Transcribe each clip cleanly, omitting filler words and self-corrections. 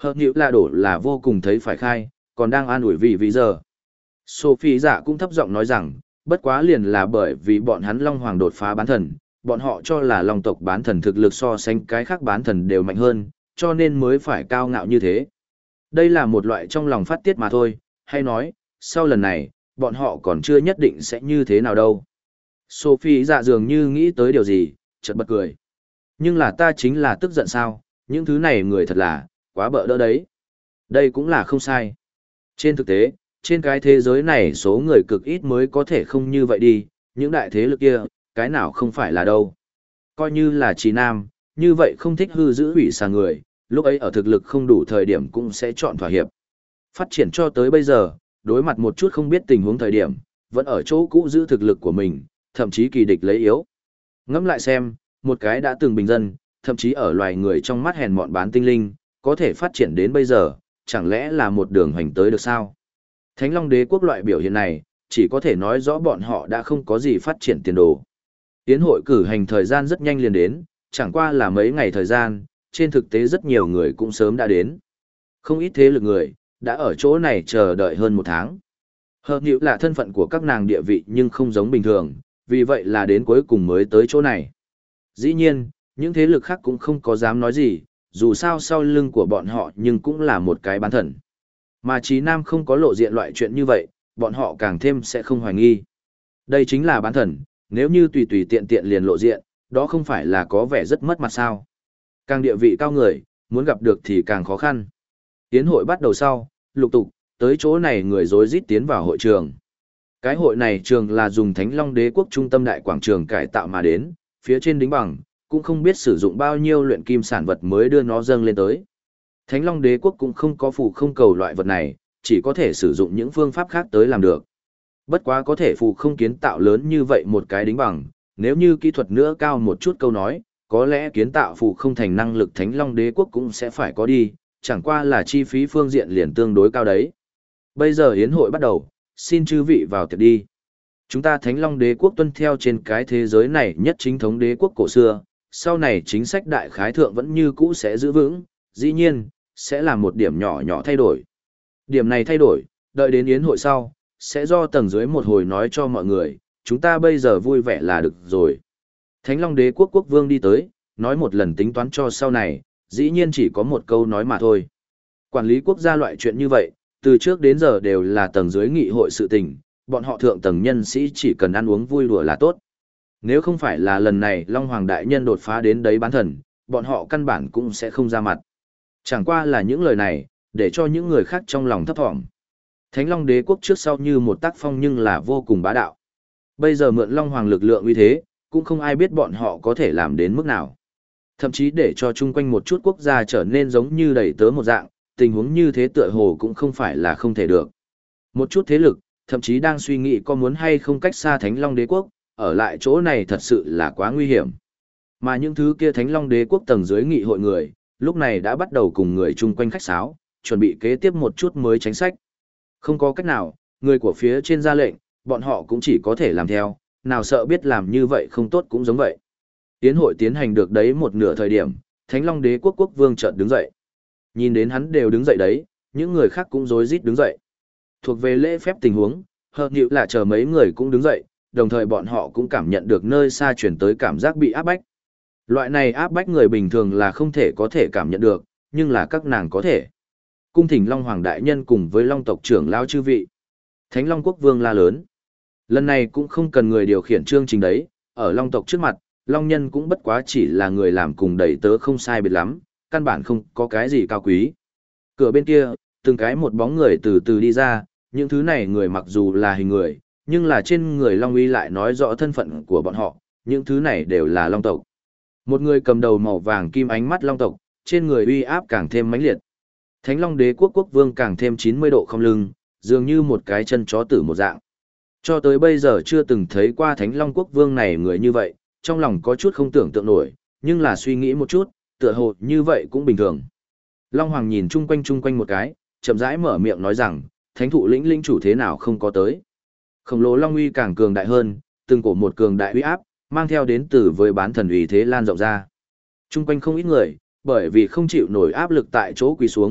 Hợp nhịu là đổ là vô cùng thấy phải khai, còn đang an ủi vì giờ. Sophie dạ cũng thấp giọng nói rằng, bất quá liền là bởi vì bọn hắn Long Hoàng đột phá bán thần, bọn họ cho là Long tộc bán thần thực lực so sánh cái khác bán thần đều mạnh hơn, cho nên mới phải cao ngạo như thế. Đây là một loại trong lòng phát tiết mà thôi, hay nói, sau lần này, bọn họ còn chưa nhất định sẽ như thế nào đâu. Sophie dạ dường như nghĩ tới điều gì, chợt bật cười. Nhưng là ta chính là tức giận sao, những thứ này người thật là, quá bợ đỡ đấy. Đây cũng là không sai. Trên thực tế, trên cái thế giới này số người cực ít mới có thể không như vậy đi, những đại thế lực kia, cái nào không phải là đâu. Coi như là Trí Nam, như vậy không thích hư giữ ủy xà người, lúc ấy ở thực lực không đủ thời điểm cũng sẽ chọn thỏa hiệp. Phát triển cho tới bây giờ, đối mặt một chút không biết tình huống thời điểm, vẫn ở chỗ cũ giữ thực lực của mình, thậm chí kỳ địch lấy yếu. Ngẫm lại xem, một cái đã từng bình dân, thậm chí ở loài người trong mắt hèn mọn bán tinh linh, có thể phát triển đến bây giờ, chẳng lẽ là một đường hành tới được sao? Thánh Long Đế quốc loại biểu hiện này, chỉ có thể nói rõ bọn họ đã không có gì phát triển tiền đồ. Tiến hội cử hành thời gian rất nhanh liền đến, chẳng qua là mấy ngày thời gian, trên thực tế rất nhiều người cũng sớm đã đến. Không ít thế lực người, đã ở chỗ này chờ đợi hơn một tháng. Hợp nhịu là thân phận của các nàng địa vị nhưng không giống bình thường, vì vậy là đến cuối cùng mới tới chỗ này. Dĩ nhiên, những thế lực khác cũng không có dám nói gì, dù sao sau lưng của bọn họ nhưng cũng là một cái bán thần. Mà Trí Nam không có lộ diện loại chuyện như vậy, bọn họ càng thêm sẽ không hoài nghi. Đây chính là bán thần, nếu như tùy tùy tiện tiện liền lộ diện, đó không phải là có vẻ rất mất mặt sao. Càng địa vị cao người, muốn gặp được thì càng khó khăn. Tiến hội bắt đầu sau, lục tục, tới chỗ này người rối rít tiến vào hội trường. Cái hội này trường là dùng Thánh Long Đế quốc trung tâm đại quảng trường cải tạo mà đến, phía trên đính bằng, cũng không biết sử dụng bao nhiêu luyện kim sản vật mới đưa nó dâng lên tới. Thánh Long Đế quốc cũng không có phù không cầu loại vật này, chỉ có thể sử dụng những phương pháp khác tới làm được. Bất quá có thể phù không kiến tạo lớn như vậy một cái đính bằng, nếu như kỹ thuật nữa cao một chút câu nói, có lẽ kiến tạo phù không thành năng lực Thánh Long Đế quốc cũng sẽ phải có đi, chẳng qua là chi phí phương diện liền tương đối cao đấy. Bây giờ yến hội bắt đầu, xin chư vị vào tiệc đi. Chúng ta Thánh Long Đế quốc tuân theo trên cái thế giới này nhất chính thống đế quốc cổ xưa, sau này chính sách đại khái thượng vẫn như cũ sẽ giữ vững, dĩ nhiên, sẽ là một điểm nhỏ nhỏ thay đổi. Điểm này thay đổi, đợi đến yến hội sau, sẽ do tầng dưới một hồi nói cho mọi người, chúng ta bây giờ vui vẻ là được rồi. Thánh Long Đế quốc quốc vương đi tới, nói một lần tính toán cho sau này, dĩ nhiên chỉ có một câu nói mà thôi. Quản lý quốc gia loại chuyện như vậy, từ trước đến giờ đều là tầng dưới nghị hội sự tình, bọn họ thượng tầng nhân sĩ chỉ cần ăn uống vui đùa là tốt. Nếu không phải là lần này Long Hoàng Đại Nhân đột phá đến đấy bán thần, bọn họ căn bản cũng sẽ không ra mặt. Chẳng qua là những lời này, để cho những người khác trong lòng thấp thỏm. Thánh Long Đế quốc trước sau như một tác phong nhưng là vô cùng bá đạo. Bây giờ mượn Long Hoàng lực lượng uy thế, cũng không ai biết bọn họ có thể làm đến mức nào. Thậm chí để cho chung quanh một chút quốc gia trở nên giống như đầy tớ một dạng, tình huống như thế tựa hồ cũng không phải là không thể được. Một chút thế lực, thậm chí đang suy nghĩ có muốn hay không cách xa Thánh Long Đế quốc, ở lại chỗ này thật sự là quá nguy hiểm. Mà những thứ kia Thánh Long Đế quốc tầng dưới nghị hội người, lúc này đã bắt đầu cùng người chung quanh khách sáo, chuẩn bị kế tiếp một chút mới chính sách. Không có cách nào, người của phía trên ra lệnh, bọn họ cũng chỉ có thể làm theo, nào sợ biết làm như vậy không tốt cũng giống vậy. Tiến hội tiến hành được đấy một nửa thời điểm, Thánh Long Đế quốc quốc vương chợt đứng dậy. Nhìn đến hắn đều đứng dậy đấy, những người khác cũng rối rít đứng dậy. Thuộc về lễ phép tình huống, hợp nhịu là chờ mấy người cũng đứng dậy, đồng thời bọn họ cũng cảm nhận được nơi xa chuyển tới cảm giác bị áp bách. Loại này áp bách người bình thường là không thể có thể cảm nhận được, nhưng là các nàng có thể. Cung thỉnh Long Hoàng Đại Nhân cùng với Long tộc trưởng lao chư vị. Thánh Long Quốc Vương la lớn. Lần này cũng không cần người điều khiển chương trình đấy, ở Long tộc trước mặt, Long Nhân cũng bất quá chỉ là người làm cùng đầy tớ không sai biệt lắm, căn bản không có cái gì cao quý. Cửa bên kia, từng cái một bóng người từ từ đi ra, những thứ này người mặc dù là hình người, nhưng là trên người Long uy lại nói rõ thân phận của bọn họ, những thứ này đều là Long tộc. Một người cầm đầu màu vàng kim ánh mắt Long tộc, trên người uy áp càng thêm mãnh liệt. Thánh Long Đế quốc quốc vương càng thêm 90 độ không lưng, dường như một cái chân chó tử một dạng. Cho tới bây giờ chưa từng thấy qua Thánh Long quốc vương này người như vậy, trong lòng có chút không tưởng tượng nổi, nhưng là suy nghĩ một chút, tựa hồ như vậy cũng bình thường. Long Hoàng nhìn chung quanh một cái, chậm rãi mở miệng nói rằng, thánh thụ lĩnh linh chủ thế nào không có tới. Khổng lồ Long uy càng cường đại hơn, từng cổ một cường đại uy áp, mang theo đến từ với bán thần uy thế lan rộng ra. Chung quanh không ít người, bởi vì không chịu nổi áp lực tại chỗ quỳ xuống,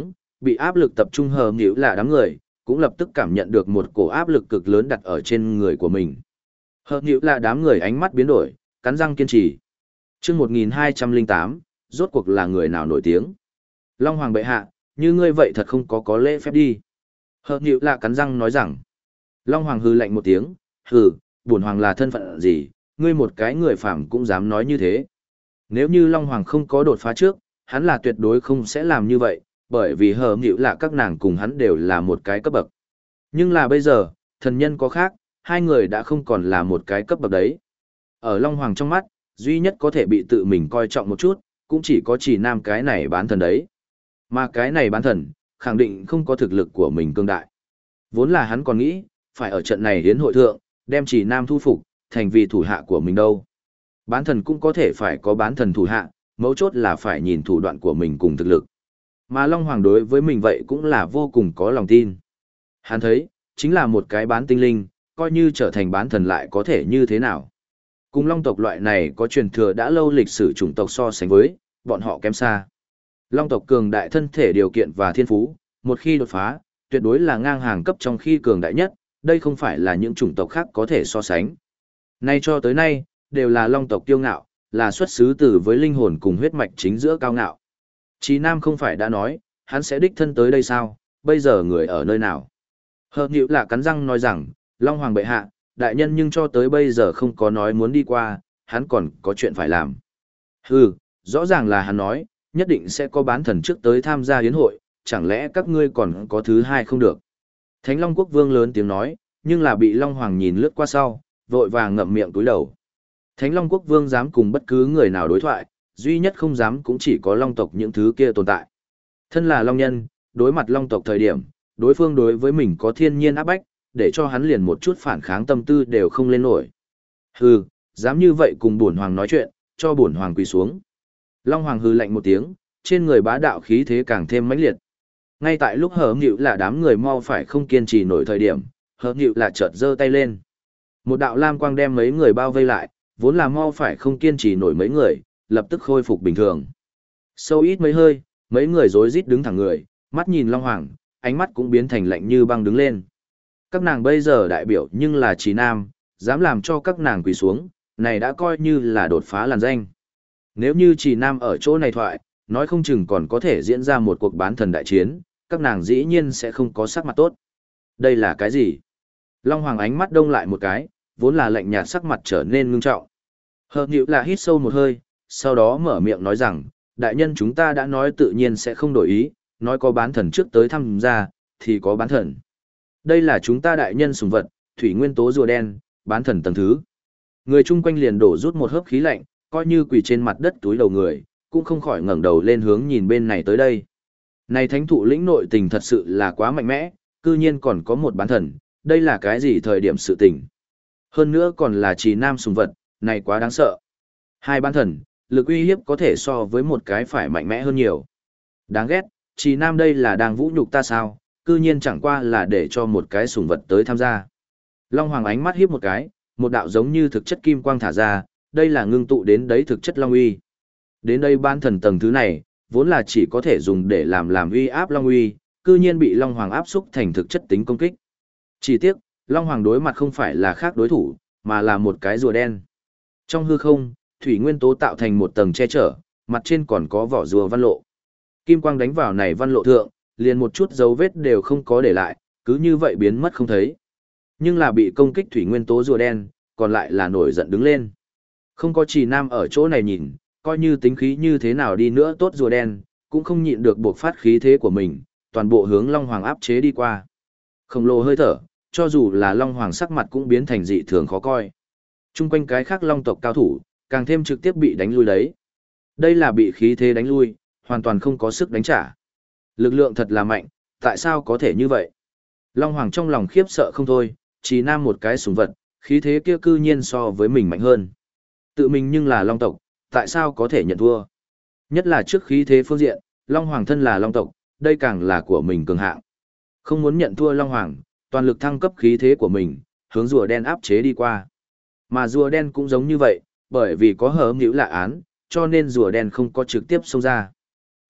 Bị áp lực tập trung hờ nghĩu là đám người, cũng lập tức cảm nhận được một cổ áp lực cực lớn đặt ở trên người của mình. Hờ nghĩu là đám người ánh mắt biến đổi, cắn răng kiên trì. Chương 1208, rốt cuộc là người nào nổi tiếng? Long Hoàng bệ hạ, như ngươi vậy thật không có lễ phép đi. Hờ nghĩu là cắn răng nói rằng. Long Hoàng hừ lạnh một tiếng, hừ, bổn hoàng là thân phận gì, ngươi một cái người phàm cũng dám nói như thế. Nếu như Long Hoàng không có đột phá trước, hắn là tuyệt đối không sẽ làm như vậy, bởi vì hờ nghĩu là các nàng cùng hắn đều là một cái cấp bậc. Nhưng là bây giờ, thần nhân có khác, hai người đã không còn là một cái cấp bậc đấy. Ở Long Hoàng trong mắt, duy nhất có thể bị tự mình coi trọng một chút, cũng chỉ có chỉ nam cái này bán thần đấy. Mà cái này bán thần, khẳng định không có thực lực của mình cương đại. Vốn là hắn còn nghĩ, phải ở trận này hiến hội thượng, đem chỉ nam thu phục, thành vì thủ hạ của mình đâu. Bán thần cũng có thể phải có bán thần thủ hạ, mấu chốt là phải nhìn thủ đoạn của mình cùng thực lực. Mà Long Hoàng đối với mình vậy cũng là vô cùng có lòng tin. Hắn thấy, chính là một cái bán tinh linh, coi như trở thành bán thần lại có thể như thế nào. Cùng Long tộc loại này có truyền thừa đã lâu lịch sử chủng tộc so sánh với, bọn họ kém xa. Long tộc cường đại thân thể điều kiện và thiên phú, một khi đột phá, tuyệt đối là ngang hàng cấp trong khi cường đại nhất, đây không phải là những chủng tộc khác có thể so sánh. Nay cho tới nay, đều là Long tộc kiêu ngạo, là xuất xứ từ với linh hồn cùng huyết mạch chính giữa cao ngạo. Chí Nam không phải đã nói, hắn sẽ đích thân tới đây sao, bây giờ người ở nơi nào? Hợp nhữ là cắn răng nói rằng, Long Hoàng bệ hạ, đại nhân nhưng cho tới bây giờ không có nói muốn đi qua, hắn còn có chuyện phải làm. Hừ, rõ ràng là hắn nói, nhất định sẽ có bán thần trước tới tham gia yến hội, chẳng lẽ các ngươi còn có thứ hai không được. Thánh Long Quốc Vương lớn tiếng nói, nhưng là bị Long Hoàng nhìn lướt qua sau, vội vàng ngậm miệng túi đầu. Thánh Long Quốc Vương dám cùng bất cứ người nào đối thoại, duy nhất không dám cũng chỉ có Long tộc những thứ kia tồn tại. Thân là Long nhân, đối mặt Long tộc thời điểm, đối phương đối với mình có thiên nhiên áp bách, để cho hắn liền một chút phản kháng tâm tư đều không lên nổi. Hừ, dám như vậy cùng bổn hoàng nói chuyện, cho bổn hoàng quỳ xuống. Long Hoàng hừ lạnh một tiếng, trên người bá đạo khí thế càng thêm mãnh liệt. Ngay tại lúc Hở Nghịu là đám người mau phải không kiên trì nổi thời điểm, Hở Nghịu là chợt giơ tay lên. Một đạo lam quang đem mấy người bao vây lại, vốn là mau phải không kiên trì nổi mấy người, lập tức khôi phục bình thường. Sâu ít mấy hơi, mấy người rối rít đứng thẳng người, mắt nhìn Long Hoàng, ánh mắt cũng biến thành lạnh như băng đứng lên. Các nàng bây giờ đại biểu nhưng là Trí Nam, dám làm cho các nàng quỳ xuống, này đã coi như là đột phá làn danh. Nếu như Trí Nam ở chỗ này thoại, nói không chừng còn có thể diễn ra một cuộc bán thần đại chiến, các nàng dĩ nhiên sẽ không có sắc mặt tốt. Đây là cái gì? Long Hoàng ánh mắt đông lại một cái, vốn là lạnh nhạt sắc mặt trở nên ngưng trọng. Hợp nhịu là hít sâu một hơi, sau đó mở miệng nói rằng, đại nhân chúng ta đã nói tự nhiên sẽ không đổi ý, nói có bán thần trước tới thăm gia, thì có bán thần. Đây là chúng ta đại nhân sùng vật, thủy nguyên tố rùa đen, bán thần tầng thứ. Người chung quanh liền đổ rút một hớp khí lạnh, coi như quỳ trên mặt đất túi đầu người, cũng không khỏi ngẩng đầu lên hướng nhìn bên này tới đây. Này thánh thụ lĩnh nội tình thật sự là quá mạnh mẽ, cư nhiên còn có một bán thần, đây là cái gì thời điểm sự tình. Hơn nữa còn là Trì Nam sùng vật, này quá đáng sợ. Hai bán thần, lực uy hiếp có thể so với một cái phải mạnh mẽ hơn nhiều. Đáng ghét, Trì Nam đây là đang vũ nhục ta sao, cư nhiên chẳng qua là để cho một cái sùng vật tới tham gia. Long Hoàng ánh mắt hiếp một cái, một đạo giống như thực chất kim quang thả ra, đây là ngưng tụ đến đấy thực chất Long uy. Đến đây bán thần tầng thứ này, vốn là chỉ có thể dùng để làm uy áp Long uy, cư nhiên bị Long Hoàng áp xúc thành thực chất tính công kích. Chỉ tiếc, Long Hoàng đối mặt không phải là khác đối thủ, mà là một cái rùa đen. Trong hư không, thủy nguyên tố tạo thành một tầng che chở, mặt trên còn có vỏ rùa văn lộ. Kim quang đánh vào này văn lộ thượng, liền một chút dấu vết đều không có để lại, cứ như vậy biến mất không thấy. Nhưng là bị công kích thủy nguyên tố rùa đen, còn lại là nổi giận đứng lên. Không có Trì Nam ở chỗ này nhìn, coi như tính khí như thế nào đi nữa tốt rùa đen, cũng không nhịn được buộc phát khí thế của mình, toàn bộ hướng Long Hoàng áp chế đi qua. Khổng lồ hơi thở, cho dù là Long Hoàng sắc mặt cũng biến thành dị thường khó coi. Trung quanh cái khác Long tộc cao thủ, càng thêm trực tiếp bị đánh lui đấy. Đây là bị khí thế đánh lui, hoàn toàn không có sức đánh trả. Lực lượng thật là mạnh, tại sao có thể như vậy? Long Hoàng trong lòng khiếp sợ không thôi, Trì Nam một cái sủng vật, khí thế kia cư nhiên so với mình mạnh hơn. Tự mình nhưng là Long tộc, tại sao có thể nhận thua? Nhất là trước khí thế phương diện, Long Hoàng thân là Long tộc, đây càng là của mình cường hạng. Không muốn nhận thua Long Hoàng, toàn lực thăng cấp khí thế của mình, hướng rùa đen áp chế đi qua. Mà rùa đen cũng giống như vậy, bởi vì có hở nhữ lạ án, cho nên rùa đen không có trực tiếp xông ra.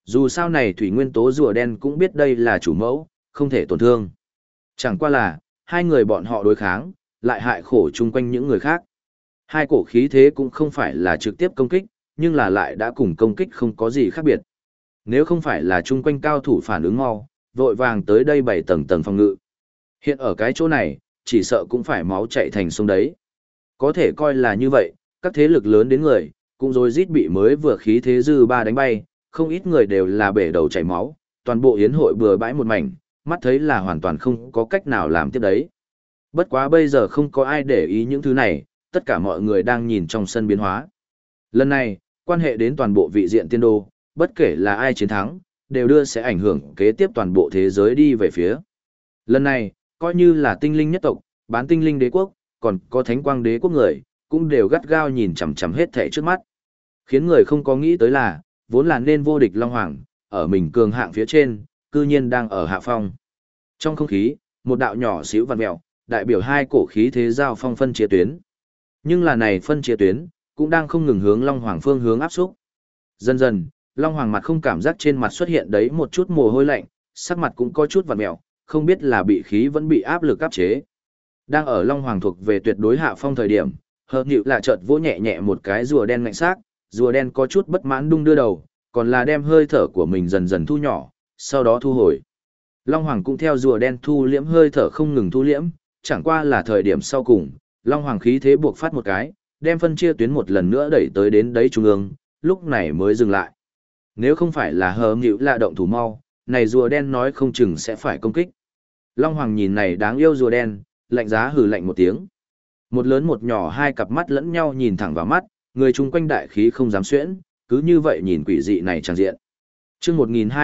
Dù sao này thủy nguyên tố rùa đen cũng biết đây là chủ mẫu, không thể tổn thương. Chẳng qua là, hai người bọn họ đối kháng, lại hại khổ chung quanh những người khác. Hai cổ khí thế cũng không phải là trực tiếp công kích, nhưng là lại đã cùng công kích không có gì khác biệt. Nếu không phải là chung quanh cao thủ phản ứng mau, vội vàng tới đây 7 tầng tầng phòng ngự. Hiện ở cái chỗ này, chỉ sợ cũng phải máu chạy thành sông đấy. Có thể coi là như vậy, các thế lực lớn đến người, cũng rồi rít bị mới vừa khí thế dư ba đánh bay, không ít người đều là bể đầu chảy máu, toàn bộ yến hội bừa bãi một mảnh, mắt thấy là hoàn toàn không có cách nào làm tiếp đấy. Bất quá bây giờ không có ai để ý những thứ này, tất cả mọi người đang nhìn trong sân biến hóa. Lần này, quan hệ đến toàn bộ vị diện tiên đô, bất kể là ai chiến thắng, đều đưa sẽ ảnh hưởng kế tiếp toàn bộ thế giới đi về phía. Lần này, coi như là tinh linh nhất tộc, bán tinh linh đế quốc, còn có thánh quang đế quốc người, cũng đều gắt gao nhìn chằm chằm hết thảy trước mắt. Khiến người không có nghĩ tới là, vốn là nên vô địch Long Hoàng, ở mình cường hạng phía trên, cư nhiên đang ở hạ phong. Trong không khí, một đạo nhỏ xíu vằn mèo, đại biểu hai cổ khí thế giao phong phân chia tuyến. Nhưng là này phân chia tuyến, cũng đang không ngừng hướng Long Hoàng phương hướng áp xúc. Dần dần, Long Hoàng mặt không cảm giác trên mặt xuất hiện đấy một chút mồ hôi lạnh, sắc mặt cũng có chút vằn mèo, không biết là bị khí vẫn bị áp lực áp chế. Đang ở Long Hoàng thuộc về tuyệt đối hạ phong thời điểm, Hợp Nịu là chợt vỗ nhẹ nhẹ một cái rùa đen ngạnh xác, rùa đen có chút bất mãn đung đưa đầu, còn là đem hơi thở của mình dần dần thu nhỏ, sau đó thu hồi. Long Hoàng cũng theo rùa đen thu liễm hơi thở không ngừng thu liễm, chẳng qua là thời điểm sau cùng, Long Hoàng khí thế buộc phát một cái, đem phân chia tuyến một lần nữa đẩy tới đến đấy trung ương, lúc này mới dừng lại. Nếu không phải là Hợp Nịu là động thủ mau, này rùa đen nói không chừng sẽ phải công kích. Long Hoàng nhìn này đáng yêu rùa đen, lạnh giá hừ lạnh một tiếng. Một lớn một nhỏ hai cặp mắt lẫn nhau nhìn thẳng vào mắt, người chung quanh đại khí không dám xuyễn, cứ như vậy nhìn quỷ dị này tràn diện. Chương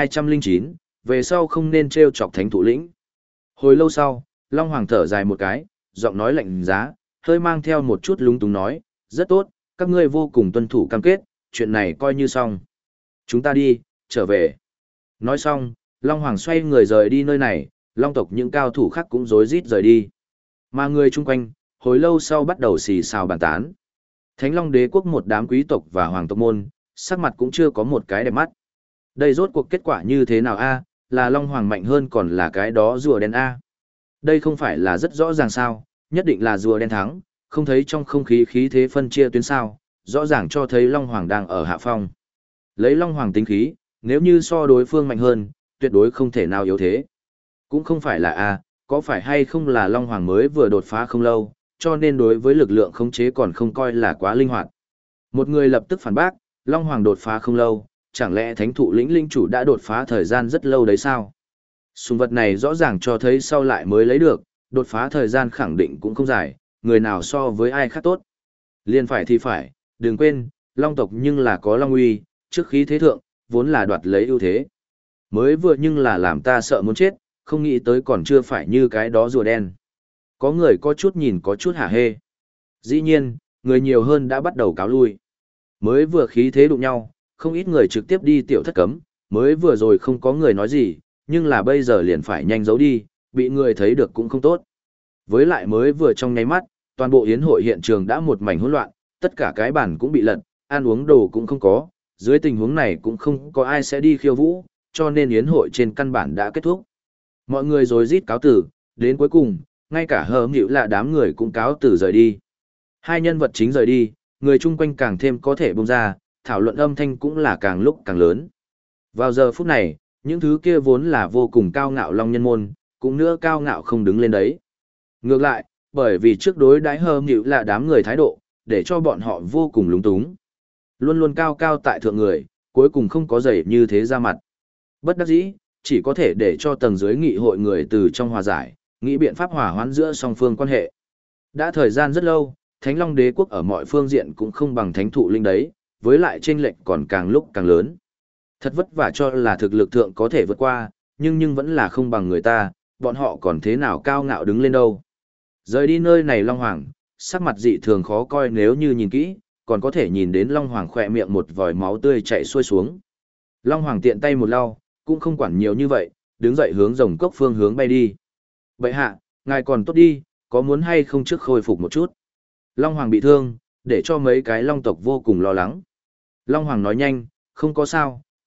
1209, về sau không nên trêu chọc thánh thủ lĩnh. Hồi lâu sau, Long Hoàng thở dài một cái, giọng nói lạnh giá, hơi mang theo một chút lúng túng nói, rất tốt, các ngươi vô cùng tuân thủ cam kết, chuyện này coi như xong. Chúng ta đi, trở về. Nói xong, Long Hoàng xoay người rời đi nơi này, Long tộc những cao thủ khác cũng rối rít rời đi. Mà người chung quanh, hồi lâu sau bắt đầu xì xào bàn tán. Thánh Long đế quốc một đám quý tộc và hoàng tộc môn, sắc mặt cũng chưa có một cái đẹp mắt. Đây rốt cuộc kết quả như thế nào a? Là Long Hoàng mạnh hơn còn là cái đó rùa đen a? Đây không phải là rất rõ ràng sao, nhất định là rùa đen thắng, không thấy trong không khí khí thế phân chia tuyến sao, rõ ràng cho thấy Long Hoàng đang ở hạ phong. Lấy Long Hoàng tính khí, nếu như so đối phương mạnh hơn, tuyệt đối không thể nào yếu thế. Cũng không phải là a, có phải hay không là Long Hoàng mới vừa đột phá không lâu, cho nên đối với lực lượng khống chế còn không coi là quá linh hoạt. Một người lập tức phản bác, Long Hoàng đột phá không lâu, chẳng lẽ thánh thụ lĩnh linh chủ đã đột phá thời gian rất lâu đấy sao? Sùng vật này rõ ràng cho thấy sau lại mới lấy được, đột phá thời gian khẳng định cũng không dài, người nào so với ai khác tốt. Liên phải thì phải, đừng quên, Long tộc nhưng là có Long uy, trước khí thế thượng, vốn là đoạt lấy ưu thế. Mới vừa nhưng là làm ta sợ muốn chết, không nghĩ tới còn chưa phải như cái đó rùa đen. Có người có chút nhìn có chút hả hê. Dĩ nhiên, người nhiều hơn đã bắt đầu cáo lui. Mới vừa khí thế đụng nhau, không ít người trực tiếp đi tiểu thất cấm, mới vừa rồi không có người nói gì, nhưng là bây giờ liền phải nhanh giấu đi, bị người thấy được cũng không tốt. Với lại mới vừa trong nháy mắt, toàn bộ yến hội hiện trường đã một mảnh hỗn loạn, tất cả cái bàn cũng bị lật, ăn uống đồ cũng không có, dưới tình huống này cũng không có ai sẽ đi khiêu vũ, cho nên yến hội trên căn bản đã kết thúc. Mọi người rồi rít cáo tử, đến cuối cùng, ngay cả Hợp Nịu là đám người cũng cáo tử rời đi. Hai nhân vật chính rời đi, người chung quanh càng thêm có thể bông ra, thảo luận âm thanh cũng là càng lúc càng lớn. Vào giờ phút này, những thứ kia vốn là vô cùng cao ngạo Long nhân môn, cũng nữa cao ngạo không đứng lên đấy. Ngược lại, bởi vì trước đối đãi Hợp Nịu là đám người thái độ, để cho bọn họ vô cùng lúng túng. Luôn luôn cao cao tại thượng người, cuối cùng không có giày như thế ra mặt. Bất đắc dĩ, chỉ có thể để cho tầng dưới nghị hội người từ trong hòa giải, nghĩ biện pháp hòa hoãn giữa song phương quan hệ. Đã thời gian rất lâu, Thánh Long đế quốc ở mọi phương diện cũng không bằng thánh thụ linh đấy, với lại chênh lệch còn càng lúc càng lớn. Thật vất vả cho là thực lực thượng có thể vượt qua, nhưng vẫn là không bằng người ta, bọn họ còn thế nào cao ngạo đứng lên đâu. Rời đi nơi này Long Hoàng, sắc mặt dị thường khó coi nếu như nhìn kỹ, còn có thể nhìn đến Long Hoàng khỏe miệng một vòi máu tươi chảy xuôi xuống. Long Hoàng tiện tay một lau, cũng không quản nhiều như vậy, đứng dậy hướng rồng cốc phương hướng bay đi. Bệ hạ, ngài còn tốt đi, có muốn hay không trước khôi phục một chút? Long Hoàng bị thương, để cho mấy cái long tộc vô cùng lo lắng. Long Hoàng nói nhanh, không có sao,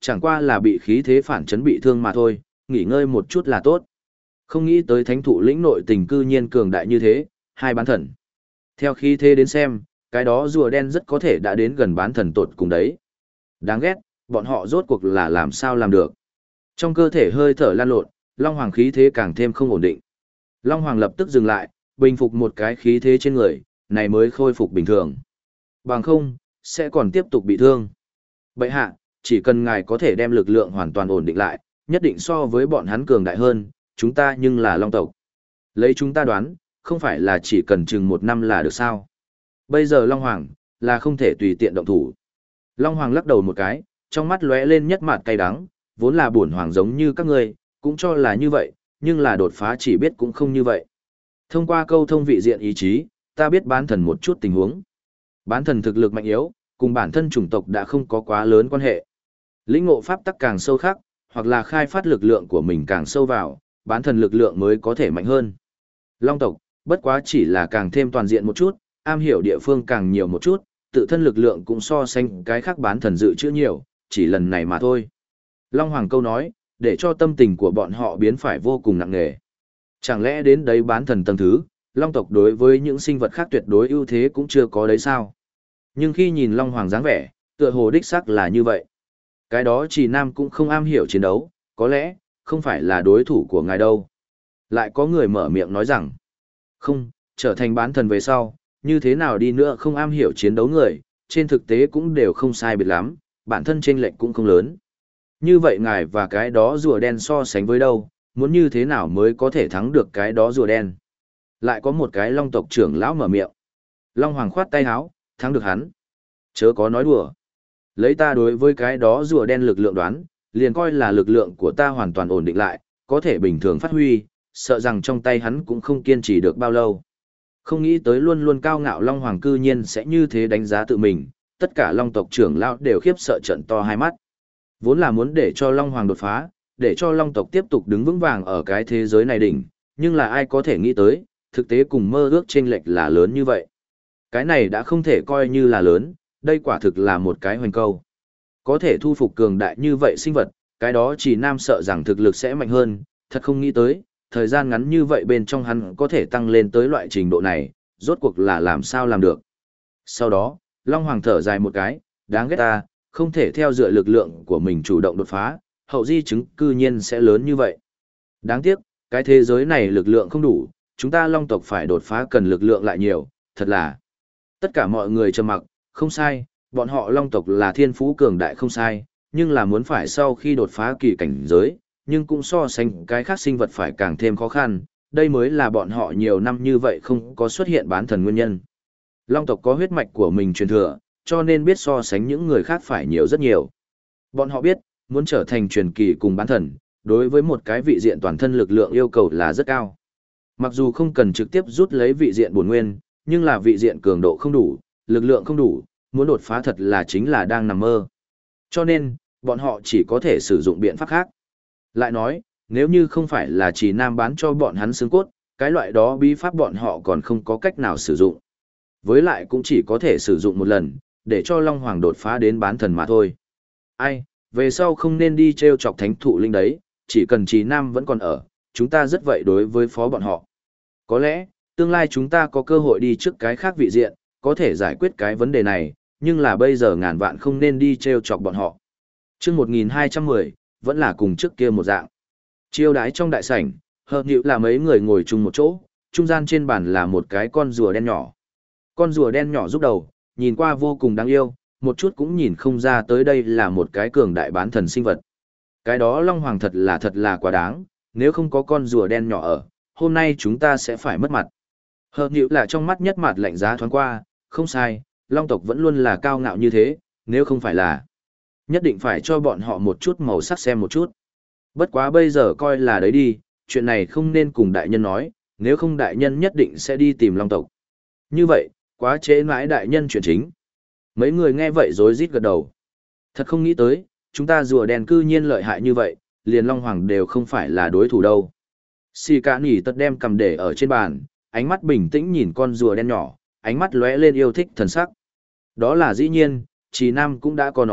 chẳng qua là bị khí thế phản chấn bị thương mà thôi, nghỉ ngơi một chút là tốt. Không nghĩ tới thánh thụ lĩnh nội tình cư nhiên cường đại như thế, hai bán thần. Theo khí thế đến xem, cái đó rùa đen rất có thể đã đến gần bán thần tột cùng đấy. Đáng ghét, bọn họ rốt cuộc là làm sao làm được. Trong cơ thể hơi thở lan lộn, Long Hoàng khí thế càng thêm không ổn định. Long Hoàng lập tức dừng lại, bình phục một cái khí thế trên người, này mới khôi phục bình thường. Bằng không, sẽ còn tiếp tục bị thương. Bậy hạ, chỉ cần ngài có thể đem lực lượng hoàn toàn ổn định lại, nhất định so với bọn hắn cường đại hơn, chúng ta nhưng là Long tộc. Lấy chúng ta đoán, không phải là chỉ cần chừng 1 năm là được sao. Bây giờ Long Hoàng, là không thể tùy tiện động thủ. Long Hoàng lắc đầu một cái, trong mắt lóe lên nhất mạt cay đắng, vốn là bổn hoàng giống như các ngươi, cũng cho là như vậy, nhưng là đột phá chỉ biết cũng không như vậy. Thông qua câu thông vị diện ý chí, ta biết bán thần một chút tình huống. Bán thần thực lực mạnh yếu, cùng bản thân chủng tộc đã không có quá lớn quan hệ. Lĩnh ngộ pháp tắc càng sâu khắc, hoặc là khai phát lực lượng của mình càng sâu vào, bán thần lực lượng mới có thể mạnh hơn. Long tộc, bất quá chỉ là càng thêm toàn diện một chút, am hiểu địa phương càng nhiều một chút, tự thân lực lượng cũng so sánh cái khác bán thần dự trữ nhiều, chỉ lần này mà thôi. Long Hoàng câu nói, để cho tâm tình của bọn họ biến phải vô cùng nặng nề. Chẳng lẽ đến đấy bán thần tầng thứ, Long tộc đối với những sinh vật khác tuyệt đối ưu thế cũng chưa có đấy sao? Nhưng khi nhìn Long Hoàng dáng vẻ, tựa hồ đích xác là như vậy. Cái đó chỉ nam cũng không am hiểu chiến đấu, có lẽ, không phải là đối thủ của ngài đâu. Lại có người mở miệng nói rằng, không, trở thành bán thần về sau, như thế nào đi nữa không am hiểu chiến đấu người, trên thực tế cũng đều không sai biệt lắm, bản thân chênh lệch cũng không lớn. Như vậy ngài và cái đó rùa đen so sánh với đâu, muốn như thế nào mới có thể thắng được cái đó rùa đen. Lại có một cái Long tộc trưởng lão mở miệng. Long Hoàng khoát tay háo, thắng được hắn. Chớ có nói đùa. Lấy ta đối với cái đó rùa đen lực lượng đoán, liền coi là lực lượng của ta hoàn toàn ổn định lại, có thể bình thường phát huy, sợ rằng trong tay hắn cũng không kiên trì được bao lâu. Không nghĩ tới luôn luôn cao ngạo Long Hoàng cư nhiên sẽ như thế đánh giá tự mình, tất cả Long tộc trưởng lão đều khiếp sợ trận to hai mắt. Vốn là muốn để cho Long Hoàng đột phá, để cho Long tộc tiếp tục đứng vững vàng ở cái thế giới này đỉnh, nhưng là ai có thể nghĩ tới, thực tế cùng mơ ước chênh lệch là lớn như vậy. Cái này đã không thể coi như là lớn, đây quả thực là một cái hoành câu. Có thể thu phục cường đại như vậy sinh vật, cái đó chỉ nam sợ rằng thực lực sẽ mạnh hơn, thật không nghĩ tới, thời gian ngắn như vậy bên trong hắn có thể tăng lên tới loại trình độ này, rốt cuộc là làm sao làm được. Sau đó, Long Hoàng thở dài một cái, đáng ghét ta, không thể theo dựa lực lượng của mình chủ động đột phá, hậu di chứng cư nhiên sẽ lớn như vậy. Đáng tiếc, cái thế giới này lực lượng không đủ, chúng ta Long tộc phải đột phá cần lực lượng lại nhiều, thật là. Tất cả mọi người trầm mặc, không sai, bọn họ Long tộc là thiên phú cường đại không sai, nhưng là muốn phải sau khi đột phá kỳ cảnh giới, nhưng cũng so sánh cái khác sinh vật phải càng thêm khó khăn, đây mới là bọn họ nhiều năm như vậy không có xuất hiện bán thần nguyên nhân. Long tộc có huyết mạch của mình truyền thừa, cho nên biết so sánh những người khác phải nhiều rất nhiều. Bọn họ biết, muốn trở thành truyền kỳ cùng bán thần, đối với một cái vị diện toàn thân lực lượng yêu cầu là rất cao. Mặc dù không cần trực tiếp rút lấy vị diện bổn nguyên, nhưng là vị diện cường độ không đủ, lực lượng không đủ, muốn đột phá thật là chính là đang nằm mơ. Cho nên, bọn họ chỉ có thể sử dụng biện pháp khác. Lại nói, nếu như không phải là chỉ nam bán cho bọn hắn xương cốt, cái loại đó bí pháp bọn họ còn không có cách nào sử dụng. Với lại cũng chỉ có thể sử dụng một lần, để cho Long Hoàng đột phá đến bán thần mà thôi. Ai, về sau không nên đi treo chọc thánh thụ linh đấy, chỉ cần Trì Nam vẫn còn ở, chúng ta rất vậy đối với phó bọn họ. Có lẽ, tương lai chúng ta có cơ hội đi trước cái khác vị diện, có thể giải quyết cái vấn đề này, nhưng là bây giờ ngàn vạn không nên đi treo chọc bọn họ. Chương 1210, vẫn là cùng trước kia một dạng. Chiêu đái trong đại sảnh, hợp nhịu là mấy người ngồi chung một chỗ, trung gian trên bàn là một cái con rùa đen nhỏ. Con rùa đen nhỏ rúc đầu, nhìn qua vô cùng đáng yêu, một chút cũng nhìn không ra tới đây là một cái cường đại bán thần sinh vật. Cái đó Long Hoàng thật là quá đáng, nếu không có con rùa đen nhỏ ở, hôm nay chúng ta sẽ phải mất mặt. Hợp nhịu là trong mắt nhất mặt lạnh giá thoáng qua, không sai, Long tộc vẫn luôn là cao ngạo như thế, nếu không phải là, nhất định phải cho bọn họ một chút màu sắc xem một chút. Bất quá bây giờ coi là đấy đi, chuyện này không nên cùng đại nhân nói, nếu không đại nhân nhất định sẽ đi tìm Long tộc. Như vậy, quá trễ mãi đại nhân chuyện chính. Mấy người nghe vậy rối rít gật đầu. Thật không nghĩ tới, chúng ta rùa đen cư nhiên lợi hại như vậy, liền Long Hoàng đều không phải là đối thủ đâu. Xì cả nỉ tật đem cầm để ở trên bàn, ánh mắt bình tĩnh nhìn con rùa đen nhỏ, ánh mắt lóe lên yêu thích thần sắc. Đó là dĩ nhiên, Trì Nam cũng đã có nói,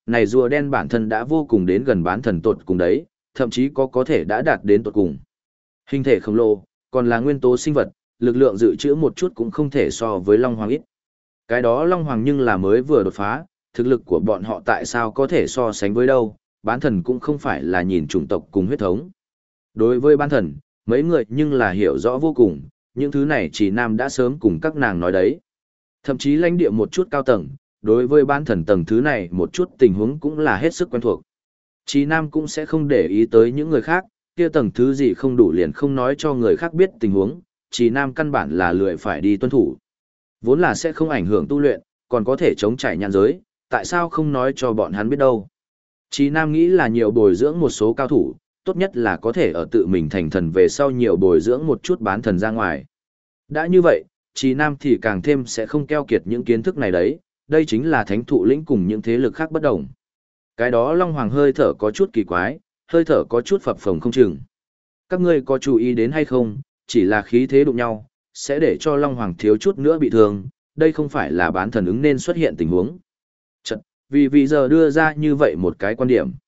Này rùa đen bản thân đã vô cùng đến gần bán thần tột cùng đấy, thậm chí có thể đã đạt đến tột cùng. Hình thể khổng lồ, còn là nguyên tố sinh vật, lực lượng dự trữ một chút cũng không thể so với Long Hoàng ít. Cái đó Long Hoàng nhưng là mới vừa đột phá, thực lực của bọn họ tại sao có thể so sánh với đâu, bán thần cũng không phải là nhìn chủng tộc cùng huyết thống. Đối với bán thần, mấy người nhưng là hiểu rõ vô cùng, những thứ này chỉ nam đã sớm cùng các nàng nói đấy. Thậm chí lãnh địa một chút cao tầng, đối với bán thần tầng thứ này một chút tình huống cũng là hết sức quen thuộc. Chỉ nam cũng sẽ không để ý tới những người khác, kia tầng thứ gì không đủ liền không nói cho người khác biết tình huống, chỉ nam căn bản là lười phải đi tuân thủ. Vốn là sẽ không ảnh hưởng tu luyện, còn có thể chống trải nhàn giới, tại sao không nói cho bọn hắn biết đâu. Chỉ nam nghĩ là nhiều bồi dưỡng một số cao thủ, tốt nhất là có thể ở tự mình thành thần về sau nhiều bồi dưỡng một chút bán thần ra ngoài. Đã như vậy, Chỉ nam thì càng thêm sẽ không keo kiệt những kiến thức này đấy, đây chính là thánh thụ lĩnh cùng những thế lực khác bất đồng. Cái đó Long Hoàng hơi thở có chút kỳ quái, hơi thở có chút phập phồng không chừng. Các ngươi có chú ý đến hay không, chỉ là khí thế đụng nhau, sẽ để cho Long Hoàng thiếu chút nữa bị thương, đây không phải là bán thần ứng nên xuất hiện tình huống. Chật, vì giờ đưa ra như vậy một cái quan điểm.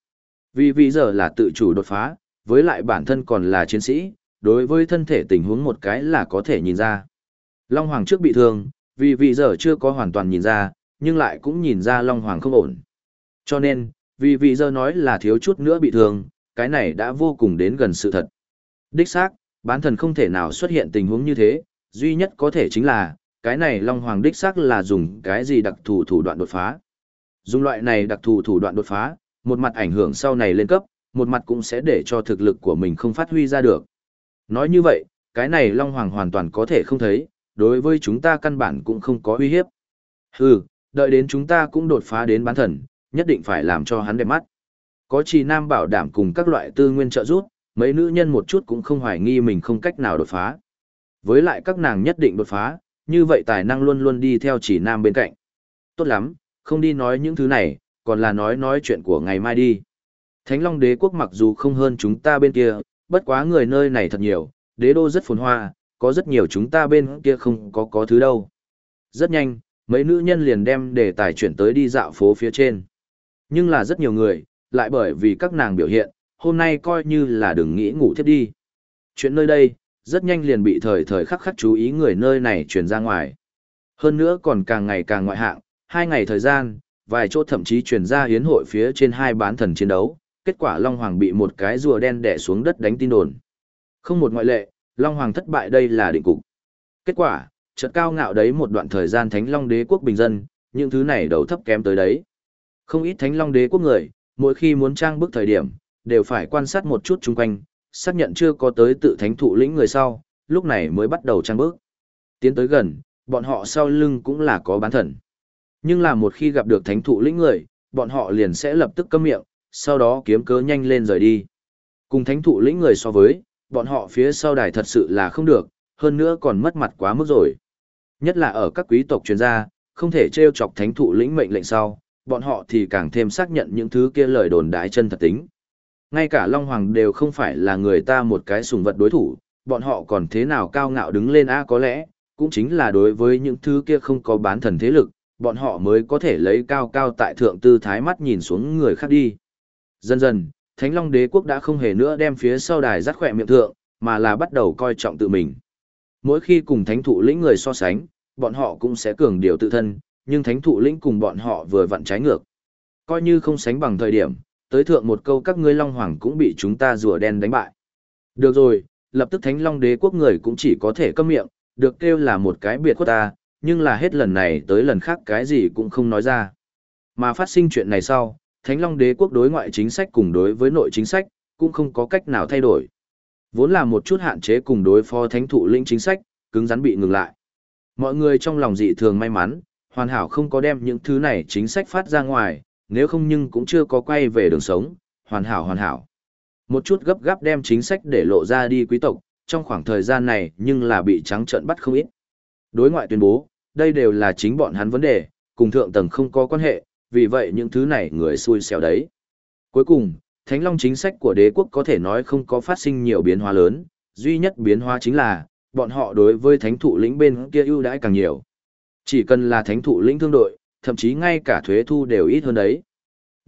Vì giờ là tự chủ đột phá, với lại bản thân còn là chiến sĩ, đối với thân thể tình huống một cái là có thể nhìn ra. Long Hoàng trước bị thương, vì giờ chưa có hoàn toàn nhìn ra, nhưng lại cũng nhìn ra Long Hoàng không ổn. Cho nên, vì giờ nói là thiếu chút nữa bị thương, cái này đã vô cùng đến gần sự thật. Đích xác, bán thần không thể nào xuất hiện tình huống như thế, duy nhất có thể chính là, cái này Long Hoàng đích xác là dùng cái gì đặc thù thủ đoạn đột phá. Dùng loại này đặc thù thủ đoạn đột phá, một mặt ảnh hưởng sau này lên cấp, một mặt cũng sẽ để cho thực lực của mình không phát huy ra được. Nói như vậy, cái này Long Hoàng hoàn toàn có thể không thấy, đối với chúng ta căn bản cũng không có uy hiếp. Hừ, đợi đến chúng ta cũng đột phá đến bán thần, nhất định phải làm cho hắn đẹp mắt. Có Trì Nam bảo đảm cùng các loại tư nguyên trợ giúp, mấy nữ nhân một chút cũng không hoài nghi mình không cách nào đột phá. Với lại các nàng nhất định đột phá, như vậy tài năng luôn luôn đi theo Trì Nam bên cạnh. Tốt lắm, không đi nói những thứ này, còn là nói chuyện của ngày mai đi. Thánh Long Đế quốc mặc dù không hơn chúng ta bên kia, bất quá người nơi này thật nhiều, đế đô rất phồn hoa, có rất nhiều chúng ta bên kia không có thứ đâu. Rất nhanh, mấy nữ nhân liền đem đề tài chuyển tới đi dạo phố phía trên. Nhưng là rất nhiều người, lại bởi vì các nàng biểu hiện, hôm nay coi như là đừng nghĩ ngủ thiếp đi. Chuyện nơi đây, rất nhanh liền bị thời thời khắc khắc chú ý người nơi này truyền ra ngoài. Hơn nữa còn càng ngày càng ngoại hạng, 2 ngày thời gian, vài chỗ thậm chí truyền ra hiến hội phía trên 2 bán thần chiến đấu, kết quả Long Hoàng bị một cái rùa đen đè xuống đất đánh tin đồn. Không một ngoại lệ, Long Hoàng thất bại đây là định cục. Kết quả, chợt cao ngạo đấy một đoạn thời gian Thánh Long Đế quốc bình dân, những thứ này đầu thấp kém tới đấy. Không ít Thánh Long Đế quốc người, mỗi khi muốn trang bức thời điểm, đều phải quan sát một chút chung quanh, xác nhận chưa có tới tự thánh thụ lĩnh người sau, lúc này mới bắt đầu trang bức. Tiến tới gần, bọn họ sau lưng cũng là có bán thần. Nhưng là một khi gặp được thánh thụ lĩnh người, bọn họ liền sẽ lập tức câm miệng, sau đó kiếm cớ nhanh lên rời đi. Cùng thánh thụ lĩnh người so với, bọn họ phía sau đài thật sự là không được, hơn nữa còn mất mặt quá mức rồi. Nhất là ở các quý tộc chuyên gia, không thể trêu chọc thánh thụ lĩnh mệnh lệnh sau, bọn họ thì càng thêm xác nhận những thứ kia lời đồn đái chân thật tính. Ngay cả Long Hoàng đều không phải là người ta một cái sùng vật đối thủ, bọn họ còn thế nào cao ngạo đứng lên có lẽ, cũng chính là đối với những thứ kia không có bán thần thế lực, bọn họ mới có thể lấy cao cao tại thượng tư thái mắt nhìn xuống người khác đi. Dần dần, Thánh Long Đế quốc đã không hề nữa đem phía sau đài dắt khỏe miệng thượng, mà là bắt đầu coi trọng tự mình. Mỗi khi cùng thánh thụ lĩnh người so sánh, bọn họ cũng sẽ cường điều tự thân, nhưng thánh thụ lĩnh cùng bọn họ vừa vặn trái ngược. Coi như không sánh bằng thời điểm, tới thượng một câu các ngươi Long Hoàng cũng bị chúng ta rùa đen đánh bại. Được rồi, lập tức Thánh Long Đế quốc người cũng chỉ có thể câm miệng, được kêu là một cái biệt khuất ta, nhưng là hết lần này tới lần khác cái gì cũng không nói ra. Mà phát sinh chuyện này sau, Thánh Long Đế quốc đối ngoại chính sách cùng đối với nội chính sách, cũng không có cách nào thay đổi. Vốn là một chút hạn chế cùng đối phó thánh thụ lĩnh chính sách, cứng rắn bị ngừng lại. Mọi người trong lòng dị thường may mắn, hoàn hảo không có đem những thứ này chính sách phát ra ngoài, nếu không nhưng cũng chưa có quay về đường sống, hoàn hảo. Một chút gấp gáp đem chính sách để lộ ra đi quý tộc, trong khoảng thời gian này nhưng là bị trắng trợn bắt không ít. Đối ngoại tuyên bố, đây đều là chính bọn hắn vấn đề, cùng thượng tầng không có quan hệ, vì vậy những thứ này người xui xẻo đấy. Cuối cùng, Thánh Long chính sách của đế quốc có thể nói không có phát sinh nhiều biến hóa lớn, duy nhất biến hóa chính là, bọn họ đối với thánh thụ lĩnh bên kia ưu đãi càng nhiều. Chỉ cần là thánh thụ lĩnh thương đội, thậm chí ngay cả thuế thu đều ít hơn đấy.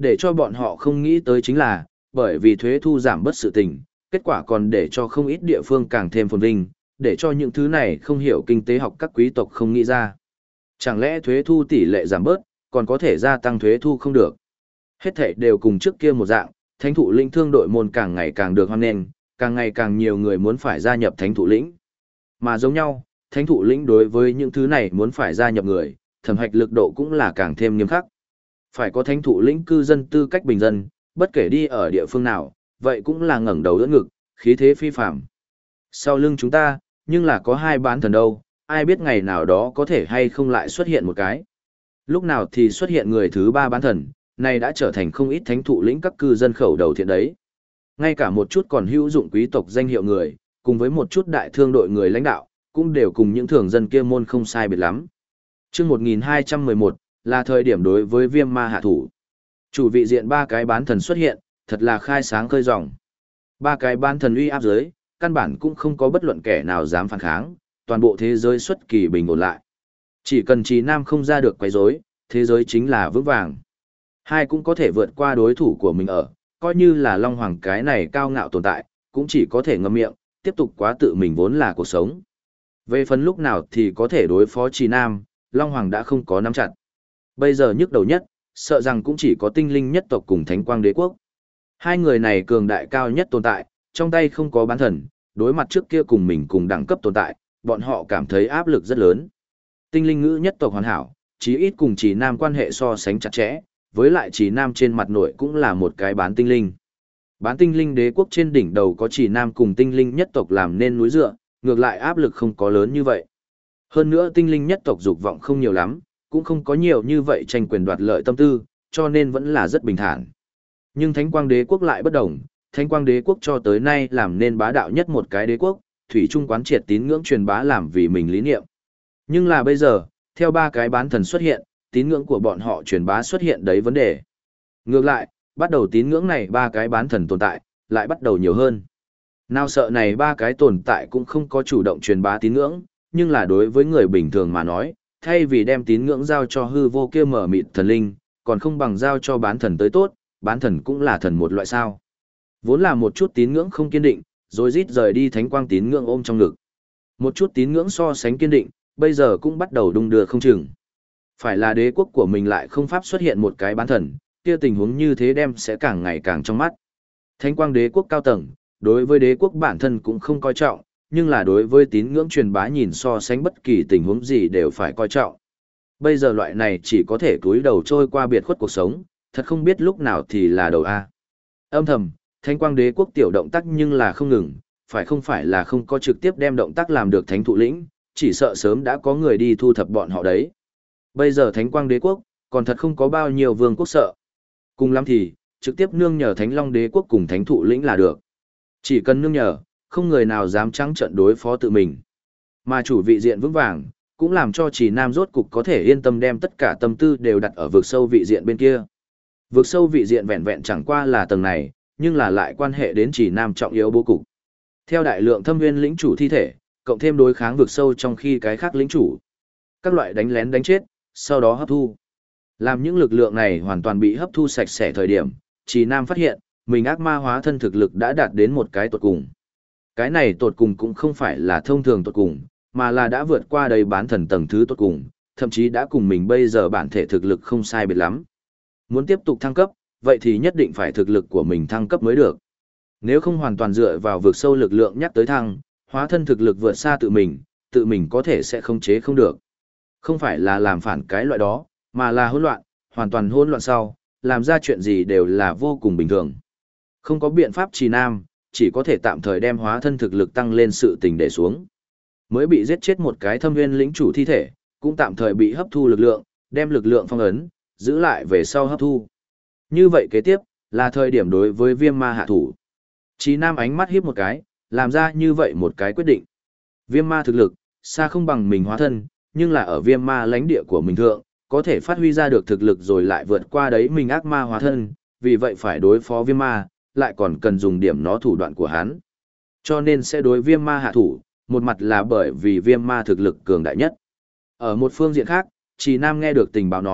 Để cho bọn họ không nghĩ tới chính là, bởi vì thuế thu giảm bớt sự tình, kết quả còn để cho không ít địa phương càng thêm phồn vinh, để cho những thứ này không hiểu kinh tế học các quý tộc không nghĩ ra. Chẳng lẽ thuế thu tỷ lệ giảm bớt, còn có thể gia tăng thuế thu không được? Hết thảy đều cùng trước kia một dạng, thánh thụ lĩnh thương đội môn càng ngày càng được hoan nghênh, càng ngày càng nhiều người muốn phải gia nhập thánh thụ lĩnh. Mà giống nhau, thánh thụ lĩnh đối với những thứ này muốn phải gia nhập người, thẩm hạch lực độ cũng là càng thêm nghiêm khắc. Phải có thánh thụ lĩnh cư dân tư cách bình dân, bất kể đi ở địa phương nào, vậy cũng là ngẩng đầu đỡ ngực, khí thế phi phàm. Sau lưng chúng ta, nhưng là có hai bán thần đâu, ai biết ngày nào đó có thể hay không lại xuất hiện một cái. Lúc nào thì xuất hiện người thứ ba bán thần, này đã trở thành không ít thánh thụ lĩnh các cư dân khẩu đầu thiện đấy. Ngay cả một chút còn hữu dụng quý tộc danh hiệu người, cùng với một chút đại thương đội người lãnh đạo, cũng đều cùng những thường dân kia môn không sai biệt lắm. Chương 1211 là thời điểm đối với Viêm Ma hạ thủ. Chủ vị diện ba cái bán thần xuất hiện, thật là khai sáng khơi ròng. Ba cái bán thần uy áp dưới, căn bản cũng không có bất luận kẻ nào dám phản kháng, toàn bộ thế giới xuất kỳ bình ổn lại. Chỉ cần Trì Nam không ra được quấy rối, thế giới chính là vững vàng. Hai cũng có thể vượt qua đối thủ của mình ở, coi như là Long Hoàng cái này cao ngạo tồn tại, cũng chỉ có thể ngậm miệng, tiếp tục quá tự mình vốn là cuộc sống. Về phần lúc nào thì có thể đối phó Trì Nam, Long Hoàng đã không có nắm chặt. Bây giờ nhức đầu nhất, sợ rằng cũng chỉ có tinh linh nhất tộc cùng Thánh Quang Đế Quốc. Hai người này cường đại cao nhất tồn tại, trong tay không có bán thần, đối mặt trước kia cùng mình cùng đẳng cấp tồn tại, bọn họ cảm thấy áp lực rất lớn. Tinh linh ngữ nhất tộc hoàn hảo, chí ít cùng Trì Nam quan hệ so sánh chặt chẽ, với lại Trì Nam trên mặt nội cũng là một cái bán tinh linh. Bán tinh linh đế quốc trên đỉnh đầu có Trì Nam cùng tinh linh nhất tộc làm nên núi dựa, ngược lại áp lực không có lớn như vậy. Hơn nữa tinh linh nhất tộc dục vọng không nhiều lắm, cũng không có nhiều như vậy tranh quyền đoạt lợi tâm tư, cho nên vẫn là rất bình thản. Nhưng Thánh Quang Đế quốc lại bất đồng, Thánh Quang Đế quốc cho tới nay làm nên bá đạo nhất một cái đế quốc, thủy chung quán triệt tín ngưỡng truyền bá làm vì mình lý niệm. Nhưng là bây giờ, theo ba cái bán thần xuất hiện, tín ngưỡng của bọn họ truyền bá xuất hiện đấy vấn đề. Ngược lại, bắt đầu tín ngưỡng này ba cái bán thần tồn tại, lại bắt đầu nhiều hơn. Nào sợ này ba cái tồn tại cũng không có chủ động truyền bá tín ngưỡng, nhưng là đối với người bình thường mà nói, thay vì đem tín ngưỡng giao cho hư vô kia mở mịt thần linh, còn không bằng giao cho bán thần tới tốt, bán thần cũng là thần một loại sao. Vốn là một chút tín ngưỡng không kiên định, rồi rít rời đi Thánh Quang tín ngưỡng ôm trong ngực. Một chút tín ngưỡng so sánh kiên định, bây giờ cũng bắt đầu đung đưa không chừng. Phải là đế quốc của mình lại không pháp xuất hiện một cái bán thần, kia tình huống như thế đem sẽ càng ngày càng trong mắt. Thánh Quang đế quốc cao tầng, đối với đế quốc bản thân cũng không coi trọng, nhưng là đối với tín ngưỡng truyền bá nhìn so sánh bất kỳ tình huống gì đều phải coi trọng. Bây giờ loại này chỉ có thể túi đầu trôi qua biệt khuất cuộc sống, thật không biết lúc nào thì là đầu A. Âm thầm, Thánh Quang đế quốc tiểu động tác nhưng là không ngừng, không phải là không có trực tiếp đem động tác làm được thánh thụ lĩnh, chỉ sợ sớm đã có người đi thu thập bọn họ đấy. Bây giờ Thánh Quang đế quốc, còn thật không có bao nhiêu vương quốc sợ. Cùng lắm thì, trực tiếp nương nhờ Thánh Long đế quốc cùng thánh thụ lĩnh là được. Chỉ cần nương nhờ, không người nào dám trắng trận đối phó tự mình. Mà chủ vị diện vững vàng, cũng làm cho Trì Nam rốt cục có thể yên tâm đem tất cả tâm tư đều đặt ở vực sâu vị diện bên kia. Vực sâu vị diện vẹn vẹn chẳng qua là tầng này, nhưng là lại quan hệ đến Trì Nam trọng yếu bố cục. Theo đại lượng thâm nguyên lĩnh chủ thi thể, cộng thêm đối kháng vực sâu trong khi cái khác lĩnh chủ. Các loại đánh lén đánh chết, sau đó hấp thu. Làm những lực lượng này hoàn toàn bị hấp thu sạch sẽ thời điểm, Trì Nam phát hiện, mình ác ma hóa thân thực lực đã đạt đến một cái tột cùng. Cái này tột cùng cũng không phải là thông thường tột cùng, mà là đã vượt qua đầy bán thần tầng thứ tột cùng, thậm chí đã cùng mình bây giờ bản thể thực lực không sai biệt lắm. Muốn tiếp tục thăng cấp, vậy thì nhất định phải thực lực của mình thăng cấp mới được. Nếu không hoàn toàn dựa vào vượt sâu lực lượng nhắc tới thăng, hóa thân thực lực vượt xa tự mình có thể sẽ không chế không được. Không phải là làm phản cái loại đó, mà là hỗn loạn, hoàn toàn hỗn loạn sau, làm ra chuyện gì đều là vô cùng bình thường. Không có biện pháp Trì Nam, chỉ có thể tạm thời đem hóa thân thực lực tăng lên sự tình để xuống. Mới bị giết chết một cái thâm viên lĩnh chủ thi thể, cũng tạm thời bị hấp thu lực lượng, đem lực lượng phong ấn, giữ lại về sau hấp thu. Như vậy kế tiếp, là thời điểm đối với Viêm Ma hạ thủ. Trì Nam ánh mắt híp một cái, làm ra như vậy một cái quyết định. Viêm Ma thực lực, xa không bằng mình hóa thân, nhưng là ở Viêm Ma lãnh địa của mình thượng, có thể phát huy ra được thực lực rồi lại vượt qua đấy mình ác ma hóa thân, vì vậy phải đối phó Viêm Ma, lại còn cần dùng điểm nó thủ đoạn của hắn. Cho nên sẽ đối Viêm Ma hạ thủ, một mặt là bởi vì Viêm Ma thực lực cường đại nhất. Ở một phương diện khác, Trì Nam nghe được tình báo nói,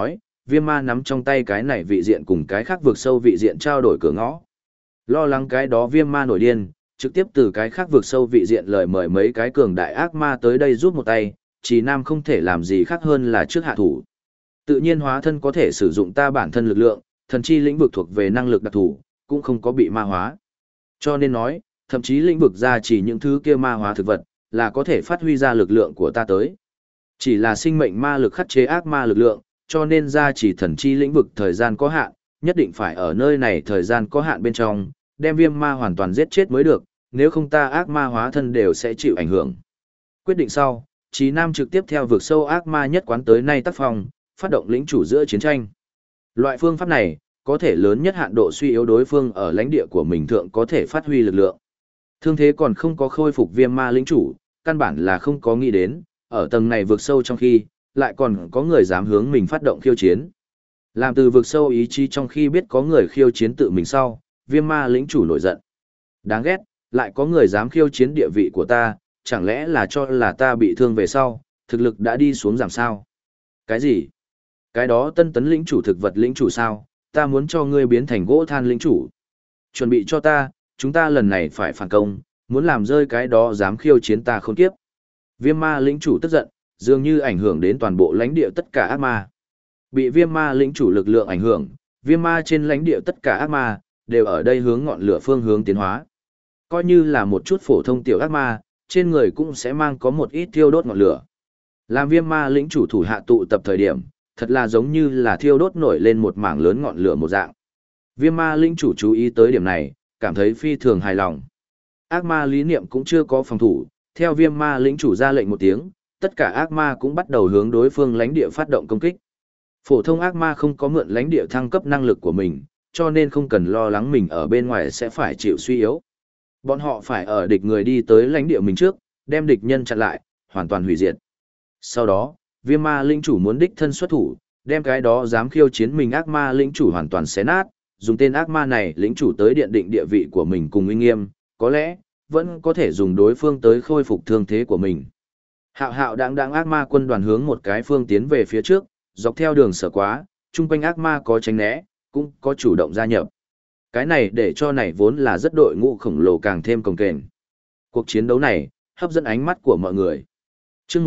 viêm ma nắm trong tay cái này vị diện cùng cái khác vực sâu vị diện trao đổi cửa ngõ. Lo lắng cái đó viêm ma nổi điên, trực tiếp từ cái khác vực sâu vị diện lời mời mấy cái cường đại ác ma tới đây giúp một tay, Trì Nam không thể làm gì khác hơn là trước hạ thủ. Tự nhiên hóa thân có thể sử dụng ta bản thân lực lượng, thần chi lĩnh vực thuộc về năng lực đặc thù, cũng không có bị ma hóa. Cho nên nói, thậm chí lĩnh vực ra chỉ những thứ kia ma hóa thực vật, là có thể phát huy ra lực lượng của ta tới. Chỉ là sinh mệnh ma lực khắc chế ác ma lực lượng, cho nên ra chỉ thần chi lĩnh vực thời gian có hạn, nhất định phải ở nơi này thời gian có hạn bên trong, đem viêm ma hoàn toàn giết chết mới được, nếu không ta ác ma hóa thân đều sẽ chịu ảnh hưởng. Quyết định sau, Chí Nam trực tiếp theo vực sâu ác ma nhất quán tới nay tác phong, phát động lĩnh chủ giữa chiến tranh. Loại phương pháp này, có thể lớn nhất hạn độ suy yếu đối phương ở lãnh địa của mình thượng có thể phát huy lực lượng. Thương thế còn không có khôi phục viêm ma lĩnh chủ, căn bản là không có nghĩ đến, ở tầng này vực sâu trong khi, lại còn có người dám hướng mình phát động khiêu chiến. Làm từ vực sâu ý chí trong khi biết có người khiêu chiến tự mình sau, viêm ma lĩnh chủ nổi giận. Đáng ghét, lại có người dám khiêu chiến địa vị của ta, chẳng lẽ là cho là ta bị thương về sau, thực lực đã đi xuống giảm sao? Cái gì? Cái đó tân tấn lĩnh chủ thực vật lĩnh chủ sao? Ta muốn cho ngươi biến thành gỗ than lĩnh chủ. Chuẩn bị cho ta, chúng ta lần này phải phản công, muốn làm rơi cái đó dám khiêu chiến ta khốn kiếp. Viêm ma lĩnh chủ tức giận, dường như ảnh hưởng đến toàn bộ lãnh địa tất cả ác ma. Bị viêm ma lĩnh chủ lực lượng ảnh hưởng, viêm ma trên lãnh địa tất cả ác ma, đều ở đây hướng ngọn lửa phương hướng tiến hóa. Coi như là một chút phổ thông tiểu ác ma, trên người cũng sẽ mang có một ít thiêu đốt ngọn lửa. Làm viêm ma lĩnh chủ thủ hạ tụ tập thời điểm, thật là giống như là thiêu đốt nổi lên một mảng lớn ngọn lửa một dạng. Viêm ma lĩnh chủ chú ý tới điểm này, cảm thấy phi thường hài lòng. Ác ma lý niệm cũng chưa có phòng thủ, theo viêm ma lĩnh chủ ra lệnh một tiếng, tất cả ác ma cũng bắt đầu hướng đối phương lãnh địa phát động công kích. Phổ thông ác ma không có mượn lãnh địa thăng cấp năng lực của mình, cho nên không cần lo lắng mình ở bên ngoài sẽ phải chịu suy yếu. Bọn họ phải ở địch người đi tới lãnh địa mình trước, đem địch nhân chặn lại, hoàn toàn hủy diệt. Sau đó, viêm ma lĩnh chủ muốn đích thân xuất thủ, đem cái đó dám khiêu chiến mình ác ma lĩnh chủ hoàn toàn xé nát, dùng tên ác ma này lĩnh chủ tới điện định địa vị của mình cùng uy nghiêm, có lẽ, vẫn có thể dùng đối phương tới khôi phục thương thế của mình. Hạo hạo đáng đáng ác ma quân đoàn hướng một cái phương tiến về phía trước, dọc theo đường sở quá, chung quanh ác ma có tránh né, cũng có chủ động gia nhập. Cái này để cho này vốn là rất đội ngũ khổng lồ càng thêm cồng kềnh. Cuộc chiến đấu này, hấp dẫn ánh mắt của mọi người. Trước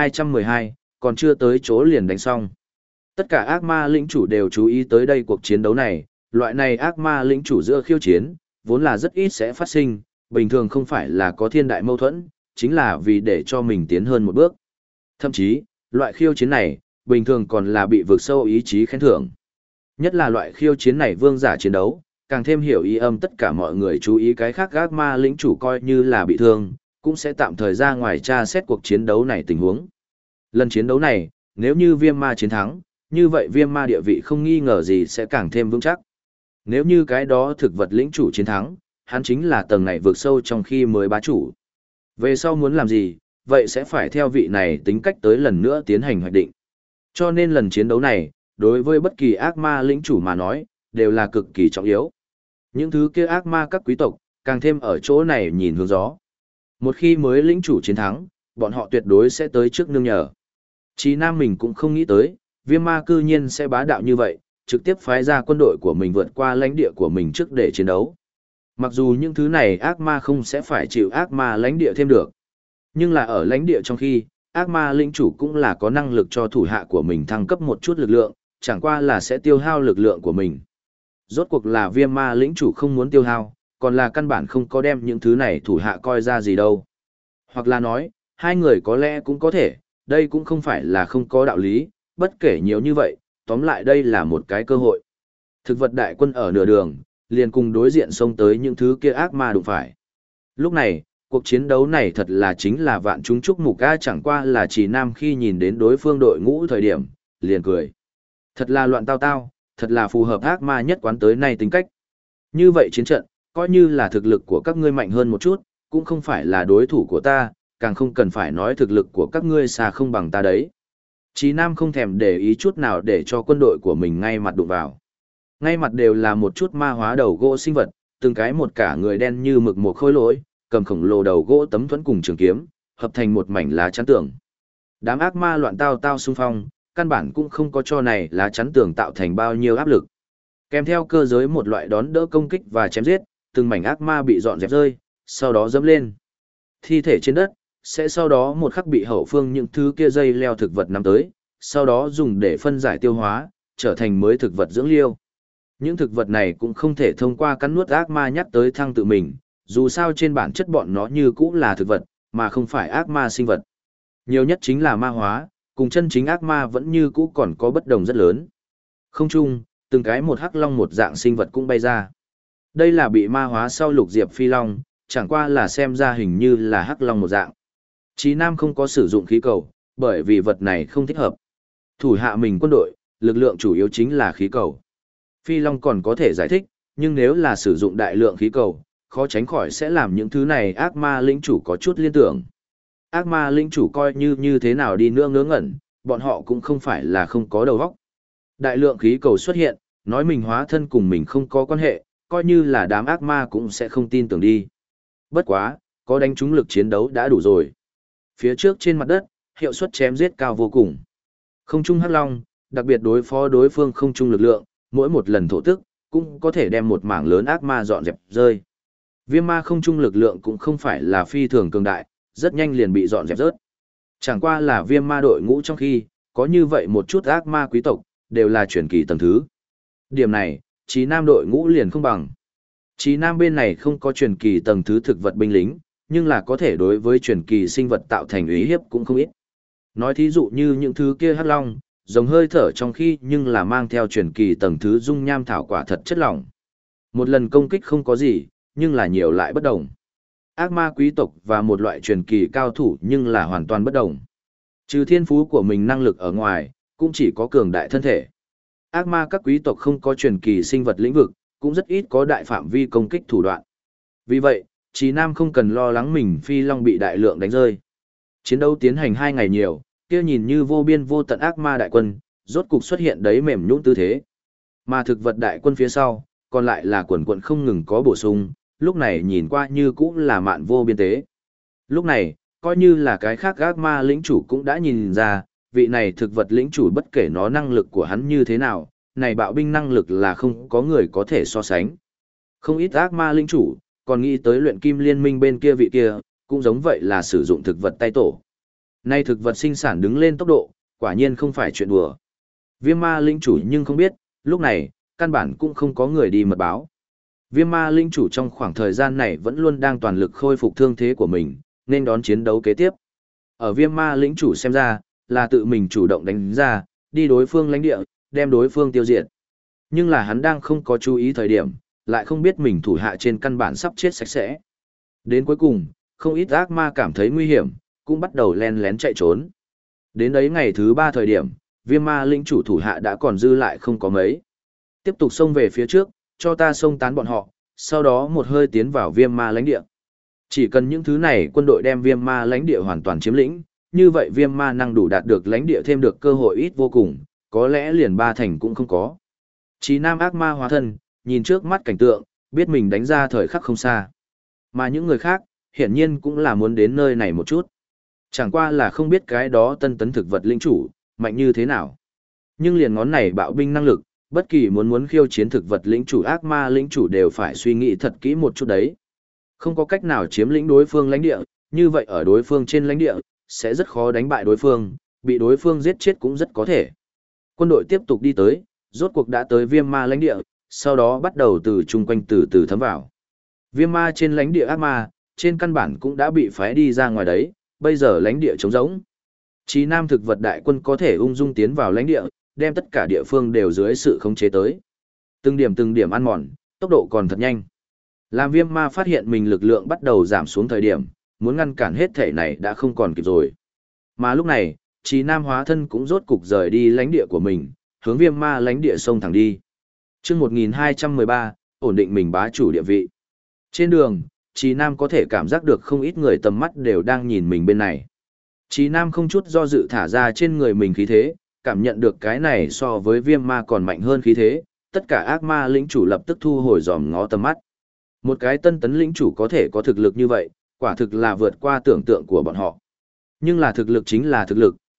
1212, còn chưa tới chỗ liền đánh xong. Tất cả ác ma lĩnh chủ đều chú ý tới đây cuộc chiến đấu này, loại này ác ma lĩnh chủ giữa khiêu chiến, vốn là rất ít sẽ phát sinh, bình thường không phải là có thiên đại mâu thuẫn, chính là vì để cho mình tiến hơn một bước. Thậm chí, loại khiêu chiến này, bình thường còn là bị vượt sâu ý chí khen thưởng. Nhất là loại khiêu chiến này vương giả chiến đấu, càng thêm hiểu ý âm tất cả mọi người chú ý cái khác ác ma lĩnh chủ coi như là bị thương, cũng sẽ tạm thời ra ngoài tra xét cuộc chiến đấu này tình huống. Lần chiến đấu này, nếu như viêm ma chiến thắng, như vậy viêm ma địa vị không nghi ngờ gì sẽ càng thêm vững chắc. Nếu như cái đó thực vật lĩnh chủ chiến thắng, hắn chính là tầng này vượt sâu trong khi mới bá chủ. Về sau muốn làm gì, vậy sẽ phải theo vị này tính cách tới lần nữa tiến hành hoạch định. Cho nên lần chiến đấu này, đối với bất kỳ ác ma lĩnh chủ mà nói, đều là cực kỳ trọng yếu. Những thứ kia ác ma các quý tộc, càng thêm ở chỗ này nhìn hướng gió. Một khi mới lĩnh chủ chiến thắng, bọn họ tuyệt đối sẽ tới trước nương nhờ. Chí Nam mình cũng không nghĩ tới, viêm ma cư nhiên sẽ bá đạo như vậy, trực tiếp phái ra quân đội của mình vượt qua lãnh địa của mình trước để chiến đấu. Mặc dù những thứ này ác ma không sẽ phải chịu ác ma lãnh địa thêm được. Nhưng là ở lãnh địa trong khi, ác ma lĩnh chủ cũng là có năng lực cho thủ hạ của mình thăng cấp một chút lực lượng, chẳng qua là sẽ tiêu hao lực lượng của mình. Rốt cuộc là viêm ma lĩnh chủ không muốn tiêu hao, còn là căn bản không có đem những thứ này thủ hạ coi ra gì đâu. Hoặc là nói, hai người có lẽ cũng có thể, đây cũng không phải là không có đạo lý, bất kể nhiều như vậy, tóm lại đây là một cái cơ hội. Thực vật đại quân ở nửa đường, liền cùng đối diện xông tới những thứ kia ác ma đụng phải. Lúc này, cuộc chiến đấu này thật là chính là vạn chúng chúc mục ca, chẳng qua là chỉ Nam khi nhìn đến đối phương đội ngũ thời điểm, liền cười. Thật là loạn tao tao, thật là phù hợp ác ma nhất quán tới nay tính cách. Như vậy chiến trận, coi như là thực lực của các ngươi mạnh hơn một chút, cũng không phải là đối thủ của ta, càng không cần phải nói thực lực của các ngươi xa không bằng ta đấy. Chí Nam không thèm để ý chút nào để cho quân đội của mình ngay mặt đụng vào. Ngay mặt đều là một chút ma hóa đầu gỗ sinh vật, từng cái một cả người đen như mực một khối lỗi, cầm khổng lồ đầu gỗ tấm thuẫn cùng trường kiếm, hợp thành một mảnh lá chắn tường. Đám ác ma loạn tao tao xung phong, căn bản cũng không có cho này lá chắn tường tạo thành bao nhiêu áp lực. Kèm theo cơ giới một loại đón đỡ công kích và chém giết, từng mảnh ác ma bị dọn dẹp rơi, sau đó dẫm lên. Thi thể trên đất, sẽ sau đó một khắc bị hậu phương những thứ kia dây leo thực vật nắm tới, sau đó dùng để phân giải tiêu hóa, trở thành mới thực vật dưỡng liêu. Những thực vật này cũng không thể thông qua cắn nuốt ác ma nhắc tới thăng tự mình, dù sao trên bản chất bọn nó như cũ là thực vật, mà không phải ác ma sinh vật. Nhiều nhất chính là ma hóa, cùng chân chính ác ma vẫn như cũ còn có bất đồng rất lớn. Không chung, từng cái một hắc long một dạng sinh vật cũng bay ra. Đây là bị ma hóa sau lục diệp phi long, chẳng qua là xem ra hình như là hắc long một dạng. Chí Nam không có sử dụng khí cầu, bởi vì vật này không thích hợp. Thủ hạ mình quân đội, lực lượng chủ yếu chính là khí cầu. Phi long còn có thể giải thích, nhưng nếu là sử dụng đại lượng khí cầu, khó tránh khỏi sẽ làm những thứ này ác ma lĩnh chủ có chút liên tưởng. Ác ma lĩnh chủ coi như thế nào đi nữa ngớ ngẩn, bọn họ cũng không phải là không có đầu óc. Đại lượng khí cầu xuất hiện, nói mình hóa thân cùng mình không có quan hệ, coi như là đám ác ma cũng sẽ không tin tưởng đi. Bất quá, có đánh trúng lực chiến đấu đã đủ rồi. Phía trước trên mặt đất, hiệu suất chém giết cao vô cùng. Không trung hắc long, đặc biệt đối phó đối phương không trung lực lượng, mỗi một lần thổ tức, cũng có thể đem một mảng lớn ác ma dọn dẹp rơi. Viêm ma không trung lực lượng cũng không phải là phi thường cường đại, rất nhanh liền bị dọn dẹp rớt. Chẳng qua là viêm ma đội ngũ trong khi, có như vậy một chút ác ma quý tộc, đều là truyền kỳ tầng thứ. Điểm này, Chí Nam đội ngũ liền không bằng. Chí Nam bên này không có truyền kỳ tầng thứ thực vật binh lính, nhưng là có thể đối với truyền kỳ sinh vật tạo thành uy hiếp cũng không ít. Nói thí dụ như những thứ kia hắc long, giống hơi thở trong khi nhưng là mang theo truyền kỳ tầng thứ dung nham thảo quả thật chất lỏng. Một lần công kích không có gì, nhưng là nhiều lại bất đồng. Ác ma quý tộc và một loại truyền kỳ cao thủ nhưng là hoàn toàn bất đồng. Trừ thiên phú của mình năng lực ở ngoài, cũng chỉ có cường đại thân thể. Ác ma các quý tộc không có truyền kỳ sinh vật lĩnh vực, cũng rất ít có đại phạm vi công kích thủ đoạn. Vì vậy, Chí Nam không cần lo lắng mình phi long bị đại lượng đánh rơi. Chiến đấu tiến hành 2 ngày nhiều, kia nhìn như vô biên vô tận ác ma đại quân, rốt cục xuất hiện đấy mềm nhũn tư thế. Mà thực vật đại quân phía sau, còn lại là quần quần không ngừng có bổ sung, lúc này nhìn qua như cũng là mạn vô biên tế. Lúc này, coi như là cái khác ác ma lĩnh chủ cũng đã nhìn ra, vị này thực vật lĩnh chủ bất kể nó năng lực của hắn như thế nào, này bạo binh năng lực là không có người có thể so sánh. Không ít ác ma lĩnh chủ, còn nghĩ tới luyện kim liên minh bên kia vị kia, cũng giống vậy là sử dụng thực vật tay tổ. Nay thực vật sinh sản đứng lên tốc độ, quả nhiên không phải chuyện đùa. Viêm ma lĩnh chủ nhưng không biết, lúc này, căn bản cũng không có người đi mật báo. Viêm ma lĩnh chủ trong khoảng thời gian này vẫn luôn đang toàn lực khôi phục thương thế của mình, nên đón chiến đấu kế tiếp. Ở viêm ma lĩnh chủ xem ra, là tự mình chủ động đánh ra, đi đối phương lãnh địa, đem đối phương tiêu diệt. Nhưng là hắn đang không có chú ý thời điểm, lại không biết mình thủ hạ trên căn bản sắp chết sạch sẽ. Đến cuối cùng, không ít ác ma cảm thấy nguy hiểm, cũng bắt đầu len lén chạy trốn. Đến đấy ngày thứ 3 thời điểm, viêm ma lĩnh chủ thủ hạ đã còn dư lại không có mấy. Tiếp tục xông về phía trước, cho ta xông tán bọn họ, sau đó một hơi tiến vào viêm ma lãnh địa. Chỉ cần những thứ này quân đội đem viêm ma lãnh địa hoàn toàn chiếm lĩnh, như vậy viêm ma năng đủ đạt được lãnh địa thêm được cơ hội ít vô cùng, có lẽ liền 3 thành cũng không có. Chí Nam ác ma hóa thân, nhìn trước mắt cảnh tượng, biết mình đánh ra thời khắc không xa. Mà những người khác, hiển nhiên cũng là muốn đến nơi này một chút. Chẳng qua là không biết cái đó tân tấn thực vật linh chủ, mạnh như thế nào. Nhưng liền ngón này bạo binh năng lực, bất kỳ muốn khiêu chiến thực vật lĩnh chủ ác ma lĩnh chủ đều phải suy nghĩ thật kỹ một chút đấy. Không có cách nào chiếm lĩnh đối phương lãnh địa, như vậy ở đối phương trên lãnh địa, sẽ rất khó đánh bại đối phương, bị đối phương giết chết cũng rất có thể. Quân đội tiếp tục đi tới, rốt cuộc đã tới viêm ma lãnh địa, sau đó bắt đầu từ chung quanh từ từ thấm vào. Viêm ma trên lãnh địa ác ma, trên căn bản cũng đã bị phái đi ra ngoài đấy, bây giờ lãnh địa trống rỗng. Chí Nam thực vật đại quân có thể ung dung tiến vào lãnh địa, đem tất cả địa phương đều dưới sự khống chế tới. Từng điểm ăn mòn, tốc độ còn thật nhanh. Làm viêm ma phát hiện mình lực lượng bắt đầu giảm xuống thời điểm, muốn ngăn cản hết thể này đã không còn kịp rồi. Mà lúc này, Chí Nam hóa thân cũng rốt cục rời đi lãnh địa của mình, hướng viêm ma lãnh địa sông thẳng đi. Chương 1213, ổn định mình bá chủ địa vị. Trên đường, Chí Nam có thể cảm giác được không ít người tầm mắt đều đang nhìn mình bên này. Chí Nam không chút do dự thả ra trên người mình khí thế, cảm nhận được cái này so với viêm ma còn mạnh hơn khí thế, tất cả ác ma lĩnh chủ lập tức thu hồi dòm ngó tầm mắt. Một cái tân tấn lĩnh chủ có thể có thực lực như vậy, quả thực là vượt qua tưởng tượng của bọn họ. Nhưng là thực lực chính là thực lực,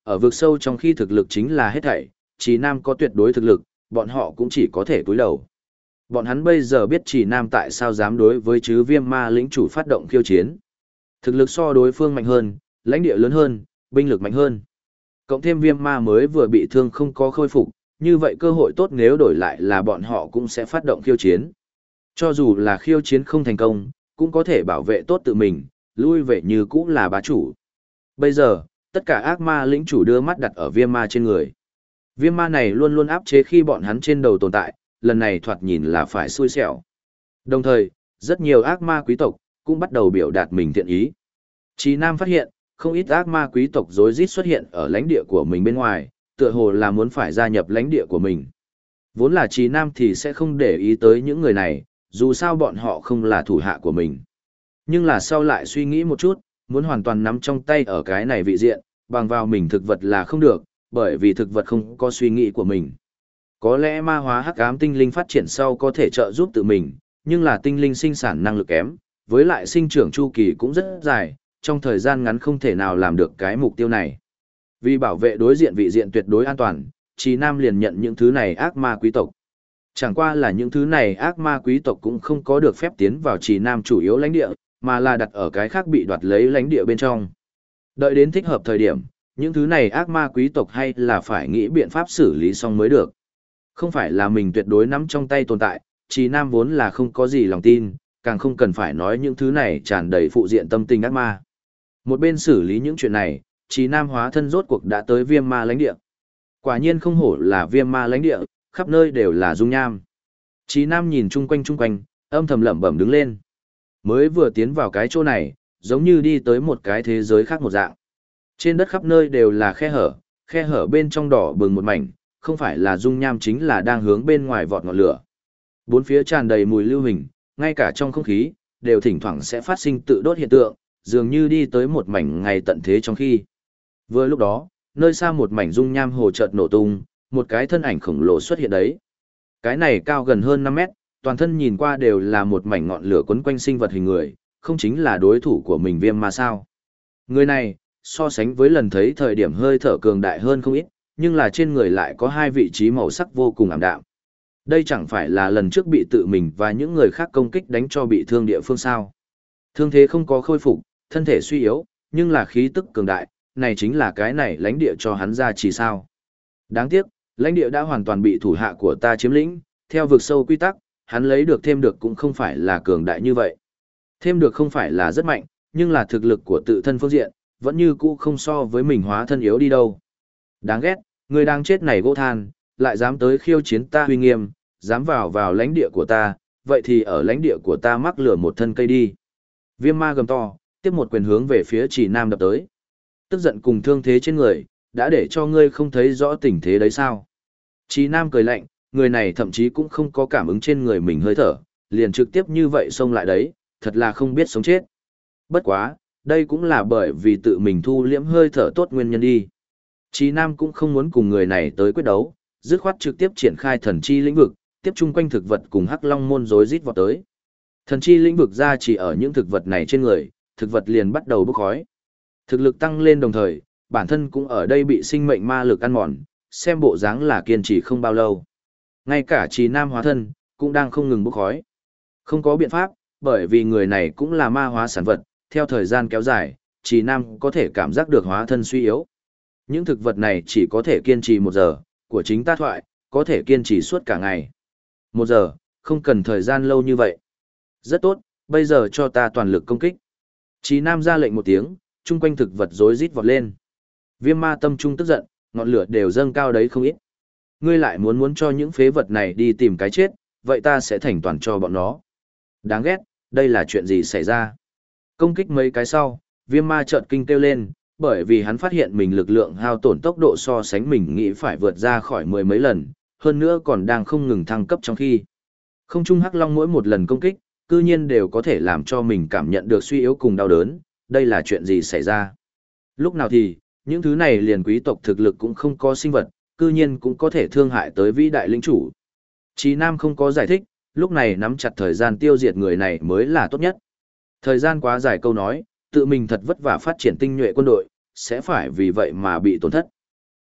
Ở vực sâu trong khi thực lực chính là hết thảy, Trì Nam có tuyệt đối thực lực, bọn họ cũng chỉ có thể cúi đầu. Bọn hắn bây giờ biết Trì Nam tại sao dám đối với chứ Viêm Ma lĩnh chủ phát động khiêu chiến. Thực lực so đối phương mạnh hơn, lãnh địa lớn hơn, binh lực mạnh hơn. Cộng thêm Viêm Ma mới vừa bị thương không có khôi phục, như vậy cơ hội tốt nếu đổi lại là bọn họ cũng sẽ phát động khiêu chiến. Cho dù là khiêu chiến không thành công, cũng có thể bảo vệ tốt tự mình, lui về như cũ là bá chủ. Bây giờ, tất cả ác ma lĩnh chủ đưa mắt đặt ở Viêm Ma trên người. Viêm ma này luôn luôn áp chế khi bọn hắn trên đầu tồn tại, lần này thoạt nhìn là phải xui xẻo. Đồng thời, rất nhiều ác ma quý tộc cũng bắt đầu biểu đạt mình thiện ý. Chí Nam phát hiện, không ít ác ma quý tộc rối rít xuất hiện ở lãnh địa của mình bên ngoài, tựa hồ là muốn phải gia nhập lãnh địa của mình. Vốn là Chí Nam thì sẽ không để ý tới những người này, dù sao bọn họ không là thủ hạ của mình. Nhưng là sau lại suy nghĩ một chút, muốn hoàn toàn nắm trong tay ở cái này vị diện, bằng vào mình thực vật là không được, bởi vì thực vật không có suy nghĩ của mình. Có lẽ ma hóa hắc ám tinh linh phát triển sau có thể trợ giúp tự mình, nhưng là tinh linh sinh sản năng lực kém, với lại sinh trưởng chu kỳ cũng rất dài, trong thời gian ngắn không thể nào làm được cái mục tiêu này. Vì bảo vệ đối diện vị diện tuyệt đối an toàn, Trì Nam liền nhận những thứ này ác ma quý tộc. Chẳng qua là những thứ này ác ma quý tộc cũng không có được phép tiến vào Trì Nam chủ yếu lãnh địa, mà là đặt ở cái khác bị đoạt lấy lãnh địa bên trong. Đợi đến thích hợp thời điểm, những thứ này ác ma quý tộc hay là phải nghĩ biện pháp xử lý xong mới được. Không phải là mình tuyệt đối nắm trong tay tồn tại, Trì Nam vốn là không có gì lòng tin, càng không cần phải nói những thứ này tràn đầy phụ diện tâm tình ác ma. Một bên xử lý những chuyện này, Trì Nam hóa thân rốt cuộc đã tới Viêm Ma lãnh địa. Quả nhiên không hổ là Viêm Ma lãnh địa, khắp nơi đều là dung nham. Trì Nam nhìn chung quanh, âm thầm lẩm bẩm đứng lên. Mới vừa tiến vào cái chỗ này, giống như đi tới một cái thế giới khác một dạng. Trên đất khắp nơi đều là khe hở bên trong đỏ bừng một mảnh, không phải là dung nham chính là đang hướng bên ngoài vọt ngọn lửa. Bốn phía tràn đầy mùi lưu hình, ngay cả trong không khí, đều thỉnh thoảng sẽ phát sinh tự đốt hiện tượng, dường như đi tới một mảnh ngày tận thế trong khi. Vừa lúc đó, nơi xa một mảnh dung nham hồ chợt nổ tung, một cái thân ảnh khổng lồ xuất hiện đấy. Cái này cao gần hơn 5 mét, toàn thân nhìn qua đều là một mảnh ngọn lửa quấn quanh sinh vật hình người, không chính là đối thủ của mình Viêm Ma sao. Người này, so sánh với lần thấy thời điểm hơi thở cường đại hơn không ít, nhưng là trên người lại có hai vị trí màu sắc vô cùng ảm đạm. Đây chẳng phải là lần trước bị tự mình và những người khác công kích đánh cho bị thương địa phương sao. Thương thế không có khôi phục, thân thể suy yếu, nhưng là khí tức cường đại, này chính là cái này lãnh địa cho hắn ra chỉ sao. Đáng tiếc, lãnh địa đã hoàn toàn bị thủ hạ của ta chiếm lĩnh, theo vực sâu quy tắc, hắn lấy được thêm được cũng không phải là cường đại như vậy. Thêm được không phải là rất mạnh, nhưng là thực lực của tự thân phương diện, vẫn như cũ không so với mình hóa thân yếu đi đâu. Đáng ghét, người đang chết này gỗ than, lại dám tới khiêu chiến ta uy nghiêm, dám vào lãnh địa của ta, vậy thì ở lãnh địa của ta mắc lửa một thân cây đi. Viêm ma gầm to, tiếp một quyền hướng về phía Trì Nam đập tới. Tức giận cùng thương thế trên người, đã để cho ngươi không thấy rõ tình thế đấy sao. Trì Nam cười lạnh, người này thậm chí cũng không có cảm ứng trên người mình hơi thở, liền trực tiếp như vậy xông lại đấy, thật là không biết sống chết. Bất quá, đây cũng là bởi vì tự mình thu liễm hơi thở tốt nguyên nhân đi. Trì Nam cũng không muốn cùng người này tới quyết đấu, dứt khoát trực tiếp triển khai thần chi lĩnh vực, tiếp chung quanh thực vật cùng hắc long môn rối rít vọt tới. Thần chi lĩnh vực ra chỉ ở những thực vật này trên người, thực vật liền bắt đầu bốc khói. Thực lực tăng lên đồng thời, bản thân cũng ở đây bị sinh mệnh ma lực ăn mòn, xem bộ dáng là kiên trì không bao lâu. Ngay cả Trì Nam hóa thân, cũng đang không ngừng bốc khói. Không có biện pháp, bởi vì người này cũng là ma hóa sản vật, theo thời gian kéo dài, Trì Nam có thể cảm giác được hóa thân suy yếu. Những thực vật này chỉ có thể kiên trì 1 giờ, của chính ta thoại, có thể kiên trì suốt cả ngày. 1 giờ, không cần thời gian lâu như vậy. Rất tốt, bây giờ cho ta toàn lực công kích. Trì Nam ra lệnh một tiếng, chung quanh thực vật rối rít vọt lên. Viêm ma tâm trung tức giận, ngọn lửa đều dâng cao đấy không ít. Ngươi lại muốn cho những phế vật này đi tìm cái chết, vậy ta sẽ thành toàn cho bọn nó. Đáng ghét, đây là chuyện gì xảy ra? Công kích mấy cái sau, viêm ma chợt kinh kêu lên, bởi vì hắn phát hiện mình lực lượng hao tổn tốc độ so sánh mình nghĩ phải vượt ra khỏi 10 mấy lần, hơn nữa còn đang không ngừng thăng cấp trong khi. Không trung hắc long mỗi một lần công kích, cư nhiên đều có thể làm cho mình cảm nhận được suy yếu cùng đau đớn, đây là chuyện gì xảy ra? Lúc nào thì, những thứ này liền quý tộc thực lực cũng không có sinh vật, cư nhiên cũng có thể thương hại tới vĩ đại lĩnh chủ. Chí Nam không có giải thích, lúc này nắm chặt thời gian tiêu diệt người này mới là tốt nhất. Thời gian quá dài câu nói, tự mình thật vất vả phát triển tinh nhuệ quân đội, sẽ phải vì vậy mà bị tổn thất.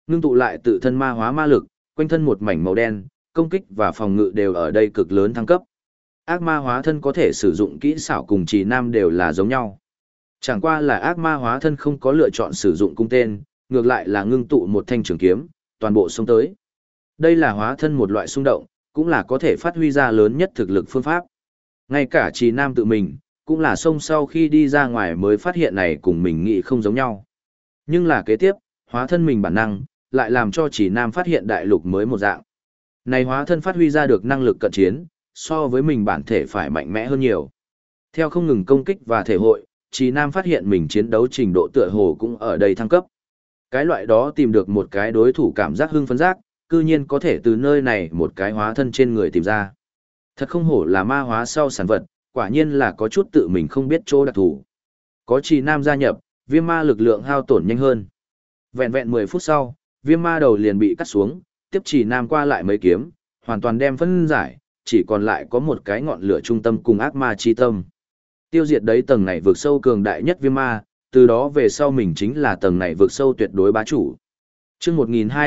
Ngưng tụ lại tự thân ma hóa ma lực, quanh thân một mảnh màu đen, công kích và phòng ngự đều ở đây cực lớn thăng cấp. Ác ma hóa thân có thể sử dụng kỹ xảo cùng Trì Nam đều là giống nhau. Chẳng qua là ác ma hóa thân không có lựa chọn sử dụng cung tên, ngược lại là ngưng tụ một thanh trường kiếm, toàn bộ xông tới. Đây là hóa thân một loại xung động, cũng là có thể phát huy ra lớn nhất thực lực phương pháp. Ngay cả Trì Nam tự mình, cũng là xông sau khi đi ra ngoài mới phát hiện này cùng mình nghĩ không giống nhau. Nhưng là kế tiếp, hóa thân mình bản năng, lại làm cho Trì Nam phát hiện đại lục mới một dạng. Này hóa thân phát huy ra được năng lực cận chiến, so với mình bản thể phải mạnh mẽ hơn nhiều. Theo không ngừng công kích và thể hội, Trì Nam phát hiện mình chiến đấu trình độ tựa hồ cũng ở đây thăng cấp. Cái loại đó tìm được một cái đối thủ cảm giác hưng phấn giác, cư nhiên có thể từ nơi này một cái hóa thân trên người tìm ra. Thật không hổ là ma hóa sau sản vật, quả nhiên là có chút tự mình không biết chỗ đặc thù. Có Trì Nam gia nhập, viêm ma lực lượng hao tổn nhanh hơn. Vẹn vẹn 10 phút sau, viêm ma đầu liền bị cắt xuống, tiếp Trì Nam qua lại mấy kiếm, hoàn toàn đem phân giải, chỉ còn lại có một cái ngọn lửa trung tâm cùng ác ma chi tâm. Tiêu diệt đấy tầng này vượt sâu cường đại nhất viêm ma, từ đó về sau mình chính là tầng này vượt sâu tuyệt đối bá chủ. Chương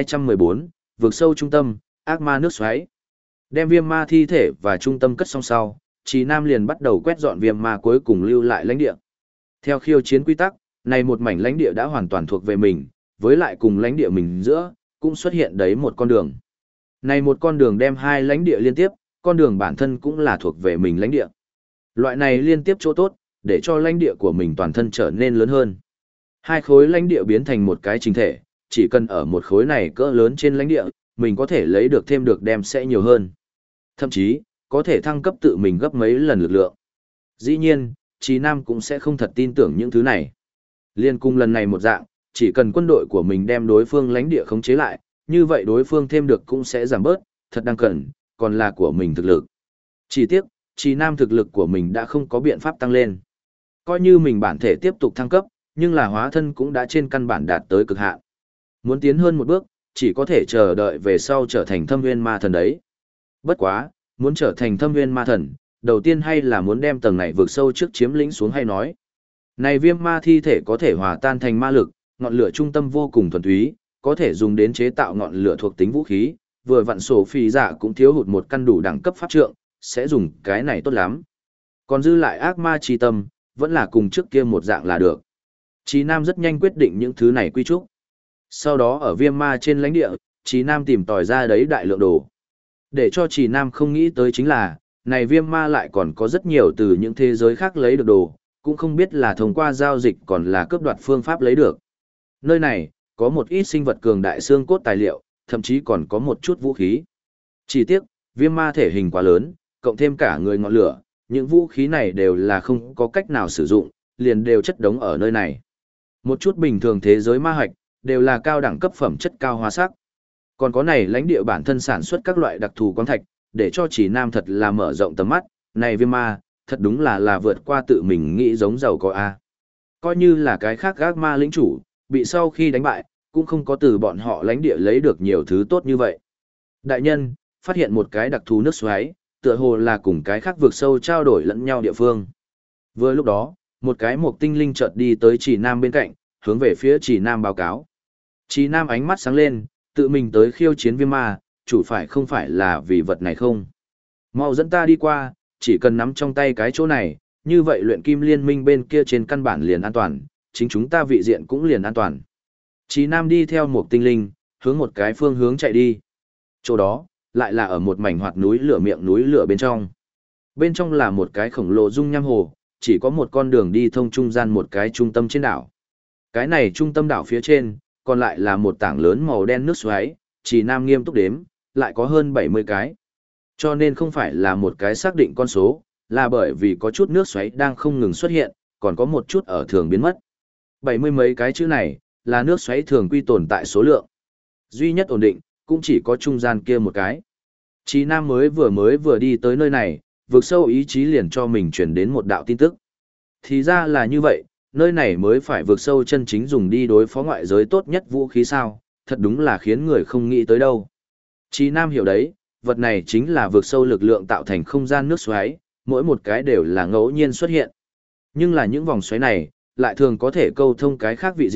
1214, vượt sâu trung tâm, ác ma nước xoáy. Đem viêm ma thi thể và trung tâm cất xong sau, Trì Nam liền bắt đầu quét dọn viêm ma cuối cùng lưu lại lãnh địa. Theo khiêu chiến quy tắc, này một mảnh lãnh địa đã hoàn toàn thuộc về mình, với lại cùng lãnh địa mình giữa, cũng xuất hiện đấy một con đường. Này một con đường đem hai lãnh địa liên tiếp, con đường bản thân cũng là thuộc về mình lãnh địa. Loại này liên tiếp chỗ tốt, để cho lãnh địa của mình toàn thân trở nên lớn hơn. Hai khối lãnh địa biến thành một cái chính thể, chỉ cần ở một khối này cỡ lớn trên lãnh địa, mình có thể lấy được thêm được đem sẽ nhiều hơn. Thậm chí, có thể thăng cấp tự mình gấp mấy lần lực lượng. Dĩ nhiên, Trì Nam cũng sẽ không thật tin tưởng những thứ này. Liên cung lần này một dạng, chỉ cần quân đội của mình đem đối phương lãnh địa khống chế lại, như vậy đối phương thêm được cũng sẽ giảm bớt, thật đang cần, còn là của mình thực lực. Chỉ tiếc, Trì Nam thực lực của mình đã không có biện pháp tăng lên. Coi như mình bản thể tiếp tục thăng cấp, nhưng là hóa thân cũng đã trên căn bản đạt tới cực hạn. Muốn tiến hơn một bước, chỉ có thể chờ đợi về sau trở thành thâm nguyên ma thần đấy. Bất quá, muốn trở thành thâm nguyên ma thần, đầu tiên hay là muốn đem tầng này vượt sâu trước chiếm lĩnh xuống hay nói. Này viêm ma thi thể có thể hòa tan thành ma lực, ngọn lửa trung tâm vô cùng thuần túy, có thể dùng đến chế tạo ngọn lửa thuộc tính vũ khí, vừa vặn sổ phi giả cũng thiếu hụt một căn đủ đẳng cấp pháp trượng, sẽ dùng cái này tốt lắm. Còn dư lại ác ma chi tâm, vẫn là cùng trước kia một dạng là được. Chí Nam rất nhanh quyết định những thứ này quy trúc. Sau đó ở viêm ma trên lãnh địa, Chí Nam tìm tòi ra đấy đại lượng đồ. Để cho Chí Nam không nghĩ tới chính là, này viêm ma lại còn có rất nhiều từ những thế giới khác lấy được đồ, cũng không biết là thông qua giao dịch còn là cướp đoạt phương pháp lấy được. Nơi này, có một ít sinh vật cường đại xương cốt tài liệu, thậm chí còn có một chút vũ khí. Chỉ tiếc, viêm ma thể hình quá lớn, cộng thêm cả người ngọn lửa, những vũ khí này đều là không có cách nào sử dụng, liền đều chất đống ở nơi này. Một chút bình thường thế giới ma hạch, đều là cao đẳng cấp phẩm chất cao hóa sắc. Còn có này lãnh địa bản thân sản xuất các loại đặc thù quang thạch, để cho Chỉ Nam thật là mở rộng tầm mắt, này viêm ma, thật đúng là vượt qua tự mình nghĩ giống giàu có a. Coi như là cái khác gác ma lĩnh chủ, bị sau khi đánh bại, cũng không có từ bọn họ lãnh địa lấy được nhiều thứ tốt như vậy. Đại nhân, phát hiện một cái đặc thù nước xoáy, tựa hồ là cùng cái khác vượt sâu trao đổi lẫn nhau địa phương. Vừa lúc đó, một cái mục tinh linh chợt đi tới Chỉ Nam bên cạnh, hướng về phía Chỉ Nam báo cáo. Chỉ Nam ánh mắt sáng lên, tự mình tới khiêu chiến viêm ma, chủ phải không phải là vì vật này không? Mau dẫn ta đi qua, chỉ cần nắm trong tay cái chỗ này, như vậy luyện kim liên minh bên kia trên căn bản liền an toàn, chính chúng ta vị diện cũng liền an toàn. Chỉ Nam đi theo một tinh linh, hướng một cái phương hướng chạy đi. Chỗ đó, lại là ở một mảnh hoạt núi lửa miệng núi lửa bên trong. Bên trong là một cái khổng lồ dung nham hồ, chỉ có một con đường đi thông trung gian một cái trung tâm trên đảo. Cái này trung tâm đảo phía trên, còn lại là một tảng lớn màu đen nước xoáy, Chỉ Nam nghiêm túc đếm, lại có hơn 70 cái. Cho nên không phải là một cái xác định con số, là bởi vì có chút nước xoáy đang không ngừng xuất hiện, còn có một chút ở thường biến mất. 70 mấy cái chữ này, là nước xoáy thường quy tồn tại số lượng. Duy nhất ổn định, cũng chỉ có trung gian kia một cái. Chí Nam mới vừa đi tới nơi này, vượt sâu ý chí liền cho mình truyền đến một đạo tin tức. Thì ra là như vậy, nơi này mới phải vượt sâu chân chính dùng đi đối phó ngoại giới tốt nhất vũ khí sao, thật đúng là khiến người không nghĩ tới đâu. Chí Nam hiểu đấy, vật này chính là vượt sâu lực lượng tạo thành không gian nước xoáy, mỗi một cái đều là ngẫu nhiên xuất hiện. Nhưng là những vòng xoáy này, lại thường có thể câu thông cái khác vị diện,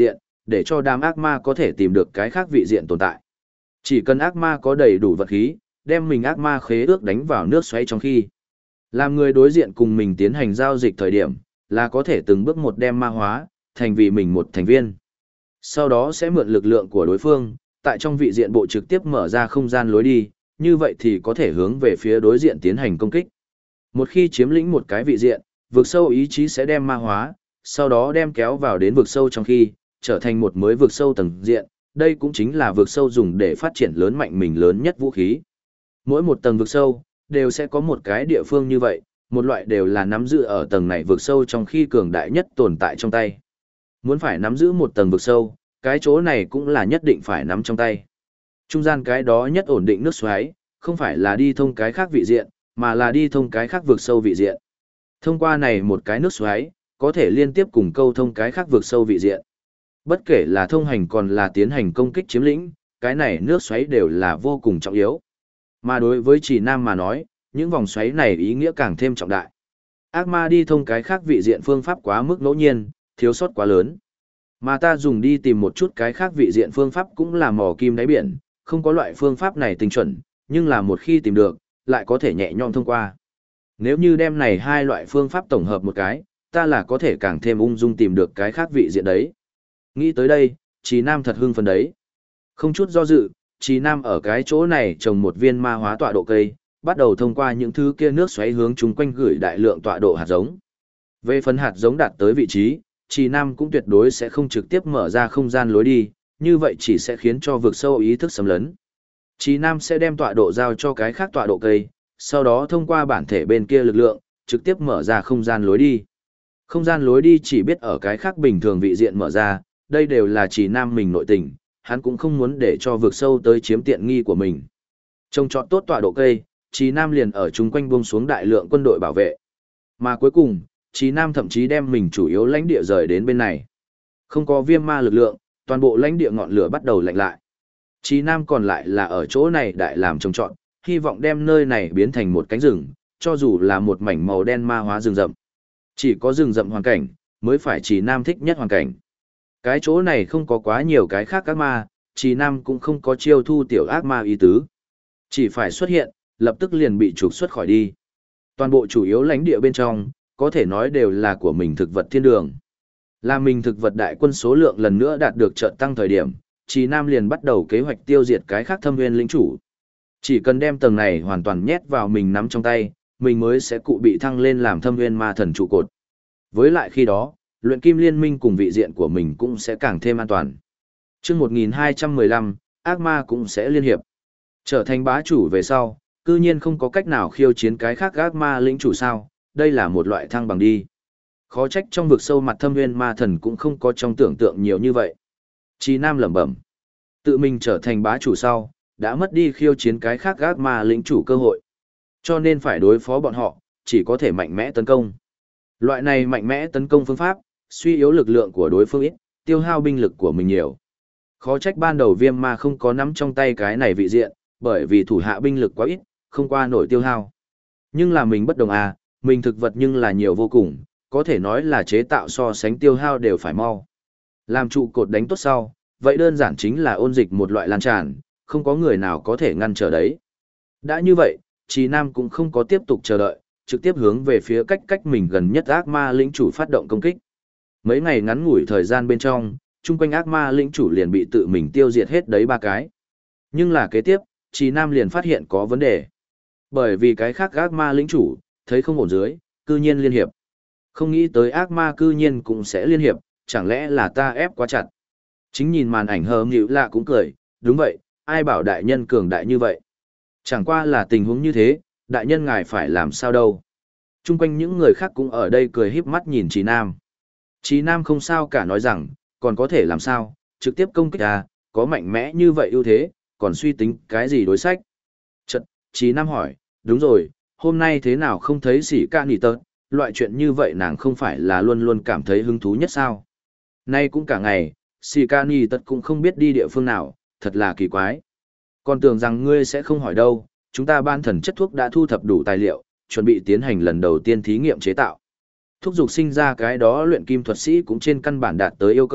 để cho đám ác ma có thể tìm được cái khác vị diện tồn tại. Chỉ cần ác ma có đầy đủ vật khí, đem mình ác ma khế ước đánh vào nước xoáy trong khi làm người đối diện cùng mình tiến hành giao dịch thời điểm, là có thể từng bước một đem ma hóa, thành vì mình một thành viên. Sau đó sẽ mượn lực lượng của đối phương, tại trong vị diện bộ trực tiếp mở ra không gian lối đi, như vậy thì có thể hướng về phía đối diện tiến hành công kích. Một khi chiếm lĩnh một cái vị diện, vực sâu ý chí sẽ đem ma hóa, sau đó đem kéo vào đến vực sâu trong khi, trở thành một mới vực sâu tầng diện, đây cũng chính là vực sâu dùng để phát triển lớn mạnh mình lớn nhất vũ khí. Mỗi một tầng vực sâu, đều sẽ có một cái địa phương như vậy, một loại đều là nắm giữ ở tầng này vực sâu trong khi cường đại nhất tồn tại trong tay. Muốn phải nắm giữ một tầng vực sâu, cái chỗ này cũng là nhất định phải nắm trong tay. Trung gian cái đó nhất ổn định nước xoáy, không phải là đi thông cái khác vị diện, mà là đi thông cái khác vực sâu vị diện. Thông qua này một cái nước xoáy, có thể liên tiếp cùng câu thông cái khác vực sâu vị diện. Bất kể là thông hành còn là tiến hành công kích chiếm lĩnh, cái này nước xoáy đều là vô cùng trọng yếu. Mà đối với Trì Nam mà nói, những vòng xoáy này ý nghĩa càng thêm trọng đại. Ác ma đi thông cái khác vị diện phương pháp quá mức ngẫu nhiên, thiếu sót quá lớn. Mà ta dùng đi tìm một chút cái khác vị diện phương pháp cũng là mò kim đáy biển, không có loại phương pháp này tinh chuẩn, nhưng là một khi tìm được, lại có thể nhẹ nhõm thông qua. Nếu như đem này hai loại phương pháp tổng hợp một cái, ta là có thể càng thêm ung dung tìm được cái khác vị diện đấy. Nghĩ tới đây, Trì Nam thật hưng phấn đấy. Không chút do dự, Trì Nam ở cái chỗ này trồng một viên ma hóa tọa độ cây, bắt đầu thông qua những thứ kia nước xoáy hướng chúng quanh gửi đại lượng tọa độ hạt giống. Về phần hạt giống đạt tới vị trí, Trì Nam cũng tuyệt đối sẽ không trực tiếp mở ra không gian lối đi, như vậy chỉ sẽ khiến cho vực sâu ý thức xâm lấn. Trì Nam sẽ đem tọa độ giao cho cái khác tọa độ cây, sau đó thông qua bản thể bên kia lực lượng, trực tiếp mở ra không gian lối đi. Không gian lối đi chỉ biết ở cái khác bình thường vị diện mở ra, đây đều là Trì Nam mình nội tình, hắn cũng không muốn để cho vực sâu tới chiếm tiện nghi của mình. Trông chọn tốt tọa độ cây, Trì Nam liền ở chung quanh buông xuống đại lượng quân đội bảo vệ. Mà cuối cùng, Trì Nam thậm chí đem mình chủ yếu lãnh địa rời đến bên này. Không có viêm ma lực lượng, toàn bộ lãnh địa ngọn lửa bắt đầu lạnh lại. Trì Nam còn lại là ở chỗ này đại làm trồng trọt, hy vọng đem nơi này biến thành một cánh rừng, cho dù là một mảnh màu đen ma hóa rừng rậm. Chỉ có rừng rậm hoàn cảnh, mới phải Trì Nam thích nhất hoàn cảnh. Cái chỗ này không có quá nhiều cái khác ác ma, Trì Nam cũng không có chiêu thu tiểu ác ma ý tứ. Chỉ phải xuất hiện, lập tức liền bị trục xuất khỏi đi. Toàn bộ chủ yếu lãnh địa bên trong, có thể nói đều là của mình thực vật thiên đường. Là mình thực vật đại quân số lượng lần nữa đạt được trận tăng thời điểm, Trì Nam liền bắt đầu kế hoạch tiêu diệt cái khác thâm nguyên lĩnh chủ. Chỉ cần đem tầng này hoàn toàn nhét vào mình nắm trong tay, mình mới sẽ cụ bị thăng lên làm thâm nguyên ma thần trụ cột. Với lại khi đó, luyện kim liên minh cùng vị diện của mình cũng sẽ càng thêm an toàn. Trước 1215, ác ma cũng sẽ liên hiệp. Trở thành bá chủ về sau, cư nhiên không có cách nào khiêu chiến cái khác ác ma lĩnh chủ sao, đây là một loại thăng bằng đi. Khó trách trong vực sâu mặt thâm nguyên ma thần cũng không có trong tưởng tượng nhiều như vậy. Trì Nam lẩm bẩm. Tự mình trở thành bá chủ sau, đã mất đi khiêu chiến cái khác ác ma lĩnh chủ cơ hội. Cho nên phải đối phó bọn họ, chỉ có thể mạnh mẽ tấn công. Loại này mạnh mẽ tấn công phương pháp, suy yếu lực lượng của đối phương ít, tiêu hao binh lực của mình nhiều. Khó trách ban đầu viêm ma không có nắm trong tay cái này vị diện, bởi vì thủ hạ binh lực quá ít, không qua nổi tiêu hao. Nhưng là mình bất đồng à, mình thực vật nhưng là nhiều vô cùng, có thể nói là chế tạo so sánh tiêu hao đều phải mau. Làm trụ cột đánh tốt sau, vậy đơn giản chính là ôn dịch một loại lan tràn, không có người nào có thể ngăn trở đấy. Đã như vậy, Trì Nam cũng không có tiếp tục chờ đợi, trực tiếp hướng về phía cách mình gần nhất ác ma lĩnh chủ phát động công kích. Mấy ngày ngắn ngủi thời gian bên trong, chung quanh ác ma lĩnh chủ liền bị tự mình tiêu diệt hết đấy 3 cái. Nhưng là kế tiếp, Trì Nam liền phát hiện có vấn đề. Bởi vì cái khác ác ma lĩnh chủ, thấy không ổn dưới, cư nhiên liên hiệp. Không nghĩ tới ác ma cư nhiên cũng sẽ liên hiệp, chẳng lẽ là ta ép quá chặt. Chính nhìn màn ảnh hờ nghịu lạ cũng cười, đúng vậy, ai bảo đại nhân cường đại như vậy. Chẳng qua là tình huống như thế, đại nhân ngài phải làm sao đâu. Chung quanh những người khác cũng ở đây cười híp mắt nhìn Trì Nam. Trì Nam không sao cả nói rằng, còn có thể làm sao, trực tiếp công kích à, có mạnh mẽ như vậy ưu thế, còn suy tính cái gì đối sách. Chật, Trì Nam hỏi, đúng rồi, hôm nay thế nào không thấy Sĩ Ca Nỉ Tật, loại chuyện như vậy nàng không phải là luôn luôn cảm thấy hứng thú nhất sao. Nay cũng cả ngày, Sĩ Ca Nỉ Tật cũng không biết đi địa phương nào, thật là kỳ quái. Còn tưởng rằng ngươi sẽ không hỏi đâu, chúng ta ban thần chất thuốc đã thu thập đủ tài liệu, chuẩn bị tiến hành lần đầu tiên thí nghiệm chế tạo. Thuốc dục sinh ra cái đó luyện kim thuật sĩ cũng trên căn bản đạt tới yêu cầu,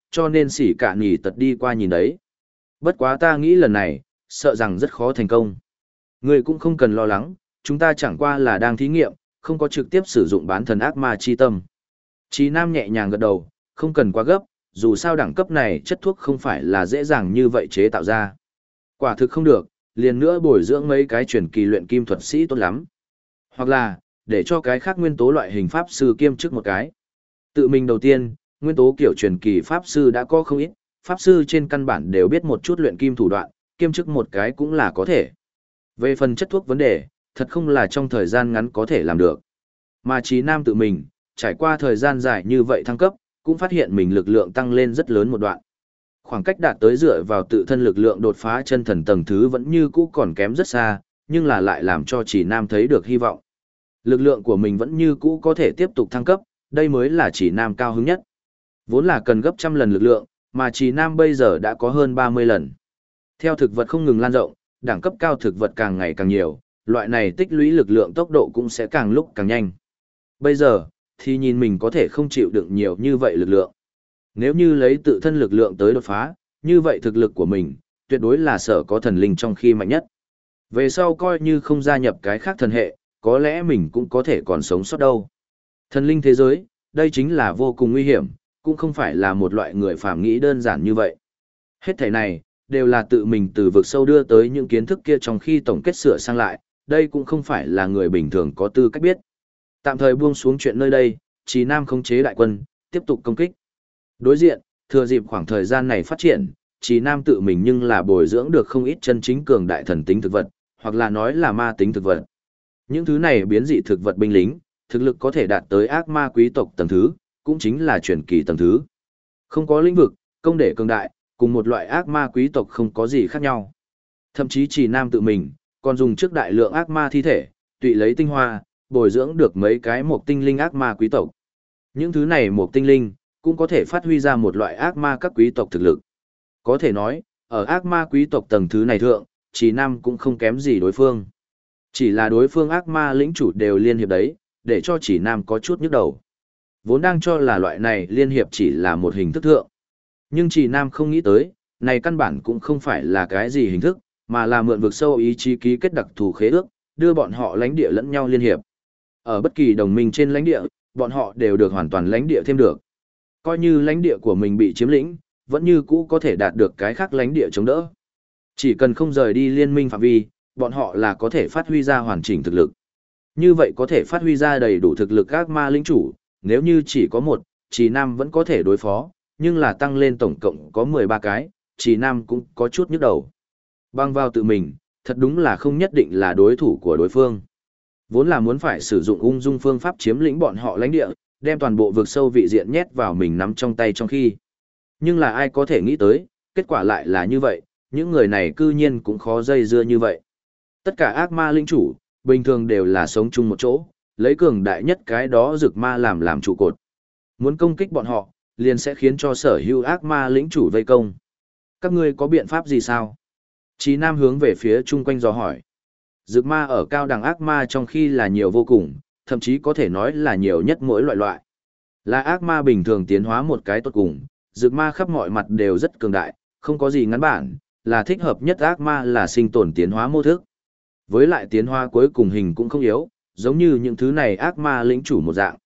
cho nên xỉ cả nỉ tật đi qua nhìn đấy. Bất quá ta nghĩ lần này, sợ rằng rất khó thành công. Ngươi cũng không cần lo lắng, chúng ta chẳng qua là đang thí nghiệm, không có trực tiếp sử dụng bán thần ác ma chi tâm. Chí Nam nhẹ nhàng gật đầu, không cần quá gấp, dù sao đẳng cấp này chất thuốc không phải là dễ dàng như vậy chế tạo ra. Quả thực không được, liền nữa bồi dưỡng mấy cái truyền kỳ luyện kim thuật sĩ tốt lắm. Hoặc là, để cho cái khác nguyên tố loại hình pháp sư kiêm chức một cái. Tự mình đầu tiên, nguyên tố kiểu truyền kỳ pháp sư đã có không ít, pháp sư trên căn bản đều biết một chút luyện kim thủ đoạn, kiêm chức một cái cũng là có thể. Về phần chất thuốc vấn đề, thật không là trong thời gian ngắn có thể làm được. Mà Chí Nam tự mình, trải qua thời gian dài như vậy thăng cấp, cũng phát hiện mình lực lượng tăng lên rất lớn một đoạn. Khoảng cách đạt tới dựa vào tự thân lực lượng đột phá chân thần tầng thứ vẫn như cũ còn kém rất xa, nhưng là lại làm cho Chí Nam thấy được hy vọng. Lực lượng của mình vẫn như cũ có thể tiếp tục thăng cấp, đây mới là Chí Nam cao hứng nhất. Vốn là cần gấp trăm lần lực lượng, mà Chí Nam bây giờ đã có hơn 30 lần. Theo thực vật không ngừng lan rộng, đẳng cấp cao thực vật càng ngày càng nhiều, loại này tích lũy lực lượng tốc độ cũng sẽ càng lúc càng nhanh. Bây giờ, thì nhìn mình có thể không chịu đựng nhiều như vậy lực lượng. Nếu như lấy tự thân lực lượng tới đột phá, như vậy thực lực của mình, tuyệt đối là sở có thần linh trong khi mạnh nhất. Về sau coi như không gia nhập cái khác thần hệ, có lẽ mình cũng có thể còn sống sót đâu. Thần linh thế giới, đây chính là vô cùng nguy hiểm, cũng không phải là một loại người phàm nghĩ đơn giản như vậy. Hết thảy này, đều là tự mình từ vực sâu đưa tới những kiến thức kia trong khi tổng kết sửa sang lại, đây cũng không phải là người bình thường có tư cách biết. Tạm thời buông xuống chuyện nơi đây, Chí Nam khống chế đại quân, tiếp tục công kích. Đối diện, thừa dịp khoảng thời gian này phát triển, Chí Nam tự mình nhưng là bồi dưỡng được không ít chân chính cường đại thần tính thực vật, hoặc là nói là ma tính thực vật. Những thứ này biến dị thực vật binh lính, thực lực có thể đạt tới ác ma quý tộc tầng thứ, cũng chính là truyền kỳ tầng thứ. Không có lĩnh vực, công để cường đại, cùng một loại ác ma quý tộc không có gì khác nhau. Thậm chí Chí Nam tự mình, còn dùng trước đại lượng ác ma thi thể, tùy lấy tinh hoa, bồi dưỡng được mấy cái một tinh linh ác ma quý tộc. Những thứ này một tinh linh, cũng có thể phát huy ra một loại ác ma các quý tộc thực lực. Có thể nói, ở ác ma quý tộc tầng thứ này thượng, Chí Nam cũng không kém gì đối phương. Chỉ là đối phương ác ma lĩnh chủ đều liên hiệp đấy, để cho Chí Nam có chút nhức đầu. Vốn đang cho là loại này liên hiệp chỉ là một hình thức thượng. Nhưng Chí Nam không nghĩ tới, này căn bản cũng không phải là cái gì hình thức, mà là mượn vực sâu ý chí ký kết đặc thù khế ước, đưa bọn họ lãnh địa lẫn nhau liên hiệp. Ở bất kỳ đồng minh trên lãnh địa, bọn họ đều được hoàn toàn lãnh địa thêm được. Coi như lãnh địa của mình bị chiếm lĩnh, vẫn như cũ có thể đạt được cái khác lãnh địa chống đỡ. Chỉ cần không rời đi liên minh phạm vi, bọn họ là có thể phát huy ra hoàn chỉnh thực lực. Như vậy có thể phát huy ra đầy đủ thực lực các ma lĩnh chủ, nếu như chỉ có một, Chí Nam vẫn có thể đối phó, nhưng là tăng lên tổng cộng có 13 cái, Chí Nam cũng có chút nhức đầu. Băng vào tự mình, thật đúng là không nhất định là đối thủ của đối phương. Vốn là muốn phải sử dụng ung dung phương pháp chiếm lĩnh bọn họ lãnh địa, đem toàn bộ vực sâu vị diện nhét vào mình nắm trong tay trong khi. Nhưng là ai có thể nghĩ tới, kết quả lại là như vậy, những người này cư nhiên cũng khó dây dưa như vậy. Tất cả ác ma linh chủ, bình thường đều là sống chung một chỗ, lấy cường đại nhất cái đó rực ma làm trụ cột. Muốn công kích bọn họ, liền sẽ khiến cho sở hữu ác ma lĩnh chủ vây công. Các ngươi có biện pháp gì sao? Chí Nam hướng về phía chung quanh dò hỏi. Rực ma ở cao đẳng ác ma trong khi là nhiều vô cùng, thậm chí có thể nói là nhiều nhất mỗi loại. Là ác ma bình thường tiến hóa một cái tốt cùng, rực ma khắp mọi mặt đều rất cường đại, không có gì ngắn bản, là thích hợp nhất ác ma là sinh tồn tiến hóa mô thức. Với lại tiến hóa cuối cùng hình cũng không yếu, giống như những thứ này ác ma lĩnh chủ một dạng.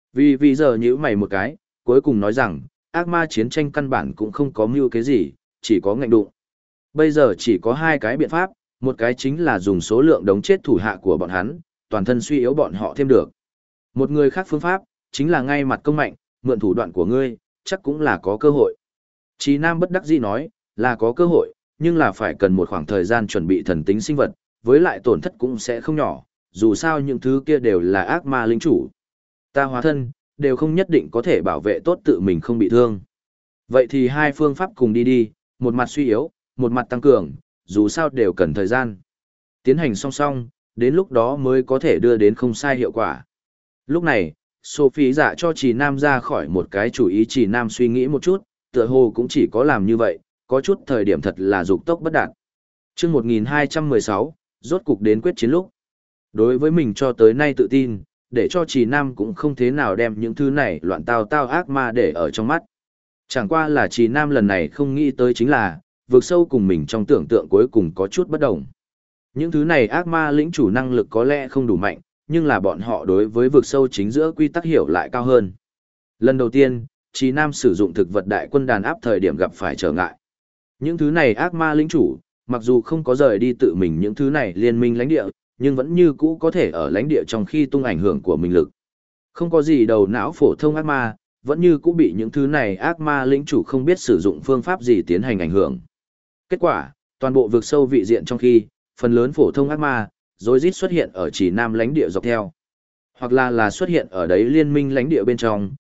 Vì giờ nhíu mày một cái, cuối cùng nói rằng, ác ma chiến tranh căn bản cũng không có mưu cái gì, chỉ có ngạnh đụng. Bây giờ chỉ có hai cái biện pháp, một cái chính là dùng số lượng đống chết thủ hạ của bọn hắn, toàn thân suy yếu bọn họ thêm được. Một người khác phương pháp, chính là ngay mặt công mạnh, mượn thủ đoạn của ngươi, chắc cũng là có cơ hội. Chí Nam bất đắc dĩ nói, là có cơ hội, nhưng là phải cần một khoảng thời gian chuẩn bị thần tính sinh vật, với lại tổn thất cũng sẽ không nhỏ, dù sao những thứ kia đều là ác ma linh chủ. Ta hóa thân, đều không nhất định có thể bảo vệ tốt tự mình không bị thương. Vậy thì hai phương pháp cùng đi, một mặt suy yếu, một mặt tăng cường, dù sao đều cần thời gian. Tiến hành song song, đến lúc đó mới có thể đưa đến không sai hiệu quả. Lúc này, Sophie dạ cho Chí Nam ra khỏi một cái chủ ý. Chí Nam suy nghĩ một chút, tựa hồ cũng chỉ có làm như vậy, có chút thời điểm thật là dục tốc bất đạt. Chương 1216, rốt cục đến quyết chiến lúc. Đối với mình cho tới nay tự tin, để cho Chí Nam cũng không thế nào đem những thứ này loạn tao ác ma để ở trong mắt. Chẳng qua là Trì Nam lần này không nghĩ tới chính là, vực sâu cùng mình trong tưởng tượng cuối cùng có chút bất đồng. Những thứ này ác ma lĩnh chủ năng lực có lẽ không đủ mạnh, nhưng là bọn họ đối với vực sâu chính giữa quy tắc hiểu lại cao hơn. Lần đầu tiên, Trì Nam sử dụng thực vật đại quân đàn áp thời điểm gặp phải trở ngại. Những thứ này ác ma lĩnh chủ, mặc dù không có rời đi tự mình những thứ này liên minh lãnh địa, nhưng vẫn như cũ có thể ở lãnh địa trong khi tung ảnh hưởng của mình lực. Không có gì đầu não phổ thông ác ma, vẫn như cũ bị những thứ này ác ma lĩnh chủ không biết sử dụng phương pháp gì tiến hành ảnh hưởng. Kết quả, toàn bộ vực sâu vị diện trong khi, phần lớn phổ thông ác ma, rối rít xuất hiện ở Trì Nam lãnh địa dọc theo. Hoặc là xuất hiện ở đấy liên minh lãnh địa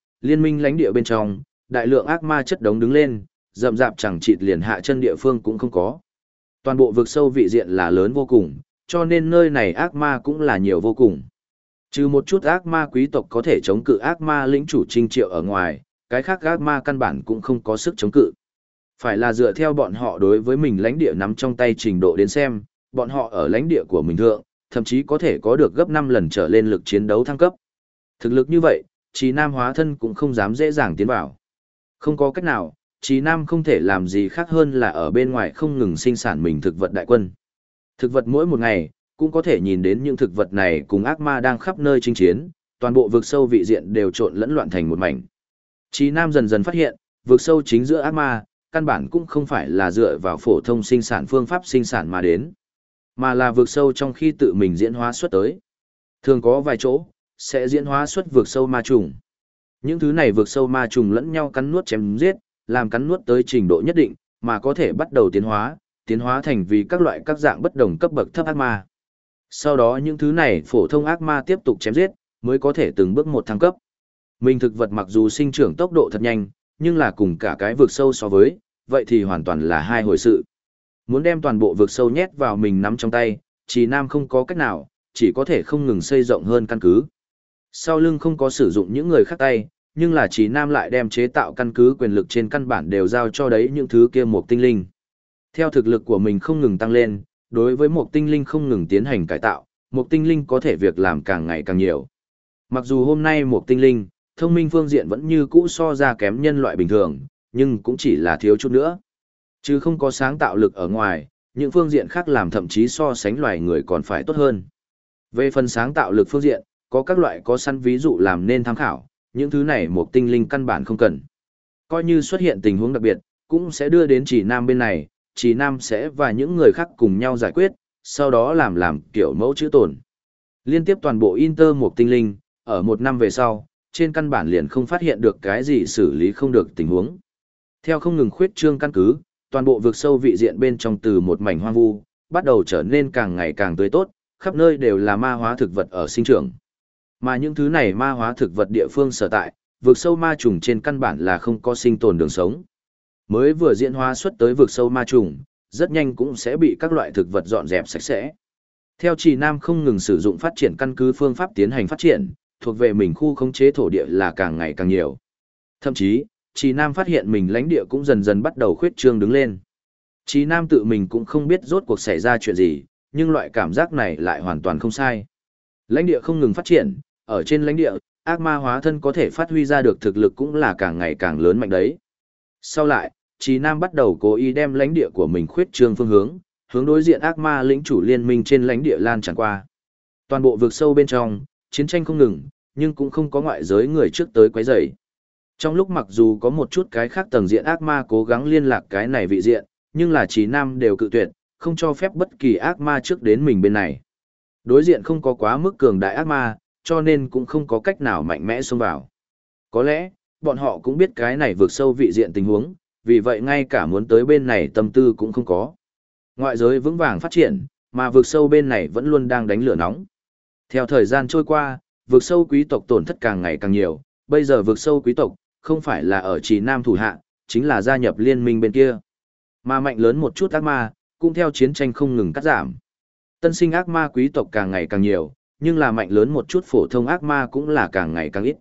bên trong, đại lượng ác ma chất đống đứng lên, rậm rạp chẳng chịt liền hạ chân địa phương cũng không có. Toàn bộ vực sâu vị diện là lớn vô cùng, cho nên nơi này ác ma cũng là nhiều vô cùng. Trừ một chút ác ma quý tộc có thể chống cự ác ma lĩnh chủ trinh triệu ở ngoài, cái khác ác ma căn bản cũng không có sức chống cự. Phải là dựa theo bọn họ đối với mình lãnh địa nắm trong tay trình độ đến xem, bọn họ ở lãnh địa của mình thượng, thậm chí có thể có được gấp 5 lần trở lên lực chiến đấu thăng cấp. Thực lực như vậy, Trì Nam hóa thân cũng không dám dễ dàng tiến vào. Không có cách nào, Trì Nam không thể làm gì khác hơn là ở bên ngoài không ngừng sinh sản mình thực vật đại quân. Thực vật mỗi một ngày, cũng có thể nhìn đến những thực vật này cùng ác ma đang khắp nơi chinh chiến, toàn bộ vực sâu vị diện đều trộn lẫn loạn thành một mảnh. Trì Nam dần dần phát hiện, vực sâu chính giữa ác ma, căn bản cũng không phải là dựa vào phổ thông sinh sản phương pháp sinh sản mà đến, mà là vực sâu trong khi tự mình diễn hóa xuất tới. Thường có vài chỗ, sẽ diễn hóa xuất vực sâu ma trùng. Những thứ này vực sâu ma trùng lẫn nhau cắn nuốt chém giết, làm cắn nuốt tới trình độ nhất định, mà có thể bắt đầu tiến hóa thành vì các loại các dạng bất đồng cấp bậc thấp ác ma. Sau đó những thứ này phổ thông ác ma tiếp tục chém giết, mới có thể từng bước một thăng cấp. Mình thực vật mặc dù sinh trưởng tốc độ thật nhanh, nhưng là cùng cả cái vực sâu so với, vậy thì hoàn toàn là hai hồi sự. Muốn đem toàn bộ vực sâu nhét vào mình nắm trong tay, Trì Nam không có cách nào, chỉ có thể không ngừng xây rộng hơn căn cứ. Sau lưng không có sử dụng những người khác tay, nhưng là Trì Nam lại đem chế tạo căn cứ quyền lực trên căn bản đều giao cho đấy những thứ kia một tinh linh. Theo thực lực của mình không ngừng tăng lên, đối với một tinh linh không ngừng tiến hành cải tạo, một tinh linh có thể việc làm càng ngày càng nhiều. Mặc dù hôm nay một tinh linh, thông minh phương diện vẫn như cũ so ra kém nhân loại bình thường, nhưng cũng chỉ là thiếu chút nữa. Chứ không có sáng tạo lực ở ngoài, những phương diện khác làm thậm chí so sánh loài người còn phải tốt hơn. Về phần sáng tạo lực phương diện, có các loại có sẵn ví dụ làm nên tham khảo, những thứ này một tinh linh căn bản không cần. Coi như xuất hiện tình huống đặc biệt, cũng sẽ đưa đến Trì Nam bên này, Trì Nam sẽ và những người khác cùng nhau giải quyết, sau đó làm kiểu mẫu chữ tổn. Liên tiếp toàn bộ Inter một tinh linh, ở một năm về sau, trên căn bản liền không phát hiện được cái gì xử lý không được tình huống. Theo không ngừng khuyết trương căn cứ, toàn bộ vực sâu vị diện bên trong từ một mảnh hoang vu, bắt đầu trở nên càng ngày càng tươi tốt, khắp nơi đều là ma hóa thực vật ở sinh trưởng. Mà những thứ này ma hóa thực vật địa phương sở tại, vực sâu ma trùng trên căn bản là không có sinh tồn đường sống. Mới vừa diễn hóa xuất tới vực sâu ma trùng, rất nhanh cũng sẽ bị các loại thực vật dọn dẹp sạch sẽ. Theo Trì Nam không ngừng sử dụng phát triển căn cứ phương pháp tiến hành phát triển, thuộc về mình khu khống chế thổ địa là càng ngày càng nhiều. Thậm chí, Trì Nam phát hiện mình lãnh địa cũng dần dần bắt đầu khuyết trương đứng lên. Trì Nam tự mình cũng không biết rốt cuộc xảy ra chuyện gì, nhưng loại cảm giác này lại hoàn toàn không sai. Lãnh địa không ngừng phát triển, ở trên lãnh địa, ác ma hóa thân có thể phát huy ra được thực lực cũng là càng ngày càng lớn mạnh đấy. Sau lại, Trì Nam bắt đầu cố ý đem lãnh địa của mình khuyết trương phương hướng đối diện ác ma lĩnh chủ liên minh trên lãnh địa lan tràn qua. Toàn bộ vực sâu bên trong, chiến tranh không ngừng, nhưng cũng không có ngoại giới người trước tới quấy rầy. Trong lúc mặc dù có một chút cái khác tầng diện ác ma cố gắng liên lạc cái này vị diện, nhưng là Trì Nam đều cự tuyệt, không cho phép bất kỳ ác ma trước đến mình bên này. Đối diện không có quá mức cường đại ác ma, cho nên cũng không có cách nào mạnh mẽ xông vào. Có lẽ, bọn họ cũng biết cái này vượt sâu vị diện tình huống, vì vậy ngay cả muốn tới bên này tâm tư cũng không có. Ngoại giới vững vàng phát triển, mà vượt sâu bên này vẫn luôn đang đánh lửa nóng. Theo thời gian trôi qua, vượt sâu quý tộc tổn thất càng ngày càng nhiều, bây giờ vượt sâu quý tộc, không phải là ở Trì Nam thủ hạ, chính là gia nhập liên minh bên kia. Mà mạnh lớn một chút ác ma, cũng theo chiến tranh không ngừng cắt giảm. Tân sinh ác ma quý tộc càng ngày càng nhiều, nhưng là mạnh lớn một chút phổ thông ác ma cũng là càng ngày càng ít.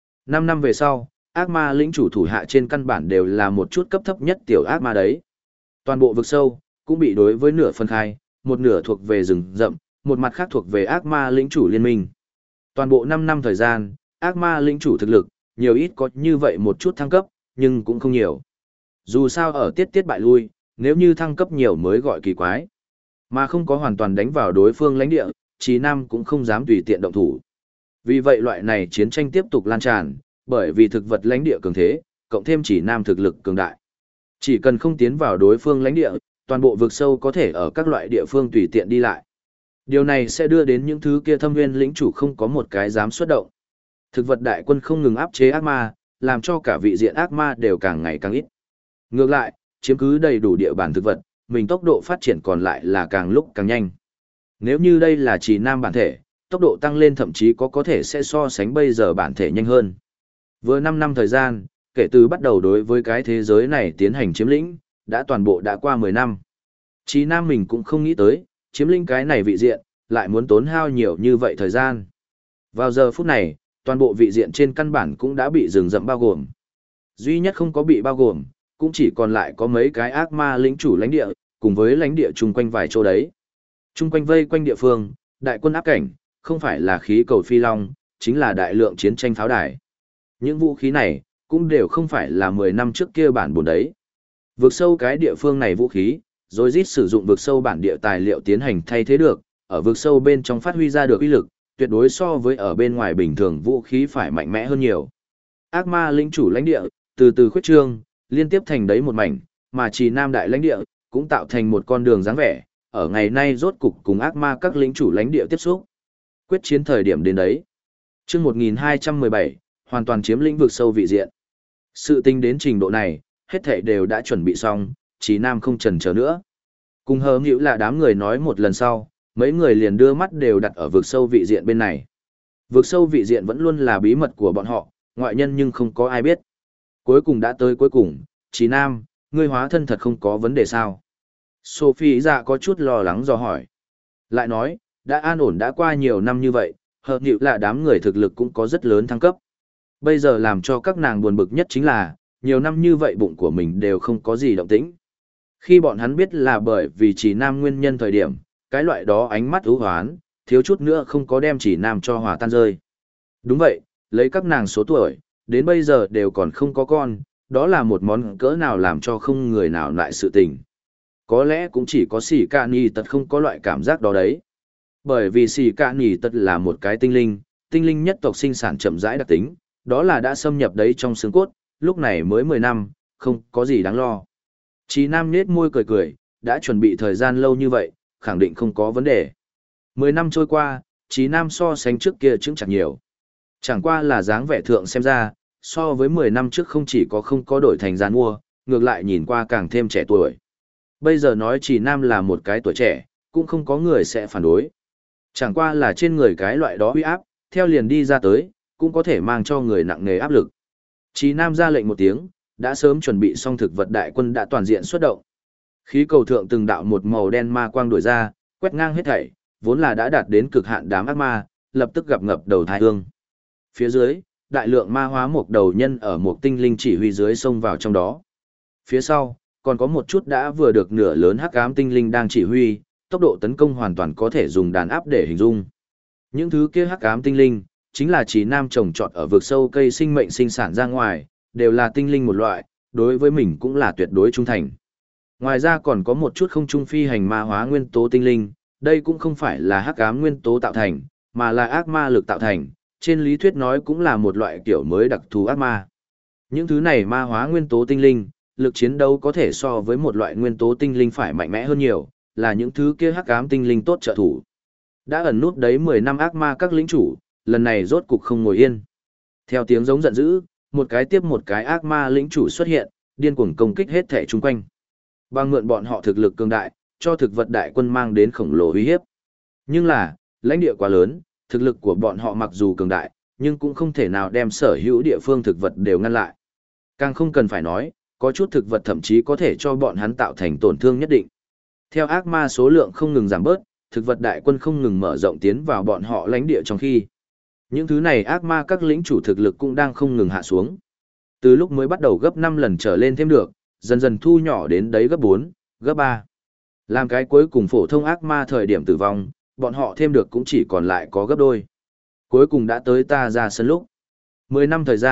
5 năm về sau, ác ma lĩnh chủ thủ hạ trên căn bản đều là một chút cấp thấp nhất tiểu ác ma đấy. Toàn bộ vực sâu, cũng bị đối với nửa phân khai, một nửa thuộc về rừng rậm, một mặt khác thuộc về ác ma lĩnh chủ liên minh. Toàn bộ 5 năm thời gian, ác ma lĩnh chủ thực lực, nhiều ít có như vậy một chút thăng cấp, nhưng cũng không nhiều. Dù sao ở tiết bại lui, nếu như thăng cấp nhiều mới gọi kỳ quái. Mà không có hoàn toàn đánh vào đối phương lãnh địa, Chí Nam cũng không dám tùy tiện động thủ. Vì vậy loại này chiến tranh tiếp tục lan tràn, bởi vì thực vật lãnh địa cường thế, cộng thêm Chí Nam thực lực cường đại. Chỉ cần không tiến vào đối phương lãnh địa, toàn bộ vực sâu có thể ở các loại địa phương tùy tiện đi lại. Điều này sẽ đưa đến những thứ kia thâm nguyên lĩnh chủ không có một cái dám xuất động. Thực vật đại quân không ngừng áp chế ác ma, làm cho cả vị diện ác ma đều càng ngày càng ít. Ngược lại, chiếm cứ đầy đủ địa bàn thực vật, mình tốc độ phát triển còn lại là càng lúc càng nhanh. Nếu như đây là Chí Nam bản thể, tốc độ tăng lên thậm chí có thể sẽ so sánh bây giờ bản thể nhanh hơn. Vừa 5 năm thời gian, kể từ bắt đầu đối với cái thế giới này tiến hành chiếm lĩnh, toàn bộ đã qua 10 năm. Chí Nam mình cũng không nghĩ tới, chiếm lĩnh cái này vị diện, lại muốn tốn hao nhiều như vậy thời gian. Vào giờ phút này, toàn bộ vị diện trên căn bản cũng đã bị rừng rậm bao gồm. Duy nhất không có bị bao gồm, cũng chỉ còn lại có mấy cái ác ma lĩnh chủ lãnh địa, cùng với lãnh địa chung quanh vài chỗ đấy. Chung quanh vây quanh địa phương, đại quân áp cảnh, không phải là khí cầu phi long, chính là đại lượng chiến tranh pháo đài. Những vũ khí này, cũng đều không phải là 10 năm trước kia bản buồn đấy. Vượt sâu cái địa phương này vũ khí, rồi rít sử dụng vượt sâu bản địa tài liệu tiến hành thay thế được, ở vượt sâu bên trong phát huy ra được uy lực, tuyệt đối so với ở bên ngoài bình thường vũ khí phải mạnh mẽ hơn nhiều. Ác ma lĩnh chủ lãnh địa, từ từ khuyết trương, liên tiếp thành đấy một mảnh, mà Chí Nam đại lãnh địa, cũng tạo thành một con đường dáng vẻ, ở ngày nay rốt cục cùng ác ma các lĩnh chủ lãnh địa tiếp xúc. Quyết chiến thời điểm đến đấy. Chương 1217, hoàn toàn chiếm lĩnh vực sâu vị diện. Sự tình đến trình độ này, hết thảy đều đã chuẩn bị xong, Chí Nam không chần chờ nữa. Cùng hờ hữu là đám người nói một lần sau, mấy người liền đưa mắt đều đặt ở vực sâu vị diện bên này. Vực sâu vị diện vẫn luôn là bí mật của bọn họ, ngoại nhân nhưng không có ai biết. Cuối cùng đã tới cuối cùng, Chí Nam, ngươi hóa thân thật không có vấn đề sao? Sophie dạ có chút lo lắng dò hỏi. Lại nói, đã an ổn đã qua nhiều năm như vậy, hợp nhịu là đám người thực lực cũng có rất lớn thăng cấp. Bây giờ làm cho các nàng buồn bực nhất chính là, nhiều năm như vậy bụng của mình đều không có gì động tĩnh. Khi bọn hắn biết là bởi vì Chí Nam nguyên nhân thời điểm, cái loại đó ánh mắt ưu hoán, thiếu chút nữa không có đem Chí Nam cho hòa tan rơi. Đúng vậy, lấy các nàng số tuổi, đến bây giờ đều còn không có con, đó là một món cỡ nào làm cho không người nào lại sự tình. Có lẽ cũng chỉ có Sĩ Cạ Nì Tật không có loại cảm giác đó đấy. Bởi vì Sĩ Cạ Nì Tật là một cái tinh linh nhất tộc sinh sản chậm rãi đặc tính, đó là đã xâm nhập đấy trong xương cốt, lúc này mới 10 năm, không có gì đáng lo. Chí Nam nhếch môi cười cười, đã chuẩn bị thời gian lâu như vậy, khẳng định không có vấn đề. 10 năm trôi qua, Chí Nam so sánh trước kia chứng chặt nhiều. Chẳng qua là dáng vẻ thượng xem ra, so với 10 năm trước không chỉ có không có đổi thành giàn mua, ngược lại nhìn qua càng thêm trẻ tuổi. Bây giờ nói Chí Nam là một cái tuổi trẻ, cũng không có người sẽ phản đối. Chẳng qua là trên người cái loại đó uy áp, theo liền đi ra tới, cũng có thể mang cho người nặng nề áp lực. Chí Nam ra lệnh một tiếng, đã sớm chuẩn bị xong thực vật đại quân đã toàn diện xuất động. Khí cầu thượng từng đạo một màu đen ma quang đuổi ra, quét ngang hết thảy, vốn là đã đạt đến cực hạn đám ác ma, lập tức gặp ngập đầu thai hương. Phía dưới, đại lượng ma hóa một đầu nhân ở một tinh linh chỉ huy dưới xông vào trong đó. Phía sau, còn có một chút đã vừa được nửa lớn hắc ám tinh linh đang chỉ huy, tốc độ tấn công hoàn toàn có thể dùng đàn áp để hình dung. Những thứ kia hắc ám tinh linh, chính là Chí Nam trồng trọt ở vực sâu cây sinh mệnh sinh sản ra ngoài, đều là tinh linh một loại, đối với mình cũng là tuyệt đối trung thành. Ngoài ra còn có một chút không trung phi hành ma hóa nguyên tố tinh linh, đây cũng không phải là hắc ám nguyên tố tạo thành, mà là ác ma lực tạo thành, trên lý thuyết nói cũng là một loại kiểu mới đặc thù ác ma. Những thứ này ma hóa nguyên tố tinh linh, lực chiến đấu có thể so với một loại nguyên tố tinh linh phải mạnh mẽ hơn nhiều, là những thứ kia hắc ám tinh linh tốt trợ thủ. Đã ẩn nút đấy 10 năm ác ma các lĩnh chủ, lần này rốt cục không ngồi yên. Theo tiếng giống giận dữ, một cái tiếp một cái ác ma lĩnh chủ xuất hiện, điên cuồng công kích hết thể chung quanh. Bằng mượn bọn họ thực lực cường đại, cho thực vật đại quân mang đến khổng lồ uy hiếp. Nhưng là, lãnh địa quá lớn, thực lực của bọn họ mặc dù cường đại, nhưng cũng không thể nào đem sở hữu địa phương thực vật đều ngăn lại. Càng không cần phải nói, có chút thực vật thậm chí có thể cho bọn hắn tạo thành tổn thương nhất định. Theo ác ma số lượng không ngừng giảm bớt, thực vật đại quân không ngừng mở rộng tiến vào bọn họ lãnh địa trong khi. Những thứ này ác ma các lĩnh chủ thực lực cũng đang không ngừng hạ xuống. Từ lúc mới bắt đầu gấp 5 lần trở lên thêm được, dần dần thu nhỏ đến đấy gấp 4, gấp 3. Làm cái cuối cùng phổ thông ác ma thời điểm tử vong, bọn họ thêm được cũng chỉ còn lại có gấp đôi. Cuối cùng đã tới ta ra sân lúc. 10 năm thời gian,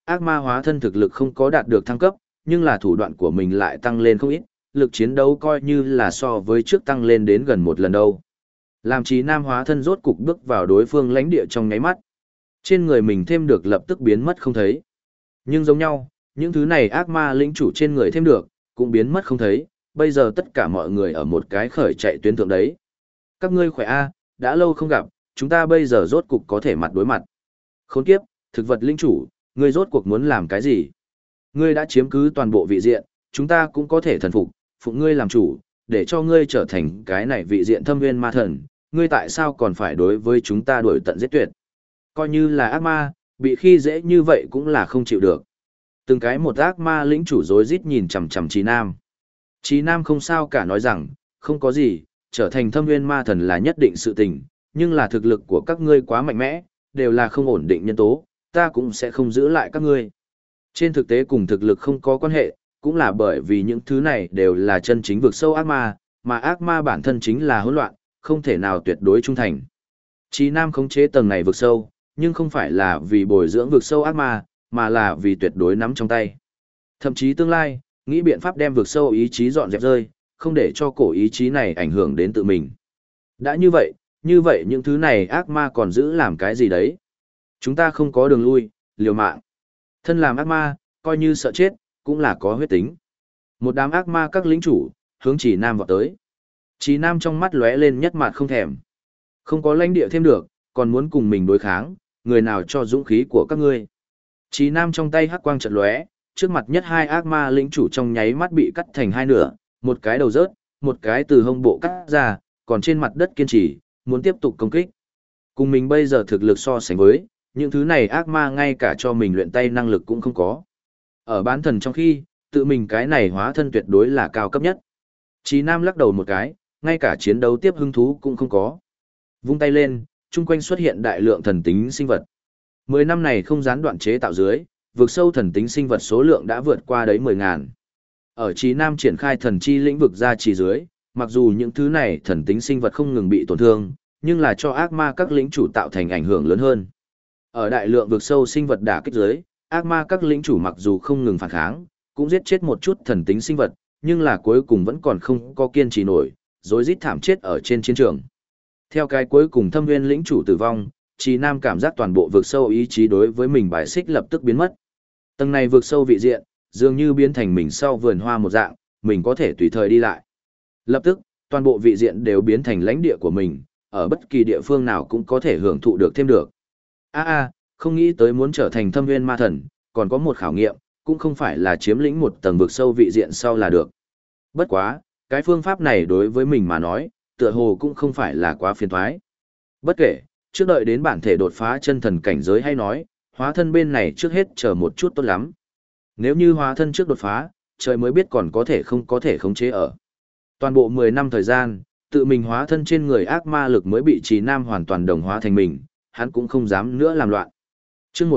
ác ma hóa thân thực lực không có đạt được thăng cấp, nhưng là thủ đoạn của mình lại tăng lên không ít, lực chiến đấu coi như là so với trước tăng lên đến gần một lần đâu. Làm Trí Nam hóa thân rốt cục bước vào đối phương lãnh địa trong nháy mắt. Trên người mình thêm được lập tức biến mất không thấy. Nhưng giống nhau, những thứ này ác ma lĩnh chủ trên người thêm được, cũng biến mất không thấy, bây giờ tất cả mọi người ở một cái khởi chạy tuyến thượng đấy. Các ngươi khỏe a, đã lâu không gặp, chúng ta bây giờ rốt cục có thể mặt đối mặt. Khốn kiếp, thực vật lĩnh chủ, ngươi rốt cuộc muốn làm cái gì? Ngươi đã chiếm cứ toàn bộ vị diện, chúng ta cũng có thể thần phục, phụng ngươi làm chủ, để cho ngươi trở thành cái này vị diện thâm viên ma thần, ngươi tại sao còn phải đối với chúng ta đuổi tận giết tuyệt? Coi như là ác ma, bị khi dễ như vậy cũng là không chịu được. Từng cái một ác ma lĩnh chủ rối rít nhìn chằm chằm Trí Nam. Trí Nam không sao cả nói rằng, không có gì, trở thành thâm viên ma thần là nhất định sự tình, nhưng là thực lực của các ngươi quá mạnh mẽ, đều là không ổn định nhân tố, ta cũng sẽ không giữ lại các ngươi. Trên thực tế cùng thực lực không có quan hệ, cũng là bởi vì những thứ này đều là chân chính vực sâu ác ma, mà ác ma bản thân chính là hỗn loạn, không thể nào tuyệt đối trung thành. Trí Nam khống chế tầng này vực sâu, nhưng không phải là vì bồi dưỡng vực sâu ác ma, mà là vì tuyệt đối nắm trong tay. Thậm chí tương lai, nghĩ biện pháp đem vực sâu ý chí dọn dẹp rơi, không để cho cổ ý chí này ảnh hưởng đến tự mình. Đã như vậy những thứ này ác ma còn giữ làm cái gì đấy? Chúng ta không có đường lui, liều mạng. Thân làm ác ma, coi như sợ chết, cũng là có huyết tính. Một đám ác ma các lính chủ, hướng Chỉ Nam vọt tới. Chỉ Nam trong mắt lóe lên nhất mặt không thèm. Không có lãnh địa thêm được, còn muốn cùng mình đối kháng, người nào cho dũng khí của các ngươi. Chỉ Nam trong tay hắc quang chợt lóe, trước mặt nhất hai ác ma lĩnh chủ trong nháy mắt bị cắt thành hai nửa, một cái đầu rớt, một cái từ hông bộ cắt ra, còn trên mặt đất kiên trì, muốn tiếp tục công kích. Cùng mình bây giờ thực lực so sánh với, những thứ này ác ma ngay cả cho mình luyện tay năng lực cũng không có. Ở bán thần trong khi, tự mình cái này hóa thân tuyệt đối là cao cấp nhất. Chí Nam lắc đầu một cái, ngay cả chiến đấu tiếp hứng thú cũng không có. Vung tay lên, chung quanh xuất hiện đại lượng thần tính sinh vật. 10 năm này không gián đoạn chế tạo dưới, vượt sâu thần tính sinh vật số lượng đã vượt qua đấy 10.000. Ở Chí Nam triển khai thần chi lĩnh vực ra chỉ dưới, mặc dù những thứ này thần tính sinh vật không ngừng bị tổn thương, nhưng là cho ác ma các lĩnh chủ tạo thành ảnh hưởng lớn hơn. Ở đại lượng vượt sâu sinh vật đả kích dưới, ác ma các lĩnh chủ mặc dù không ngừng phản kháng, cũng giết chết một chút thần tính sinh vật, nhưng là cuối cùng vẫn còn không có kiên trì nổi, rối rít thảm chết ở trên chiến trường. Theo cái cuối cùng thâm nguyên lĩnh chủ tử vong, Chí Nam cảm giác toàn bộ vượt sâu ý chí đối với mình bài xích lập tức biến mất. Tầng này vượt sâu vị diện, dường như biến thành mình sau vườn hoa một dạng, mình có thể tùy thời đi lại. Lập tức, toàn bộ vị diện đều biến thành lãnh địa của mình, ở bất kỳ địa phương nào cũng có thể hưởng thụ được thêm được. Không nghĩ tới muốn trở thành thâm nguyên ma thần, còn có một khảo nghiệm, cũng không phải là chiếm lĩnh một tầng vực sâu vị diện sau là được. Bất quá, cái phương pháp này đối với mình mà nói, tựa hồ cũng không phải là quá phiền toái. Bất kể, trước đợi đến bản thể đột phá chân thần cảnh giới hay nói, hóa thân bên này trước hết chờ một chút tốt lắm. Nếu như hóa thân trước đột phá, trời mới biết còn có thể không có thể khống chế ở. Toàn bộ 10 năm thời gian, tự mình hóa thân trên người ác ma lực mới bị Chí Nam hoàn toàn đồng hóa thành mình, hắn cũng không dám nữa làm loạn. Chương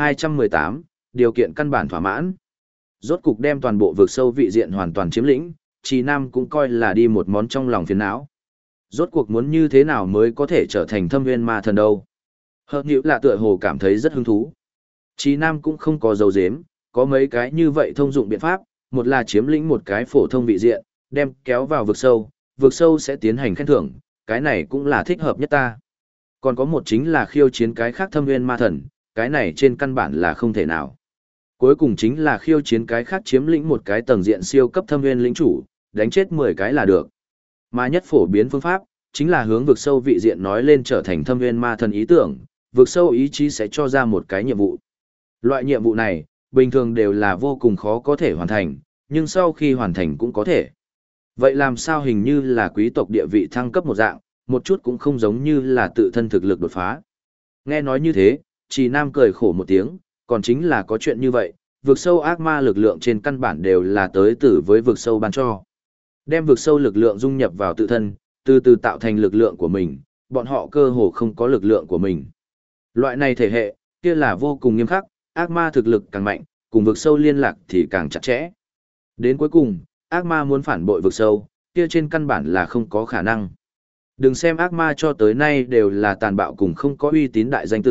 1218, điều kiện căn bản thỏa mãn. Rốt cục đem toàn bộ vực sâu vị diện hoàn toàn chiếm lĩnh, Chí Nam cũng coi là đi một món trong lòng phiền não. Rốt cuộc muốn như thế nào mới có thể trở thành thâm nguyên ma thần đâu? Hợp nhữ là tựa hồ cảm thấy rất hứng thú. Chí Nam cũng không có dấu dếm, có mấy cái như vậy thông dụng biện pháp, một là chiếm lĩnh một cái phổ thông vị diện, đem kéo vào vực sâu sẽ tiến hành khen thưởng, cái này cũng là thích hợp nhất ta. Còn có một chính là khiêu chiến cái khác thâm nguyên ma thần, cái này trên căn bản là không thể nào. Cuối cùng chính là khiêu chiến cái khác chiếm lĩnh một cái tầng diện siêu cấp thâm nguyên lĩnh chủ, đánh chết 10 cái là được. Mà nhất phổ biến phương pháp, chính là hướng vực sâu vị diện nói lên trở thành thâm nguyên ma thần ý tưởng, vực sâu ý chí sẽ cho ra một cái nhiệm vụ. Loại nhiệm vụ này, bình thường đều là vô cùng khó có thể hoàn thành, nhưng sau khi hoàn thành cũng có thể. Vậy làm sao hình như là quý tộc địa vị thăng cấp một dạng, một chút cũng không giống như là tự thân thực lực đột phá. Nghe nói như thế, Chí Nam cười khổ một tiếng, còn chính là có chuyện như vậy, vực sâu ác ma lực lượng trên căn bản đều là tới từ với vực sâu ban cho. Đem vực sâu lực lượng dung nhập vào tự thân, từ từ tạo thành lực lượng của mình, bọn họ cơ hồ không có lực lượng của mình. Loại này thể hệ, kia là vô cùng nghiêm khắc, ác ma thực lực càng mạnh, cùng vực sâu liên lạc thì càng chặt chẽ. Đến cuối cùng, ác ma muốn phản bội vực sâu, kia trên căn bản là không có khả năng. Đừng xem ác ma cho tới nay đều là tàn bạo cùng không có uy tín đại danh tử,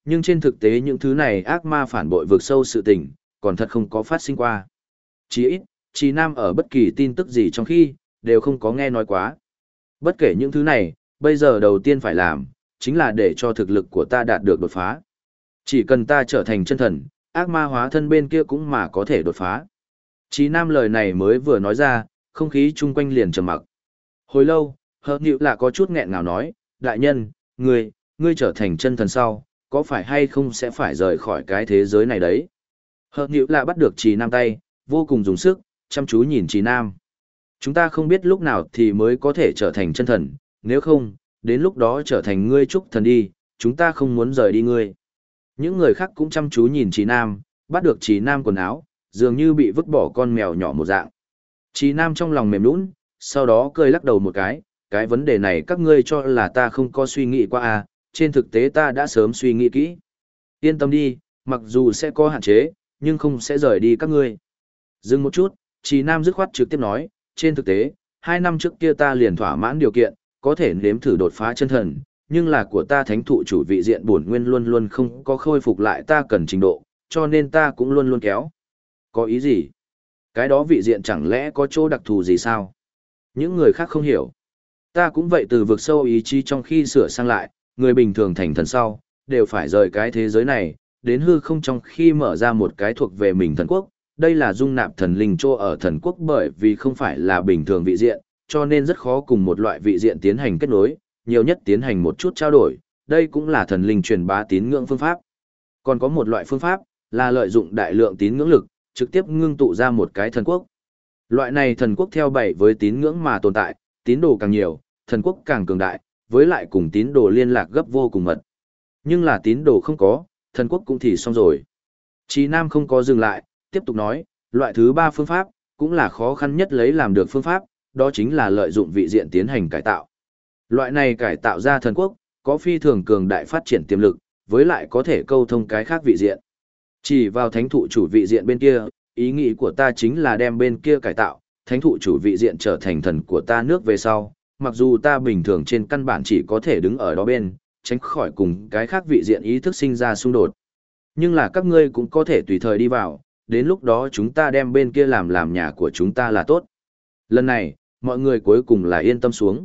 nhưng trên thực tế những thứ này ác ma phản bội vực sâu sự tình, còn thật không có phát sinh qua. Chỉ ít, Trì Nam ở bất kỳ tin tức gì trong khi, đều không có nghe nói quá. Bất kể những thứ này, bây giờ đầu tiên phải làm, chính là để cho thực lực của ta đạt được đột phá. Chỉ cần ta trở thành chân thần, ác ma hóa thân bên kia cũng mà có thể đột phá. Trì Nam lời này mới vừa nói ra, không khí chung quanh liền trầm mặc. Hồi lâu, Hợp Nịu là có chút nghẹn ngào nói, đại nhân, ngươi trở thành chân thần sau, có phải hay không sẽ phải rời khỏi cái thế giới này đấy? Hợp Nịu là bắt được Trì Nam tay, vô cùng dùng sức, chăm chú nhìn Trì Nam. Chúng ta không biết lúc nào thì mới có thể trở thành chân thần, nếu không, đến lúc đó trở thành ngươi trúc thần đi, chúng ta không muốn rời đi ngươi. Những người khác cũng chăm chú nhìn Trì Nam, bắt được Trì Nam quần áo, dường như bị vứt bỏ con mèo nhỏ một dạng. Trì Nam trong lòng mềm nũng, sau đó cười lắc đầu một cái vấn đề này các ngươi cho là ta không có suy nghĩ qua à, trên thực tế ta đã sớm suy nghĩ kỹ. Yên tâm đi, mặc dù sẽ có hạn chế, nhưng không sẽ rời đi các ngươi. Dừng một chút, Trì Nam dứt khoát trực tiếp nói, trên thực tế, 2 năm trước kia ta liền thỏa mãn điều kiện, có thể nếm thử đột phá chân thần, nhưng là của ta thánh thụ chủ vị diện bổn nguyên luôn luôn không có khôi phục lại ta cần trình độ, cho nên ta cũng luôn luôn kéo. Có ý gì? Cái đó vị diện chẳng lẽ có chỗ đặc thù gì sao? Những người khác không hiểu. Ta cũng vậy, từ vực sâu ý chí trong khi sửa sang lại, người bình thường thành thần sau, đều phải rời cái thế giới này, đến hư không trong khi mở ra một cái thuộc về mình thần quốc. Đây là dung nạp thần linh chỗ ở thần quốc, bởi vì không phải là bình thường vị diện, cho nên rất khó cùng một loại vị diện tiến hành kết nối, nhiều nhất tiến hành một chút trao đổi, đây cũng là thần linh truyền bá tín ngưỡng phương pháp. Còn có một loại phương pháp, là lợi dụng đại lượng tín ngưỡng lực, trực tiếp ngưng tụ ra một cái thần quốc. Loại này thần quốc theo bảy với tín ngưỡng mà tồn tại, tín đồ càng nhiều, thần quốc càng cường đại, với lại cùng tín đồ liên lạc gấp vô cùng mật. Nhưng là tín đồ không có, thần quốc cũng thì xong rồi. Chí Nam không có dừng lại, tiếp tục nói, loại thứ 3 phương pháp, cũng là khó khăn nhất lấy làm được phương pháp, đó chính là lợi dụng vị diện tiến hành cải tạo. Loại này cải tạo ra thần quốc, có phi thường cường đại phát triển tiềm lực, với lại có thể câu thông cái khác vị diện. Chỉ vào thánh thụ chủ vị diện bên kia, ý nghĩ của ta chính là đem bên kia cải tạo, thánh thụ chủ vị diện trở thành thần của ta nước về sau, mặc dù ta bình thường trên căn bản chỉ có thể đứng ở đó bên, tránh khỏi cùng cái khác vị diện ý thức sinh ra xung đột. Nhưng là các ngươi cũng có thể tùy thời đi vào, đến lúc đó chúng ta đem bên kia làm nhà của chúng ta là tốt. Lần này, mọi người cuối cùng là yên tâm xuống.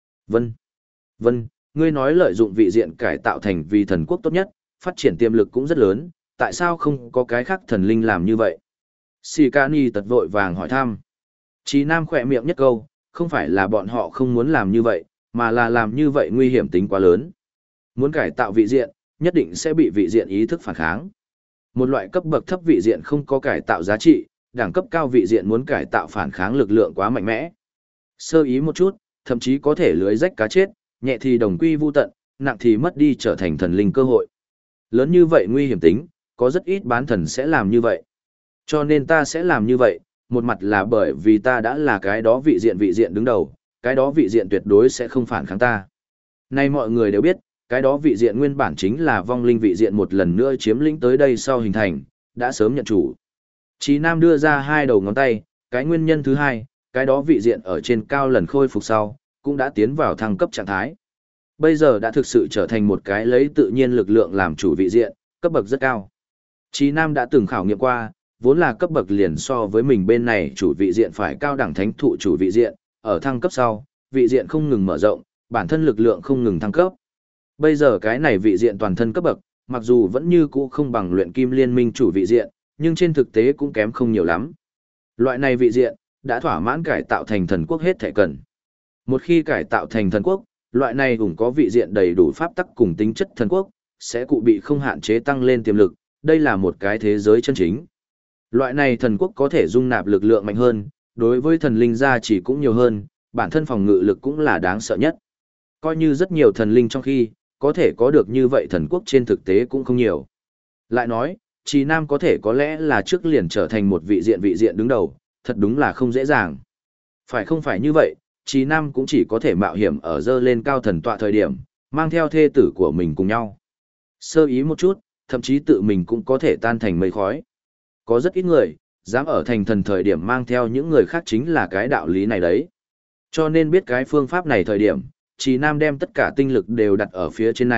Vân, ngươi nói lợi dụng vị diện cải tạo thành vì thần quốc tốt nhất, phát triển tiềm lực cũng rất lớn, tại sao không có cái khác thần linh làm như vậy? Sikani tật vội vàng hỏi thăm. Chí Nam khỏe miệng nhất câu, không phải là bọn họ không muốn làm như vậy, mà là làm như vậy nguy hiểm tính quá lớn. Muốn cải tạo vị diện, nhất định sẽ bị vị diện ý thức phản kháng. Một loại cấp bậc thấp vị diện không có cải tạo giá trị, đẳng cấp cao vị diện muốn cải tạo phản kháng lực lượng quá mạnh mẽ. Sơ ý một chút, thậm chí có thể lưới rách cá chết, nhẹ thì đồng quy vu tận, nặng thì mất đi trở thành thần linh cơ hội. Lớn như vậy nguy hiểm tính, có rất ít bán thần sẽ làm như vậy. Cho nên ta sẽ làm như vậy, một mặt là bởi vì ta đã là cái đó vị diện đứng đầu, cái đó vị diện tuyệt đối sẽ không phản kháng ta. Nay mọi người đều biết, cái đó vị diện nguyên bản chính là vong linh vị diện một lần nữa chiếm lĩnh tới đây sau hình thành, đã sớm nhận chủ. Chí Nam đưa ra 2 đầu ngón tay, cái nguyên nhân thứ 2, cái đó vị diện ở trên cao lần khôi phục sau, cũng đã tiến vào thăng cấp trạng thái. Bây giờ đã thực sự trở thành một cái lấy tự nhiên lực lượng làm chủ vị diện, cấp bậc rất cao. Chí Nam đã từng khảo nghiệm qua, vốn là cấp bậc liền so với mình bên này chủ vị diện phải cao đẳng thánh thụ chủ vị diện, ở thăng cấp sau, vị diện không ngừng mở rộng, bản thân lực lượng không ngừng thăng cấp. Bây giờ cái này vị diện toàn thân cấp bậc, mặc dù vẫn như cũ không bằng luyện kim liên minh chủ vị diện, nhưng trên thực tế cũng kém không nhiều lắm. Loại này vị diện, đã thỏa mãn cải tạo thành thần quốc hết thể cần. Một khi cải tạo thành thần quốc, loại này cũng có vị diện đầy đủ pháp tắc cùng tính chất thần quốc, sẽ cụ bị không hạn chế tăng lên tiềm lực, đây là một cái thế giới chân chính. Loại này thần quốc có thể dung nạp lực lượng mạnh hơn, đối với thần linh gia chỉ cũng nhiều hơn, bản thân phòng ngự lực cũng là đáng sợ nhất. Coi như rất nhiều thần linh trong khi, có thể có được như vậy thần quốc trên thực tế cũng không nhiều. Lại nói, Chí Nam có thể có lẽ là trước liền trở thành một vị diện đứng đầu, thật đúng là không dễ dàng. Phải không phải như vậy, Chí Nam cũng chỉ có thể mạo hiểm ở dơ lên cao thần tọa thời điểm, mang theo thê tử của mình cùng nhau. Sơ ý một chút, thậm chí tự mình cũng có thể tan thành mây khói. Có rất ít người, dám ở thành thần thời điểm mang theo những người khác, chính là cái đạo lý này đấy. Cho nên biết cái phương pháp này thời điểm, Chí Nam đem tất cả tinh lực đều đặt ở phía trên này,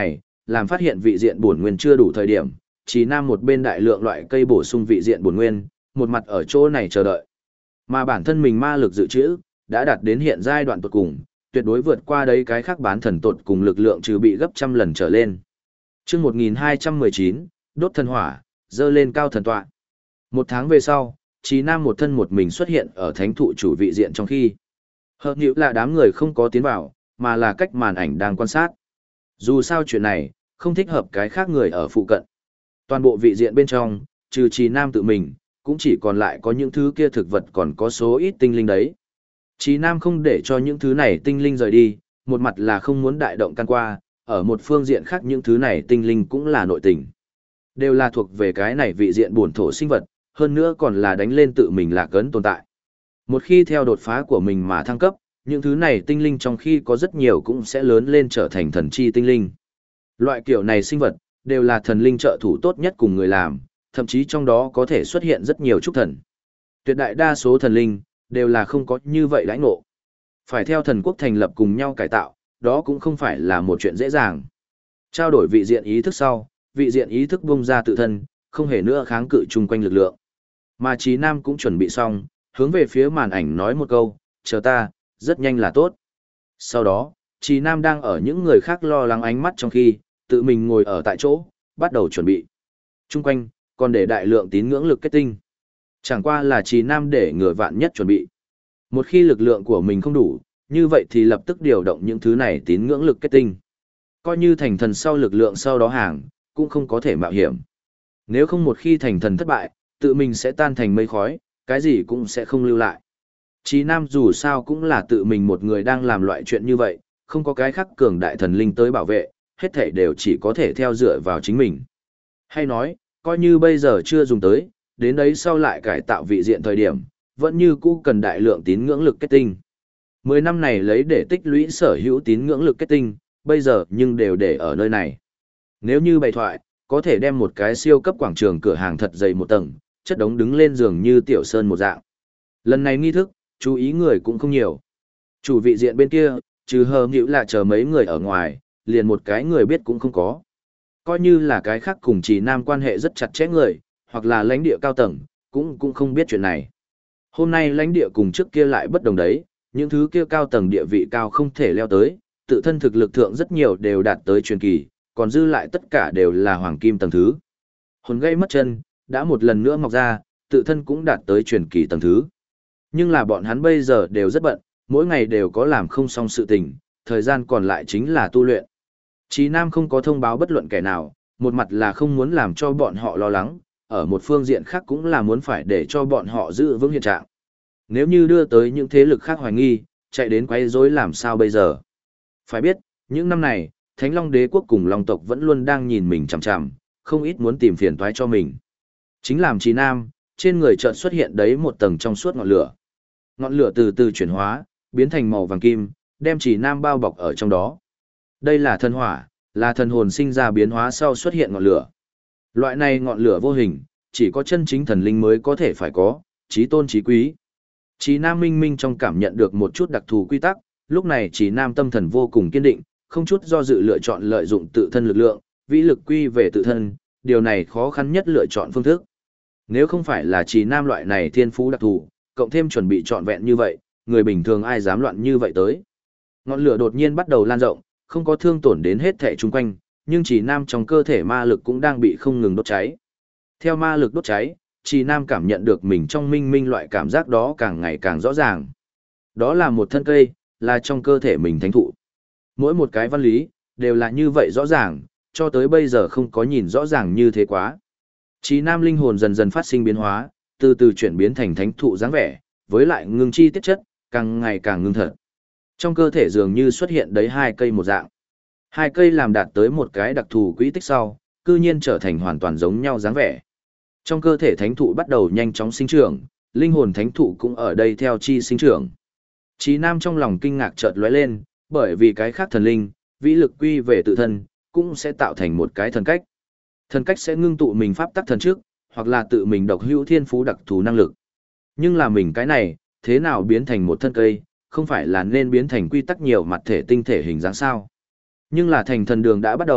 làm phát hiện vị diện bổn nguyên chưa đủ thời điểm, Trì Nam một bên đại lượng loại cây bổ sung vị diện bổn nguyên, một mặt ở chỗ này chờ đợi. Mà bản thân mình ma lực dự trữ đã đạt đến hiện giai đoạn tột cùng, tuyệt đối vượt qua đấy cái khác bán thần tột cùng lực lượng trừ bị gấp trăm lần trở lên. Chương 1219, đốt thần hỏa, dơ lên cao thần tọa. Một tháng về sau, Trì Nam một thân một mình xuất hiện ở thánh thụ chủ vị diện trong khi hợp nhữ là đám người không có tiến vào, mà là cách màn ảnh đang quan sát. Dù sao chuyện này, không thích hợp cái khác người ở phụ cận. Toàn bộ vị diện bên trong, trừ Trì Nam tự mình, cũng chỉ còn lại có những thứ kia thực vật còn có số ít tinh linh đấy. Trì Nam không để cho những thứ này tinh linh rời đi, một mặt là không muốn đại động can qua, ở một phương diện khác những thứ này tinh linh cũng là nội tình. Đều là thuộc về cái này vị diện bổn thổ sinh vật, hơn nữa còn là đánh lên tự mình lạc ấn tồn tại. Một khi theo đột phá của mình mà thăng cấp, những thứ này tinh linh trong khi có rất nhiều cũng sẽ lớn lên trở thành thần chi tinh linh. Loại kiểu này sinh vật, đều là thần linh trợ thủ tốt nhất cùng người làm, thậm chí trong đó có thể xuất hiện rất nhiều trúc thần. Tuyệt đại đa số thần linh, đều là không có như vậy đãi ngộ. Phải theo thần quốc thành lập cùng nhau cải tạo, đó cũng không phải là một chuyện dễ dàng. Trao đổi vị diện ý thức sau, vị diện ý thức bung ra tự thân, không hề nữa kháng cự chung quanh lực lượng. Mà Trì Nam cũng chuẩn bị xong, hướng về phía màn ảnh nói một câu, chờ ta, rất nhanh là tốt. Sau đó, Trì Nam đang ở những người khác lo lắng ánh mắt trong khi, tự mình ngồi ở tại chỗ, bắt đầu chuẩn bị. Chung quanh, còn để đại lượng tín ngưỡng lực kết tinh. Chẳng qua là Trì Nam để ngừa vạn nhất chuẩn bị. Một khi lực lượng của mình không đủ, như vậy thì lập tức điều động những thứ này tín ngưỡng lực kết tinh. Coi như thành thần sau lực lượng sau đó hàng, cũng không có thể mạo hiểm. Nếu không một khi thành thần thất bại, tự mình sẽ tan thành mây khói, cái gì cũng sẽ không lưu lại. Trì Nam dù sao cũng là tự mình một người đang làm loại chuyện như vậy, không có cái khác cường đại thần linh tới bảo vệ, hết thảy đều chỉ có thể theo dựa vào chính mình. Hay nói, coi như bây giờ chưa dùng tới, đến đấy sau lại cải tạo vị diện thời điểm, vẫn như cũ cần đại lượng tín ngưỡng lực kết tinh. 10 năm này lấy để tích lũy sở hữu tín ngưỡng lực kết tinh, bây giờ nhưng đều để ở nơi này. Nếu như bày thoại, có thể đem một cái siêu cấp quảng trường cửa hàng thật dày một tầng, chất đống đứng lên giường như tiểu sơn một dạng. Lần này nghi thức, chú ý người cũng không nhiều. Chủ vị diện bên kia, trừ hờ nghịu là chờ mấy người ở ngoài, liền một cái người biết cũng không có. Coi như là cái khác cùng Trì Nam quan hệ rất chặt chẽ người, hoặc là lãnh địa cao tầng, cũng không biết chuyện này. Hôm nay lãnh địa cùng trước kia lại bất đồng đấy, những thứ kia cao tầng địa vị cao không thể leo tới, tự thân thực lực thượng rất nhiều đều đạt tới truyền kỳ, còn dư lại tất cả đều là hoàng kim tầng thứ. Hồn gây mất chân, đã một lần nữa mọc ra, tự thân cũng đạt tới truyền kỳ tầng thứ. Nhưng là bọn hắn bây giờ đều rất bận, mỗi ngày đều có làm không xong sự tình, thời gian còn lại chính là tu luyện. Trì Nam không có thông báo bất luận kẻ nào, một mặt là không muốn làm cho bọn họ lo lắng, ở một phương diện khác cũng là muốn phải để cho bọn họ giữ vững hiện trạng. Nếu như đưa tới những thế lực khác hoài nghi, chạy đến quấy rối làm sao bây giờ? Phải biết, những năm này, Thánh Long Đế quốc cùng Long tộc vẫn luôn đang nhìn mình chằm chằm, không ít muốn tìm phiền toái cho mình. Chính làm Trì Nam, trên người chợt xuất hiện đấy một tầng trong suốt ngọn lửa. Ngọn lửa từ từ chuyển hóa, biến thành màu vàng kim, đem Trì Nam bao bọc ở trong đó. Đây là thần hỏa, là thần hồn sinh ra biến hóa sau xuất hiện ngọn lửa. Loại này ngọn lửa vô hình, chỉ có chân chính thần linh mới có thể phải có, chí tôn chí quý. Trì Nam minh minh trong cảm nhận được một chút đặc thù quy tắc, lúc này Trì Nam tâm thần vô cùng kiên định, không chút do dự lựa chọn lợi dụng tự thân lực lượng, vĩ lực quy về tự thân, điều này khó khăn nhất lựa chọn phương thức. Nếu không phải là Trì Nam loại này thiên phú đặc thù, cộng thêm chuẩn bị trọn vẹn như vậy, người bình thường ai dám loạn như vậy tới. Ngọn lửa đột nhiên bắt đầu lan rộng, không có thương tổn đến hết thể chung quanh, nhưng Trì Nam trong cơ thể ma lực cũng đang bị không ngừng đốt cháy. Theo ma lực đốt cháy, Trì Nam cảm nhận được mình trong minh minh loại cảm giác đó càng ngày càng rõ ràng. Đó là một thân cây, là trong cơ thể mình thánh thụ. Mỗi một cái văn lý, đều là như vậy rõ ràng, cho tới bây giờ không có nhìn rõ ràng như thế quá. Trì Nam linh hồn dần dần phát sinh biến hóa, từ từ chuyển biến thành thánh thụ dáng vẻ, với lại ngưng chi tiết chất, càng ngày càng ngưng thật. Trong cơ thể dường như xuất hiện đấy hai cây một dạng. Hai cây làm đạt tới một cái đặc thù quỹ tích sau, cư nhiên trở thành hoàn toàn giống nhau dáng vẻ. Trong cơ thể thánh thụ bắt đầu nhanh chóng sinh trưởng, linh hồn thánh thụ cũng ở đây theo chi sinh trưởng. Trì Nam trong lòng kinh ngạc chợt lóe lên, bởi vì cái khác thần linh, vĩ lực quy về tự thân, cũng sẽ tạo thành một cái thần cách. Thần cách sẽ ngưng tụ mình pháp tắc thần trước, hoặc là tự mình độc hữu thiên phú đặc thù năng lực. Nhưng là mình cái này, thế nào biến thành một thân cây, không phải là nên biến thành quy tắc nhiều mặt thể tinh thể hình dáng sao? Nhưng là thành thần đường đã bắt đầu,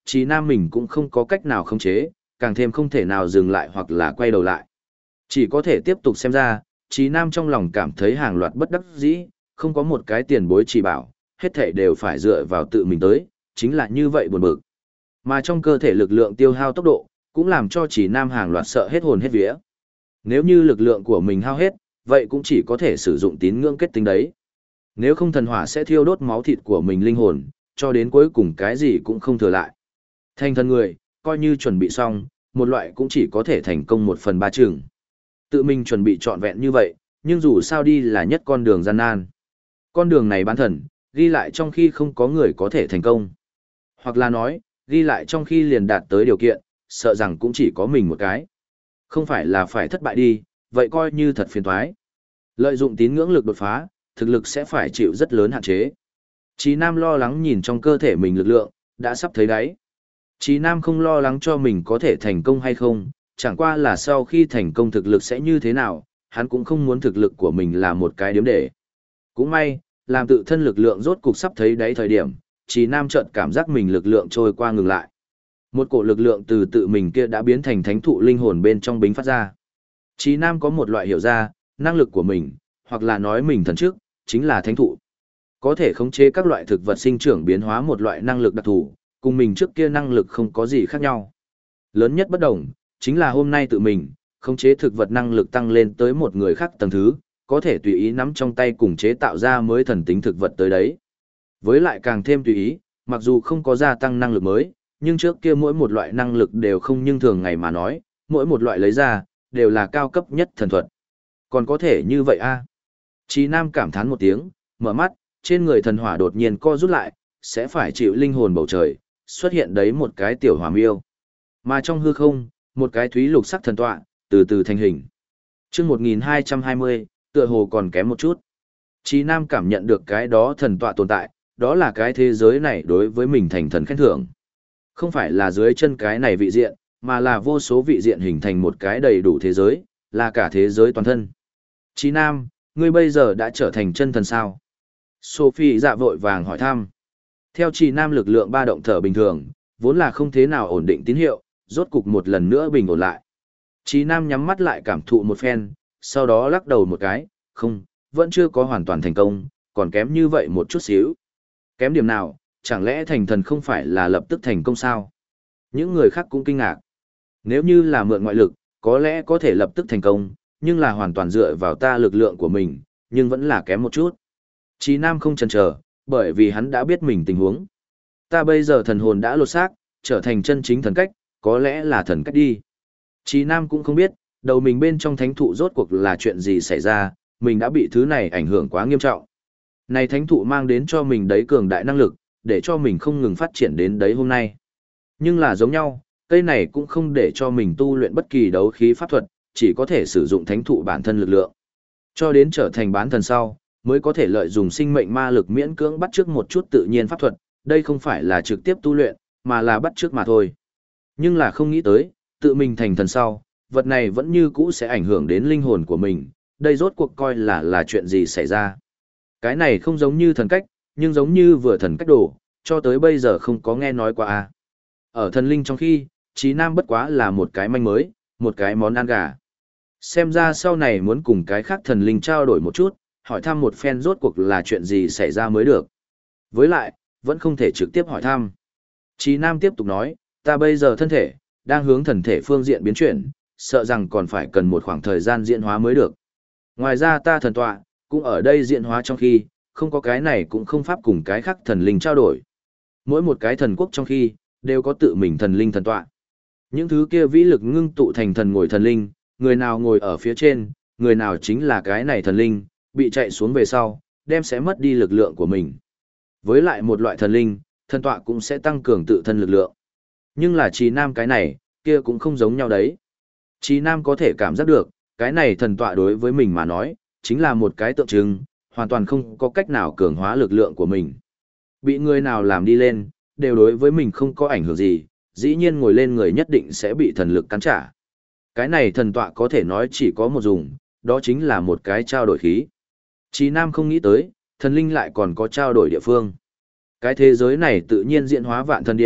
Chí Nam mình cũng không có cách nào khống chế, càng thêm không thể nào dừng lại hoặc là quay đầu lại. Chỉ có thể tiếp tục xem ra, Chí Nam trong lòng cảm thấy hàng loạt bất đắc dĩ, không có một cái tiền bối chỉ bảo, hết thảy đều phải dựa vào tự mình tới, chính là như vậy buồn bực. Mà trong cơ thể lực lượng tiêu hao tốc độ, cũng làm cho Chí Nam hàng loạt sợ hết hồn hết vía. Nếu như lực lượng của mình hao hết, vậy cũng chỉ có thể sử dụng tín ngưỡng kết tinh đấy. Nếu không thần hỏa sẽ thiêu đốt máu thịt của mình linh hồn, cho đến cuối cùng cái gì cũng không thừa lại. Thành thần người, coi như chuẩn bị xong, một loại cũng chỉ có thể thành công 1/3 chừng. Tự mình chuẩn bị trọn vẹn như vậy, nhưng dù sao đi là nhất con đường gian nan. Con đường này bán thần, ghi lại trong khi không có người có thể thành công. Hoặc là nói, ghi lại trong khi liền đạt tới điều kiện, sợ rằng cũng chỉ có mình một cái. Không phải là phải thất bại đi, vậy coi như thật phiền toái. Lợi dụng tín ngưỡng lực đột phá, thực lực sẽ phải chịu rất lớn hạn chế. Chí Nam lo lắng nhìn trong cơ thể mình lực lượng, đã sắp thấy đáy. Chí Nam không lo lắng cho mình có thể thành công hay không, chẳng qua là sau khi thành công thực lực sẽ như thế nào, hắn cũng không muốn thực lực của mình là một cái điếm để. Cũng may, làm tự thân lực lượng rốt cục sắp thấy đáy thời điểm, Chí Nam chợt cảm giác mình lực lượng trôi qua ngừng lại. Một cổ lực lượng từ tự mình kia đã biến thành thánh thụ linh hồn bên trong bính phát ra. Chí Nam có một loại hiểu ra, năng lực của mình, hoặc là nói mình thần trước, chính là thánh thụ. Có thể khống chế các loại thực vật sinh trưởng biến hóa một loại năng lực đặc thù, cùng mình trước kia năng lực không có gì khác nhau. Lớn nhất bất đồng, chính là hôm nay tự mình, khống chế thực vật năng lực tăng lên tới một người khác tầng thứ, có thể tùy ý nắm trong tay cùng chế tạo ra mới thần tính thực vật tới đấy. Với lại càng thêm tùy ý, mặc dù không có gia tăng năng lực mới, nhưng trước kia mỗi một loại năng lực đều không nhưng thường ngày mà nói, mỗi một loại lấy ra, đều là cao cấp nhất thần thuật. Còn có thể như vậy a? Chí Nam cảm thán một tiếng, mở mắt, trên người thần hỏa đột nhiên co rút lại, sẽ phải chịu linh hồn bầu trời, xuất hiện đấy một cái tiểu hỏa miêu. Mà trong hư không, một cái thúy lục sắc thần tọa, từ từ thành hình. Chương 1220, tựa hồ còn kém một chút. Chí Nam cảm nhận được cái đó thần tọa tồn tại, đó là cái thế giới này đối với mình thành thần khen thưởng. Không phải là dưới chân cái này vị diện, mà là vô số vị diện hình thành một cái đầy đủ thế giới, là cả thế giới toàn thân. Chí Nam, ngươi bây giờ đã trở thành chân thần sao? Sophie dạ vội vàng hỏi thăm. Theo Chí Nam lực lượng ba động thở bình thường, vốn là không thế nào ổn định tín hiệu, rốt cục một lần nữa bình ổn lại. Chí Nam nhắm mắt lại cảm thụ một phen, sau đó lắc đầu một cái, không, vẫn chưa có hoàn toàn thành công, còn kém như vậy một chút xíu. Kém điểm nào, chẳng lẽ thành thần không phải là lập tức thành công sao? Những người khác cũng kinh ngạc. Nếu như là mượn ngoại lực, có lẽ có thể lập tức thành công, nhưng là hoàn toàn dựa vào ta lực lượng của mình, nhưng vẫn là kém một chút. Chí Nam không chần chờ, bởi vì hắn đã biết mình tình huống. Ta bây giờ thần hồn đã lột xác, trở thành chân chính thần cách, có lẽ là thần cách đi. Chí Nam cũng không biết, đầu mình bên trong thánh thụ rốt cuộc là chuyện gì xảy ra, mình đã bị thứ này ảnh hưởng quá nghiêm trọng. Này thánh thụ mang đến cho mình đấy cường đại năng lực, để cho mình không ngừng phát triển đến đấy hôm nay. Nhưng là giống nhau, cây này cũng không để cho mình tu luyện bất kỳ đấu khí pháp thuật, chỉ có thể sử dụng thánh thụ bản thân lực lượng. Cho đến trở thành bán thần sau, mới có thể lợi dụng sinh mệnh ma lực miễn cưỡng bắt chước một chút tự nhiên pháp thuật, đây không phải là trực tiếp tu luyện, mà là bắt chước mà thôi. Nhưng là không nghĩ tới, tự mình thành thần sau, vật này vẫn như cũ sẽ ảnh hưởng đến linh hồn của mình, đây rốt cuộc coi là chuyện gì xảy ra. Cái này không giống như thần cách, nhưng giống như vừa thần cách đồ, cho tới bây giờ không có nghe nói qua a. Ở thần linh trong khi, Chí Nam bất quá là một cái manh mới, một cái món ăn gà. Xem ra sau này muốn cùng cái khác thần linh trao đổi một chút, hỏi thăm một phen rốt cuộc là chuyện gì xảy ra mới được. Với lại, vẫn không thể trực tiếp hỏi thăm. Chí Nam tiếp tục nói, ta bây giờ thân thể, đang hướng thần thể phương diện biến chuyển, sợ rằng còn phải cần một khoảng thời gian diễn hóa mới được. Ngoài ra ta thần tọa, cũng ở đây diễn hóa trong khi, không có cái này cũng không pháp cùng cái khác thần linh trao đổi. Mỗi một cái thần quốc trong khi, đều có tự mình thần linh thần tọa. Những thứ kia vĩ lực ngưng tụ thành thần ngồi thần linh, người nào ngồi ở phía trên, người nào chính là cái này thần linh, bị chạy xuống về sau, đem sẽ mất đi lực lượng của mình. Với lại một loại thần linh, thần tọa cũng sẽ tăng cường tự thân lực lượng. Nhưng là Chí Nam cái này, kia cũng không giống nhau đấy. Chí Nam có thể cảm giác được, cái này thần tọa đối với mình mà nói, chính là một cái tượng trưng, hoàn toàn không có cách nào cường hóa lực lượng của mình. Bị người nào làm đi lên, đều đối với mình không có ảnh hưởng gì, dĩ nhiên ngồi lên người nhất định sẽ bị thần lực cắn trả. Cái này thần tọa có thể nói chỉ có một dùng, đó chính là một cái trao đổi khí. Chí Nam không nghĩ tới, thần linh lại còn có trao đổi địa phương. Cái thế giới này tự nhiên diễn hóa vạn thần điện,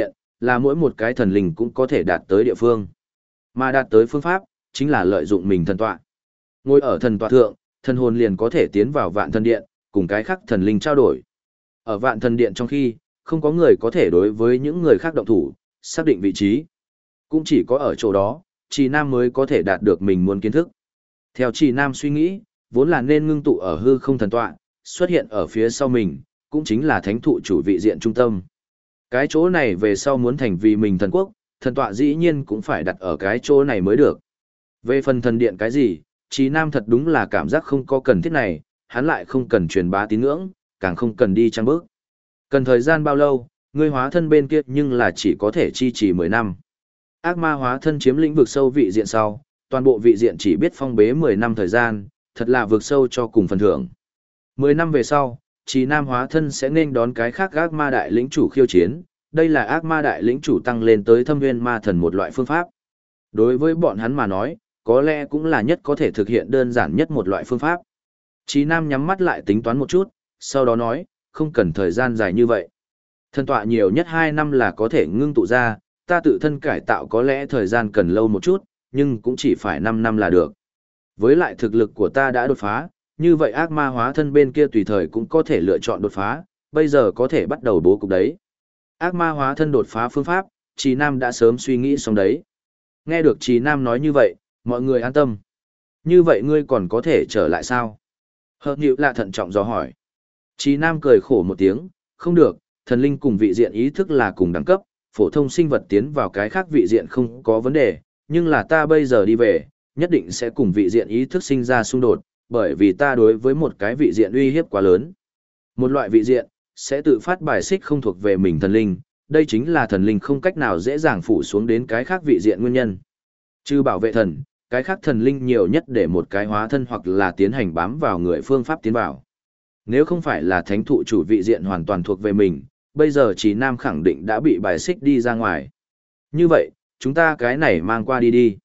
là mỗi một cái thần linh cũng có thể đạt tới địa phương. Mà đạt tới phương pháp, chính là lợi dụng mình thần tọa. Ngồi ở thần tọa thượng, thần hồn liền có thể tiến vào vạn thần điện, cùng cái khác thần linh trao đổi. Ở vạn thần điện trong khi, không có người có thể đối với những người khác động thủ, xác định vị trí. Cũng chỉ có ở chỗ đó, Trì Nam mới có thể đạt được mình muốn kiến thức. Theo Trì Nam suy nghĩ, vốn là nên ngưng tụ ở hư không thần tọa, xuất hiện ở phía sau mình, cũng chính là thánh thụ chủ vị diện trung tâm. Cái chỗ này về sau muốn thành vì mình thần quốc, thần tọa dĩ nhiên cũng phải đặt ở cái chỗ này mới được. Về phần thần điện cái gì, Trì Nam thật đúng là cảm giác không có cần thiết này, hắn lại không cần truyền bá tín ngưỡng, càng không cần đi trang bước. Cần thời gian bao lâu, ngươi hóa thân bên kia nhưng là chỉ có thể chi trì 10 năm. Ác ma hóa thân chiếm lĩnh vực sâu vị diện sau, toàn bộ vị diện chỉ biết phong bế 10 năm thời gian, thật là vực sâu cho cùng phần thưởng. 10 năm về sau, Trì Nam hóa thân sẽ nên đón cái khác ác ma đại lĩnh chủ khiêu chiến, đây là ác ma đại lĩnh chủ tăng lên tới thâm nguyên ma thần một loại phương pháp. Đối với bọn hắn mà nói, có lẽ cũng là nhất có thể thực hiện đơn giản nhất một loại phương pháp. Trì Nam nhắm mắt lại tính toán một chút, sau đó nói, không cần thời gian dài như vậy. Thần tọa nhiều nhất 2 năm là có thể ngưng tụ ra, ta tự thân cải tạo có lẽ thời gian cần lâu một chút, nhưng cũng chỉ phải 5 năm là được. Với lại thực lực của ta đã đột phá, như vậy ác ma hóa thân bên kia tùy thời cũng có thể lựa chọn đột phá, bây giờ có thể bắt đầu bố cục đấy. Ác ma hóa thân đột phá phương pháp, Trì Nam đã sớm suy nghĩ xong đấy. Nghe được Trì Nam nói như vậy, mọi người an tâm. Như vậy ngươi còn có thể trở lại sao? Hợp nhịu là thận trọng dò hỏi. Trì Nam cười khổ một tiếng, không được, thần linh cùng vị diện ý thức là cùng đẳng cấp, phổ thông sinh vật tiến vào cái khác vị diện không có vấn đề, nhưng là ta bây giờ đi về, nhất định sẽ cùng vị diện ý thức sinh ra xung đột, bởi vì ta đối với một cái vị diện uy hiếp quá lớn. Một loại vị diện, sẽ tự phát bài xích không thuộc về mình thần linh, đây chính là thần linh không cách nào dễ dàng phủ xuống đến cái khác vị diện nguyên nhân. Trừ bảo vệ thần, cái khác thần linh nhiều nhất để một cái hóa thân hoặc là tiến hành bám vào người phương pháp tiến vào. Nếu không phải là thánh thụ chủ vị diện hoàn toàn thuộc về mình, bây giờ Trì Nam khẳng định đã bị bài xích đi ra ngoài. Như vậy, chúng ta cái này mang qua đi đi.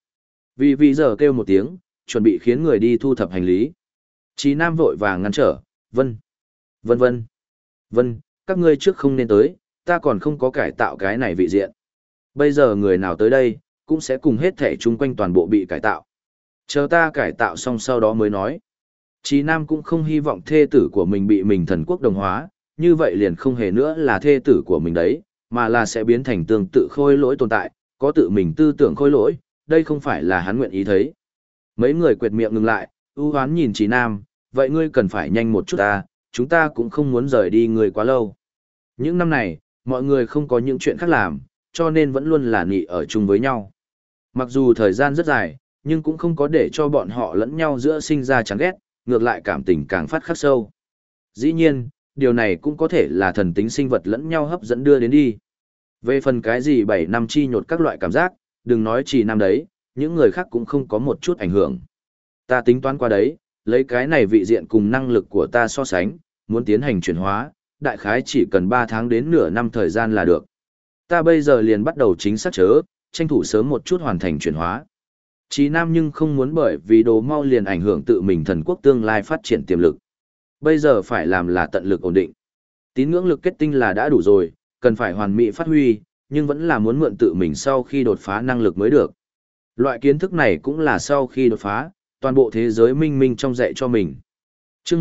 Vì giờ kêu một tiếng, chuẩn bị khiến người đi thu thập hành lý. Trì Nam vội vàng ngăn trở, vân, các ngươi trước không nên tới, ta còn không có cải tạo cái này vị diện. Bây giờ người nào tới đây, cũng sẽ cùng hết thể chung quanh toàn bộ bị cải tạo. Chờ ta cải tạo xong sau đó mới nói. Trì Nam cũng không hy vọng thê tử của mình bị mình thần quốc đồng hóa, như vậy liền không hề nữa là thê tử của mình đấy, mà là sẽ biến thành tương tự khôi lỗi tồn tại, có tự mình tư tưởng khôi lỗi, đây không phải là hắn nguyện ý thấy. Mấy người quệt miệng ngừng lại, ưu hoán nhìn Trì Nam, vậy ngươi cần phải nhanh một chút ta, chúng ta cũng không muốn rời đi người quá lâu. Những năm này, mọi người không có những chuyện khác làm, cho nên vẫn luôn là nghỉ ở chung với nhau. Mặc dù thời gian rất dài, nhưng cũng không có để cho bọn họ lẫn nhau giữa sinh ra chán ghét, ngược lại cảm tình càng phát khắc sâu. Dĩ nhiên, điều này cũng có thể là thần tính sinh vật lẫn nhau hấp dẫn đưa đến đi. Về phần cái gì 7 năm chi nhột các loại cảm giác, đừng nói Trì Nam đấy, những người khác cũng không có một chút ảnh hưởng. Ta tính toán qua đấy, lấy cái này vị diện cùng năng lực của ta so sánh, muốn tiến hành chuyển hóa, đại khái chỉ cần 3 tháng đến nửa năm thời gian là được. Ta bây giờ liền bắt đầu chính xác chớ, tranh thủ sớm một chút hoàn thành chuyển hóa. Trì Nam nhưng không muốn bởi vì đồ mau liền ảnh hưởng tự mình thần quốc tương lai phát triển tiềm lực. Bây giờ phải làm là tận lực ổn định. Tín ngưỡng lực kết tinh là đã đủ rồi, cần phải hoàn mỹ phát huy, nhưng vẫn là muốn mượn tự mình sau khi đột phá năng lực mới được. Loại kiến thức này cũng là sau khi đột phá, toàn bộ thế giới minh minh trong dạy cho mình. Chương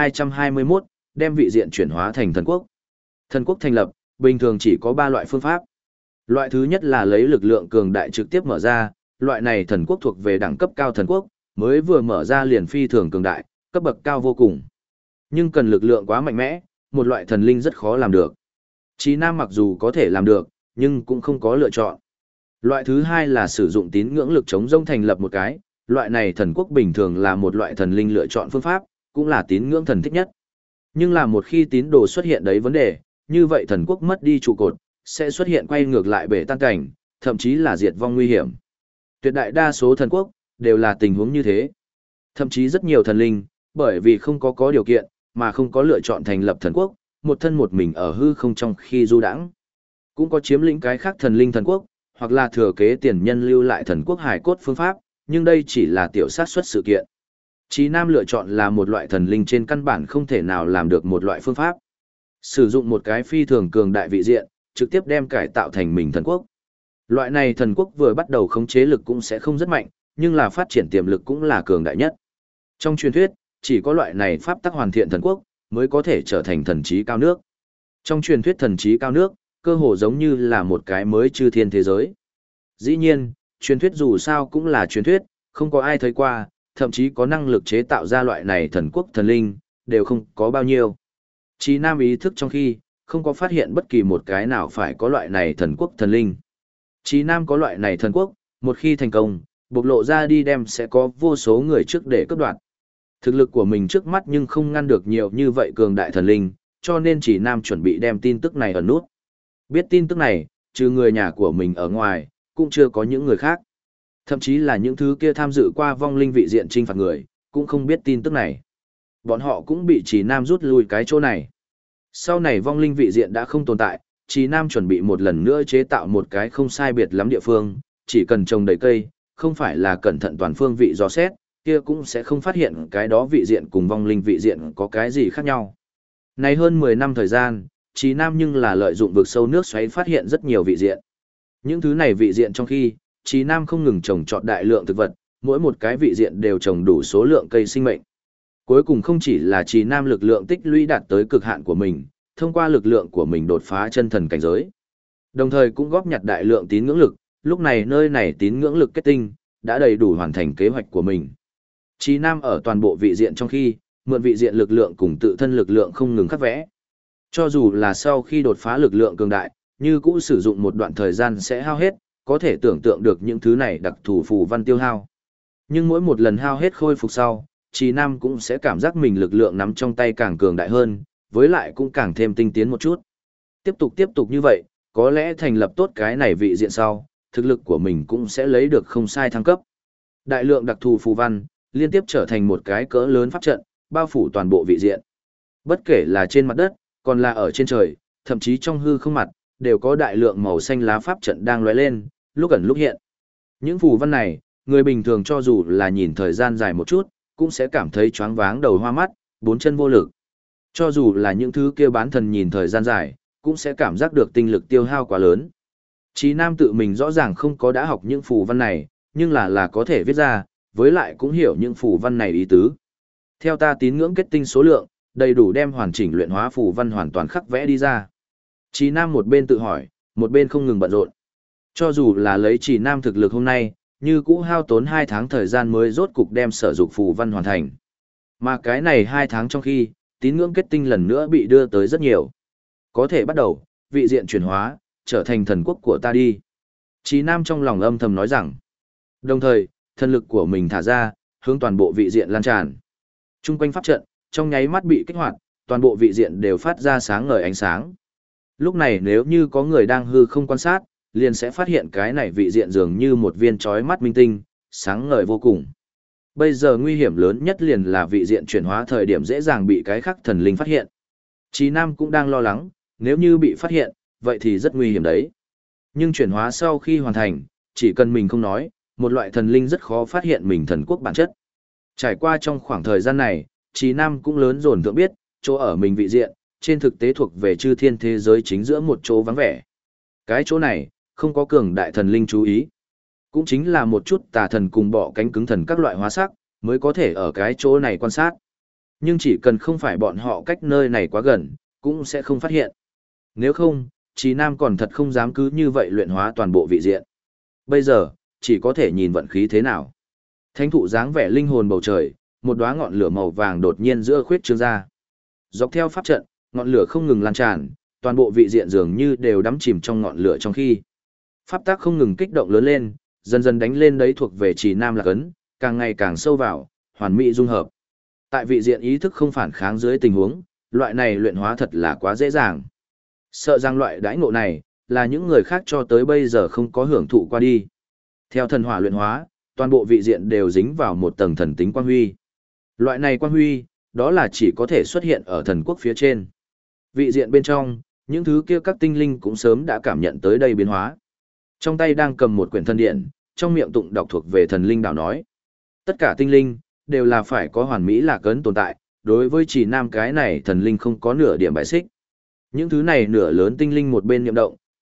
1221, đem vị diện chuyển hóa thành thần quốc. Thần quốc thành lập, bình thường chỉ có 3 loại phương pháp. Loại thứ nhất là lấy lực lượng cường đại trực tiếp mở ra, loại này thần quốc thuộc về đẳng cấp cao thần quốc, mới vừa mở ra liền phi thường cường đại, cấp bậc cao vô cùng. Nhưng cần lực lượng quá mạnh mẽ, một loại thần linh rất khó làm được. Trì Nam mặc dù có thể làm được, nhưng cũng không có lựa chọn. Loại thứ hai là sử dụng tín ngưỡng lực chống rông thành lập một cái, loại này thần quốc bình thường là một loại thần linh lựa chọn phương pháp, cũng là tín ngưỡng thần thích nhất. Nhưng là một khi tín đồ xuất hiện đấy vấn đề, như vậy thần quốc mất đi trụ cột, sẽ xuất hiện quay ngược lại bể tan cảnh, thậm chí là diệt vong nguy hiểm. Tuyệt đại đa số thần quốc, đều là tình huống như thế. Thậm chí rất nhiều thần linh, bởi vì không có điều kiện, mà không có lựa chọn thành lập thần quốc, một thân một mình ở hư không trong khi du đãng. Cũng có chiếm lĩnh cái khác thần linh thần quốc, hoặc là thừa kế tiền nhân lưu lại thần quốc hải cốt phương pháp, nhưng đây chỉ là tiểu sát xuất sự kiện. Trì Nam lựa chọn là một loại thần linh trên căn bản không thể nào làm được một loại phương pháp. Sử dụng một cái phi thường cường đại vị diện, trực tiếp đem cải tạo thành mình thần quốc. Loại này thần quốc vừa bắt đầu khống chế lực cũng sẽ không rất mạnh, nhưng là phát triển tiềm lực cũng là cường đại nhất. Trong truyền thuyết, chỉ có loại này pháp tắc hoàn thiện thần quốc mới có thể trở thành thần trí cao nước. Trong truyền thuyết thần trí cao nước, cơ hồ giống như là một cái mới chư thiên thế giới. Dĩ nhiên, truyền thuyết dù sao cũng là truyền thuyết, không có ai thấy qua, thậm chí có năng lực chế tạo ra loại này thần quốc thần linh, đều không có bao nhiêu. Chí Nam ý thức trong khi, không có phát hiện bất kỳ một cái nào phải có loại này thần quốc thần linh. Chí Nam có loại này thần quốc, một khi thành công, bộc lộ ra đi đem sẽ có vô số người trước để cướp đoạt. Thực lực của mình trước mắt nhưng không ngăn được nhiều như vậy cường đại thần linh, cho nên Chí Nam chuẩn bị đem tin tức này ẩn nút. Biết tin tức này, trừ người nhà của mình ở ngoài, cũng chưa có những người khác. Thậm chí là những thứ kia tham dự qua vong linh vị diện trinh phạt người, cũng không biết tin tức này. Bọn họ cũng bị Chí Nam rút lui cái chỗ này. Sau này vong linh vị diện đã không tồn tại, Chí Nam chuẩn bị một lần nữa chế tạo một cái không sai biệt lắm địa phương, chỉ cần trồng đầy cây, không phải là cẩn thận toàn phương vị dò xét, kia cũng sẽ không phát hiện cái đó vị diện cùng vong linh vị diện có cái gì khác nhau. Này hơn 10 năm thời gian, Chí Nam nhưng là lợi dụng vực sâu nước xoáy phát hiện rất nhiều vị diện. Những thứ này vị diện trong khi, Chí Nam không ngừng trồng trọt đại lượng thực vật, mỗi một cái vị diện đều trồng đủ số lượng cây sinh mệnh. Cuối cùng không chỉ là Chí Nam lực lượng tích lũy đạt tới cực hạn của mình, thông qua lực lượng của mình đột phá chân thần cảnh giới. Đồng thời cũng góp nhặt đại lượng tín ngưỡng lực, lúc này nơi này tín ngưỡng lực kết tinh, đã đầy đủ hoàn thành kế hoạch của mình. Chí Nam ở toàn bộ vị diện trong khi, mượn vị diện lực lượng cùng tự thân lực lượng không ngừng khắc vẽ. Cho dù là sau khi đột phá lực lượng cường đại, như cũ sử dụng một đoạn thời gian sẽ hao hết, có thể tưởng tượng được những thứ này đặc thù phù văn tiêu hao. Nhưng mỗi một lần hao hết khôi phục sau, Chí Nam cũng sẽ cảm giác mình lực lượng nắm trong tay càng cường đại hơn, với lại cũng càng thêm tinh tiến một chút. Tiếp tục như vậy, có lẽ thành lập tốt cái này vị diện sau, thực lực của mình cũng sẽ lấy được không sai thăng cấp. Đại lượng đặc thù phù văn, liên tiếp trở thành một cái cỡ lớn pháp trận, bao phủ toàn bộ vị diện. Bất kể là trên mặt đất, còn là ở trên trời, thậm chí trong hư không mặt, đều có đại lượng màu xanh lá pháp trận đang lóe lên, lúc ẩn lúc hiện. Những phù văn này, người bình thường cho dù là nhìn thời gian dài một chút, cũng sẽ cảm thấy choáng váng đầu hoa mắt, bốn chân vô lực. Cho dù là những thứ kia bán thần nhìn thời gian dài, cũng sẽ cảm giác được tinh lực tiêu hao quá lớn. Chí Nam tự mình rõ ràng không có đã học những phù văn này, nhưng là có thể viết ra, với lại cũng hiểu những phù văn này ý tứ. Theo ta tín ngưỡng kết tinh số lượng, đầy đủ đem hoàn chỉnh luyện hóa phù văn hoàn toàn khắc vẽ đi ra. Chí Nam một bên tự hỏi, một bên không ngừng bận rộn. Cho dù là lấy Chí Nam thực lực hôm nay, như cũ hao tốn 2 tháng thời gian mới rốt cục đem sở dục phù văn hoàn thành. Mà cái này 2 tháng trong khi, tín ngưỡng kết tinh lần nữa bị đưa tới rất nhiều. Có thể bắt đầu, vị diện chuyển hóa, trở thành thần quốc của ta đi. Chí Nam trong lòng âm thầm nói rằng. Đồng thời, thần lực của mình thả ra, hướng toàn bộ vị diện lan tràn. Trung quanh pháp trận, trong nháy mắt bị kích hoạt, toàn bộ vị diện đều phát ra sáng ngời ánh sáng. Lúc này nếu như có người đang hư không quan sát, liền sẽ phát hiện cái này vị diện dường như một viên chói mắt minh tinh, sáng ngời vô cùng. Bây giờ nguy hiểm lớn nhất liền là vị diện chuyển hóa thời điểm dễ dàng bị cái khắc thần linh phát hiện. Chí Nam cũng đang lo lắng, nếu như bị phát hiện, vậy thì rất nguy hiểm đấy. Nhưng chuyển hóa sau khi hoàn thành, chỉ cần mình không nói, một loại thần linh rất khó phát hiện mình thần quốc bản chất. Trải qua trong khoảng thời gian này, Chí Nam cũng lớn dồn thượng biết, chỗ ở mình vị diện, trên thực tế thuộc về chư thiên thế giới chính giữa một chỗ vắng vẻ. Cái chỗ này, không có cường đại thần linh chú ý. Cũng chính là một chút tà thần cùng bọ cánh cứng thần các loại hóa sắc, mới có thể ở cái chỗ này quan sát. Nhưng chỉ cần không phải bọn họ cách nơi này quá gần, cũng sẽ không phát hiện. Nếu không, Chí Nam còn thật không dám cứ như vậy luyện hóa toàn bộ vị diện. Bây giờ, chỉ có thể nhìn vận khí thế nào. Thánh thụ dáng vẻ linh hồn bầu trời, một đóa ngọn lửa màu vàng đột nhiên giữa khuyết trương ra. Dọc theo pháp trận, ngọn lửa không ngừng lan tràn, toàn bộ vị diện dường như đều đắm chìm trong ngọn lửa trong khi. Pháp tác không ngừng kích động lớn lên, dần dần đánh lên đấy thuộc về Chí Nam lạc ấn, càng ngày càng sâu vào, hoàn mỹ dung hợp. Tại vị diện ý thức không phản kháng dưới tình huống, loại này luyện hóa thật là quá dễ dàng. Sợ rằng loại đãi ngộ này, là những người khác cho tới bây giờ không có hưởng thụ qua đi. Theo thần hỏa luyện hóa, toàn bộ vị diện đều dính vào một tầng thần tính quang huy. Loại này quang huy, đó là chỉ có thể xuất hiện ở thần quốc phía trên. Vị diện bên trong, những thứ kia các tinh linh cũng sớm đã cảm nhận tới đây biến hóa. Trong tay đang cầm một quyển thần điện, trong miệng tụng đọc thuộc về thần linh đạo nói. Tất cả tinh linh, đều là phải có hoàn mỹ lạc ấn tồn tại, đối với Chí Nam cái này thần linh không có nửa điểm bài xích. Những thứ này nửa lớn tinh linh một bên niệm động,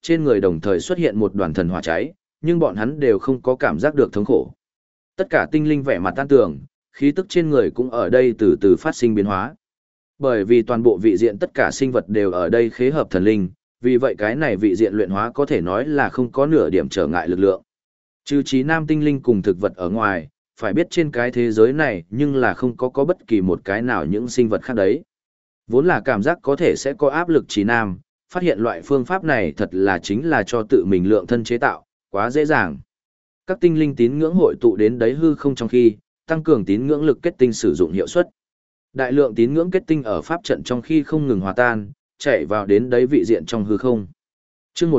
trên người đồng thời xuất hiện một đoàn thần hỏa cháy, nhưng bọn hắn đều không có cảm giác được thống khổ. Tất cả tinh linh vẻ mặt tan tường, khí tức trên người cũng ở đây từ từ phát sinh biến hóa. Bởi vì toàn bộ vị diện tất cả sinh vật đều ở đây khế hợp thần linh, vì vậy cái này vị diện luyện hóa có thể nói là không có nửa điểm trở ngại lực lượng. Trừ trí nam tinh linh cùng thực vật ở ngoài, phải biết trên cái thế giới này nhưng là không có bất kỳ một cái nào những sinh vật khác đấy. Vốn là cảm giác có thể sẽ có áp lực trí nam, phát hiện loại phương pháp này thật là chính là cho tự mình lượng thân chế tạo, quá dễ dàng. Các tinh linh tín ngưỡng hội tụ đến đấy hư không trong khi, tăng cường tín ngưỡng lực kết tinh sử dụng hiệu suất. Đại lượng tín ngưỡng kết tinh ở pháp trận trong khi không ngừng hòa tan, chạy vào đến đấy vị diện trong hư không. Chương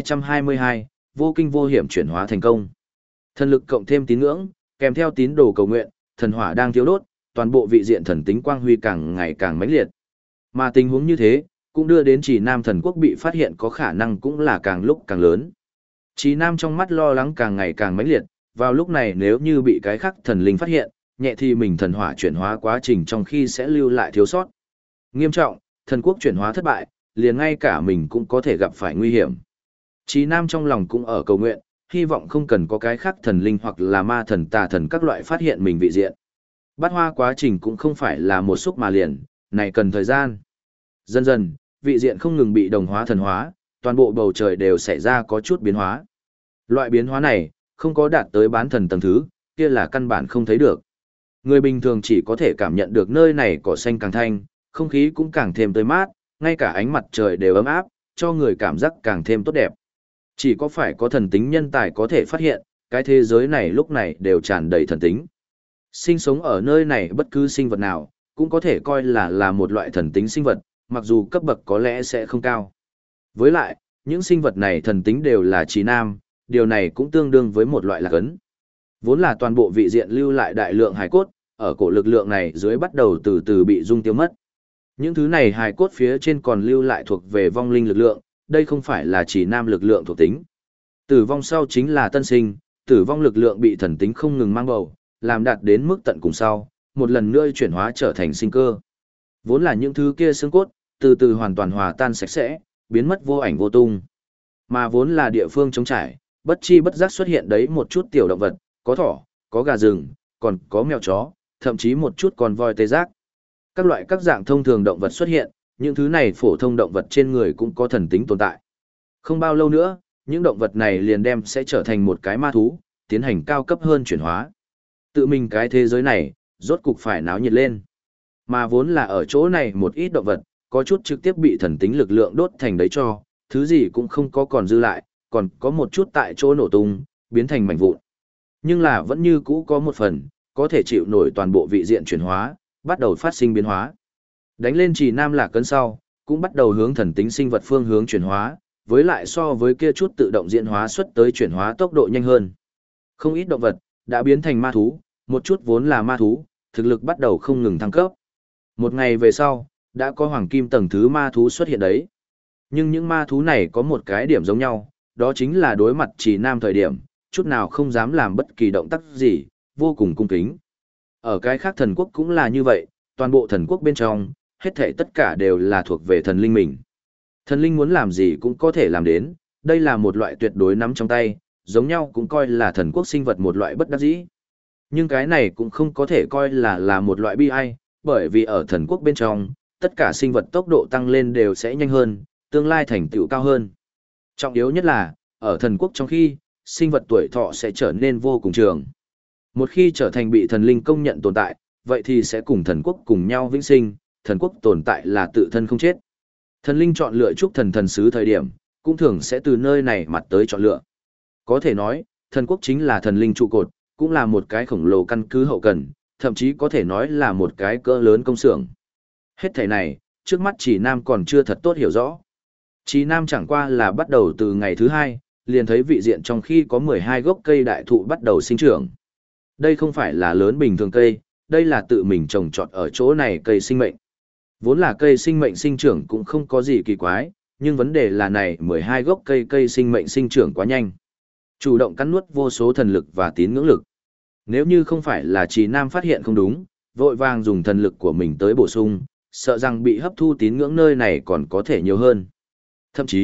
1222, vô kinh vô hiểm chuyển hóa thành công. Thần lực cộng thêm tín ngưỡng, kèm theo tín đồ cầu nguyện, thần hỏa đang thiêu đốt, toàn bộ vị diện thần tính quang huy càng ngày càng mãnh liệt. Mà tình huống như thế, cũng đưa đến Chỉ Nam thần quốc bị phát hiện có khả năng cũng là càng lúc càng lớn. Chỉ Nam trong mắt lo lắng càng ngày càng mãnh liệt, vào lúc này nếu như bị cái khác thần linh phát hiện, nhẹ thì mình thần hỏa chuyển hóa quá trình trong khi sẽ lưu lại thiếu sót. Nghiêm trọng, thần quốc chuyển hóa thất bại, liền ngay cả mình cũng có thể gặp phải nguy hiểm. Chí Nam trong lòng cũng ở cầu nguyện, hy vọng không cần có cái khác thần linh hoặc là ma thần tà thần các loại phát hiện mình vị diện. Bát hoa quá trình cũng không phải là một xúc mà liền, này cần thời gian. Dần dần, vị diện không ngừng bị đồng hóa thần hóa, toàn bộ bầu trời đều xảy ra có chút biến hóa. Loại biến hóa này, không có đạt tới bán thần tầng thứ, kia là căn bản không thấy được. Người bình thường chỉ có thể cảm nhận được nơi này cỏ xanh càng thanh, không khí cũng càng thêm tươi mát, ngay cả ánh mặt trời đều ấm áp, cho người cảm giác càng thêm tốt đẹp. Chỉ có phải có thần tính nhân tài có thể phát hiện, cái thế giới này lúc này đều tràn đầy thần tính. Sinh sống ở nơi này bất cứ sinh vật nào, cũng có thể coi là một loại thần tính sinh vật, mặc dù cấp bậc có lẽ sẽ không cao. Với lại, những sinh vật này thần tính đều là trí nam, điều này cũng tương đương với một loại lạc ấn. Vốn là toàn bộ vị diện lưu lại đại lượng hài cốt, ở cổ lực lượng này dưới bắt đầu từ từ bị dung tiêu mất. Những thứ này hài cốt phía trên còn lưu lại thuộc về vong linh lực lượng, đây không phải là chỉ nam lực lượng thuộc tính. Tử vong sau chính là tân sinh, tử vong lực lượng bị thần tính không ngừng mang bầu, làm đạt đến mức tận cùng sau, một lần nữa chuyển hóa trở thành sinh cơ. Vốn là những thứ kia xương cốt, từ từ hoàn toàn hòa tan sạch sẽ, biến mất vô ảnh vô tung. Mà vốn là địa phương trống trải, bất chi bất giác xuất hiện đấy một chút tiểu động vật, có thỏ, có gà rừng, còn có mèo chó, thậm chí một chút con voi tê giác. Các loại các dạng thông thường động vật xuất hiện, những thứ này phổ thông động vật trên người cũng có thần tính tồn tại. Không bao lâu nữa, những động vật này liền đem sẽ trở thành một cái ma thú, tiến hành cao cấp hơn chuyển hóa. Tự mình cái thế giới này, rốt cục phải náo nhiệt lên. Mà vốn là ở chỗ này một ít động vật, có chút trực tiếp bị thần tính lực lượng đốt thành đấy cho, thứ gì cũng không có còn dư lại, còn có một chút tại chỗ nổ tung, biến thành mảnh vụn. Nhưng là vẫn như cũ có một phần, có thể chịu nổi toàn bộ vị diện chuyển hóa, bắt đầu phát sinh biến hóa. Đánh lên Chỉ Nam Lạc Cấn sau, cũng bắt đầu hướng thần tính sinh vật phương hướng chuyển hóa, với lại so với kia chút tự động diễn hóa xuất tới chuyển hóa tốc độ nhanh hơn. Không ít động vật đã biến thành ma thú, một chút vốn là ma thú, thực lực bắt đầu không ngừng thăng cấp. Một ngày về sau, đã có hoàng kim tầng thứ ma thú xuất hiện đấy. Nhưng những ma thú này có một cái điểm giống nhau, đó chính là đối mặt Chỉ Nam thời điểm, chút nào không dám làm bất kỳ động tác gì, vô cùng cung kính. Ở cái khác thần quốc cũng là như vậy, toàn bộ thần quốc bên trong, hết thảy tất cả đều là thuộc về thần linh mình. Thần linh muốn làm gì cũng có thể làm đến, đây là một loại tuyệt đối nắm trong tay, giống nhau cũng coi là thần quốc sinh vật một loại bất đắc dĩ. Nhưng cái này cũng không có thể coi là một loại bi ai, bởi vì ở thần quốc bên trong, tất cả sinh vật tốc độ tăng lên đều sẽ nhanh hơn, tương lai thành tựu cao hơn. Trọng yếu nhất là, ở thần quốc trong khi, sinh vật tuổi thọ sẽ trở nên vô cùng trường. Một khi trở thành bị thần linh công nhận tồn tại, vậy thì sẽ cùng thần quốc cùng nhau vĩnh sinh, thần quốc tồn tại là tự thân không chết. Thần linh chọn lựa chúc thần thần sứ thời điểm, cũng thường sẽ từ nơi này mặt tới chọn lựa. Có thể nói, thần quốc chính là thần linh trụ cột, cũng là một cái khổng lồ căn cứ hậu cần, thậm chí có thể nói là một cái cỡ lớn công xưởng. Hết thảy này, trước mắt Chỉ Nam còn chưa thật tốt hiểu rõ. Chỉ Nam chẳng qua là bắt đầu từ ngày thứ 2, liền thấy vị diện trong khi có 12 gốc cây đại thụ bắt đầu sinh trưởng. Đây không phải là lớn bình thường cây, đây là tự mình trồng trọt ở chỗ này cây sinh mệnh. Vốn là cây sinh mệnh sinh trưởng cũng không có gì kỳ quái, nhưng vấn đề là này 12 gốc cây sinh mệnh sinh trưởng quá nhanh. Chủ động cắn nuốt vô số thần lực và tín ngưỡng lực. Nếu như không phải là Chỉ Nam phát hiện không đúng, vội vàng dùng thần lực của mình tới bổ sung, sợ rằng bị hấp thu tín ngưỡng nơi này còn có thể nhiều hơn. Thậm chí,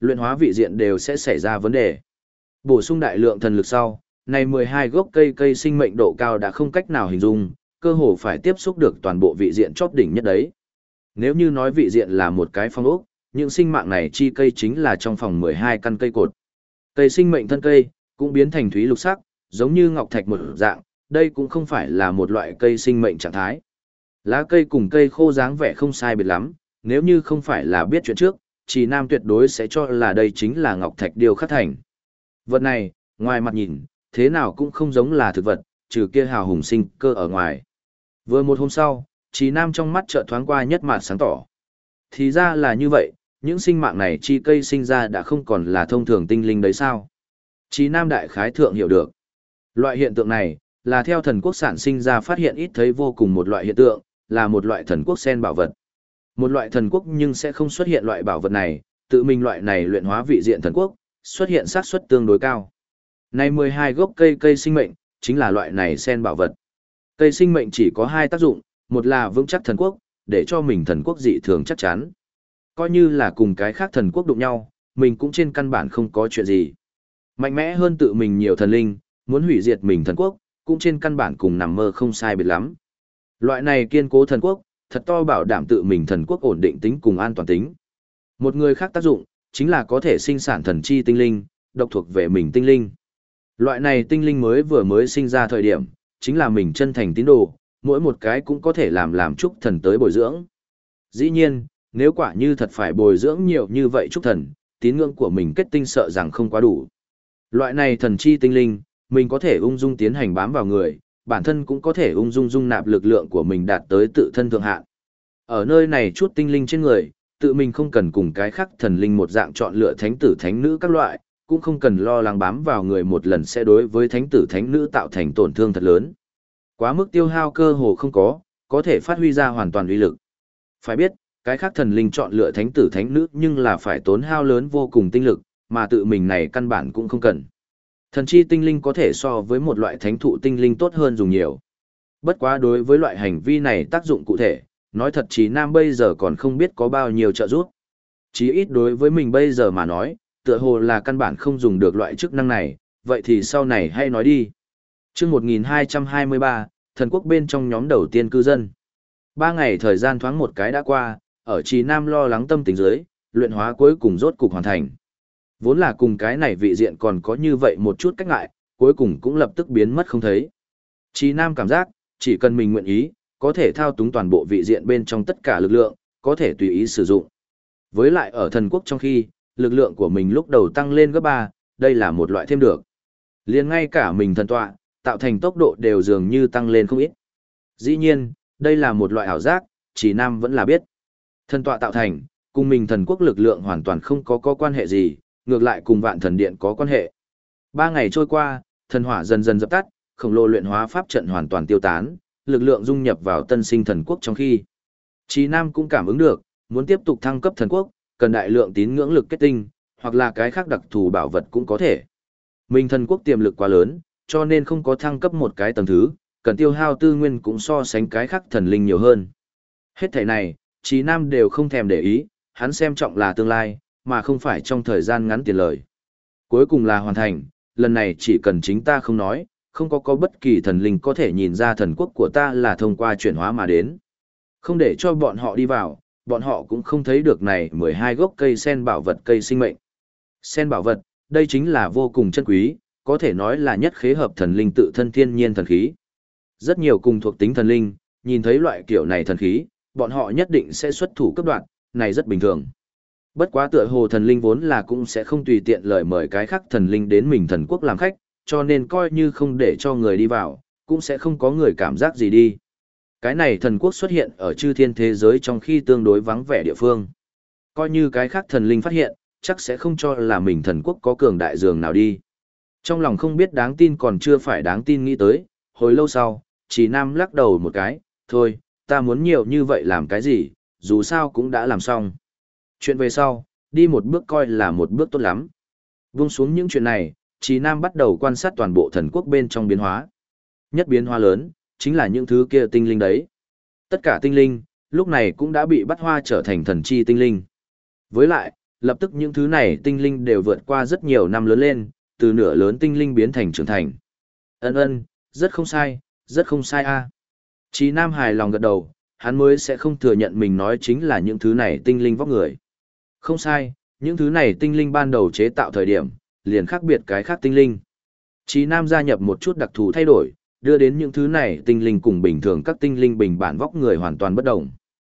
luyện hóa vị diện đều sẽ xảy ra vấn đề. Bổ sung đại lượng thần lực sau, này 12 gốc cây sinh mệnh độ cao đã không cách nào hình dung, cơ hồ phải tiếp xúc được toàn bộ vị diện chóp đỉnh nhất đấy. Nếu như nói vị diện là một cái phong ốc, những sinh mạng này chi cây chính là trong phòng 12 căn cây cột. Cây sinh mệnh thân cây cũng biến thành thúy lục sắc, giống như ngọc thạch một dạng, đây cũng không phải là một loại cây sinh mệnh trạng thái. Lá cây cùng cây khô dáng vẻ không sai biệt lắm, nếu như không phải là biết chuyện trước, Trì Nam tuyệt đối sẽ cho là đây chính là ngọc thạch điêu khắc thành. Vật này, ngoài mặt nhìn, thế nào cũng không giống là thực vật, trừ kia hào hùng sinh cơ ở ngoài. Vừa một hôm sau, Trì Nam trong mắt chợt thoáng qua nhất mạt sáng tỏ. Thì ra là như vậy, những sinh mạng này chi cây sinh ra đã không còn là thông thường tinh linh đấy sao? Trì Nam đại khái thượng hiểu được. Loại hiện tượng này, là theo thần quốc sản sinh ra phát hiện ít thấy vô cùng một loại hiện tượng, là một loại thần quốc sen bảo vật. Một loại thần quốc nhưng sẽ không xuất hiện loại bảo vật này, tự mình loại này luyện hóa vị diện thần quốc, xuất hiện xác suất tương đối cao. Này 12 gốc cây sinh mệnh, chính là loại này sen bảo vật. Cây sinh mệnh chỉ có hai tác dụng, một là vững chắc thần quốc, để cho mình thần quốc dị thường chắc chắn. Coi như là cùng cái khác thần quốc đụng nhau, mình cũng trên căn bản không có chuyện gì. Mạnh mẽ hơn tự mình nhiều thần linh, muốn hủy diệt mình thần quốc, cũng trên căn bản cùng nằm mơ không sai biệt lắm. Loại này kiên cố thần quốc, thật to bảo đảm tự mình thần quốc ổn định tính cùng an toàn tính. Một người khác tác dụng, chính là có thể sinh sản thần chi tinh linh, độc thuộc về mình tinh linh. Loại này tinh linh vừa mới sinh ra thời điểm, chính là mình chân thành tín đồ, mỗi một cái cũng có thể làm chúc thần tới bồi dưỡng. Dĩ nhiên, nếu quả như thật phải bồi dưỡng nhiều như vậy chúc thần, tín ngưỡng của mình kết tinh sợ rằng không quá đủ. Loại này thần chi tinh linh, mình có thể ung dung tiến hành bám vào người, bản thân cũng có thể ung dung dung nạp lực lượng của mình đạt tới tự thân thượng hạn. Ở nơi này chút tinh linh trên người, tự mình không cần cùng cái khác thần linh một dạng chọn lựa thánh tử thánh nữ các loại, cũng không cần lo lắng bám vào người một lần sẽ đối với thánh tử thánh nữ tạo thành tổn thương thật lớn. Quá mức tiêu hao cơ hồ không có thể phát huy ra hoàn toàn uy lực. Phải biết, cái khác thần linh chọn lựa thánh tử thánh nữ nhưng là phải tốn hao lớn vô cùng tinh lực, mà tự mình này căn bản cũng không cần. Thần chi tinh linh có thể so với một loại thánh thụ tinh linh tốt hơn dùng nhiều. Bất quá đối với loại hành vi này tác dụng cụ thể, nói thật Trí Nam bây giờ còn không biết có bao nhiêu trợ giúp. Chí ít đối với mình bây giờ mà nói, tựa hồ là căn bản không dùng được loại chức năng này, vậy thì sau này hay nói đi. Chương 1223, thần quốc bên trong nhóm đầu tiên cư dân. 3 ngày thời gian thoáng một cái đã qua, ở Trí Nam lo lắng tâm tình dưới, luyện hóa cuối cùng rốt cục hoàn thành. Vốn là cùng cái này vị diện còn có như vậy một chút cách ngại, cuối cùng cũng lập tức biến mất không thấy. Trí Nam cảm giác, chỉ cần mình nguyện ý, có thể thao túng toàn bộ vị diện bên trong tất cả lực lượng, có thể tùy ý sử dụng. Với lại ở thần quốc trong khi, lực lượng của mình lúc đầu tăng lên gấp 3, đây là một loại thêm được. Liền ngay cả mình thần tọa, tạo thành tốc độ đều dường như tăng lên không ít. Dĩ nhiên, đây là một loại ảo giác, Trí Nam vẫn là biết. Thần tọa tạo thành, cùng mình thần quốc lực lượng hoàn toàn không có quan hệ gì, ngược lại cùng vạn thần điện có quan hệ. 3 ngày trôi qua, thần hỏa dần dần dập tắt, khổng lồ luyện hóa pháp trận hoàn toàn tiêu tán, lực lượng dung nhập vào tân sinh thần quốc trong khi. Trí Nam cũng cảm ứng được, muốn tiếp tục thăng cấp thần quốc, cần đại lượng tín ngưỡng lực kết tinh, hoặc là cái khác đặc thù bảo vật cũng có thể. Mình thần quốc tiềm lực quá lớn, cho nên không có thăng cấp một cái tầng thứ, cần tiêu hao tư nguyên cũng so sánh cái khác thần linh nhiều hơn. Hết thảy này, Trí Nam đều không thèm để ý, hắn xem trọng là tương lai, mà không phải trong thời gian ngắn tiền lời. Cuối cùng là hoàn thành, lần này chỉ cần chính ta không nói, không có bất kỳ thần linh có thể nhìn ra thần quốc của ta là thông qua chuyển hóa mà đến. Không để cho bọn họ đi vào, bọn họ cũng không thấy được này 12 gốc cây sen bảo vật cây sinh mệnh. Sen bảo vật, đây chính là vô cùng chân quý, có thể nói là nhất khế hợp thần linh tự thân thiên nhiên thần khí. Rất nhiều cùng thuộc tính thần linh, nhìn thấy loại kiểu này thần khí, bọn họ nhất định sẽ xuất thủ cấp đoạn, này rất bình thường. Bất quá tựa hồ thần linh vốn là cũng sẽ không tùy tiện lời mời cái khác thần linh đến mình thần quốc làm khách, cho nên coi như không để cho người đi vào, cũng sẽ không có người cảm giác gì đi. Cái này thần quốc xuất hiện ở chư thiên thế giới trong khi tương đối vắng vẻ địa phương. Coi như cái khác thần linh phát hiện, chắc sẽ không cho là mình thần quốc có cường đại dường nào đi. Trong lòng không biết đáng tin còn chưa phải đáng tin nghĩ tới, hồi lâu sau, Trí Nam lắc đầu một cái, thôi, ta muốn nhiều như vậy làm cái gì, dù sao cũng đã làm xong. Chuyện về sau, đi một bước coi là một bước tốt lắm. Vung xuống những chuyện này, Trí Nam bắt đầu quan sát toàn bộ thần quốc bên trong biến hóa. Nhất biến hóa lớn, chính là những thứ kia tinh linh đấy. Tất cả tinh linh, lúc này cũng đã bị bắt hoa trở thành thần chi tinh linh. Với lại, Lập tức những thứ này tinh linh đều vượt qua rất nhiều năm lớn lên, từ nửa lớn tinh linh biến thành trưởng thành. Ân, rất không sai a. Chí Nam hài lòng gật đầu, hắn mới sẽ không thừa nhận mình nói chính là những thứ này tinh linh vóc người. Không sai, những thứ này tinh linh ban đầu chế tạo thời điểm, liền khác biệt cái khác tinh linh. Chí Nam gia nhập một chút đặc thù thay đổi, đưa đến những thứ này tinh linh cùng bình thường các tinh linh bình bản vóc người hoàn toàn bất đồng.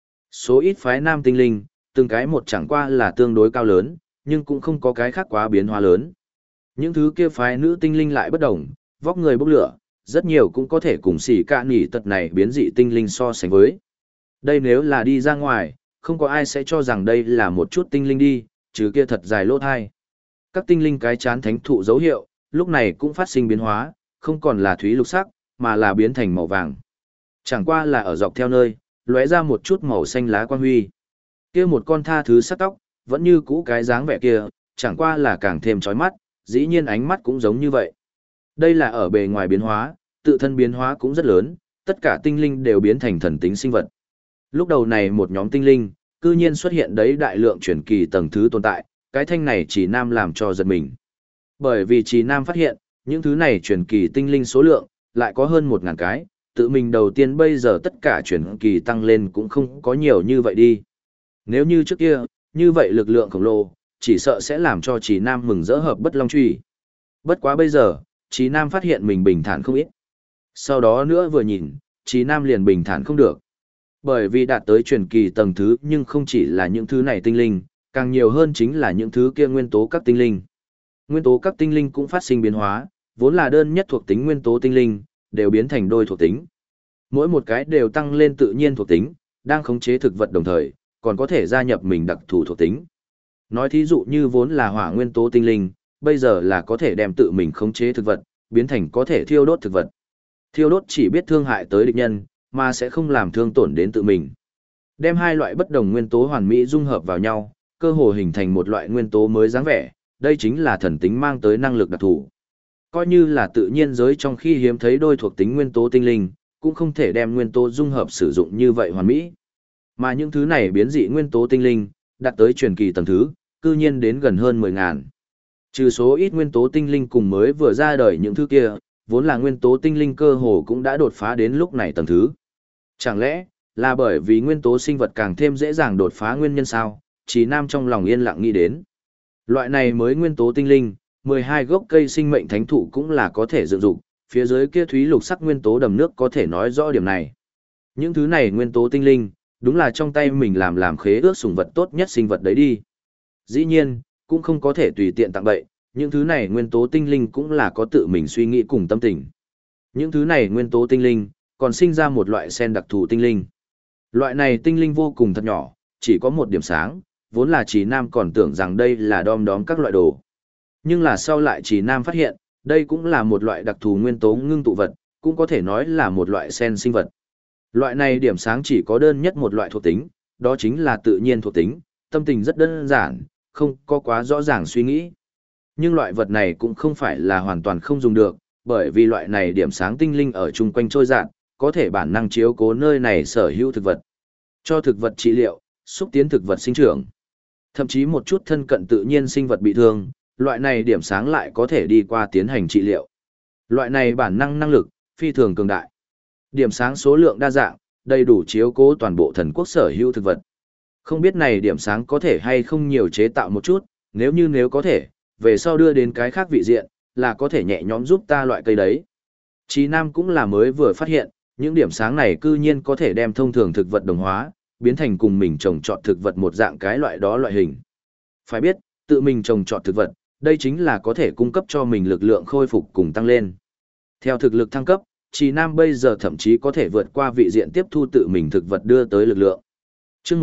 Số ít phái nam tinh linh, từng cái một chẳng qua là tương đối cao lớn, nhưng cũng không có cái khác quá biến hóa lớn. Những thứ kia phái nữ tinh linh lại bất đồng, vóc người bốc lửa, rất nhiều cũng có thể cùng xỉ cả nỉ tật này biến dị tinh linh so sánh với. Đây nếu là đi ra ngoài, không có ai sẽ cho rằng đây là một chút tinh linh đi, chứ kia thật dài lỗ thai. Các tinh linh cái chán thánh thụ dấu hiệu, lúc này cũng phát sinh biến hóa, không còn là thúy lục sắc, mà là biến thành màu vàng. Chẳng qua là ở dọc theo nơi, lóe ra một chút màu xanh lá quang huy. Kia một con tha thứ sắc tóc, vẫn như cũ cái dáng vẻ kia, chẳng qua là càng thêm chói mắt, dĩ nhiên ánh mắt cũng giống như vậy. Đây là ở bề ngoài biến hóa, tự thân biến hóa cũng rất lớn, tất cả tinh linh đều biến thành thần tính sinh vật. Lúc đầu này một nhóm tinh linh, cư nhiên xuất hiện đấy đại lượng chuyển kỳ tầng thứ tồn tại, cái thanh này chỉ nam làm cho giật mình. Bởi vì chỉ nam phát hiện, những thứ này chuyển kỳ tinh linh số lượng, lại có hơn 1.000 cái, tự mình đầu tiên bây giờ tất cả chuyển kỳ tăng lên cũng không có nhiều như vậy đi. Nếu như trước kia, như vậy lực lượng khổng lồ, chỉ sợ sẽ làm cho chỉ nam mừng rỡ hợp bất long truy. Bất quá bây giờ, chỉ nam phát hiện mình bình thản không ít. Sau đó nữa vừa nhìn, chỉ nam liền bình thản không được. Bởi vì đạt tới truyền kỳ tầng thứ nhưng không chỉ là những thứ này tinh linh, càng nhiều hơn chính là những thứ kia nguyên tố các tinh linh. Nguyên tố các tinh linh cũng phát sinh biến hóa, vốn là đơn nhất thuộc tính nguyên tố tinh linh, đều biến thành đôi thuộc tính. Mỗi một cái đều tăng lên tự nhiên thuộc tính, đang khống chế thực vật đồng thời, còn có thể gia nhập mình đặc thù thuộc tính. Nói thí dụ như vốn là hỏa nguyên tố tinh linh, bây giờ là có thể đem tự mình khống chế thực vật, biến thành có thể thiêu đốt thực vật. Thiêu đốt chỉ biết thương hại tới địch nhân, mà sẽ không làm thương tổn đến tự mình. Đem hai loại bất đồng nguyên tố hoàn mỹ dung hợp vào nhau, cơ hồ hình thành một loại nguyên tố mới dáng vẻ, đây chính là thần tính mang tới năng lực đặc thù. Coi như là tự nhiên giới trong khi hiếm thấy đôi thuộc tính nguyên tố tinh linh, cũng không thể đem nguyên tố dung hợp sử dụng như vậy hoàn mỹ. Mà những thứ này biến dị nguyên tố tinh linh, đạt tới truyền kỳ tầng thứ, cư nhiên đến gần hơn 10.000. Trừ số ít nguyên tố tinh linh cùng mới vừa ra đời những thứ kia, vốn là nguyên tố tinh linh cơ hồ cũng đã đột phá đến lúc này tầng thứ. Chẳng lẽ, là bởi vì nguyên tố sinh vật càng thêm dễ dàng đột phá nguyên nhân sao? Chỉ Nam trong lòng yên lặng nghĩ đến. Loại này mới nguyên tố tinh linh, 12 gốc cây sinh mệnh thánh thụ cũng là có thể dựng dụng, phía dưới kia thúy lục sắc nguyên tố đầm nước có thể nói rõ điểm này. Những thứ này nguyên tố tinh linh, đúng là trong tay mình làm khế ước sủng vật tốt nhất sinh vật đấy đi. Dĩ nhiên, cũng không có thể tùy tiện tặng bậy, những thứ này nguyên tố tinh linh cũng là có tự mình suy nghĩ cùng tâm tình. Những thứ này nguyên tố tinh linh, còn sinh ra một loại sen đặc thù tinh linh. Loại này tinh linh vô cùng thật nhỏ, chỉ có một điểm sáng, vốn là Chỉ Nam còn tưởng rằng đây là đom đóm các loại đồ. Nhưng là sau lại Chỉ Nam phát hiện, đây cũng là một loại đặc thù nguyên tố ngưng tụ vật, cũng có thể nói là một loại sen sinh vật. Loại này điểm sáng chỉ có đơn nhất một loại thuộc tính, đó chính là tự nhiên thuộc tính, tâm tình rất đơn giản, không có quá rõ ràng suy nghĩ. Nhưng loại vật này cũng không phải là hoàn toàn không dùng được, bởi vì loại này điểm sáng tinh linh ở chung quanh trôi dạt, có thể bản năng chiếu cố nơi này sở hữu thực vật. Cho thực vật trị liệu, xúc tiến thực vật sinh trưởng. Thậm chí một chút thân cận tự nhiên sinh vật bị thương, loại này điểm sáng lại có thể đi qua tiến hành trị liệu. Loại này bản năng năng lực, phi thường cường đại. Điểm sáng số lượng đa dạng, đầy đủ chiếu cố toàn bộ thần quốc sở hữu thực vật. Không biết này điểm sáng có thể hay không nhiều chế tạo một chút, nếu có thể, về sau đưa đến cái khác vị diện, là có thể nhẹ nhõm giúp ta loại cây đấy. Chí Nam cũng là mới vừa phát hiện, những điểm sáng này cư nhiên có thể đem thông thường thực vật đồng hóa, biến thành cùng mình trồng trọt thực vật một dạng cái loại đó loại hình. Phải biết, tự mình trồng trọt thực vật, đây chính là có thể cung cấp cho mình lực lượng khôi phục cùng tăng lên. Theo thực lực thăng cấp, Chí Nam bây giờ thậm chí có thể vượt qua vị diện tiếp thu tự mình thực vật đưa tới lực lượng. Chương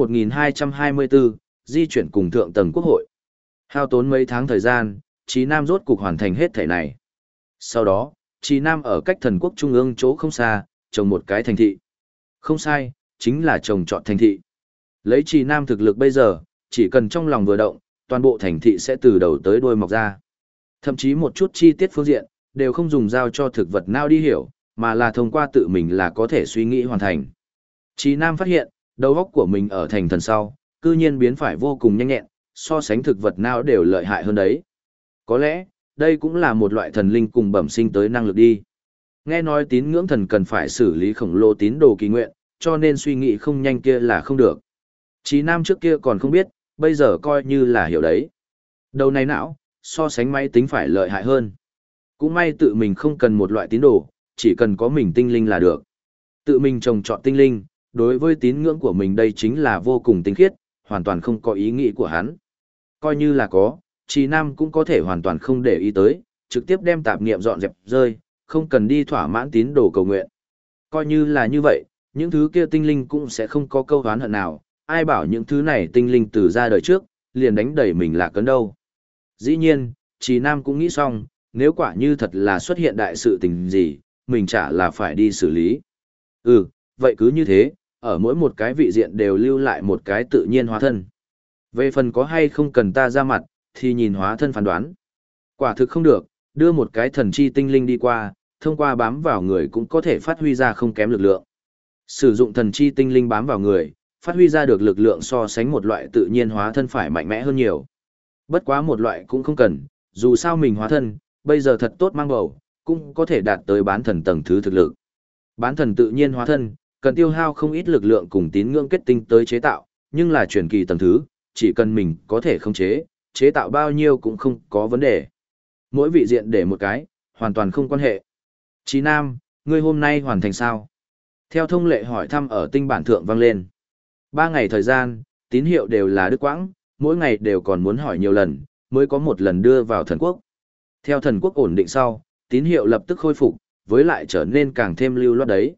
1224, di chuyển cùng thượng tầng quốc hội. Hao tốn mấy tháng thời gian, Chí Nam rốt cục hoàn thành hết thể này. Sau đó, Chí Nam ở cách thần quốc trung ương chỗ không xa, trồng một cái thành thị. Không sai, chính là trồng trọt thành thị. Lấy Chí Nam thực lực bây giờ, chỉ cần trong lòng vừa động, toàn bộ thành thị sẽ từ đầu tới đuôi mọc ra. Thậm chí một chút chi tiết phương diện, đều không dùng giao cho thực vật nào đi hiểu, mà là thông qua tự mình là có thể suy nghĩ hoàn thành. Chí Nam phát hiện, đầu óc của mình ở thành thần sau, cư nhiên biến phải vô cùng nhanh nhẹn, so sánh thực vật nào đều lợi hại hơn đấy. Có lẽ, đây cũng là một loại thần linh cùng bẩm sinh tới năng lực đi. Nghe nói tín ngưỡng thần cần phải xử lý khổng lồ tín đồ kỳ nguyện, cho nên suy nghĩ không nhanh kia là không được. Chí Nam trước kia còn không biết, bây giờ coi như là hiểu đấy. Đầu này não, so sánh máy tính phải lợi hại hơn. Cũng may tự mình không cần một loại tín đồ, chỉ cần có mình tinh linh là được. Tự mình trồng trọt tinh linh, đối với tín ngưỡng của mình đây chính là vô cùng tinh khiết, hoàn toàn không có ý nghĩ của hắn. Coi như là có, Chí Nam cũng có thể hoàn toàn không để ý tới, trực tiếp đem tạp niệm dọn dẹp rơi, không cần đi thỏa mãn tín đồ cầu nguyện. Coi như là như vậy, những thứ kia tinh linh cũng sẽ không có câu oán hận nào, ai bảo những thứ này tinh linh từ ra đời trước, liền đánh đẩy mình là cấn đâu. Dĩ nhiên, Chí Nam cũng nghĩ xong, nếu quả như thật là xuất hiện đại sự tình gì, mình chả là phải đi xử lý. Vậy cứ như thế, ở mỗi một cái vị diện đều lưu lại một cái tự nhiên hóa thân. Về phần có hay không cần ta ra mặt, thì nhìn hóa thân phán đoán. Quả thực không được, đưa một cái thần chi tinh linh đi qua, thông qua bám vào người cũng có thể phát huy ra không kém lực lượng. Sử dụng thần chi tinh linh bám vào người, phát huy ra được lực lượng so sánh một loại tự nhiên hóa thân phải mạnh mẽ hơn nhiều. Bất quá một loại cũng không cần, dù sao mình hóa thân, bây giờ thật tốt mang bầu, cũng có thể đạt tới bán thần tầng thứ thực lực. Bán thần tự nhiên hóa thân, cần tiêu hao không ít lực lượng cùng tín ngưỡng kết tinh tới chế tạo, nhưng là truyền kỳ tầng thứ, chỉ cần mình có thể khống chế, chế tạo bao nhiêu cũng không có vấn đề. Mỗi vị diện để một cái, hoàn toàn không quan hệ. Chí Nam, ngươi hôm nay hoàn thành sao? Theo thông lệ hỏi thăm ở tinh bản thượng vang lên. 3 ngày thời gian, tín hiệu đều là đứt quãng, mỗi ngày đều còn muốn hỏi nhiều lần, mới có một lần đưa vào thần quốc. Theo thần quốc ổn định sau, tín hiệu lập tức khôi phục, với lại trở nên càng thêm lưu loát đấy.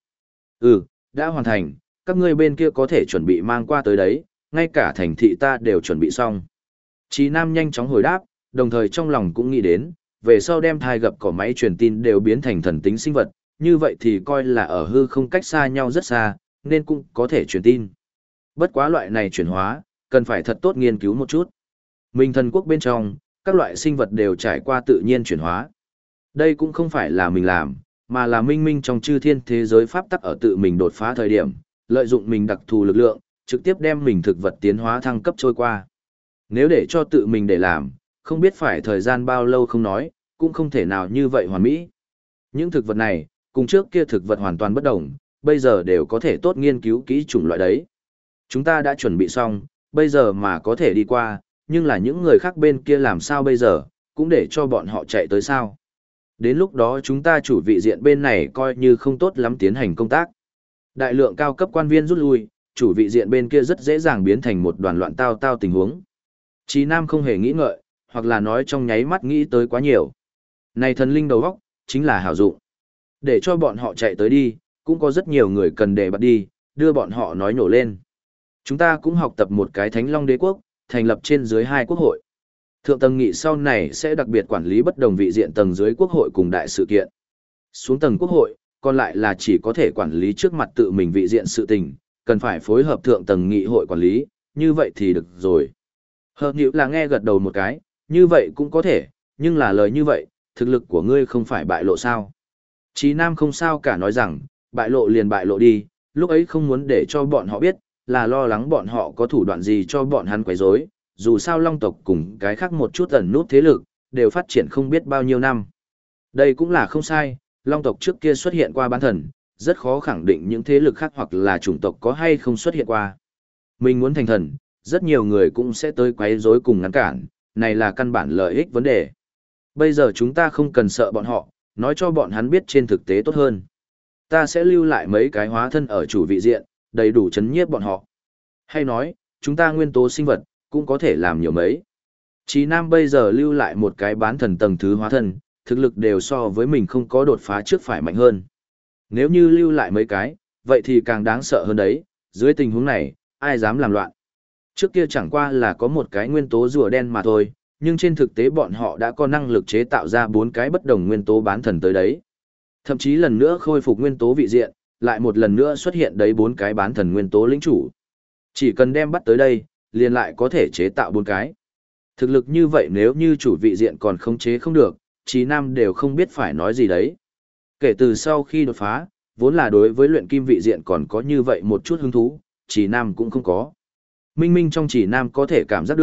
Đã hoàn thành, các ngươi bên kia có thể chuẩn bị mang qua tới đấy, ngay cả thành thị ta đều chuẩn bị xong. Chí Nam nhanh chóng hồi đáp, đồng thời trong lòng cũng nghĩ đến, về sau đem thai gập cỏ máy truyền tin đều biến thành thần tính sinh vật, như vậy thì coi là ở hư không cách xa nhau rất xa, nên cũng có thể truyền tin. Bất quá loại này chuyển hóa, cần phải thật tốt nghiên cứu một chút. Mình thần quốc bên trong, các loại sinh vật đều trải qua tự nhiên chuyển hóa. Đây cũng không phải là mình làm, mà là minh minh trong chư thiên thế giới pháp tắc ở tự mình đột phá thời điểm, lợi dụng mình đặc thù lực lượng, trực tiếp đem mình thực vật tiến hóa thăng cấp trôi qua. Nếu để cho tự mình để làm, không biết phải thời gian bao lâu không nói, cũng không thể nào như vậy hoàn mỹ. Những thực vật này, cùng trước kia thực vật hoàn toàn bất đồng, bây giờ đều có thể tốt nghiên cứu kỹ chủng loại đấy. Chúng ta đã chuẩn bị xong, bây giờ mà có thể đi qua, nhưng là những người khác bên kia làm sao bây giờ, cũng để cho bọn họ chạy tới sao. Đến lúc đó chúng ta chủ vị diện bên này coi như không tốt lắm tiến hành công tác. Đại lượng cao cấp quan viên rút lui, chủ vị diện bên kia rất dễ dàng biến thành một đoàn loạn tao tao tình huống. Chí Nam không hề nghĩ ngợi, hoặc là nói trong nháy mắt nghĩ tới quá nhiều. Này thần linh đầu óc, chính là hảo dụng. Để cho bọn họ chạy tới đi, cũng có rất nhiều người cần để bắt đi, đưa bọn họ nói nhổ lên. Chúng ta cũng học tập một cái Thánh Long Đế quốc, thành lập trên dưới 2 quốc hội. Thượng tầng nghị sau này sẽ đặc biệt quản lý bất đồng vị diện tầng dưới quốc hội cùng đại sự kiện. Xuống tầng quốc hội, còn lại là chỉ có thể quản lý trước mặt tự mình vị diện sự tình, cần phải phối hợp thượng tầng nghị hội quản lý, như vậy thì được rồi. Hợp nhữ là nghe gật đầu một cái, như vậy cũng có thể, nhưng là lời như vậy, thực lực của ngươi không phải bại lộ sao. Chí Nam không sao cả nói rằng, bại lộ liền bại lộ đi, lúc ấy không muốn để cho bọn họ biết, là lo lắng bọn họ có thủ đoạn gì cho bọn hắn quấy rối. Dù sao Long tộc cùng cái khác một chút ẩn nút thế lực, đều phát triển không biết bao nhiêu năm. Đây cũng là không sai, Long tộc trước kia xuất hiện qua bán thần, rất khó khẳng định những thế lực khác hoặc là chủng tộc có hay không xuất hiện qua. Mình muốn thành thần, rất nhiều người cũng sẽ tới quấy rối cùng ngăn cản, này là căn bản lợi ích vấn đề. Bây giờ chúng ta không cần sợ bọn họ, nói cho bọn hắn biết trên thực tế tốt hơn. Ta sẽ lưu lại mấy cái hóa thân ở chủ vị diện, đầy đủ chấn nhiếp bọn họ. Hay nói, chúng ta nguyên tố sinh vật, cũng có thể làm nhiều mấy. Chí Nam bây giờ lưu lại một cái bán thần tầng thứ hóa thân, thực lực đều so với mình không có đột phá trước phải mạnh hơn. Nếu như lưu lại mấy cái, vậy thì càng đáng sợ hơn đấy, dưới tình huống này, ai dám làm loạn. Trước kia chẳng qua là có một cái nguyên tố rùa đen mà thôi, nhưng trên thực tế bọn họ đã có năng lực chế tạo ra 4 cái bất đồng nguyên tố bán thần tới đấy. Thậm chí lần nữa khôi phục nguyên tố vị diện, lại một lần nữa xuất hiện đấy 4 cái bán thần nguyên tố lĩnh chủ. Chỉ cần đem bắt tới đây, liền lại có thể chế tạo 4 cái. Thực lực như vậy nếu như chủ vị diện còn khống chế không được, Chí Nam đều không biết phải nói gì đấy. Kể từ sau khi đột phá, vốn là đối với luyện kim vị diện còn có như vậy một chút hứng thú, Chí Nam cũng không có. Minh minh trong Chí Nam có thể cảm giác được,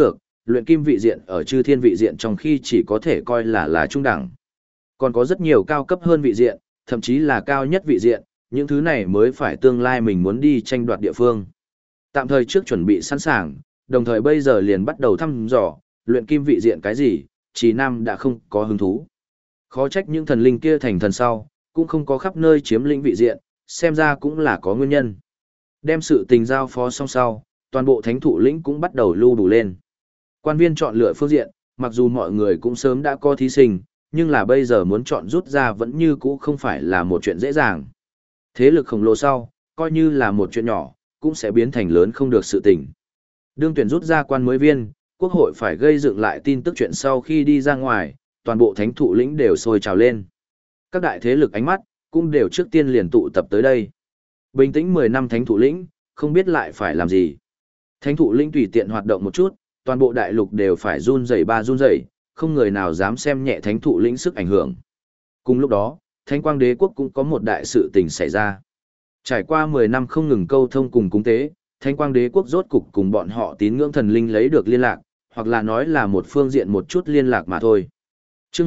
luyện kim vị diện ở chư thiên vị diện trong khi chỉ có thể coi là trung đẳng. Còn có rất nhiều cao cấp hơn vị diện, thậm chí là cao nhất vị diện, những thứ này mới phải tương lai mình muốn đi tranh đoạt địa phương. Tạm thời trước chuẩn bị sẵn sàng, đồng thời bây giờ liền bắt đầu thăm dò, luyện kim vị diện cái gì, Trì Nam đã không có hứng thú. Khó trách những thần linh kia thành thần sau, cũng không có khắp nơi chiếm lĩnh vị diện, xem ra cũng là có nguyên nhân. Đem sự tình giao phó xong sau, toàn bộ thánh thụ lĩnh cũng bắt đầu lưu đủ lên. Quan viên chọn lựa phương diện, mặc dù mọi người cũng sớm đã có thí sinh, nhưng là bây giờ muốn chọn rút ra vẫn như cũ không phải là một chuyện dễ dàng. Thế lực khổng lồ sau, coi như là một chuyện nhỏ, cũng sẽ biến thành lớn không được sự tình. Đương tuyển rút ra quan mới viên, quốc hội phải gây dựng lại tin tức chuyện sau khi đi ra ngoài, toàn bộ thánh thụ lĩnh đều sôi trào lên. Các đại thế lực ánh mắt, cũng đều trước tiên liền tụ tập tới đây. Bình tĩnh 10 năm thánh thụ lĩnh, không biết lại phải làm gì. Thánh thụ lĩnh tùy tiện hoạt động một chút, toàn bộ đại lục đều phải run rẩy, không người nào dám xem nhẹ thánh thụ lĩnh sức ảnh hưởng. Cùng lúc đó, Thánh Quang Đế quốc cũng có một đại sự tình xảy ra. Trải qua 10 năm không ngừng câu thông cùng cúng tế, Thánh Quang Đế quốc rốt cục cùng bọn họ tín ngưỡng thần linh lấy được liên lạc, hoặc là nói là một phương diện một chút liên lạc mà thôi. Chương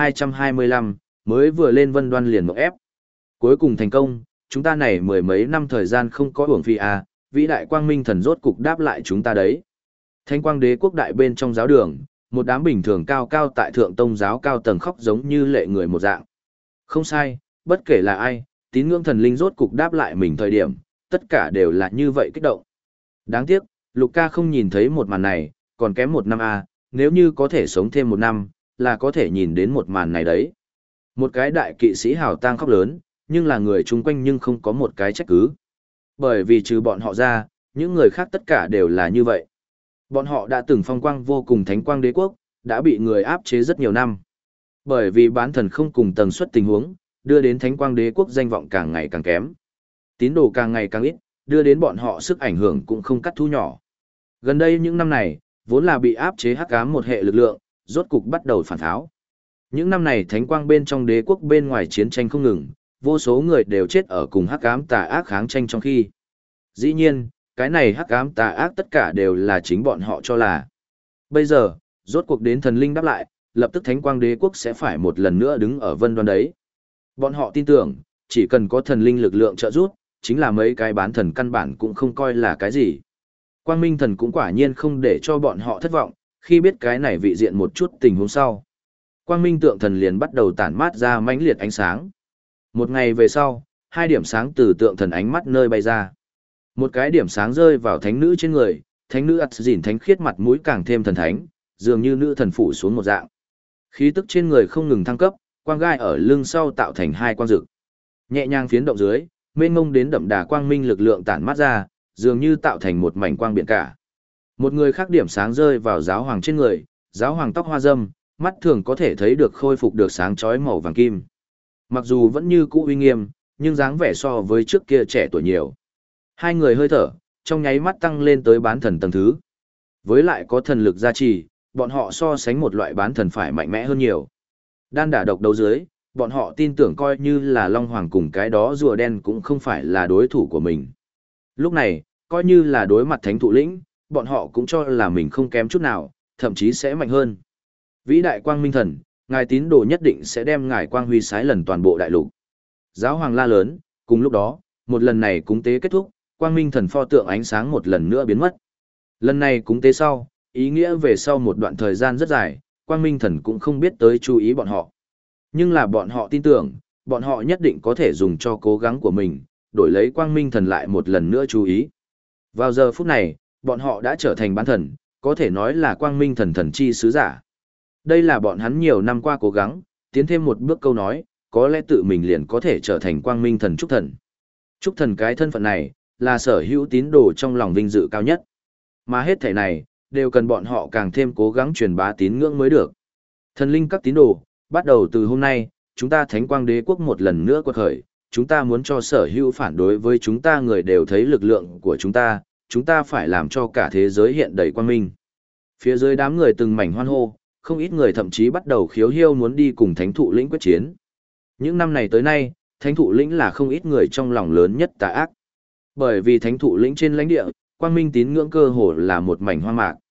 1225, mới vừa lên Vân Đoan liền một ép. Cuối cùng thành công, chúng ta này mười mấy năm thời gian không có uổng phí à, vĩ đại quang minh thần rốt cục đáp lại chúng ta đấy. Thánh Quang Đế quốc đại bên trong giáo đường, một đám bình thường cao cao tại thượng tông giáo cao tầng khóc giống như lệ người một dạng. Không sai, bất kể là ai, tín ngưỡng thần linh rốt cục đáp lại mình thời điểm, tất cả đều là như vậy kích động. Đáng tiếc, Luca không nhìn thấy một màn này, còn kém một năm à, nếu như có thể sống thêm một năm, là có thể nhìn đến một màn này đấy. Một cái đại kỵ sĩ hào tang khóc lớn, nhưng là người chung quanh nhưng không có một cái trách cứ. Bởi vì trừ bọn họ ra, những người khác tất cả đều là như vậy. Bọn họ đã từng phong quang vô cùng Thánh Quang Đế quốc, đã bị người áp chế rất nhiều năm. Bởi vì bán thần không cùng tần suất tình huống, đưa đến Thánh Quang Đế quốc danh vọng càng ngày càng kém. Tín đồ càng ngày càng ít, đưa đến bọn họ sức ảnh hưởng cũng không cắt thu nhỏ. Gần đây những năm này, vốn là bị áp chế hắc ám một hệ lực lượng, rốt cục bắt đầu phản tháo. Những năm này Thánh Quang bên trong đế quốc bên ngoài chiến tranh không ngừng, vô số người đều chết ở cùng hắc ám tà ác kháng tranh trong khi. Dĩ nhiên, cái này hắc ám tà ác tất cả đều là chính bọn họ cho là. Bây giờ, rốt cuộc đến thần linh đáp lại, lập tức Thánh Quang đế quốc sẽ phải một lần nữa đứng ở vân đoan đấy. Bọn họ tin tưởng, chỉ cần có thần linh lực lượng trợ giúp, chính là mấy cái bán thần căn bản cũng không coi là cái gì. Quang Minh thần cũng quả nhiên không để cho bọn họ thất vọng, khi biết cái này vị diện một chút tình huống sau. Quang Minh tượng thần liền bắt đầu tản mát ra mãnh liệt ánh sáng. Một ngày về sau, hai điểm sáng từ tượng thần ánh mắt nơi bay ra. Một cái điểm sáng rơi vào thánh nữ trên người, thánh nữ ắt dỉn thánh khiết mặt mũi càng thêm thần thánh, dường như nữ thần phủ xuống một dạng. Khí tức trên người không ngừng thăng cấp, quang gai ở lưng sau tạo thành hai quang rực. Nhẹ nhàng phiến động dưới, mênh mông đến đậm đà quang minh lực lượng tản mát ra, dường như tạo thành một mảnh quang biển cả. Một người khác điểm sáng rơi vào giáo hoàng trên người, giáo hoàng tóc hoa râm, mắt thường có thể thấy được khôi phục được sáng chói màu vàng kim. Mặc dù vẫn như cũ uy nghiêm, nhưng dáng vẻ so với trước kia trẻ tuổi nhiều. Hai người hơi thở, trong nháy mắt tăng lên tới bán thần tầng thứ. Với lại có thần lực gia trì, bọn họ so sánh một loại bán thần phải mạnh mẽ hơn nhiều. Đan đả độc đấu dưới, bọn họ tin tưởng coi như là Long Hoàng cùng cái đó rùa đen cũng không phải là đối thủ của mình. Lúc này, coi như là đối mặt thánh thụ lĩnh, bọn họ cũng cho là mình không kém chút nào, thậm chí sẽ mạnh hơn. Vĩ đại quang minh thần, ngài tín đồ nhất định sẽ đem ngài quang huy sái lần toàn bộ đại lục. Giáo hoàng la lớn, cùng lúc đó, một lần này cúng tế kết thúc, quang minh thần pho tượng ánh sáng một lần nữa biến mất. Lần này cúng tế sau, ý nghĩa về sau một đoạn thời gian rất dài, quang minh thần cũng không biết tới chú ý bọn họ. Nhưng là bọn họ tin tưởng, bọn họ nhất định có thể dùng cho cố gắng của mình, đổi lấy quang minh thần lại một lần nữa chú ý. Vào giờ phút này, bọn họ đã trở thành bán thần, có thể nói là quang minh thần thần chi sứ giả. Đây là bọn hắn nhiều năm qua cố gắng, tiến thêm một bước câu nói, có lẽ tự mình liền có thể trở thành quang minh thần trúc thần. Trúc thần cái thân phận này, là sở hữu tín đồ trong lòng vinh dự cao nhất. Mà hết thể này, đều cần bọn họ càng thêm cố gắng truyền bá tín ngưỡng mới được. Thần linh các tín đồ, bắt đầu từ hôm nay, chúng ta Thánh Quang Đế quốc một lần nữa quật khởi, chúng ta muốn cho sở hữu phản đối với chúng ta người đều thấy lực lượng của chúng ta phải làm cho cả thế giới hiện đầy quang minh. Phía dưới đám người từng mảnh hoan hô, không ít người thậm chí bắt đầu khiếu hiêu muốn đi cùng Thánh thụ lĩnh quyết chiến. Những năm này tới nay, Thánh thụ lĩnh là không ít người trong lòng lớn nhất tà ác. Bởi vì Thánh thụ lĩnh trên lãnh địa, quang minh tín ngưỡng cơ hồ là một mảnh hoang mạc.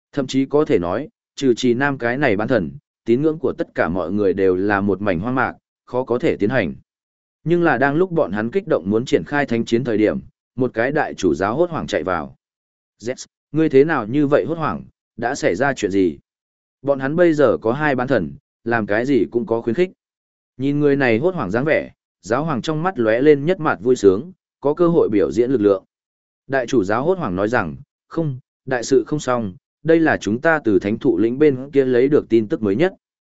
Thậm chí có thể nói, trừ Trì Nam cái này bán thần, tín ngưỡng của tất cả mọi người đều là một mảnh hoang mạc, khó có thể tiến hành. Nhưng là đang lúc bọn hắn kích động muốn triển khai thánh chiến thời điểm, một cái đại chủ giáo hốt hoảng chạy vào. "Zets, ngươi thế nào như vậy hốt hoảng, đã xảy ra chuyện gì?" Bọn hắn bây giờ có hai bán thần, làm cái gì cũng có khuyến khích. Nhìn người này hốt hoảng dáng vẻ, giáo hoàng trong mắt lóe lên nhất mặt vui sướng, có cơ hội biểu diễn lực lượng. Đại chủ giáo hốt hoảng nói rằng, không, đại sự không xong, đây là chúng ta từ thánh thụ lĩnh bên kia lấy được tin tức mới nhất.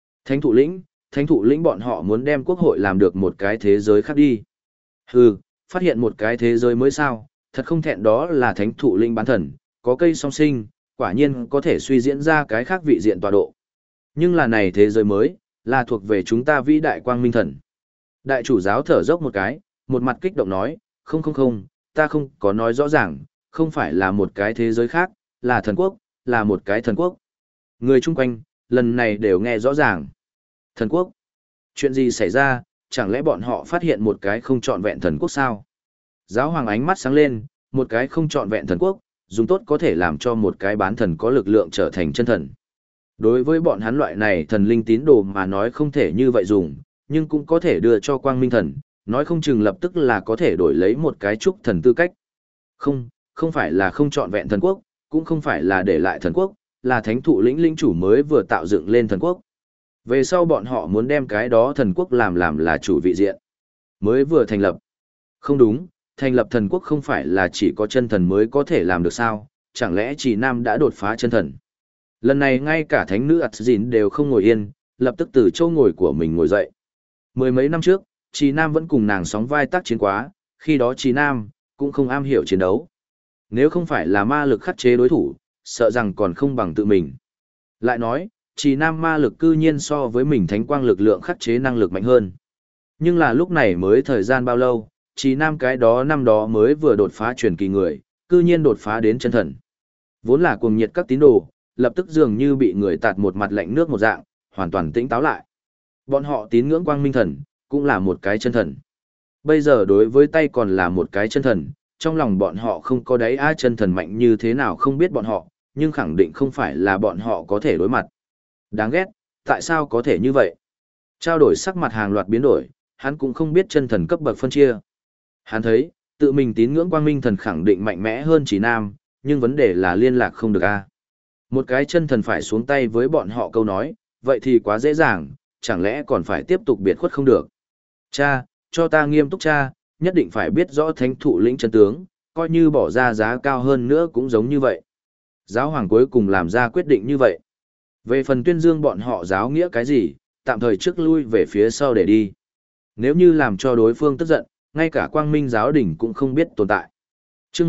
Thánh thụ lĩnh bọn họ muốn đem quốc hội làm được một cái thế giới khác đi. Hừ, phát hiện một cái thế giới mới sao, thật không thẹn đó là thánh thụ lĩnh bán thần, có cây song sinh, quả nhiên có thể suy diễn ra cái khác vị diện tọa độ. Nhưng là này thế giới mới, là thuộc về chúng ta vĩ đại quang minh thần. Đại chủ giáo thở dốc một cái, một mặt kích động nói, không, ta không có nói rõ ràng, không phải là một cái thế giới khác, là thần quốc, là một cái thần quốc. Người chung quanh, lần này đều nghe rõ ràng. Thần quốc? Chuyện gì xảy ra, chẳng lẽ bọn họ phát hiện một cái không trọn vẹn thần quốc sao? Giáo hoàng ánh mắt sáng lên, một cái không trọn vẹn thần quốc, dùng tốt có thể làm cho một cái bán thần có lực lượng trở thành chân thần. Đối với bọn hắn loại này thần linh tín đồ mà nói không thể như vậy dùng, nhưng cũng có thể đưa cho quang minh thần, nói không chừng lập tức là có thể đổi lấy một cái trúc thần tư cách. Không phải là không trọn vẹn thần quốc, cũng không phải là để lại thần quốc, là thánh thụ lĩnh lĩnh chủ mới vừa tạo dựng lên thần quốc. Về sau bọn họ muốn đem cái đó thần quốc làm là chủ vị diện. Mới vừa thành lập. Không đúng, thành lập thần quốc không phải là chỉ có chân thần mới có thể làm được sao, chẳng lẽ chỉ Nam đã đột phá chân thần. Lần này ngay cả thánh nữ Atzin đều không ngồi yên, lập tức từ chỗ ngồi của mình ngồi dậy. Mười mấy năm trước, Trì Nam vẫn cùng nàng sóng vai tác chiến quá, khi đó Trì Nam cũng không am hiểu chiến đấu. Nếu không phải là ma lực khắc chế đối thủ, sợ rằng còn không bằng tự mình. Lại nói, Trì Nam ma lực cư nhiên so với mình thánh quang lực lượng khắc chế năng lực mạnh hơn. Nhưng là lúc này mới thời gian bao lâu, Trì Nam cái đó năm đó mới vừa đột phá truyền kỳ người, cư nhiên đột phá đến chân thần. Vốn là cuồng nhiệt các tín đồ, lập tức dường như bị người tạt một mặt lạnh nước một dạng, hoàn toàn tĩnh táo lại. Bọn họ tín ngưỡng quang minh thần, cũng là một cái chân thần. Bây giờ đối với tay còn là một cái chân thần, trong lòng bọn họ không có đáy ai chân thần mạnh như thế nào không biết bọn họ, nhưng khẳng định không phải là bọn họ có thể đối mặt. Đáng ghét, tại sao có thể như vậy? Trao đổi sắc mặt hàng loạt biến đổi, hắn cũng không biết chân thần cấp bậc phân chia. Hắn thấy, tự mình tín ngưỡng quang minh thần khẳng định mạnh mẽ hơn Chỉ Nam, nhưng vấn đề là liên lạc không được a. Một cái chân thần phải xuống tay với bọn họ câu nói, vậy thì quá dễ dàng, chẳng lẽ còn phải tiếp tục biệt khuất không được. Cha, cho ta nghiêm túc cha, nhất định phải biết rõ thánh thụ lĩnh chân tướng, coi như bỏ ra giá cao hơn nữa cũng giống như vậy. Giáo hoàng cuối cùng làm ra quyết định như vậy. Về phần tuyên dương bọn họ giáo nghĩa cái gì, tạm thời trước lui về phía sau để đi. Nếu như làm cho đối phương tức giận, ngay cả quang minh giáo đỉnh cũng không biết tồn tại. Trước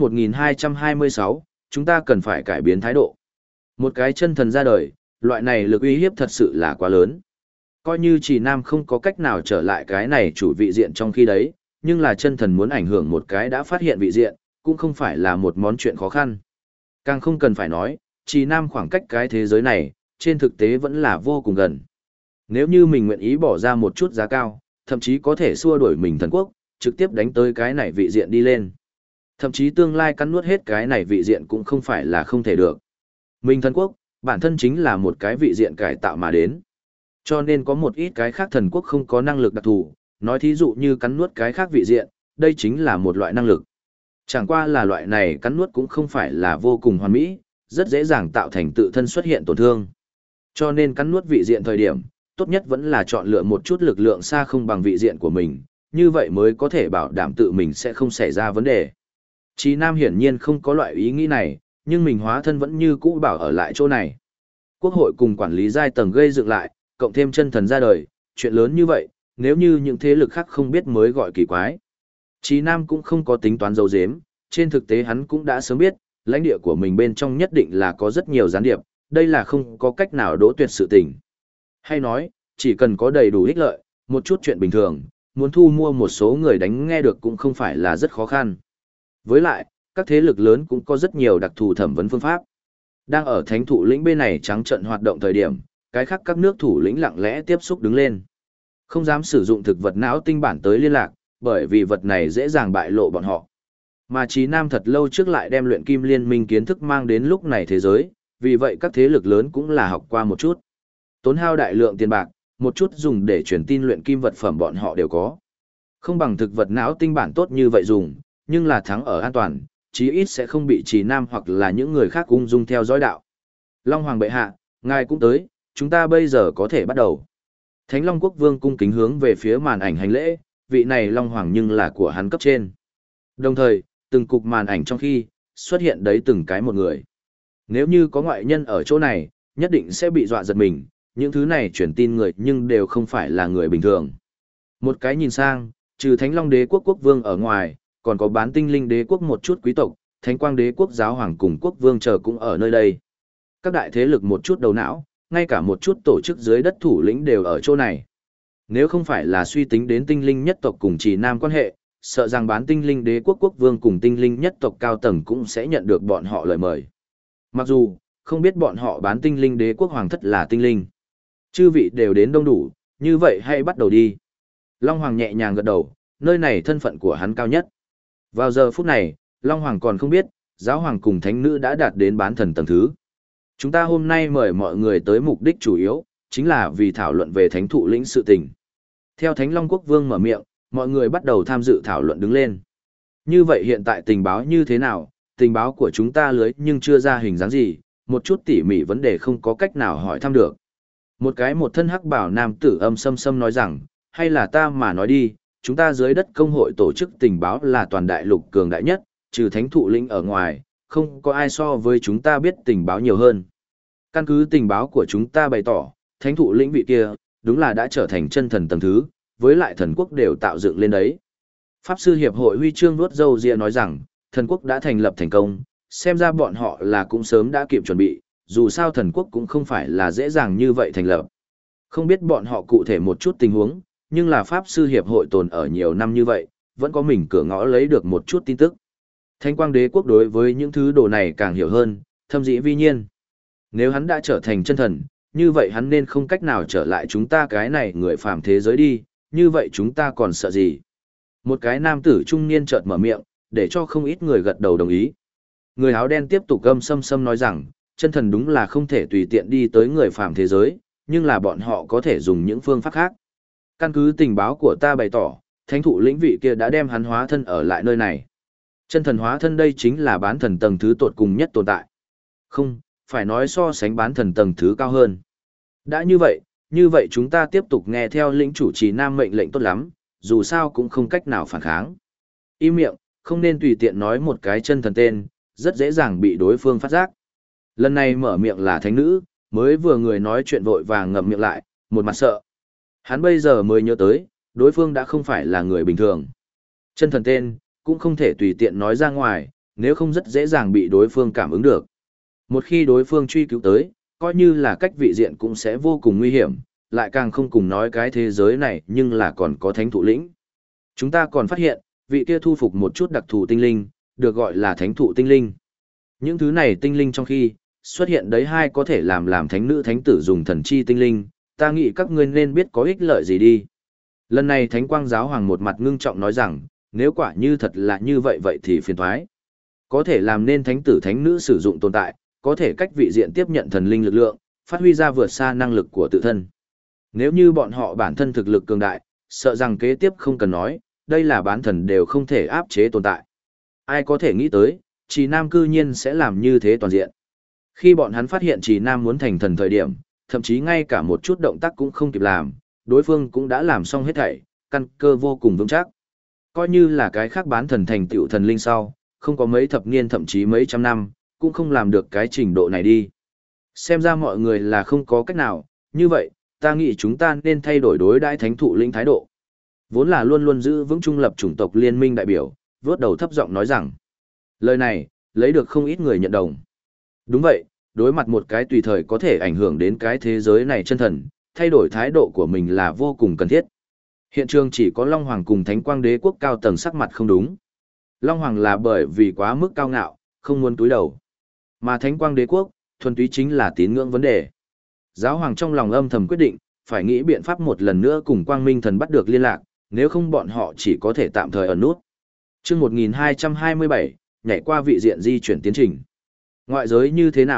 1226, chúng ta cần phải cải biến thái độ. Một cái chân thần ra đời, loại này lực uy hiếp thật sự là quá lớn. Coi như Chỉ Nam không có cách nào trở lại cái này chủ vị diện trong khi đấy, nhưng là chân thần muốn ảnh hưởng một cái đã phát hiện vị diện, cũng không phải là một món chuyện khó khăn. Càng không cần phải nói, Chỉ Nam khoảng cách cái thế giới này, trên thực tế vẫn là vô cùng gần. Nếu như mình nguyện ý bỏ ra một chút giá cao, thậm chí có thể xua đuổi mình thần quốc, trực tiếp đánh tới cái này vị diện đi lên. Thậm chí tương lai cắn nuốt hết cái này vị diện cũng không phải là không thể được. Mình thần quốc, bản thân chính là một cái vị diện cải tạo mà đến. Cho nên có một ít cái khác thần quốc không có năng lực đặc thù, nói thí dụ như cắn nuốt cái khác vị diện, đây chính là một loại năng lực. Chẳng qua là loại này cắn nuốt cũng không phải là vô cùng hoàn mỹ, rất dễ dàng tạo thành tự thân xuất hiện tổn thương. Cho nên cắn nuốt vị diện thời điểm, tốt nhất vẫn là chọn lựa một chút lực lượng xa không bằng vị diện của mình, như vậy mới có thể bảo đảm tự mình sẽ không xảy ra vấn đề. Chí Nam hiển nhiên không có loại ý nghĩ này, nhưng mình hóa thân vẫn như cũ bảo ở lại chỗ này. Quốc hội cùng quản lý giai tầng gây dựng lại, cộng thêm chân thần ra đời, chuyện lớn như vậy, nếu như những thế lực khác không biết mới gọi kỳ quái. Chí Nam cũng không có tính toán dấu dếm, trên thực tế hắn cũng đã sớm biết, lãnh địa của mình bên trong nhất định là có rất nhiều gián điệp, đây là không có cách nào đỗ tuyệt sự tình. Hay nói, chỉ cần có đầy đủ ích lợi, một chút chuyện bình thường, muốn thu mua một số người đánh nghe được cũng không phải là rất khó khăn. Với lại, các thế lực lớn cũng có rất nhiều đặc thù thẩm vấn phương pháp. Đang ở thánh thụ lĩnh bên này trắng trận hoạt động thời điểm, cái khác các nước thủ lĩnh lặng lẽ tiếp xúc đứng lên. Không dám sử dụng thực vật não tinh bản tới liên lạc, bởi vì vật này dễ dàng bại lộ bọn họ. Mà Chí Nam thật lâu trước lại đem luyện kim liên minh kiến thức mang đến lúc này thế giới, vì vậy các thế lực lớn cũng là học qua một chút. Tốn hao đại lượng tiền bạc, một chút dùng để truyền tin luyện kim vật phẩm bọn họ đều có. Không bằng thực vật não tinh bản tốt như vậy dùng, nhưng là thắng ở an toàn, chí ít sẽ không bị Trì Nam hoặc là những người khác ung dung theo dõi đạo. Long Hoàng bệ hạ, ngài cũng tới, chúng ta bây giờ có thể bắt đầu. Thánh Long Quốc Vương cung kính hướng về phía màn ảnh hành lễ, vị này Long Hoàng nhưng là của hắn cấp trên. Đồng thời, từng cục màn ảnh trong khi, xuất hiện đấy từng cái một người. Nếu như có ngoại nhân ở chỗ này, nhất định sẽ bị dọa giật mình, những thứ này truyền tin người nhưng đều không phải là người bình thường. Một cái nhìn sang, trừ Thánh Long Đế quốc quốc vương ở ngoài, còn có Bán Tinh Linh Đế quốc một chút quý tộc, Thánh Quang Đế quốc giáo hoàng cùng quốc vương chờ cũng ở nơi đây. Các đại thế lực một chút đầu não, ngay cả một chút tổ chức dưới đất thủ lĩnh đều ở chỗ này. Nếu không phải là suy tính đến tinh linh nhất tộc cùng Trì Nam quan hệ, sợ rằng Bán Tinh Linh Đế quốc quốc vương cùng tinh linh nhất tộc cao tầng cũng sẽ nhận được bọn họ lời mời. Mặc dù, không biết bọn họ Bán Tinh Linh Đế quốc hoàng thất là tinh linh. Chư vị đều đến đông đủ, như vậy hãy bắt đầu đi. Long Hoàng nhẹ nhàng gật đầu, nơi này thân phận của hắn cao nhất. Vào giờ phút này, Long Hoàng còn không biết, giáo hoàng cùng thánh nữ đã đạt đến bán thần tầng thứ. Chúng ta hôm nay mời mọi người tới mục đích chủ yếu, chính là vì thảo luận về thánh thụ lĩnh sự tình. Theo Thánh Long Quốc Vương mở miệng, mọi người bắt đầu tham dự thảo luận đứng lên. Như vậy hiện tại tình báo như thế nào, tình báo của chúng ta lưới nhưng chưa ra hình dáng gì, một chút tỉ mỉ vấn đề không có cách nào hỏi thăm được. Một thân hắc bảo nam tử âm sâm sâm nói rằng, hay là ta mà nói đi, chúng ta dưới đất công hội tổ chức tình báo là toàn đại lục cường đại nhất, trừ thánh thụ lĩnh ở ngoài, không có ai so với chúng ta biết tình báo nhiều hơn. Căn cứ tình báo của chúng ta bày tỏ, thánh thụ lĩnh vị kia, đúng là đã trở thành chân thần tầng thứ, với lại thần quốc đều tạo dựng lên đấy. Pháp sư hiệp hội huy chương vuốt râu ria nói rằng, thần quốc đã thành lập thành công, xem ra bọn họ là cũng sớm đã kịp chuẩn bị, dù sao thần quốc cũng không phải là dễ dàng như vậy thành lập. Không biết bọn họ cụ thể một chút tình huống, nhưng là Pháp sư hiệp hội tồn ở nhiều năm như vậy, vẫn có mình cửa ngõ lấy được một chút tin tức. Thánh Quang Đế quốc đối với những thứ đồ này càng hiểu hơn, thâm dĩ vi nhiên. Nếu hắn đã trở thành chân thần, như vậy hắn nên không cách nào trở lại chúng ta cái này người phàm thế giới đi, như vậy chúng ta còn sợ gì? Một cái nam tử trung niên chợt mở miệng, để cho không ít người gật đầu đồng ý. Người áo đen tiếp tục gầm sâm sâm nói rằng, chân thần đúng là không thể tùy tiện đi tới người phàm thế giới, nhưng là bọn họ có thể dùng những phương pháp khác. Căn cứ tình báo của ta bày tỏ, thánh thụ lĩnh vị kia đã đem hắn hóa thân ở lại nơi này. Chân thần hóa thân đây chính là bán thần tầng thứ tột cùng nhất tồn tại. Không, phải nói so sánh bán thần tầng thứ cao hơn. Đã như vậy chúng ta tiếp tục nghe theo lĩnh chủ trì nam mệnh lệnh tốt lắm, dù sao cũng không cách nào phản kháng. Im miệng, không nên tùy tiện nói một cái chân thần tên, rất dễ dàng bị đối phương phát giác. Lần này mở miệng là thánh nữ, mới vừa người nói chuyện vội vàng ngậm miệng lại, một mặt sợ. Hắn bây giờ mới nhớ tới, đối phương đã không phải là người bình thường. Chân thần tên, cũng không thể tùy tiện nói ra ngoài, nếu không rất dễ dàng bị đối phương cảm ứng được. Một khi đối phương truy cứu tới, coi như là cách vị diện cũng sẽ vô cùng nguy hiểm, lại càng không cùng nói cái thế giới này nhưng là còn có thánh thụ lĩnh. Chúng ta còn phát hiện, vị kia thu phục một chút đặc thù tinh linh, được gọi là thánh thụ tinh linh. Những thứ này tinh linh trong khi, xuất hiện đấy hai có thể làm thánh nữ thánh tử dùng thần chi tinh linh, ta nghĩ các ngươi nên biết có ích lợi gì đi. Lần này Thánh Quang Giáo Hoàng một mặt ngưng trọng nói rằng, nếu quả như thật là như vậy vậy thì phiền thoái. Có thể làm nên thánh tử thánh nữ sử dụng tồn tại, có thể cách vị diện tiếp nhận thần linh lực lượng, phát huy ra vượt xa năng lực của tự thân. Nếu như bọn họ bản thân thực lực cường đại, sợ rằng kế tiếp không cần nói, đây là bán thần đều không thể áp chế tồn tại. Ai có thể nghĩ tới, Trì Nam cư nhiên sẽ làm như thế toàn diện. Khi bọn hắn phát hiện Trì Nam muốn thành thần thời điểm, thậm chí ngay cả một chút động tác cũng không kịp làm, đối phương cũng đã làm xong hết thảy, căn cơ vô cùng vững chắc. Coi như là cái khác bán thần thành tựu thần linh sau, không có mấy thập niên thậm chí mấy trăm năm, cũng không làm được cái trình độ này đi. Xem ra mọi người là không có cách nào, như vậy, ta nghĩ chúng ta nên thay đổi đối đãi thánh thụ linh thái độ. Vốn là luôn luôn giữ vững trung lập chủng tộc liên minh đại biểu, vớt đầu thấp giọng nói rằng, lời này, lấy được không ít người nhận đồng. Đúng vậy, đối mặt một cái tùy thời có thể ảnh hưởng đến cái thế giới này chân thần, thay đổi thái độ của mình là vô cùng cần thiết. Hiện trường chỉ có Long Hoàng cùng Thánh Quang Đế quốc cao tầng sắc mặt không đúng. Long Hoàng là bởi vì quá mức cao ngạo, không muốn túi đầu. Mà Thánh Quang Đế quốc, thuần túy chính là tín ngưỡng vấn đề. Giáo Hoàng trong lòng âm thầm quyết định, phải nghĩ biện pháp một lần nữa cùng Quang Minh Thần bắt được liên lạc, nếu không bọn họ chỉ có thể tạm thời ẩn nút. Chương 1227, nhảy qua vị diện di chuyển tiến trình. Ngoại giới như thế nào,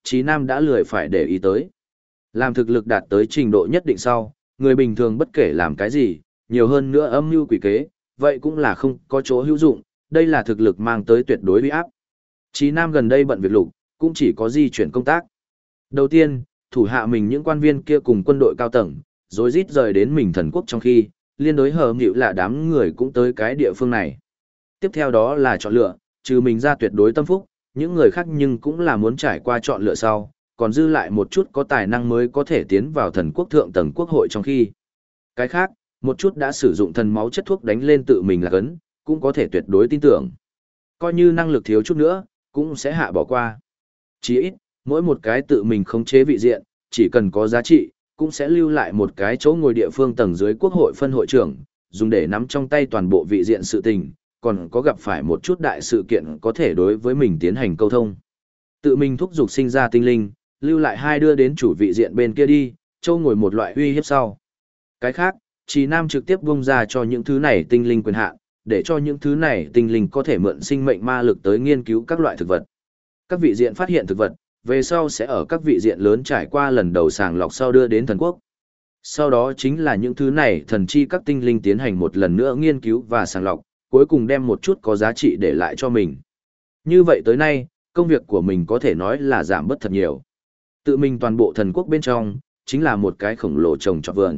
Chí Nam đã lười phải để ý tới. Làm thực lực đạt tới trình độ nhất định sau, người bình thường bất kể làm cái gì, nhiều hơn nữa âm mưu quỷ kế, vậy cũng là không có chỗ hữu dụng, đây là thực lực mang tới tuyệt đối uy áp. Chí Nam gần đây bận việc lục, cũng chỉ có di chuyển công tác. Đầu tiên, thủ hạ mình những quan viên kia cùng quân đội cao tầng, rồi rít rời đến mình thần quốc trong khi, liên đối hờ nghịu là đám người cũng tới cái địa phương này. Tiếp theo đó là chọn lựa, trừ mình ra tuyệt đối tâm phúc, những người khác nhưng cũng là muốn trải qua chọn lựa sau, còn dư lại một chút có tài năng mới có thể tiến vào thần quốc thượng tầng quốc hội trong khi. Cái khác, một chút đã sử dụng thần máu chất thuốc đánh lên tự mình là cấn, cũng có thể tuyệt đối tin tưởng. Coi như năng lực thiếu chút nữa, cũng sẽ hạ bỏ qua. Chỉ ít, mỗi một cái tự mình khống chế vị diện, chỉ cần có giá trị, cũng sẽ lưu lại một cái chỗ ngồi địa phương tầng dưới quốc hội phân hội trưởng, dùng để nắm trong tay toàn bộ vị diện sự tình, còn có gặp phải một chút đại sự kiện có thể đối với mình tiến hành câu thông. Tự mình thúc giục sinh ra tinh linh, lưu lại hai đưa đến chủ vị diện bên kia đi, châu ngồi một loại uy hiếp sau. Cái khác, Chí Nam trực tiếp bung ra cho những thứ này tinh linh quyền hạn, để cho những thứ này tinh linh có thể mượn sinh mệnh ma lực tới nghiên cứu các loại thực vật. Các vị diện phát hiện thực vật, về sau sẽ ở các vị diện lớn trải qua lần đầu sàng lọc sau đưa đến thần quốc. Sau đó chính là những thứ này thần chi các tinh linh tiến hành một lần nữa nghiên cứu và sàng lọc, cuối cùng đem một chút có giá trị để lại cho mình. Như vậy tới nay, công việc của mình có thể nói là giảm bớt thật nhiều. Tự mình toàn bộ thần quốc bên trong, chính là một cái khổng lồ trồng trọt vườn.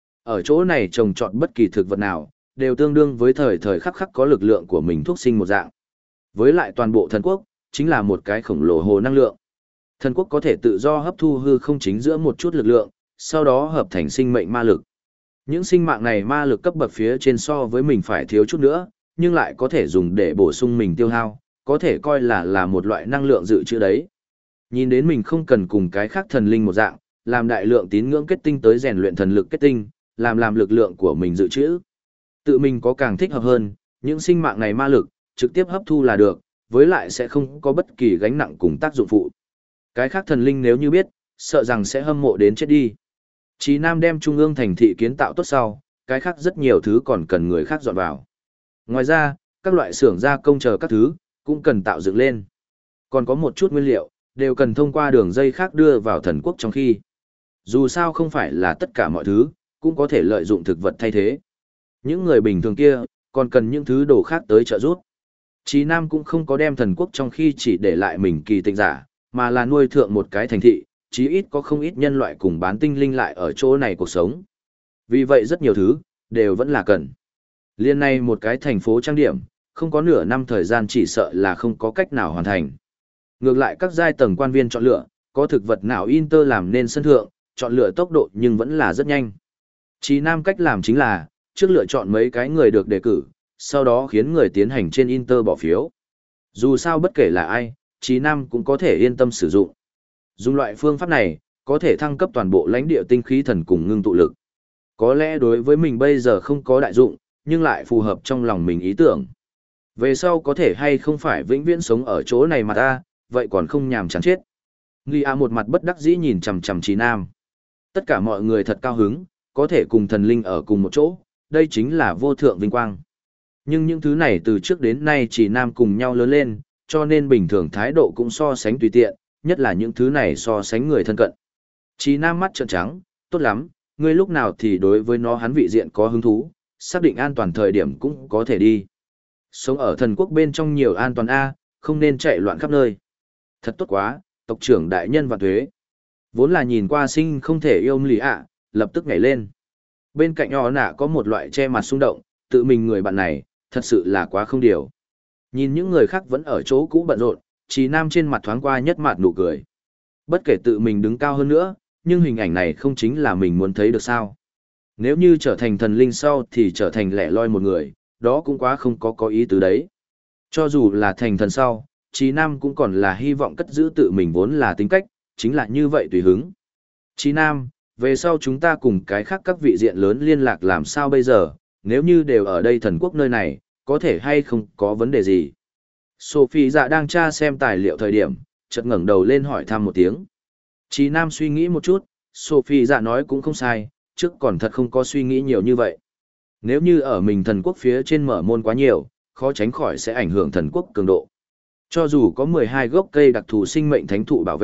Ở chỗ này trồng trọt bất kỳ thực vật nào, đều tương đương với thời thời khắc khắc có lực lượng của mình thuốc sinh một dạng. Với lại toàn bộ thần quốc, chính là một cái khổng lồ hồ năng lượng. Thần quốc có thể tự do hấp thu hư không chính giữa một chút lực lượng, sau đó hợp thành sinh mệnh ma lực. Những sinh mạng này ma lực cấp bậc phía trên so với mình phải thiếu chút nữa, nhưng lại có thể dùng để bổ sung mình tiêu hao, có thể coi là một loại năng lượng dự trữ đấy. Nhìn đến mình không cần cùng cái khác thần linh một dạng, làm đại lượng tín ngưỡng kết tinh tới rèn luyện thần lực kết tinh, làm lực lượng của mình dự trữ. Tự mình có càng thích hợp hơn, những sinh mạng này ma lực, trực tiếp hấp thu là được, với lại sẽ không có bất kỳ gánh nặng cùng tác dụng phụ. Cái khác thần linh nếu như biết, sợ rằng sẽ hâm mộ đến chết đi. Chí Nam đem trung ương thành thị kiến tạo tốt sau, cái khác rất nhiều thứ còn cần người khác dọn vào. Ngoài ra, các loại xưởng gia công chờ các thứ, cũng cần tạo dựng lên. Còn có một chút nguyên liệu, đều cần thông qua đường dây khác đưa vào thần quốc trong khi. Dù sao không phải là tất cả mọi thứ, cũng có thể lợi dụng thực vật thay thế. Những người bình thường kia, còn cần những thứ đồ khác tới trợ giúp. Chí Nam cũng không có đem thần quốc trong khi chỉ để lại mình kỳ tịnh giả, mà là nuôi thượng một cái thành thị, chí ít có không ít nhân loại cùng bán tinh linh lại ở chỗ này cuộc sống. Vì vậy rất nhiều thứ, đều vẫn là cần. Liên này một cái thành phố trang điểm, không có nửa năm thời gian chỉ sợ là không có cách nào hoàn thành. Ngược lại các giai tầng quan viên chọn lựa, có thực vật nào Inter làm nên sân thượng, chọn lựa tốc độ nhưng vẫn là rất nhanh. Chí Nam cách làm chính là, trước lựa chọn mấy cái người được đề cử, sau đó khiến người tiến hành trên Inter bỏ phiếu. Dù sao bất kể là ai, Chí Nam cũng có thể yên tâm sử dụng. Dùng loại phương pháp này, có thể thăng cấp toàn bộ lãnh địa tinh khí thần cùng ngưng tụ lực. Có lẽ đối với mình bây giờ không có đại dụng, nhưng lại phù hợp trong lòng mình ý tưởng. Về sau có thể hay không phải vĩnh viễn sống ở chỗ này mà ta, vậy còn không nhàm chán chết. Nghi A một mặt bất đắc dĩ nhìn chằm chằm Chí Nam. Tất cả mọi người thật cao hứng, có thể cùng thần linh ở cùng một chỗ, đây chính là vô thượng vinh quang. Nhưng những thứ này từ trước đến nay Chí Nam cùng nhau lớn lên, cho nên bình thường thái độ cũng so sánh tùy tiện, nhất là những thứ này so sánh người thân cận. Chí Nam mắt trợn trắng, tốt lắm, ngươi lúc nào thì đối với nó hắn vị diện có hứng thú, xác định an toàn thời điểm cũng có thể đi. Sống ở thần quốc bên trong nhiều an toàn A, không nên chạy loạn khắp nơi. Thật tốt quá, tộc trưởng đại nhân và thuế. Vốn là nhìn qua sinh không thể yêu lì ạ, lập tức nhảy lên. Bên cạnh họ nạ có một loại che mặt xung động, tự mình người bạn này, thật sự là quá không điều. Nhìn những người khác vẫn ở chỗ cũ bận rộn, Chí Nam trên mặt thoáng qua nhất mặt nụ cười. Bất kể tự mình đứng cao hơn nữa, nhưng hình ảnh này không chính là mình muốn thấy được sao. Nếu như trở thành thần linh sau thì trở thành lẻ loi một người, đó cũng quá không có ý tứ đấy. Cho dù là thành thần sau, Chí Nam cũng còn là hy vọng cất giữ tự mình vốn là tính cách, chính là như vậy tùy hứng. Chí Nam, về sau chúng ta cùng cái khác các vị diện lớn liên lạc làm sao bây giờ, nếu như đều ở đây thần quốc nơi này, có thể hay không có vấn đề gì. Sophie dạ đang tra xem tài liệu thời điểm, chợt ngẩng đầu lên hỏi thăm một tiếng. Chí Nam suy nghĩ một chút, Sophie dạ nói cũng không sai, trước còn thật không có suy nghĩ nhiều như vậy. Nếu như ở mình thần quốc phía trên mở môn quá nhiều, khó tránh khỏi sẽ ảnh hưởng thần quốc cường độ. Cho dù có 12 gốc cây đặc thù sinh mệnh thánh thụ bảo vệ,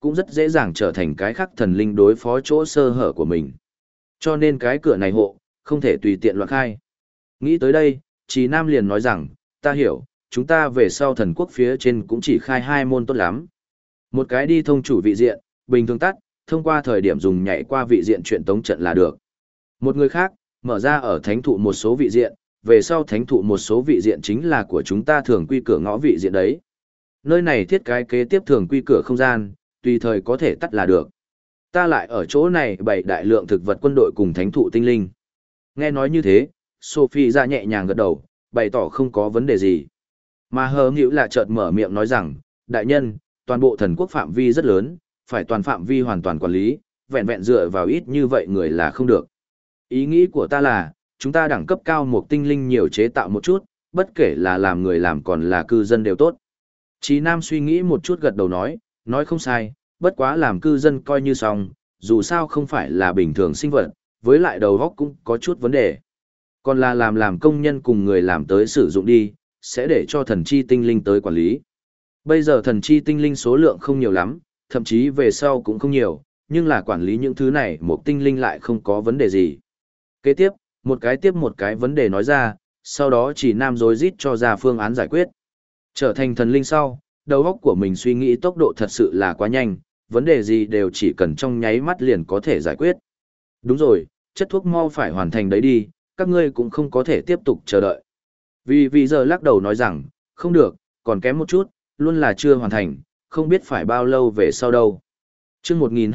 cũng rất dễ dàng trở thành cái khắc thần linh đối phó chỗ sơ hở của mình. Cho nên cái cửa này hộ, không thể tùy tiện loạn khai. Nghĩ tới đây, Trì Nam liền nói rằng, ta hiểu, chúng ta về sau thần quốc phía trên cũng chỉ khai 2 môn tốt lắm. Một cái đi thông chủ vị diện, bình thường tắt, thông qua thời điểm dùng nhảy qua vị diện chuyện tống trận là được. Một người khác, mở ra ở thánh thụ một số vị diện, về sau thánh thụ một số vị diện chính là của chúng ta thường quy cửa ngõ vị diện đấy. Nơi này thiết cái kế tiếp thường quy cửa không gian, tùy thời có thể tắt là được. Ta lại ở chỗ này bày đại lượng thực vật quân đội cùng thánh thụ tinh linh. Nghe nói như thế, Sophie ra nhẹ nhàng gật đầu, bày tỏ không có vấn đề gì. Mà hờ nghĩu là chợt mở miệng nói rằng, đại nhân, toàn bộ thần quốc phạm vi rất lớn, phải toàn phạm vi hoàn toàn quản lý, vẹn vẹn dựa vào ít như vậy người là không được. Ý nghĩ của ta là, chúng ta đẳng cấp cao một tinh linh nhiều chế tạo một chút, bất kể là làm người làm còn là cư dân đều tốt. Chí Nam suy nghĩ một chút gật đầu nói không sai, bất quá làm cư dân coi như xong, dù sao không phải là bình thường sinh vật, với lại đầu óc cũng có chút vấn đề. Còn là làm công nhân cùng người làm tới sử dụng đi, sẽ để cho thần chi tinh linh tới quản lý. Bây giờ thần chi tinh linh số lượng không nhiều lắm, thậm chí về sau cũng không nhiều, nhưng là quản lý những thứ này một tinh linh lại không có vấn đề gì. Kế tiếp một cái vấn đề nói ra, sau đó chỉ Nam rối rít cho ra phương án giải quyết. Trở thành thần linh sau, đầu óc của mình suy nghĩ tốc độ thật sự là quá nhanh, vấn đề gì đều chỉ cần trong nháy mắt liền có thể giải quyết. Đúng rồi, chất thuốc mau phải hoàn thành đấy đi, các ngươi cũng không có thể tiếp tục chờ đợi. Vì giờ lắc đầu nói rằng, không được, còn kém một chút, luôn là chưa hoàn thành, không biết phải bao lâu về sau đâu. Chương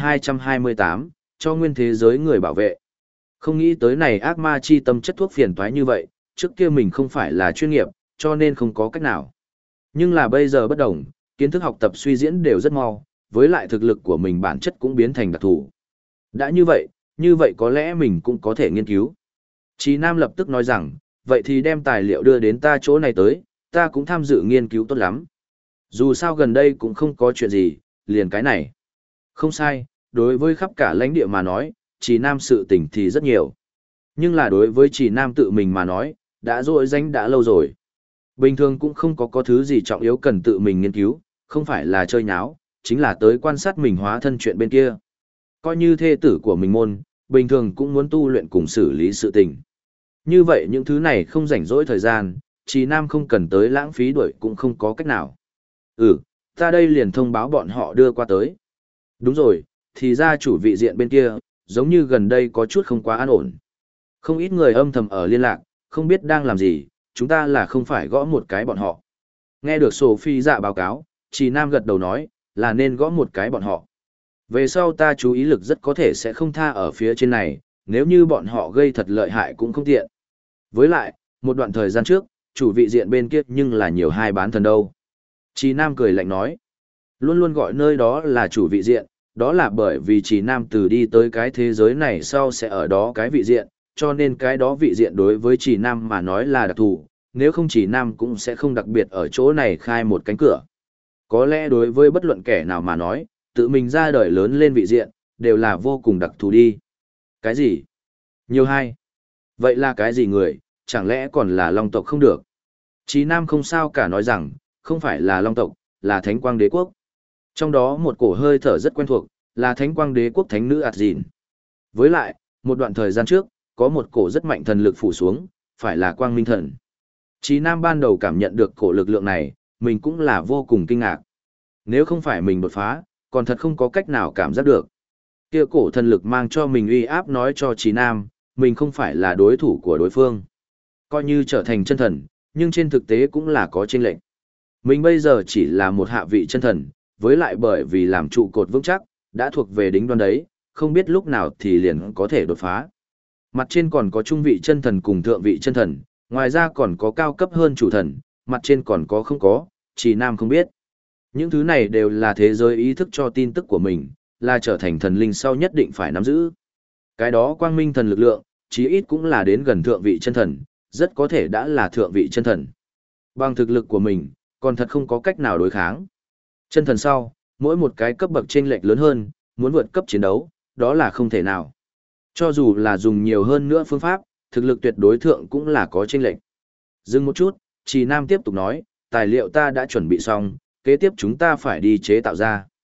1228, cho nguyên thế giới người bảo vệ. Không nghĩ tới này ác ma chi tâm chất thuốc phiền toái như vậy, trước kia mình không phải là chuyên nghiệp, cho nên không có cách nào. Nhưng là bây giờ bất đồng, kiến thức học tập suy diễn đều rất mau, với lại thực lực của mình bản chất cũng biến thành đặc thù. Đã như vậy có lẽ mình cũng có thể nghiên cứu. Chí Nam lập tức nói rằng, vậy thì đem tài liệu đưa đến ta chỗ này tới, ta cũng tham dự nghiên cứu tốt lắm. Dù sao gần đây cũng không có chuyện gì, liền cái này. Không sai, đối với khắp cả lãnh địa mà nói, Chí Nam sự tình thì rất nhiều. Nhưng là đối với Chí Nam tự mình mà nói, đã dội danh đã lâu rồi. Bình thường cũng không có thứ gì trọng yếu cần tự mình nghiên cứu, không phải là chơi nháo, chính là tới quan sát mình hóa thân chuyện bên kia. Coi như thê tử của mình môn, bình thường cũng muốn tu luyện cùng xử lý sự tình. Như vậy những thứ này không rảnh rỗi thời gian, Chí Nam không cần tới lãng phí đuổi cũng không có cách nào. Ta đây liền thông báo bọn họ đưa qua tới. Đúng rồi, thì ra chủ vị diện bên kia, giống như gần đây có chút không quá an ổn. Không ít người âm thầm ở liên lạc, không biết đang làm gì, chúng ta là không phải gõ một cái bọn họ. Nghe được Sophie dạ báo cáo, Chí Nam gật đầu nói, là nên gõ một cái bọn họ. Về sau ta chú ý lực rất có thể sẽ không tha ở phía trên này, nếu như bọn họ gây thật lợi hại cũng không tiện. Với lại, một đoạn thời gian trước, chủ vị diện bên kia nhưng là nhiều hai bán thần đâu. Chí Nam cười lạnh nói, luôn luôn gọi nơi đó là chủ vị diện, đó là bởi vì Chí Nam từ đi tới cái thế giới này sau sẽ ở đó cái vị diện, cho nên cái đó vị diện đối với Chí Nam mà nói là đặc thù, nếu không Chí Nam cũng sẽ không đặc biệt ở chỗ này khai một cánh cửa. Có lẽ đối với bất luận kẻ nào mà nói, tự mình ra đời lớn lên vị diện, đều là vô cùng đặc thù đi. Cái gì? Nhiều hai. Vậy là cái gì người, chẳng lẽ còn là Long tộc không được? Chí Nam không sao cả nói rằng, không phải là Long tộc, là Thánh Quang Đế Quốc. Trong đó một cổ hơi thở rất quen thuộc, là Thánh Quang Đế Quốc Thánh Nữ Ardjinn. Với lại, một đoạn thời gian trước, có một cổ rất mạnh thần lực phủ xuống, phải là Quang Minh Thần. Chí Nam ban đầu cảm nhận được cổ lực lượng này, mình cũng là vô cùng kinh ngạc. Nếu không phải mình đột phá, còn thật không có cách nào cảm giác được. Kia cổ thần lực mang cho mình uy áp nói cho Chí Nam, mình không phải là đối thủ của đối phương. Coi như trở thành chân thần, nhưng trên thực tế cũng là có chênh lệch. Mình bây giờ chỉ là một hạ vị chân thần, với lại bởi vì làm trụ cột vững chắc, đã thuộc về đỉnh đoan đấy, không biết lúc nào thì liền có thể đột phá. Mặt trên còn có trung vị chân thần cùng thượng vị chân thần, ngoài ra còn có cao cấp hơn chủ thần, mặt trên còn có không có, Chí Nam không biết. Những thứ này đều là thế giới ý thức cho tin tức của mình, là trở thành thần linh sau nhất định phải nắm giữ. Cái đó quang minh thần lực lượng, chí ít cũng là đến gần thượng vị chân thần, rất có thể đã là thượng vị chân thần. Bằng thực lực của mình, còn thật không có cách nào đối kháng. Chân thần sau, mỗi một cái cấp bậc chênh lệch lớn hơn, muốn vượt cấp chiến đấu, đó là không thể nào. Cho dù là dùng nhiều hơn nữa phương pháp, thực lực tuyệt đối thượng cũng là có chênh lệch. Dừng một chút, Chí Nam tiếp tục nói, tài liệu ta đã chuẩn bị xong, kế tiếp chúng ta phải đi chế tạo ra.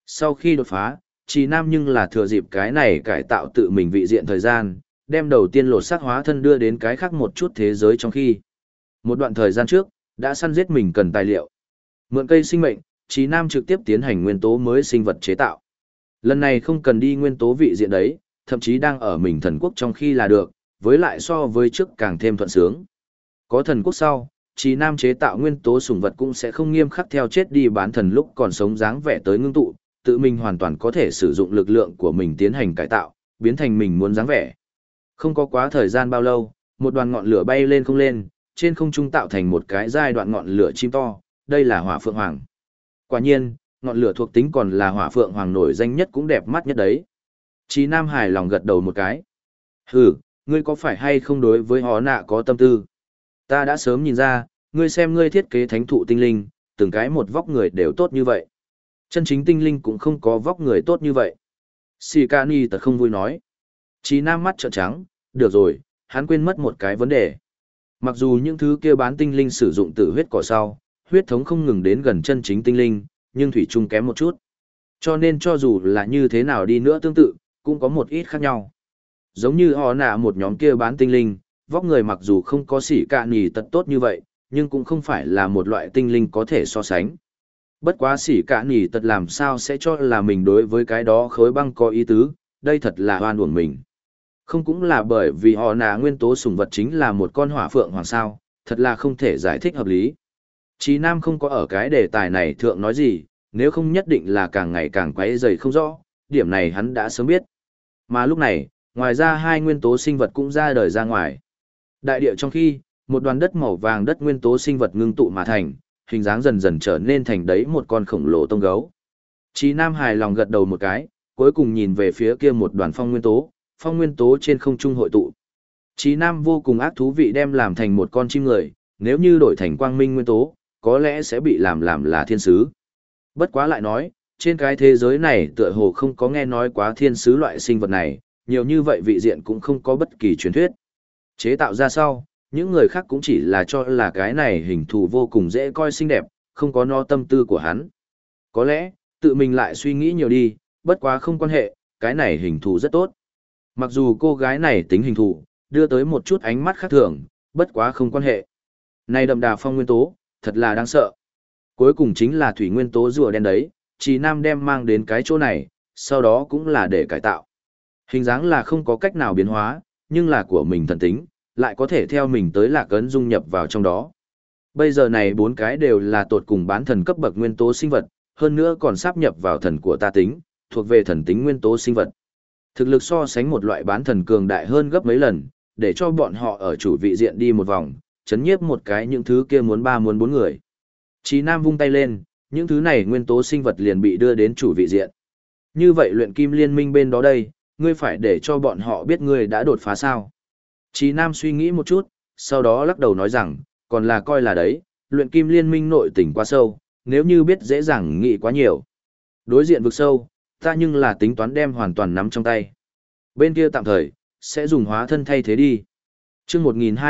Sau khi đột phá, Trì Nam nhưng là thừa dịp cái này cải tạo tự mình vị diện thời gian, đem đầu tiên lột xác hóa thân đưa đến cái khác một chút thế giới trong khi. Một đoạn thời gian trước, đã săn giết mình cần tài liệu. Mượn cây sinh mệnh, Trì Nam trực tiếp tiến hành nguyên tố mới sinh vật chế tạo. Lần này không cần đi nguyên tố vị diện đấy, thậm chí đang ở mình thần quốc trong khi là được, với lại so với trước càng thêm thuận sướng. Có thần quốc sau, Trì Nam chế tạo nguyên tố sủng vật cũng sẽ không nghiêm khắc theo chết đi bán thần lúc còn sống dáng vẻ tới ngưng tụ, tự mình hoàn toàn có thể sử dụng lực lượng của mình tiến hành cải tạo, biến thành mình muốn dáng vẻ. Không có quá thời gian bao lâu, một đoàn ngọn lửa bay lên không lên, trên không trung tạo thành một cái giai đoạn ngọn lửa chim to, đây là Hỏa Phượng Hoàng. Quả nhiên, ngọn lửa thuộc tính còn là Hỏa Phượng Hoàng nổi danh nhất cũng đẹp mắt nhất đấy. Chí Nam hài lòng gật đầu một cái. Hừ, ngươi có phải hay không đối với họ nạ có tâm tư? Ta đã sớm nhìn ra, ngươi xem ngươi thiết kế thánh thụ tinh linh, từng cái một vóc người đều tốt như vậy. Chân chính tinh linh cũng không có vóc người tốt như vậy. Shikani tật không vui nói. Chí Nam mắt trợn trắng, được rồi, hắn quên mất một cái vấn đề. Mặc dù những thứ kia bán tinh linh sử dụng tử huyết cỏ sau, huyết thống không ngừng đến gần chân chính tinh linh, nhưng thủy chung kém một chút. Cho nên cho dù là như thế nào đi nữa tương tự, cũng có một ít khác nhau. Giống như họ nạ một nhóm kia bán tinh linh, vóc người mặc dù không có sỉ cạ nỉ tật tốt như vậy, nhưng cũng không phải là một loại tinh linh có thể so sánh. Bất quá sỉ cạ nỉ tật làm sao sẽ cho là mình đối với cái đó khối băng có ý tứ, đây thật là oan uổng mình. Không cũng là bởi vì họ nạ nguyên tố sủng vật chính là một con hỏa phượng hoàng sao, thật là không thể giải thích hợp lý. Chí Nam không có ở cái đề tài này thượng nói gì, nếu không nhất định là càng ngày càng quấy rầy không rõ, điểm này hắn đã sớm biết. Mà lúc này, ngoài ra hai nguyên tố sinh vật cũng ra đời ra ngoài. Đại địa trong khi, một đoàn đất màu vàng đất nguyên tố sinh vật ngưng tụ mà thành, hình dáng dần dần trở nên thành đấy một con khổng lồ tông gấu. Chí Nam hài lòng gật đầu một cái, cuối cùng nhìn về phía kia một đoàn phong nguyên tố trên không trung hội tụ. Chí Nam vô cùng ác thú vị đem làm thành một con chim người, nếu như đổi thành quang minh nguyên tố, có lẽ sẽ bị làm là thiên sứ. Bất quá lại nói, trên cái thế giới này tựa hồ không có nghe nói quá thiên sứ loại sinh vật này, nhiều như vậy vị diện cũng không có bất kỳ truyền thuyết. Chế tạo ra sau, những người khác cũng chỉ là cho là cái này hình thù vô cùng dễ coi xinh đẹp, không có no tâm tư của hắn. Có lẽ, tự mình lại suy nghĩ nhiều đi, bất quá không quan hệ, cái này hình thù rất tốt. Mặc dù cô gái này tính hình thù, đưa tới một chút ánh mắt khác thường, bất quá không quan hệ. Này đậm đà phong nguyên tố, thật là đáng sợ. Cuối cùng chính là thủy nguyên tố rùa đen đấy, Chí Nam đem mang đến cái chỗ này, sau đó cũng là để cải tạo. Hình dáng là không có cách nào biến hóa, nhưng là của mình thần tính, lại có thể theo mình tới lạc ấn dung nhập vào trong đó. Bây giờ này bốn cái đều là tột cùng bán thần cấp bậc nguyên tố sinh vật, hơn nữa còn sáp nhập vào thần của ta tính, thuộc về thần tính nguyên tố sinh vật. Thực lực so sánh một loại bán thần cường đại hơn gấp mấy lần, để cho bọn họ ở chủ vị diện đi một vòng, chấn nhiếp một cái những thứ kia muốn ba muốn bốn người. Chí Nam vung tay lên, những thứ này nguyên tố sinh vật liền bị đưa đến chủ vị diện. Như vậy luyện kim liên minh bên đó đây, ngươi phải để cho bọn họ biết ngươi đã đột phá sao. Chí Nam suy nghĩ một chút, sau đó lắc đầu nói rằng, còn là coi là đấy, luyện kim liên minh nội tình quá sâu, nếu như biết dễ dàng nghĩ quá nhiều. Đối diện vực sâu, ta nhưng là tính toán đem hoàn toàn nắm trong tay. Bên kia tạm thời, sẽ dùng hóa thân thay thế đi. Chương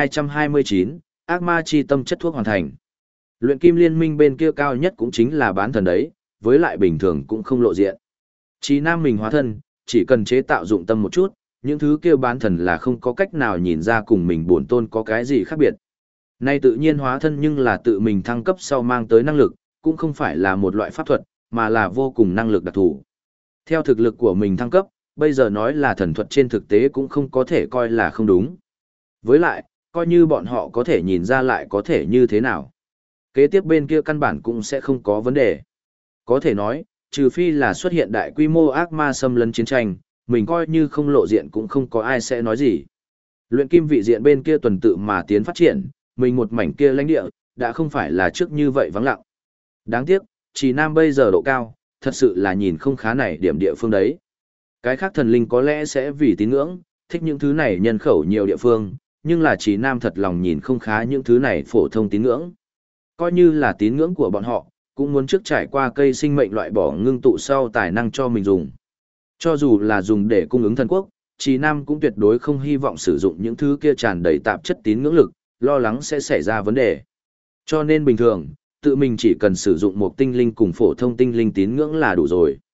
1229, ác ma chi tâm chất thuốc hoàn thành. Luyện kim liên minh bên kia cao nhất cũng chính là bán thần đấy, với lại bình thường cũng không lộ diện. Chí Nam mình hóa thân, chỉ cần chế tạo dụng tâm một chút, những thứ kia bán thần là không có cách nào nhìn ra cùng mình bổn tôn có cái gì khác biệt. Nay tự nhiên hóa thân nhưng là tự mình thăng cấp sau mang tới năng lực, cũng không phải là một loại pháp thuật, mà là vô cùng năng lực đặc thù. Theo thực lực của mình thăng cấp, bây giờ nói là thần thuật trên thực tế cũng không có thể coi là không đúng. Với lại, coi như bọn họ có thể nhìn ra lại có thể như thế nào. Kế tiếp bên kia căn bản cũng sẽ không có vấn đề. Có thể nói, trừ phi là xuất hiện đại quy mô ác ma xâm lấn chiến tranh, mình coi như không lộ diện cũng không có ai sẽ nói gì. Luyện kim vị diện bên kia tuần tự mà tiến phát triển, mình một mảnh kia lãnh địa, đã không phải là trước như vậy vắng lặng. Đáng tiếc, Chí Nam bây giờ độ cao, thật sự là nhìn không khá này điểm địa phương đấy. Cái khác thần linh có lẽ sẽ vì tín ngưỡng, thích những thứ này nhân khẩu nhiều địa phương, nhưng là Chí Nam thật lòng nhìn không khá những thứ này phổ thông tín ngưỡng. Coi như là tín ngưỡng của bọn họ, cũng muốn trước trải qua cây sinh mệnh loại bỏ ngưng tụ sau tài năng cho mình dùng. Cho dù là dùng để cung ứng thần quốc, Chí Nam cũng tuyệt đối không hy vọng sử dụng những thứ kia tràn đầy tạp chất tín ngưỡng lực, lo lắng sẽ xảy ra vấn đề. Cho nên bình thường, tự mình chỉ cần sử dụng một tinh linh cùng phổ thông tinh linh tín ngưỡng là đủ rồi.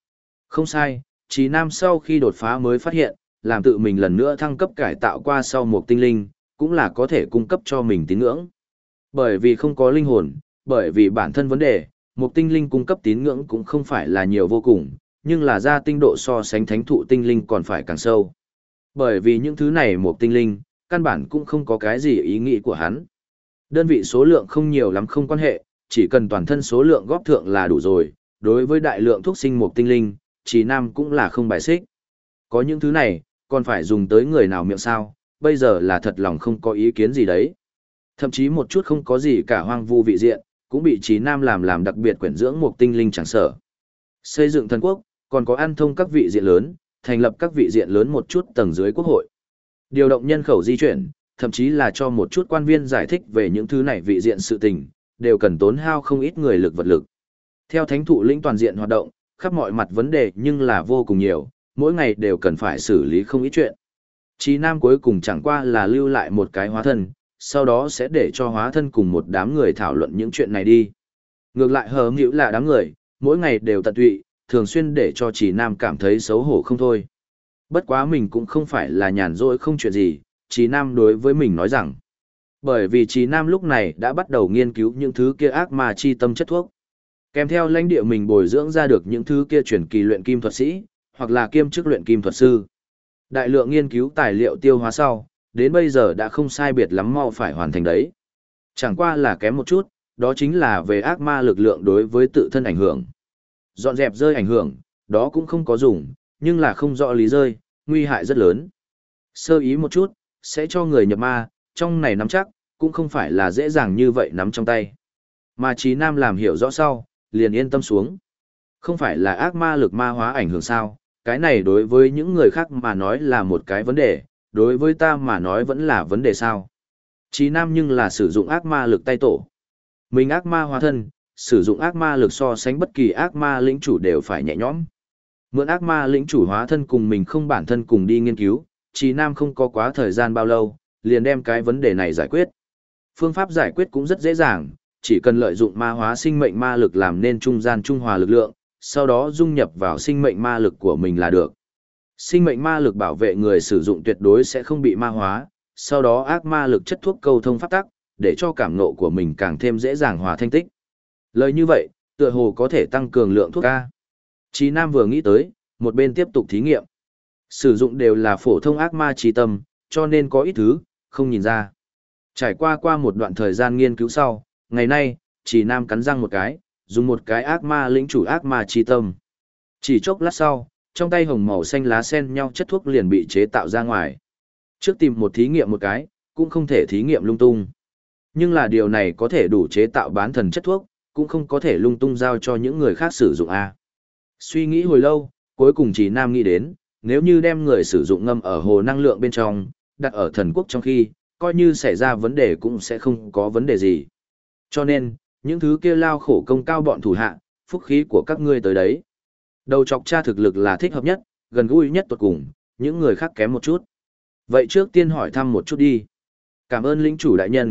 Không sai, Trí Nam sau khi đột phá mới phát hiện, làm tự mình lần nữa thăng cấp cải tạo qua sau một tinh linh, cũng là có thể cung cấp cho mình tín ngưỡng. Bởi vì không có linh hồn, bởi vì bản thân vấn đề, một tinh linh cung cấp tín ngưỡng cũng không phải là nhiều vô cùng, nhưng là ra tinh độ so sánh thánh thụ tinh linh còn phải càng sâu. Bởi vì những thứ này một tinh linh, căn bản cũng không có cái gì ý nghĩ của hắn. Đơn vị số lượng không nhiều lắm không quan hệ, chỉ cần toàn thân số lượng góp thượng là đủ rồi. Đối với đại lượng thuốc sinh một tinh linh, Trí Nam cũng là không bài xích. Có những thứ này, còn phải dùng tới người nào miệng sao, bây giờ là thật lòng không có ý kiến gì đấy. Thậm chí một chút không có gì cả hoang vu vị diện, cũng bị Trí Nam làm đặc biệt quyển dưỡng một tinh linh chẳng sở. Xây dựng thần quốc, còn có ăn thông các vị diện lớn, thành lập các vị diện lớn một chút tầng dưới quốc hội. Điều động nhân khẩu di chuyển, thậm chí là cho một chút quan viên giải thích về những thứ này vị diện sự tình, đều cần tốn hao không ít người lực vật lực. Theo thánh thụ lĩnh toàn diện hoạt động, khắp mọi mặt vấn đề nhưng là vô cùng nhiều, mỗi ngày đều cần phải xử lý không ít chuyện. Chí Nam cuối cùng chẳng qua là lưu lại một cái hóa thân, sau đó sẽ để cho hóa thân cùng một đám người thảo luận những chuyện này đi. Ngược lại hờ nghĩu là đám người, mỗi ngày đều tận tụy, thường xuyên để cho Chí Nam cảm thấy xấu hổ không thôi. Bất quá mình cũng không phải là nhàn rỗi không chuyện gì, Chí Nam đối với mình nói rằng. Bởi vì Chí Nam lúc này đã bắt đầu nghiên cứu những thứ kia ác ma chi tâm chất thuốc. Kèm theo lãnh địa mình bồi dưỡng ra được những thứ kia truyền kỳ luyện kim thuật sĩ, hoặc là kiêm chức luyện kim thuật sư. Đại lượng nghiên cứu tài liệu tiêu hóa sau, đến bây giờ đã không sai biệt lắm mau phải hoàn thành đấy. Chẳng qua là kém một chút, đó chính là về ác ma lực lượng đối với tự thân ảnh hưởng. Dọn dẹp rơi ảnh hưởng, đó cũng không có dùng, nhưng là không rõ lý rơi, nguy hại rất lớn. Sơ ý một chút, sẽ cho người nhập ma, trong này nắm chắc, cũng không phải là dễ dàng như vậy nắm trong tay. Mà Chí Nam làm hiểu rõ sau, liền yên tâm xuống. Không phải là ác ma lực ma hóa ảnh hưởng sao, cái này đối với những người khác mà nói là một cái vấn đề, đối với ta mà nói vẫn là vấn đề sao. Chí Nam nhưng là sử dụng ác ma lực tay tổ. Mình ác ma hóa thân, sử dụng ác ma lực so sánh bất kỳ ác ma lĩnh chủ đều phải nhẹ nhõm. Mượn ác ma lĩnh chủ hóa thân cùng mình không bản thân cùng đi nghiên cứu, Chí Nam không có quá thời gian bao lâu, liền đem cái vấn đề này giải quyết. Phương pháp giải quyết cũng rất dễ dàng, chỉ cần lợi dụng ma hóa sinh mệnh ma lực làm nên trung gian trung hòa lực lượng, sau đó dung nhập vào sinh mệnh ma lực của mình là được. Sinh mệnh ma lực bảo vệ người sử dụng tuyệt đối sẽ không bị ma hóa, sau đó ác ma lực chất thuốc câu thông pháp tắc, để cho cảm ngộ của mình càng thêm dễ dàng hòa thanh tích. Lời như vậy, tựa hồ có thể tăng cường lượng thuốc A. Chí Nam vừa nghĩ tới, một bên tiếp tục thí nghiệm. Sử dụng đều là phổ thông ác ma trí tâm, cho nên có ít thứ, không nhìn ra. Trải qua một đoạn thời gian nghiên cứu sau, ngày nay, Chí Nam cắn răng một cái, dùng một cái ác ma lĩnh chủ ác ma chi tâm. Chỉ chốc lát sau, trong tay hồng màu xanh lá sen nhau chất thuốc liền bị chế tạo ra ngoài. Trước tìm một thí nghiệm một cái, cũng không thể thí nghiệm lung tung. Nhưng là điều này có thể đủ chế tạo bán thần chất thuốc, cũng không có thể lung tung giao cho những người khác sử dụng a. Suy nghĩ hồi lâu, cuối cùng Chí Nam nghĩ đến, nếu như đem người sử dụng ngâm ở hồ năng lượng bên trong, đặt ở thần quốc trong khi, coi như xảy ra vấn đề cũng sẽ không có vấn đề gì. Cho nên, những thứ kia lao khổ công cao bọn thủ hạ, phúc khí của các ngươi tới đấy. Đầu chọc cha thực lực là thích hợp nhất, gần gũi nhất tuột cùng, những người khác kém một chút. Vậy trước tiên hỏi thăm một chút đi. Cảm ơn lĩnh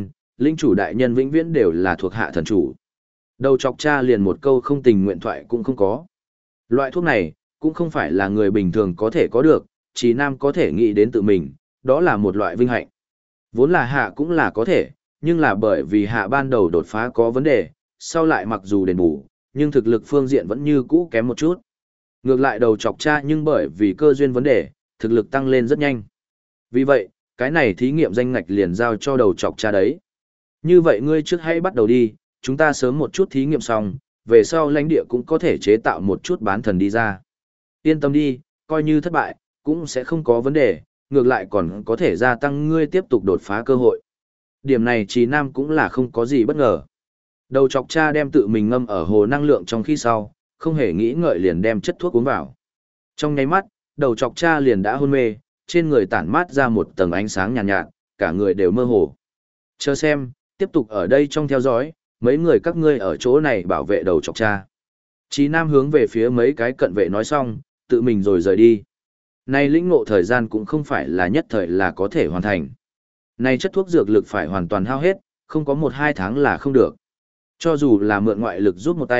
chủ đại nhân vĩnh viễn đều là thuộc hạ thần chủ. Đầu chọc cha liền một câu không tình nguyện thoại cũng không có. Loại thuốc này, cũng không phải là người bình thường có thể có được, Chí Nam có thể nghĩ đến tự mình, đó là một loại vinh hạnh. Vốn là hạ cũng là có thể, nhưng là bởi vì hạ ban đầu đột phá có vấn đề, sau lại mặc dù đền bù, nhưng thực lực phương diện vẫn như cũ kém một chút. Ngược lại đầu chọc cha nhưng bởi vì cơ duyên vấn đề, thực lực tăng lên rất nhanh. Vì vậy, cái này thí nghiệm danh ngạch liền giao cho đầu chọc cha đấy. Như vậy ngươi trước hãy bắt đầu đi, chúng ta sớm một chút thí nghiệm xong, về sau lãnh địa cũng có thể chế tạo một chút bán thần đi ra. Yên tâm đi, coi như thất bại, cũng sẽ không có vấn đề, ngược lại còn có thể gia tăng ngươi tiếp tục đột phá cơ hội. Điểm này Chí Nam cũng là không có gì bất ngờ. Đầu chọc cha đem tự mình ngâm ở hồ năng lượng trong khi sau, không hề nghĩ ngợi liền đem chất thuốc uống vào. Trong nháy mắt, đầu chọc cha liền đã hôn mê, trên người tản mát ra một tầng ánh sáng nhàn nhạt, cả người đều mơ hồ. Chờ xem, tiếp tục ở đây trong theo dõi, mấy người các ngươi ở chỗ này bảo vệ đầu chọc cha. Chí Nam hướng về phía mấy cái cận vệ nói xong, tự mình rồi rời đi. Này lĩnh ngộ thời gian cũng không phải là nhất thời là có thể hoàn thành. Này chất thuốc dược lực phải hoàn toàn hao hết, không có 1-2 tháng là không được. Cho dù là mượn ngoại lực giúp một tay,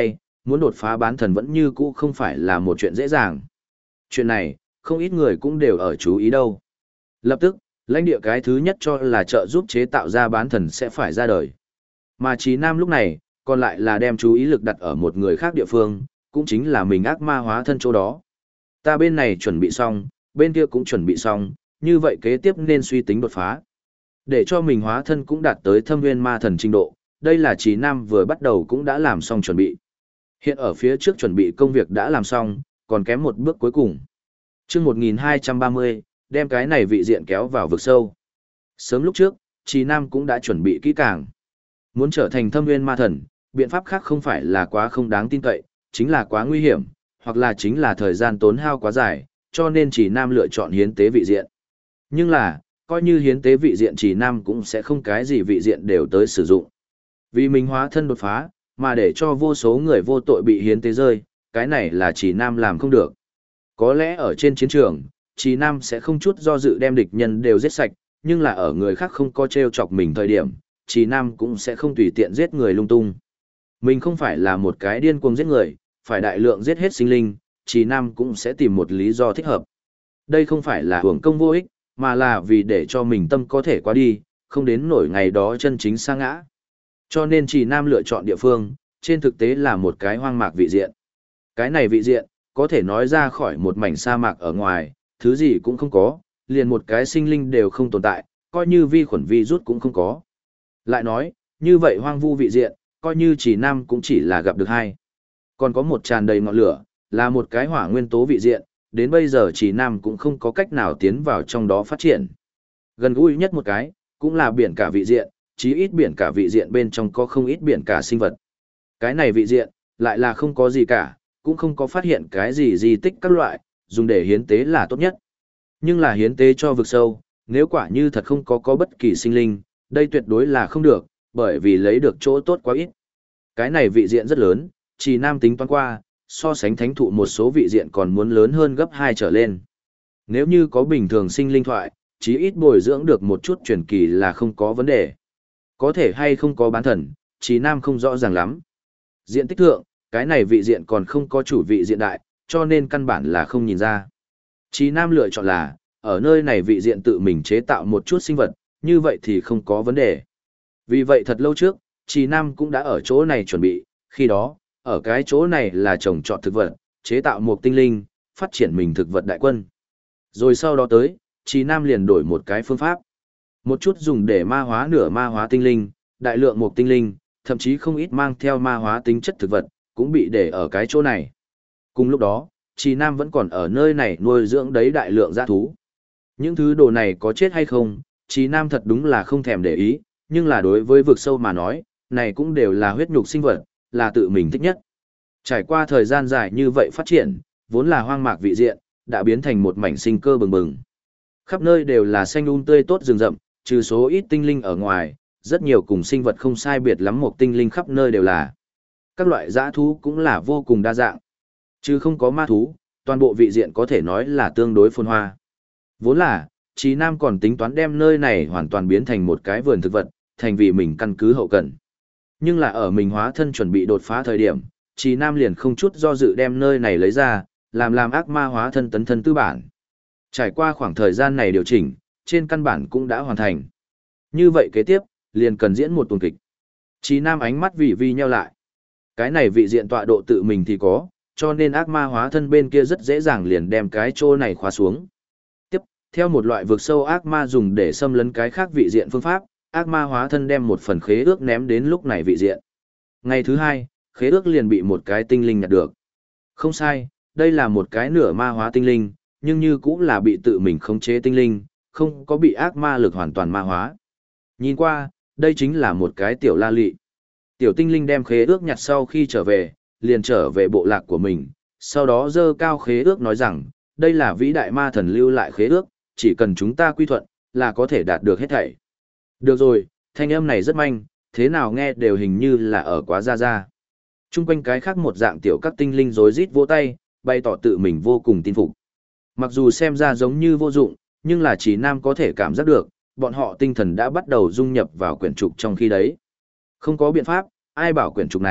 muốn đột phá bán thần vẫn như cũ không phải là một chuyện dễ dàng. Chuyện này, không ít người cũng đều ở chú ý đâu. Lập tức, lãnh địa cái thứ nhất cho là trợ giúp chế tạo ra bán thần sẽ phải ra đời. Mà Trí Nam lúc này, còn lại là đem chú ý lực đặt ở một người khác địa phương, cũng chính là mình ác ma hóa thân chỗ đó. Ta bên này chuẩn bị xong, bên kia cũng chuẩn bị xong, như vậy kế tiếp nên suy tính đột phá. Để cho mình hóa thân cũng đạt tới thâm nguyên ma thần trình độ, đây là Trí Nam vừa bắt đầu cũng đã làm xong chuẩn bị. Hiện ở phía trước chuẩn bị công việc đã làm xong, còn kém một bước cuối cùng. Chương 1230, đem cái này vị diện kéo vào vực sâu. Sớm lúc trước, Trí Nam cũng đã chuẩn bị kỹ càng. Muốn trở thành thâm nguyên ma thần, biện pháp khác không phải là quá không đáng tin cậy, chính là quá nguy hiểm, hoặc là chính là thời gian tốn hao quá dài, cho nên Trí Nam lựa chọn hiến tế vị diện. Nhưng là, coi như hiến tế vị diện Trí Nam cũng sẽ không cái gì vị diện đều tới sử dụng. Vì mình hóa thân đột phá, mà để cho vô số người vô tội bị hiến tế rơi, cái này là Trí Nam làm không được. Có lẽ ở trên chiến trường, Trí Nam sẽ không chút do dự đem địch nhân đều giết sạch, nhưng là ở người khác không có trêu chọc mình thời điểm, Trí Nam cũng sẽ không tùy tiện giết người lung tung. Mình không phải là một cái điên cuồng giết người, phải đại lượng giết hết sinh linh, Trí Nam cũng sẽ tìm một lý do thích hợp. Đây không phải là hưởng công vô ích, mà là vì để cho mình tâm có thể qua đi, không đến nổi ngày đó chân chính sa ngã. Cho nên Trí Nam lựa chọn địa phương, trên thực tế là một cái hoang mạc vị diện. Cái này vị diện, có thể nói ra khỏi một mảnh sa mạc ở ngoài, thứ gì cũng không có, liền một cái sinh linh đều không tồn tại, coi như vi khuẩn virus cũng không có. Lại nói, như vậy hoang vu vị diện, coi như Trí Nam cũng chỉ là gặp được hai. Còn có một tràn đầy ngọn lửa, là một cái hỏa nguyên tố vị diện, đến bây giờ Trí Nam cũng không có cách nào tiến vào trong đó phát triển. Gần gũi nhất một cái, cũng là biển cả vị diện, chí ít biển cả vị diện bên trong có không ít biển cả sinh vật. Cái này vị diện, lại là không có gì cả, cũng không có phát hiện cái gì di tích các loại, dùng để hiến tế là tốt nhất. Nhưng là hiến tế cho vực sâu, nếu quả như thật không có bất kỳ sinh linh, đây tuyệt đối là không được, bởi vì lấy được chỗ tốt quá ít. Cái này vị diện rất lớn, Trí Nam tính toán qua, so sánh thánh thụ một số vị diện còn muốn lớn hơn gấp 2 trở lên. Nếu như có bình thường sinh linh thoại, chí ít bồi dưỡng được một chút truyền kỳ là không có vấn đề. Có thể hay không có bán thần, Trí Nam không rõ ràng lắm. Diện tích thượng, cái này vị diện còn không có chủ vị diện đại, cho nên căn bản là không nhìn ra. Trí Nam lựa chọn là, ở nơi này vị diện tự mình chế tạo một chút sinh vật, như vậy thì không có vấn đề. Vì vậy thật lâu trước, Trí Nam cũng đã ở chỗ này chuẩn bị, khi đó, ở cái chỗ này là trồng trọt thực vật, chế tạo một tinh linh, phát triển mình thực vật đại quân. Rồi sau đó tới, Trí Nam liền đổi một cái phương pháp. Một chút dùng để ma hóa nửa ma hóa tinh linh, đại lượng một tinh linh, thậm chí không ít mang theo ma hóa tính chất thực vật, cũng bị để ở cái chỗ này. Cùng lúc đó, Trí Nam vẫn còn ở nơi này nuôi dưỡng đấy đại lượng dã thú. Những thứ đồ này có chết hay không, Trí Nam thật đúng là không thèm để ý, nhưng là đối với vực sâu mà nói, này cũng đều là huyết nhục sinh vật, là tự mình thích nhất. Trải qua thời gian dài như vậy phát triển, vốn là hoang mạc vị diện, đã biến thành một mảnh sinh cơ bừng bừng. Khắp nơi đều là xanh tươi tốt rừng rậm, trừ số ít tinh linh ở ngoài, rất nhiều cùng sinh vật không sai biệt lắm một tinh linh khắp nơi đều là. Các loại dã thú cũng là vô cùng đa dạng. Chứ không có ma thú, toàn bộ vị diện có thể nói là tương đối phồn hoa. Vốn là, Trí Nam còn tính toán đem nơi này hoàn toàn biến thành một cái vườn thực vật, thành vì mình căn cứ hậu cần. Nhưng là ở mình hóa thân chuẩn bị đột phá thời điểm, Trí Nam liền không chút do dự đem nơi này lấy ra, làm ác ma hóa thân tấn thân tư bản. Trải qua khoảng thời gian này điều chỉnh, trên căn bản cũng đã hoàn thành. Như vậy kế tiếp, liền cần diễn một tuần kịch. Trí Nam ánh mắt vì vi nheo lại. Cái này vị diện tọa độ tự mình thì có, cho nên ác ma hóa thân bên kia rất dễ dàng liền đem cái chỗ này khóa xuống. Tiếp, theo một loại vực sâu ác ma dùng để xâm lấn cái khác vị diện phương pháp, ác ma hóa thân đem một phần khế ước ném đến lúc này vị diện. Ngày thứ hai, khế ước liền bị một cái tinh linh nhặt được. Không sai, đây là một cái nửa ma hóa tinh linh, nhưng như cũng là bị tự mình khống chế tinh linh, không có bị ác ma lực hoàn toàn ma hóa. Nhìn qua, đây chính là một cái tiểu la lị. Tiểu tinh linh đem khế ước nhặt sau khi trở về, liền trở về bộ lạc của mình, sau đó dơ cao khế ước nói rằng, đây là vĩ đại ma thần lưu lại khế ước, chỉ cần chúng ta quy thuận, là có thể đạt được hết thảy. Được rồi, thanh âm này rất manh, thế nào nghe đều hình như là ở quá ra ra. Trung quanh cái khác một dạng tiểu các tinh linh rối rít vỗ tay, bày tỏ tự mình vô cùng tin phục. Mặc dù xem ra giống như vô dụng, nhưng là Trí Nam có thể cảm giác được, bọn họ tinh thần đã bắt đầu dung nhập vào quyển trục trong khi đấy. Không có biện pháp, ai bảo quyển trục này,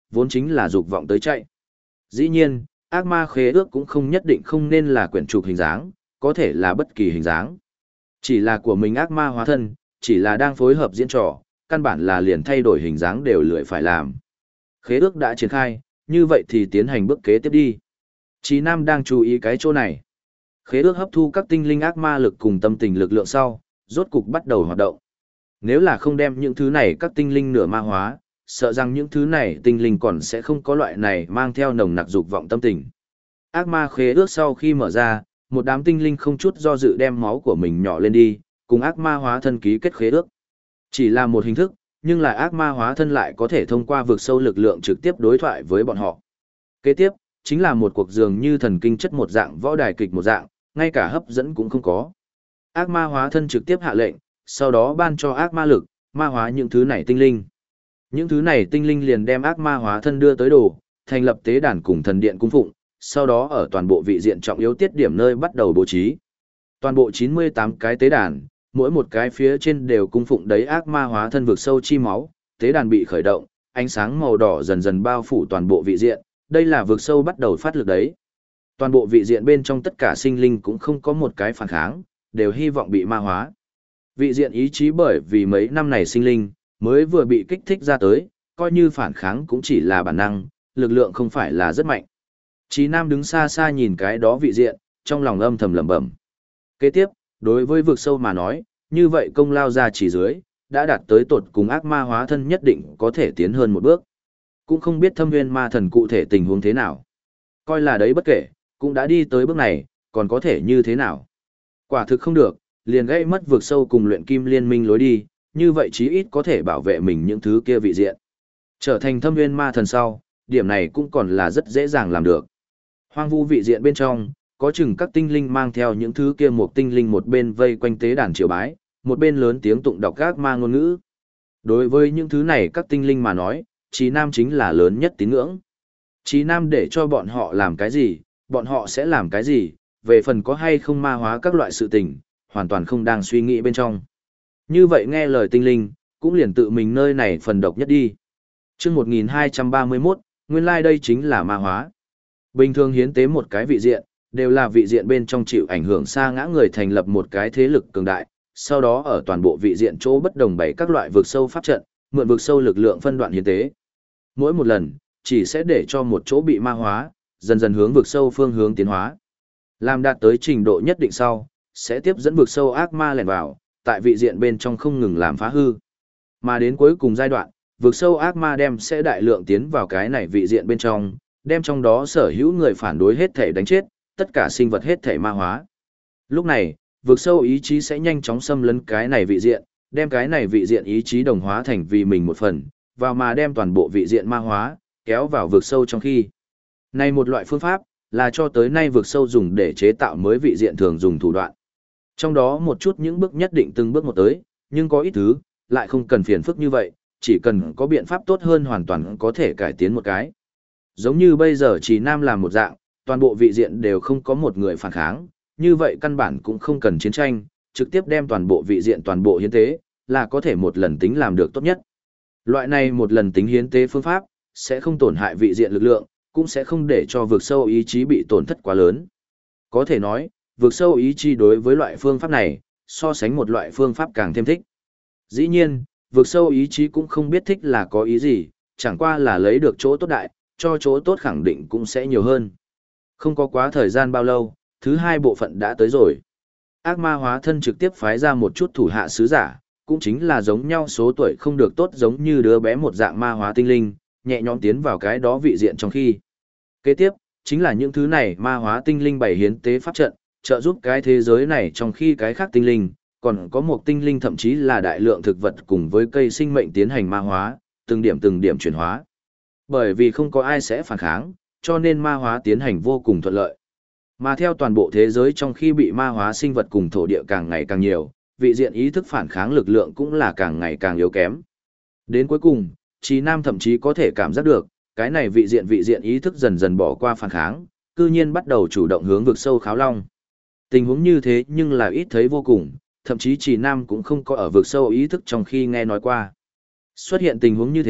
vốn chính là dục vọng tới chạy. Dĩ nhiên, ác ma khế ước cũng không nhất định không nên là quyển trục hình dáng, có thể là bất kỳ hình dáng. Chỉ là của mình ác ma hóa thân, chỉ là đang phối hợp diễn trò, căn bản là liền thay đổi hình dáng đều lười phải làm. Khế ước đã triển khai, như vậy thì tiến hành bước kế tiếp đi. Chí Nam đang chú ý cái chỗ này. Khế ước hấp thu các tinh linh ác ma lực cùng tâm tình lực lượng sau, rốt cục bắt đầu hoạt động. Nếu là không đem những thứ này các tinh linh nửa ma hóa, sợ rằng những thứ này tinh linh còn sẽ không có loại này mang theo nồng nặc dục vọng tâm tình. Ác ma khế ước sau khi mở ra, một đám tinh linh không chút do dự đem máu của mình nhỏ lên đi, cùng ác ma hóa thân ký kết khế ước. Chỉ là một hình thức, nhưng là ác ma hóa thân lại có thể thông qua vực sâu lực lượng trực tiếp đối thoại với bọn họ. Kế tiếp, chính là một cuộc dường như thần kinh chất một dạng võ đài kịch một dạng, ngay cả hấp dẫn cũng không có. Ác ma hóa thân trực tiếp hạ lệnh, sau đó ban cho ác ma lực, ma hóa những thứ này tinh linh. Những thứ này tinh linh liền đem ác ma hóa thân đưa tới đồ, thành lập tế đàn cùng thần điện cung phụng, sau đó ở toàn bộ vị diện trọng yếu tiết điểm nơi bắt đầu bố trí. Toàn bộ 98 cái tế đàn, mỗi một cái phía trên đều cung phụng đấy ác ma hóa thân vực sâu chi máu, tế đàn bị khởi động, ánh sáng màu đỏ dần dần bao phủ toàn bộ vị diện, đây là vực sâu bắt đầu phát lực đấy. Toàn bộ vị diện bên trong tất cả sinh linh cũng không có một cái phản kháng, đều hy vọng bị ma hóa. Vị diện ý chí bởi vì mấy năm này sinh linh, mới vừa bị kích thích ra tới, coi như phản kháng cũng chỉ là bản năng, lực lượng không phải là rất mạnh. Chí Nam đứng xa xa nhìn cái đó vị diện, trong lòng âm thầm lẩm bẩm. Kế tiếp, đối với vực sâu mà nói, như vậy công lao ra chỉ dưới, đã đạt tới tột cùng ác ma hóa thân nhất định có thể tiến hơn một bước. Cũng không biết thâm nguyên ma thần cụ thể tình huống thế nào. Coi là đấy bất kể, cũng đã đi tới bước này, còn có thể như thế nào. Quả thực không được, liền gây mất vực sâu cùng luyện kim liên minh lối đi, như vậy chí ít có thể bảo vệ mình những thứ kia vị diện. Trở thành thâm nguyên ma thần sau, điểm này cũng còn là rất dễ dàng làm được. Hoang vu vị diện bên trong, có chừng các tinh linh mang theo những thứ kia một tinh linh một bên vây quanh tế đàn triều bái, một bên lớn tiếng tụng đọc các ma ngôn ngữ. Đối với những thứ này các tinh linh mà nói, Chí Nam chính là lớn nhất tín ngưỡng. Chí Nam để cho bọn họ làm cái gì, bọn họ sẽ làm cái gì, về phần có hay không ma hóa các loại sự tình, hoàn toàn không đang suy nghĩ bên trong. Như vậy nghe lời tinh linh, cũng liền tự mình nơi này phần độc nhất đi. Chương 1231, nguyên lai đây chính là ma hóa. Bình thường hiến tế một cái vị diện, đều là vị diện bên trong chịu ảnh hưởng xa ngã người thành lập một cái thế lực cường đại, sau đó ở toàn bộ vị diện chỗ bất đồng bày các loại vực sâu pháp trận, mượn vực sâu lực lượng phân đoạn hiến tế. Mỗi một lần, chỉ sẽ để cho một chỗ bị ma hóa, dần dần hướng vực sâu phương hướng tiến hóa. Làm đạt tới trình độ nhất định sau, sẽ tiếp dẫn vực sâu ác ma lẻn vào, tại vị diện bên trong không ngừng làm phá hư. Mà đến cuối cùng giai đoạn, vực sâu ác ma đem sẽ đại lượng tiến vào cái này vị diện bên trong, đem trong đó sở hữu người phản đối hết thể đánh chết, tất cả sinh vật hết thể ma hóa. Lúc này, vực sâu ý chí sẽ nhanh chóng xâm lấn cái này vị diện, đem cái này vị diện ý chí đồng hóa thành vì mình một phần, và mà đem toàn bộ vị diện ma hóa, kéo vào vực sâu trong khi. Này một loại phương pháp, là cho tới nay vực sâu dùng để chế tạo mới vị diện thường dùng thủ đoạn. Trong đó một chút những bước nhất định từng bước một tới, nhưng có ít thứ, lại không cần phiền phức như vậy, chỉ cần có biện pháp tốt hơn hoàn toàn có thể cải tiến một cái. Giống như bây giờ Chí Nam làm một dạng, toàn bộ vị diện đều không có một người phản kháng, như vậy căn bản cũng không cần chiến tranh, trực tiếp đem toàn bộ vị diện toàn bộ hiến tế, là có thể một lần tính làm được tốt nhất. Loại này một lần tính hiến tế phương pháp, sẽ không tổn hại vị diện lực lượng, cũng sẽ không để cho vực sâu ý chí bị tổn thất quá lớn. Có thể nói, vực sâu ý chí đối với loại phương pháp này, so sánh một loại phương pháp càng thêm thích. Dĩ nhiên, vực sâu ý chí cũng không biết thích là có ý gì, chẳng qua là lấy được chỗ tốt đại, cho chỗ tốt khẳng định cũng sẽ nhiều hơn. Không có quá thời gian bao lâu, thứ hai bộ phận đã tới rồi. Ác ma hóa thân trực tiếp phái ra một chút thủ hạ sứ giả, cũng chính là giống nhau số tuổi không được tốt giống như đứa bé một dạng ma hóa tinh linh, nhẹ nhõm tiến vào cái đó vị diện trong khi. Kế tiếp, chính là những thứ này ma hóa tinh linh bày hiến tế pháp trận, trợ giúp cái thế giới này trong khi cái khác tinh linh, còn có một tinh linh thậm chí là đại lượng thực vật cùng với cây sinh mệnh tiến hành ma hóa, từng điểm chuyển hóa. Bởi vì không có ai sẽ phản kháng, cho nên ma hóa tiến hành vô cùng thuận lợi. Mà theo toàn bộ thế giới trong khi bị ma hóa sinh vật cùng thổ địa càng ngày càng nhiều, vị diện ý thức phản kháng lực lượng cũng là càng ngày càng yếu kém. Đến cuối cùng, Chí Nam thậm chí có thể cảm giác được, cái này vị diện ý thức dần dần bỏ qua phản kháng, cư nhiên bắt đầu chủ động hướng vực sâu kháo long. Tình huống như thế nhưng là ít thấy vô cùng, thậm chí Chí Nam cũng không có ở vực sâu ý thức trong khi nghe nói qua. Xuất hiện tình huống như thế,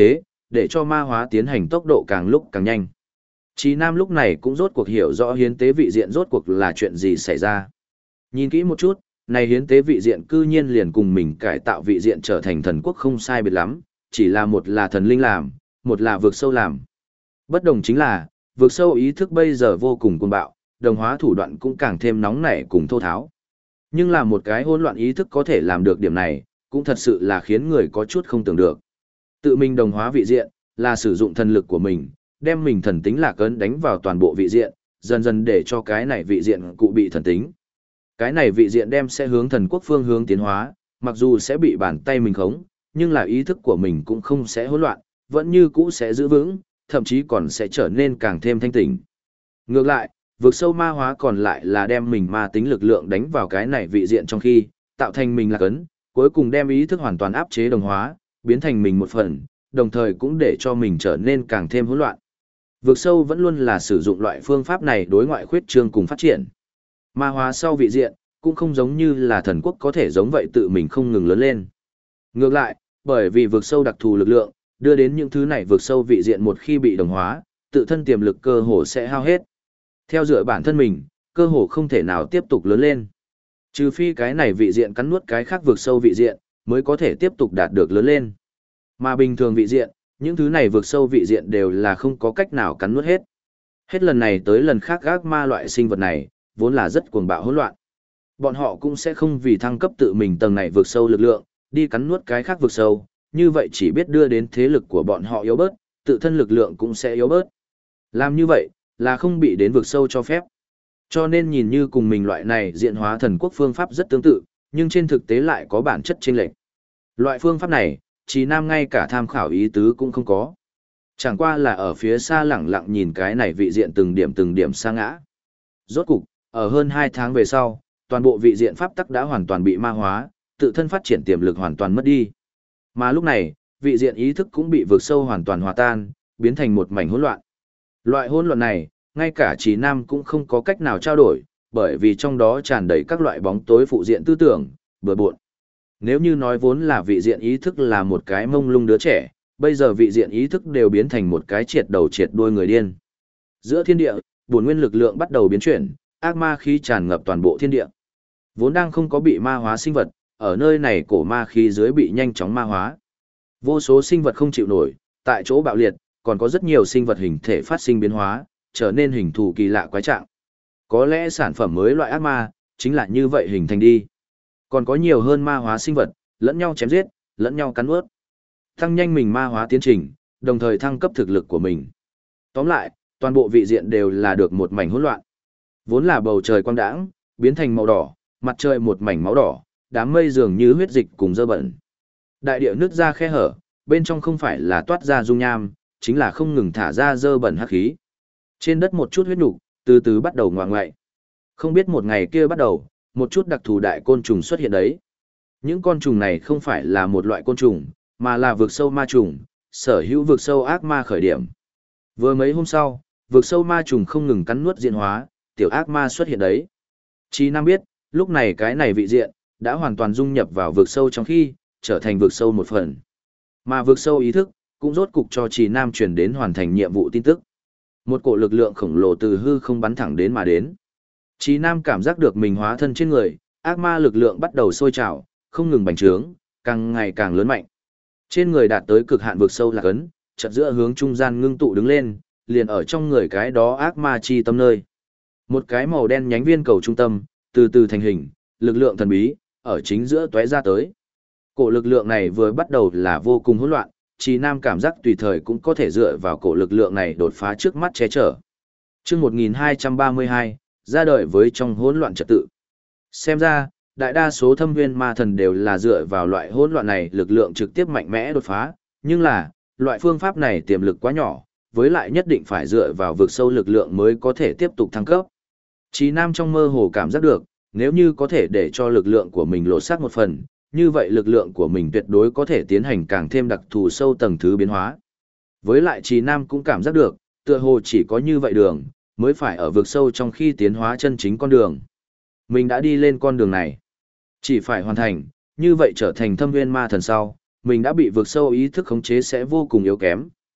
để cho ma hóa tiến hành tốc độ càng lúc càng nhanh. Chí Nam lúc này cũng rốt cuộc hiểu rõ hiến tế vị diện rốt cuộc là chuyện gì xảy ra. Nhìn kỹ một chút, này hiến tế vị diện cư nhiên liền cùng mình cải tạo vị diện trở thành thần quốc không sai biệt lắm, chỉ là một là thần linh làm, một là vực sâu làm. Bất đồng chính là, vực sâu ý thức bây giờ vô cùng cuồng bạo, đồng hóa thủ đoạn cũng càng thêm nóng nảy cùng thô tháo. Nhưng là một cái hỗn loạn ý thức có thể làm được điểm này, cũng thật sự là khiến người có chút không tưởng được. Tự mình đồng hóa vị diện, là sử dụng thần lực của mình, đem mình thần tính lạc ấn đánh vào toàn bộ vị diện, dần dần để cho cái này vị diện cụ bị thần tính. Cái này vị diện đem sẽ hướng thần quốc phương hướng tiến hóa, mặc dù sẽ bị bàn tay mình khống, nhưng là ý thức của mình cũng không sẽ hỗn loạn, vẫn như cũ sẽ giữ vững, thậm chí còn sẽ trở nên càng thêm thanh tỉnh. Ngược lại, vực sâu ma hóa còn lại là đem mình ma tính lực lượng đánh vào cái này vị diện trong khi, tạo thành mình lạc ấn, cuối cùng đem ý thức hoàn toàn áp chế đồng hóa, biến thành mình một phần, đồng thời cũng để cho mình trở nên càng thêm hỗn loạn. Vực sâu vẫn luôn là sử dụng loại phương pháp này đối ngoại khuyết trương cùng phát triển. Ma hóa sau vị diện, cũng không giống như là thần quốc có thể giống vậy tự mình không ngừng lớn lên. Ngược lại, bởi vì vực sâu đặc thù lực lượng, đưa đến những thứ này vực sâu vị diện một khi bị đồng hóa, tự thân tiềm lực cơ hồ sẽ hao hết. Theo dựa bản thân mình, cơ hồ không thể nào tiếp tục lớn lên. Trừ phi cái này vị diện cắn nuốt cái khác vực sâu vị diện, mới có thể tiếp tục đạt được lớn lên. Mà bình thường vị diện, những thứ này vực sâu vị diện đều là không có cách nào cắn nuốt hết. Hết lần này tới lần khác ác ma loại sinh vật này, vốn là rất cuồng bạo hỗn loạn. Bọn họ cũng sẽ không vì thăng cấp tự mình tầng này vực sâu lực lượng, đi cắn nuốt cái khác vực sâu, như vậy chỉ biết đưa đến thế lực của bọn họ yếu bớt, tự thân lực lượng cũng sẽ yếu bớt. Làm như vậy, là không bị đến vực sâu cho phép. Cho nên nhìn như cùng mình loại này diện hóa thần quốc phương pháp rất tương tự, nhưng trên thực tế lại có bản chất chênh lệch. Loại phương pháp này, Chí Nam ngay cả tham khảo ý tứ cũng không có. Chẳng qua là ở phía xa lẳng lặng nhìn cái này vị diện từng điểm sa ngã. Rốt cục, ở hơn 2 tháng về sau, toàn bộ vị diện pháp tắc đã hoàn toàn bị ma hóa, tự thân phát triển tiềm lực hoàn toàn mất đi. Mà lúc này, vị diện ý thức cũng bị vượt sâu hoàn toàn hòa tan, biến thành một mảnh hỗn loạn. Loại hỗn loạn này, ngay cả Chí Nam cũng không có cách nào trao đổi, bởi vì trong đó tràn đầy các loại bóng tối phụ diện tư tưởng, bừa bộn. Nếu như nói vốn là vị diện ý thức là một cái mông lung đứa trẻ, bây giờ vị diện ý thức đều biến thành một cái triệt đầu triệt đuôi người điên. Giữa thiên địa, bổn nguyên lực lượng bắt đầu biến chuyển, ác ma khí tràn ngập toàn bộ thiên địa. Vốn đang không có bị ma hóa sinh vật, ở nơi này cổ ma khí dưới bị nhanh chóng ma hóa. Vô số sinh vật không chịu nổi, tại chỗ bạo liệt, còn có rất nhiều sinh vật hình thể phát sinh biến hóa, trở nên hình thù kỳ lạ quái trạng. Có lẽ sản phẩm mới loại ác ma, chính là như vậy hình thành đi. Còn có nhiều hơn ma hóa sinh vật, lẫn nhau chém giết, lẫn nhau cắn nuốt. Tăng nhanh mình ma hóa tiến trình, đồng thời thăng cấp thực lực của mình. Tóm lại, toàn bộ vị diện đều là được một mảnh hỗn loạn. Vốn là bầu trời quang đãng, biến thành màu đỏ, mặt trời một mảnh máu đỏ, đám mây dường như huyết dịch cùng dơ bẩn. Đại địa nứt ra khe hở, bên trong không phải là toát ra dung nham, chính là không ngừng thả ra dơ bẩn hắc khí. Trên đất một chút huyết nhục, từ từ bắt đầu ngoạng ngoại. Không biết một ngày kia bắt đầu, một chút đặc thù đại côn trùng xuất hiện đấy. Những con trùng này không phải là một loại côn trùng, mà là vực sâu ma trùng, sở hữu vực sâu ác ma khởi điểm. Vừa mấy hôm sau, vực sâu ma trùng không ngừng cắn nuốt diện hóa, tiểu ác ma xuất hiện đấy. Chí Nam biết, lúc này cái này vị diện, đã hoàn toàn dung nhập vào vực sâu trong khi, trở thành vực sâu một phần. Mà vực sâu ý thức, cũng rốt cục cho Chí Nam truyền đến hoàn thành nhiệm vụ tin tức. Một cổ lực lượng khổng lồ từ hư không bắn thẳng đến mà đến. Chí Nam cảm giác được mình hóa thân trên người, ác ma lực lượng bắt đầu sôi trào, không ngừng bành trướng, càng ngày càng lớn mạnh. Trên người đạt tới cực hạn vực sâu là cấn, chợt giữa hướng trung gian ngưng tụ đứng lên, liền ở trong người cái đó ác ma chi tâm nơi. Một cái màu đen nhánh viên cầu trung tâm, từ từ thành hình, lực lượng thần bí, ở chính giữa tóe ra tới. Cổ lực lượng này vừa bắt đầu là vô cùng hỗn loạn, Chí Nam cảm giác tùy thời cũng có thể dựa vào cổ lực lượng này đột phá trước mắt che chở. Chương 1232, ra đời với trong hỗn loạn trật tự. Xem ra, đại đa số thâm viên ma thần đều là dựa vào loại hỗn loạn này lực lượng trực tiếp mạnh mẽ đột phá, nhưng là, loại phương pháp này tiềm lực quá nhỏ, với lại nhất định phải dựa vào vực sâu lực lượng mới có thể tiếp tục thăng cấp. Chí Nam trong mơ hồ cảm giác được, nếu như có thể để cho lực lượng của mình lột xác một phần, như vậy lực lượng của mình tuyệt đối có thể tiến hành càng thêm đặc thù sâu tầng thứ biến hóa. Với lại Chí Nam cũng cảm giác được, tựa hồ chỉ có như vậy đường, mới phải ở vực sâu trong khi tiến hóa chân chính con đường. Mình đã đi lên con đường này. Chỉ phải hoàn thành, như vậy trở thành thâm viên ma thần sau, mình đã bị vực sâu ý thức khống chế sẽ vô cùng yếu kém,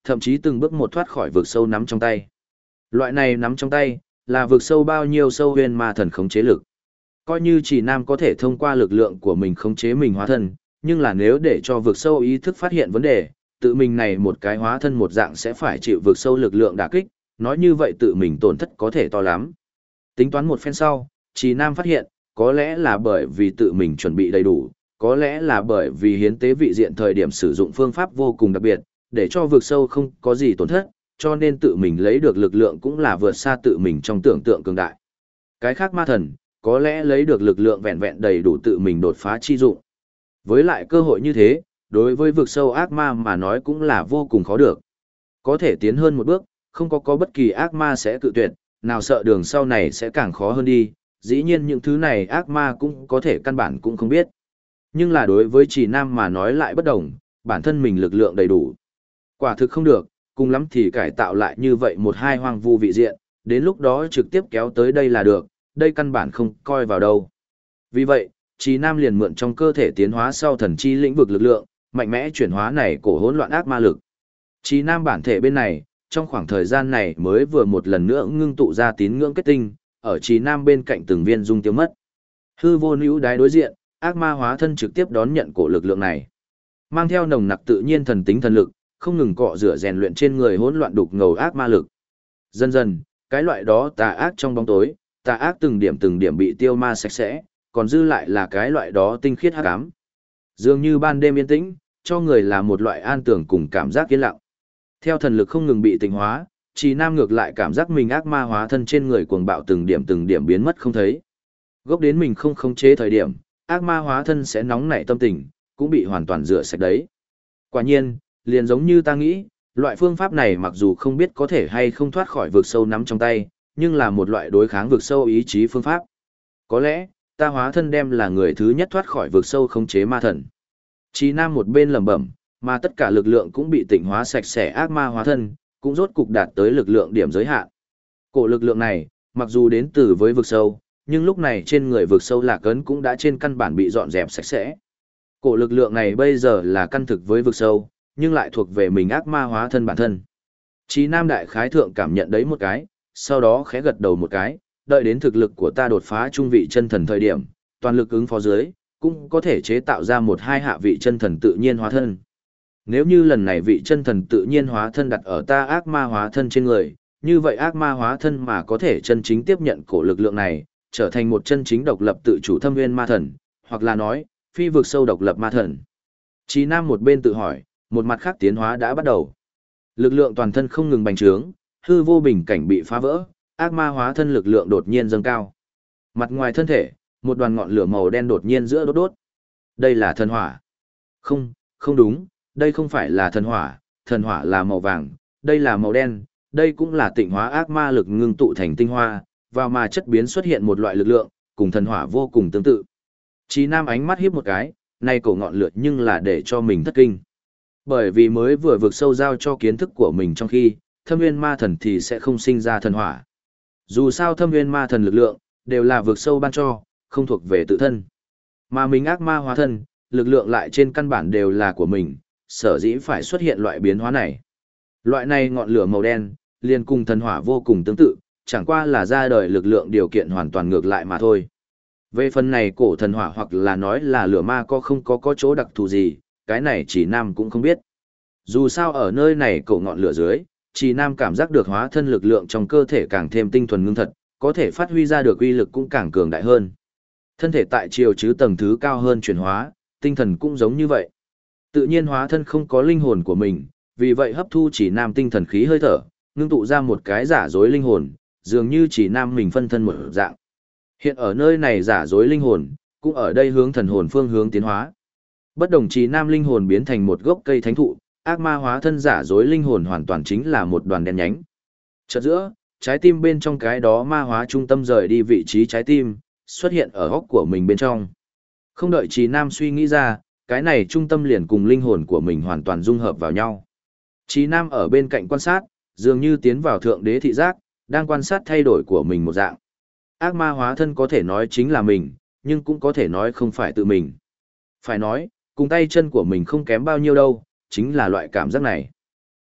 thậm chí từng bước một thoát khỏi vực sâu nắm trong tay. Loại này nắm trong tay, là vực sâu bao nhiêu sâu huyền ma thần khống chế lực. Coi như chỉ nam có thể thông qua lực lượng của mình khống chế mình hóa thân, nhưng là nếu để cho vực sâu ý thức phát hiện vấn đề, tự mình này một cái hóa thân một dạng sẽ phải chịu vực sâu lực lượng đả kích, nói như vậy tự mình tổn thất có thể to lắm. Tính toán một phen sau, chỉ nam phát hiện, có lẽ là bởi vì tự mình chuẩn bị đầy đủ, có lẽ là bởi vì hiến tế vị diện thời điểm sử dụng phương pháp vô cùng đặc biệt, để cho vực sâu không có gì tổn thất, cho nên tự mình lấy được lực lượng cũng là vượt xa tự mình trong tưởng tượng cường đại. Cái khác ma thần, có lẽ lấy được lực lượng vẹn vẹn đầy đủ tự mình đột phá chi dụng. Với lại cơ hội như thế, đối với vực sâu ác ma mà nói cũng là vô cùng khó được. Có thể tiến hơn một bước, không có bất kỳ ác ma sẽ cự tuyệt, nào sợ đường sau này sẽ càng khó hơn đi, dĩ nhiên những thứ này ác ma cũng có thể căn bản cũng không biết. Nhưng là đối với chỉ nam mà nói lại bất đồng, bản thân mình lực lượng đầy đủ. Quả thực không được, cùng lắm thì cải tạo lại như vậy một hai hoang vu vị diện, đến lúc đó trực tiếp kéo tới đây là được, đây căn bản không coi vào đâu. Vì vậy, Chí Nam liền mượn trong cơ thể tiến hóa sau thần chi lĩnh vực lực lượng, mạnh mẽ chuyển hóa này cổ hỗn loạn ác ma lực. Chí Nam bản thể bên này, trong khoảng thời gian này mới vừa một lần nữa ngưng tụ ra tín ngưỡng kết tinh, ở Chí Nam bên cạnh từng viên dung tiêu mất. Hư vô nữ đái đối diện, ác ma hóa thân trực tiếp đón nhận cổ lực lượng này. Mang theo nồng nặc tự nhiên thần tính thần lực, không ngừng cọ rửa rèn luyện trên người hỗn loạn đục ngầu ác ma lực. Dần dần, cái loại đó tà ác trong bóng tối, tà ác từng điểm bị tiêu ma sạch sẽ, còn dư lại là cái loại đó tinh khiết hắc ám. Dường như ban đêm yên tĩnh, cho người là một loại an tưởng cùng cảm giác yên lặng. Theo thần lực không ngừng bị tịnh hóa, Trì Nam ngược lại cảm giác mình ác ma hóa thân trên người cuồng bạo từng điểm biến mất không thấy. Gốc đến mình không khống chế thời điểm, ác ma hóa thân sẽ nóng nảy tâm tình, cũng bị hoàn toàn rửa sạch đấy. Quả nhiên, liền giống như ta nghĩ, loại phương pháp này mặc dù không biết có thể hay không thoát khỏi vực sâu nắm trong tay, nhưng là một loại đối kháng vực sâu ý chí phương pháp. Có lẽ, ta hóa thân đem là người thứ nhất thoát khỏi vực sâu khống chế ma thần. Chí Nam một bên lẩm bẩm, mà tất cả lực lượng cũng bị tịnh hóa sạch sẽ ác ma hóa thân, cũng rốt cục đạt tới lực lượng điểm giới hạn. Cổ lực lượng này, mặc dù đến từ với vực sâu, nhưng lúc này trên người vực sâu lạc ấn cũng đã trên căn bản bị dọn dẹp sạch sẽ. Cổ lực lượng này bây giờ là căn thực với vực sâu, nhưng lại thuộc về mình ác ma hóa thân bản thân. Chí Nam đại khái thượng cảm nhận đấy một cái, sau đó khẽ gật đầu một cái, đợi đến thực lực của ta đột phá trung vị chân thần thời điểm, toàn lực ứng phó dưới, cũng có thể chế tạo ra một hai hạ vị chân thần tự nhiên hóa thân. Nếu như lần này vị chân thần tự nhiên hóa thân đặt ở ta ác ma hóa thân trên người, như vậy ác ma hóa thân mà có thể chân chính tiếp nhận cổ lực lượng này, trở thành một chân chính độc lập tự chủ thâm nguyên ma thần, hoặc là nói, phi vực sâu độc lập ma thần. Chí Nam một bên tự hỏi, một mặt khác tiến hóa đã bắt đầu. Lực lượng toàn thân không ngừng bành trướng, hư vô bình cảnh bị phá vỡ, ác ma hóa thân lực lượng đột nhiên dâng cao. Mặt ngoài thân thể, một đoàn ngọn lửa màu đen đột nhiên giữa đốt đốt. Đây là thần hỏa. Không, không đúng, đây không phải là thần hỏa là màu vàng, đây là màu đen, đây cũng là tịnh hóa ác ma lực ngưng tụ thành tinh hoa, và mà chất biến xuất hiện một loại lực lượng, cùng thần hỏa vô cùng tương tự. Chí Nam ánh mắt híp một cái, nay cổ ngọn lửa nhưng là để cho mình thất kinh. Bởi vì mới vừa vượt sâu giao cho kiến thức của mình trong khi, thâm nguyên ma thần thì sẽ không sinh ra thần hỏa. Dù sao thâm nguyên ma thần lực lượng, đều là vượt sâu ban cho, không thuộc về tự thân. Mà mình ác ma hóa thân, lực lượng lại trên căn bản đều là của mình, sở dĩ phải xuất hiện loại biến hóa này. Loại này ngọn lửa màu đen, liền cùng thần hỏa vô cùng tương tự, chẳng qua là ra đời lực lượng điều kiện hoàn toàn ngược lại mà thôi. Về phần này cổ thần hỏa hoặc là nói là lửa ma không có chỗ đặc thù gì, cái này chỉ Nam cũng không biết. Dù sao ở nơi này cổ ngọn lửa dưới, chỉ Nam cảm giác được hóa thân lực lượng trong cơ thể càng thêm tinh thuần ngưng thật, có thể phát huy ra được uy lực cũng càng cường đại hơn. Thân thể tại chiều chứ tầng thứ cao hơn chuyển hóa, tinh thần cũng giống như vậy. Tự nhiên hóa thân không có linh hồn của mình, vì vậy hấp thu chỉ Nam tinh thần khí hơi thở, ngưng tụ ra một cái giả dối linh hồn, dường như chỉ Nam mình phân thân một dạng. Hiện ở nơi này giả dối linh hồn, cũng ở đây hướng thần hồn phương hướng tiến hóa. Bất đồng chỉ Nam linh hồn biến thành một gốc cây thánh thụ, ác ma hóa thân giả dối linh hồn hoàn toàn chính là một đoàn đen nhánh. Chợt giữa, trái tim bên trong cái đó ma hóa trung tâm rời đi vị trí trái tim, xuất hiện ở góc của mình bên trong. Không đợi Trì Nam suy nghĩ ra, cái này trung tâm liền cùng linh hồn của mình hoàn toàn dung hợp vào nhau. Trì Nam ở bên cạnh quan sát, dường như tiến vào thượng đế thị giác, đang quan sát thay đổi của mình một dạng. Ác ma hóa thân có thể nói chính là mình, nhưng cũng có thể nói không phải tự mình. Phải nói, cùng tay chân của mình không kém bao nhiêu đâu, chính là loại cảm giác này.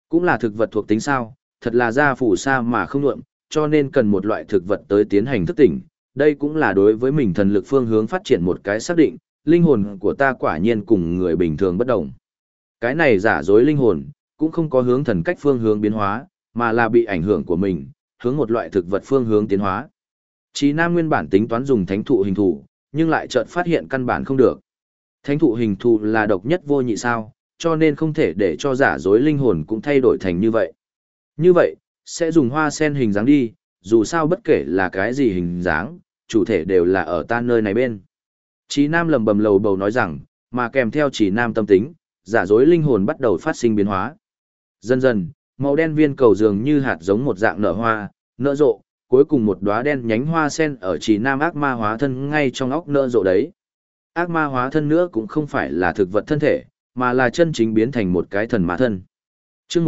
Cũng là thực vật thuộc tính sao, thật là ra phủ sa mà không nhuộm, cho nên cần một loại thực vật tới tiến hành thức tỉnh. Đây cũng là đối với mình thần lực phương hướng phát triển một cái xác định, linh hồn của ta quả nhiên cùng người bình thường bất đồng. Cái này giả dối linh hồn, cũng không có hướng thần cách phương hướng biến hóa, mà là bị ảnh hưởng của mình, hướng một loại thực vật phương hướng tiến hóa. Chí Nam nguyên bản tính toán dùng thánh thụ hình thù, nhưng lại chợt phát hiện căn bản không được. Thánh thụ hình thù là độc nhất vô nhị sao, cho nên không thể để cho giả dối linh hồn cũng thay đổi thành như vậy. Như vậy, sẽ dùng hoa sen hình dáng đi, dù sao bất kể là cái gì hình dáng, chủ thể đều là ở ta nơi này bên. Chí Nam lầm bầm lầu bầu nói rằng, mà kèm theo Chí Nam tâm tính, giả dối linh hồn bắt đầu phát sinh biến hóa. Dần dần, màu đen viên cầu dường như hạt giống một dạng nở hoa, nở rộ, cuối cùng một đóa đen nhánh hoa sen ở Chí Nam ác ma hóa thân ngay trong óc nở rộ đấy. Ác ma hóa thân nữa cũng không phải là thực vật thân thể, mà là chân chính biến thành một cái thần ma thân. Chương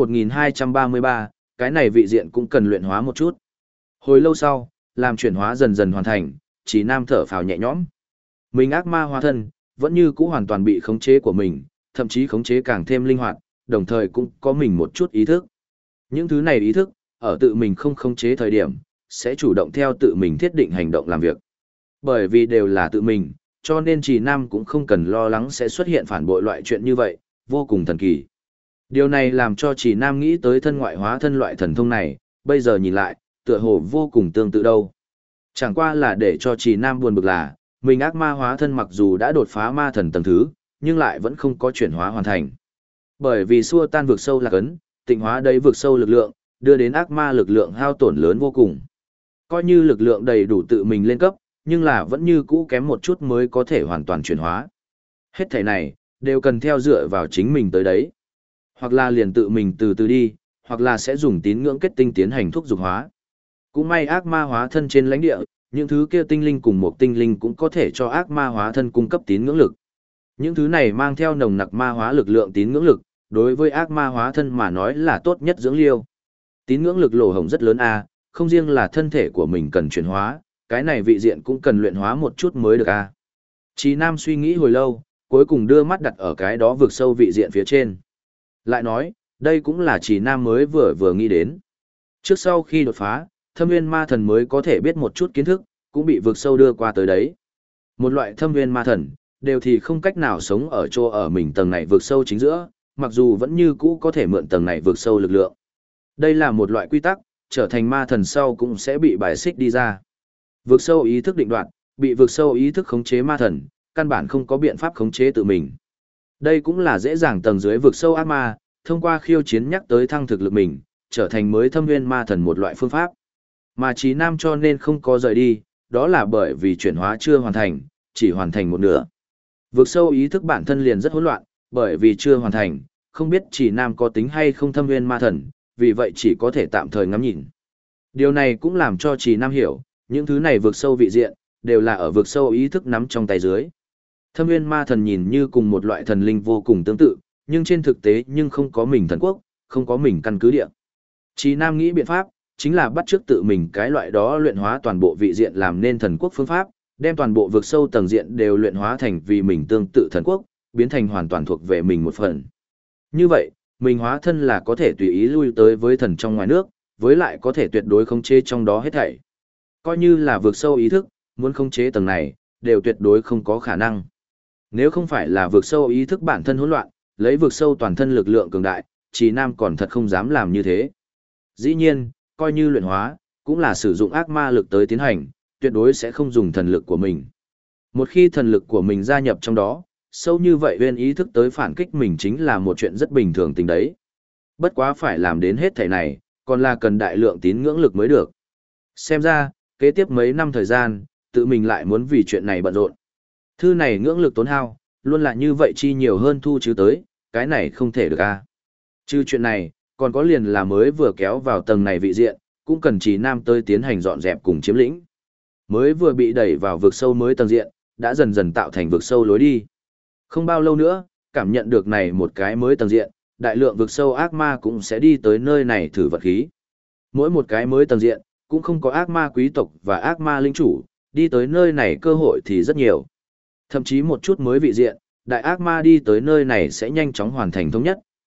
1233, cái này vị diện cũng cần luyện hóa một chút. Hồi lâu sau, làm chuyển hóa dần dần hoàn thành, Chí Nam thở phào nhẹ nhõm. Mình ác ma hóa thân, vẫn như cũ hoàn toàn bị khống chế của mình, thậm chí khống chế càng thêm linh hoạt, đồng thời cũng có mình một chút ý thức. Những thứ này ý thức, ở tự mình không khống chế thời điểm, sẽ chủ động theo tự mình thiết định hành động làm việc. Bởi vì đều là tự mình, cho nên Chí Nam cũng không cần lo lắng sẽ xuất hiện phản bội loại chuyện như vậy, vô cùng thần kỳ. Điều này làm cho Chí Nam nghĩ tới thân ngoại hóa thân loại thần thông này, bây giờ nhìn lại, tựa hồ vô cùng tương tự đâu. Chẳng qua là để cho Chí Nam buồn bực là, mình ác ma hóa thân mặc dù đã đột phá ma thần tầng thứ, nhưng lại vẫn không có chuyển hóa hoàn thành. Bởi vì xua tan vực sâu lạc ấn, tịnh hóa đầy vực sâu lực lượng, đưa đến ác ma lực lượng hao tổn lớn vô cùng. Coi như lực lượng đầy đủ tự mình lên cấp, nhưng là vẫn như cũ kém một chút mới có thể hoàn toàn chuyển hóa. Hết thảy này, đều cần theo dựa vào chính mình tới đấy. Hoặc là liền tự mình từ từ đi, hoặc là sẽ dùng tín ngưỡng kết tinh tiến hành thúc dục hóa. Cũng may ác ma hóa thân trên lãnh địa, những thứ kia tinh linh cùng một tinh linh cũng có thể cho ác ma hóa thân cung cấp tín ngưỡng lực. Những thứ này mang theo nồng nặc ma hóa lực lượng tín ngưỡng lực, đối với ác ma hóa thân mà nói là tốt nhất dưỡng liêu. Tín ngưỡng lực lỗ hổng rất lớn a, không riêng là thân thể của mình cần chuyển hóa, cái này vị diện cũng cần luyện hóa một chút mới được a. Chí Nam suy nghĩ hồi lâu, cuối cùng đưa mắt đặt ở cái đó vực sâu vị diện phía trên. Lại nói, đây cũng là Chí Nam mới vừa nghĩ đến. Trước sau khi đột phá, Thâm Nguyên Ma Thần mới có thể biết một chút kiến thức, cũng bị vực sâu đưa qua tới đấy. Một loại Thâm Nguyên Ma Thần, đều thì không cách nào sống ở chỗ ở mình tầng này vực sâu chính giữa, mặc dù vẫn như cũ có thể mượn tầng này vực sâu lực lượng. Đây là một loại quy tắc, trở thành ma thần sau cũng sẽ bị bài xích đi ra. Vực sâu ý thức định đoạt, bị vực sâu ý thức khống chế ma thần, căn bản không có biện pháp khống chế tự mình. Đây cũng là dễ dàng tầng dưới vực sâu ác ma, thông qua khiêu chiến nhắc tới thăng thực lực mình, trở thành mới Thâm Nguyên Ma Thần một loại phương pháp. Mà Chí Nam cho nên không có rời đi, đó là bởi vì chuyển hóa chưa hoàn thành, chỉ hoàn thành một nửa. Vực sâu ý thức bản thân liền rất hỗn loạn, bởi vì chưa hoàn thành, không biết Chí Nam có tính hay không Thâm Nguyên Ma Thần, vì vậy chỉ có thể tạm thời ngắm nhìn. Điều này cũng làm cho Chí Nam hiểu, những thứ này vực sâu vị diện, đều là ở vực sâu ý thức nắm trong tay dưới. Thâm Nguyên Ma Thần nhìn như cùng một loại thần linh vô cùng tương tự, nhưng trên thực tế nhưng không có mình thần quốc, không có mình căn cứ địa. Chí Nam nghĩ biện pháp, chính là bắt chước tự mình cái loại đó luyện hóa toàn bộ vị diện làm nên thần quốc phương pháp, đem toàn bộ vực sâu tầng diện đều luyện hóa thành vì mình tương tự thần quốc, biến thành hoàn toàn thuộc về mình một phần. Như vậy, mình hóa thân là có thể tùy ý lui tới với thần trong ngoài nước, với lại có thể tuyệt đối khống chế trong đó hết thảy. Coi như là vực sâu ý thức, muốn khống chế tầng này, đều tuyệt đối không có khả năng. Nếu không phải là vực sâu ý thức bản thân hỗn loạn, lấy vực sâu toàn thân lực lượng cường đại, Chí Nam còn thật không dám làm như thế. Dĩ nhiên, coi như luyện hóa, cũng là sử dụng ác ma lực tới tiến hành, tuyệt đối sẽ không dùng thần lực của mình. Một khi thần lực của mình gia nhập trong đó, sâu như vậy nguyên ý thức tới phản kích mình chính là một chuyện rất bình thường tình đấy. Bất quá phải làm đến hết thảy này, còn là cần đại lượng tín ngưỡng lực mới được. Xem ra, kế tiếp mấy năm thời gian, tự mình lại muốn vì chuyện này bận rộn. Thư này ngưỡng lực tốn hao, luôn là như vậy chi nhiều hơn thu chứ tới, cái này không thể được a. Chứ chuyện này, còn có liền là mới vừa kéo vào tầng này vị diện, cũng cần Chí Nam tới tiến hành dọn dẹp cùng chiếm lĩnh. Mới vừa bị đẩy vào vực sâu mới tầng diện, đã dần dần tạo thành vực sâu lối đi. Không bao lâu nữa, cảm nhận được này một cái mới tầng diện, đại lượng vực sâu ác ma cũng sẽ đi tới nơi này thử vật khí. Mỗi một cái mới tầng diện, cũng không có ác ma quý tộc và ác ma linh chủ, đi tới nơi này cơ hội thì rất nhiều. Thậm chí một chút mới vị diện, đại ác ma đi tới nơi này sẽ nhanh chóng hoàn thành thống nhất,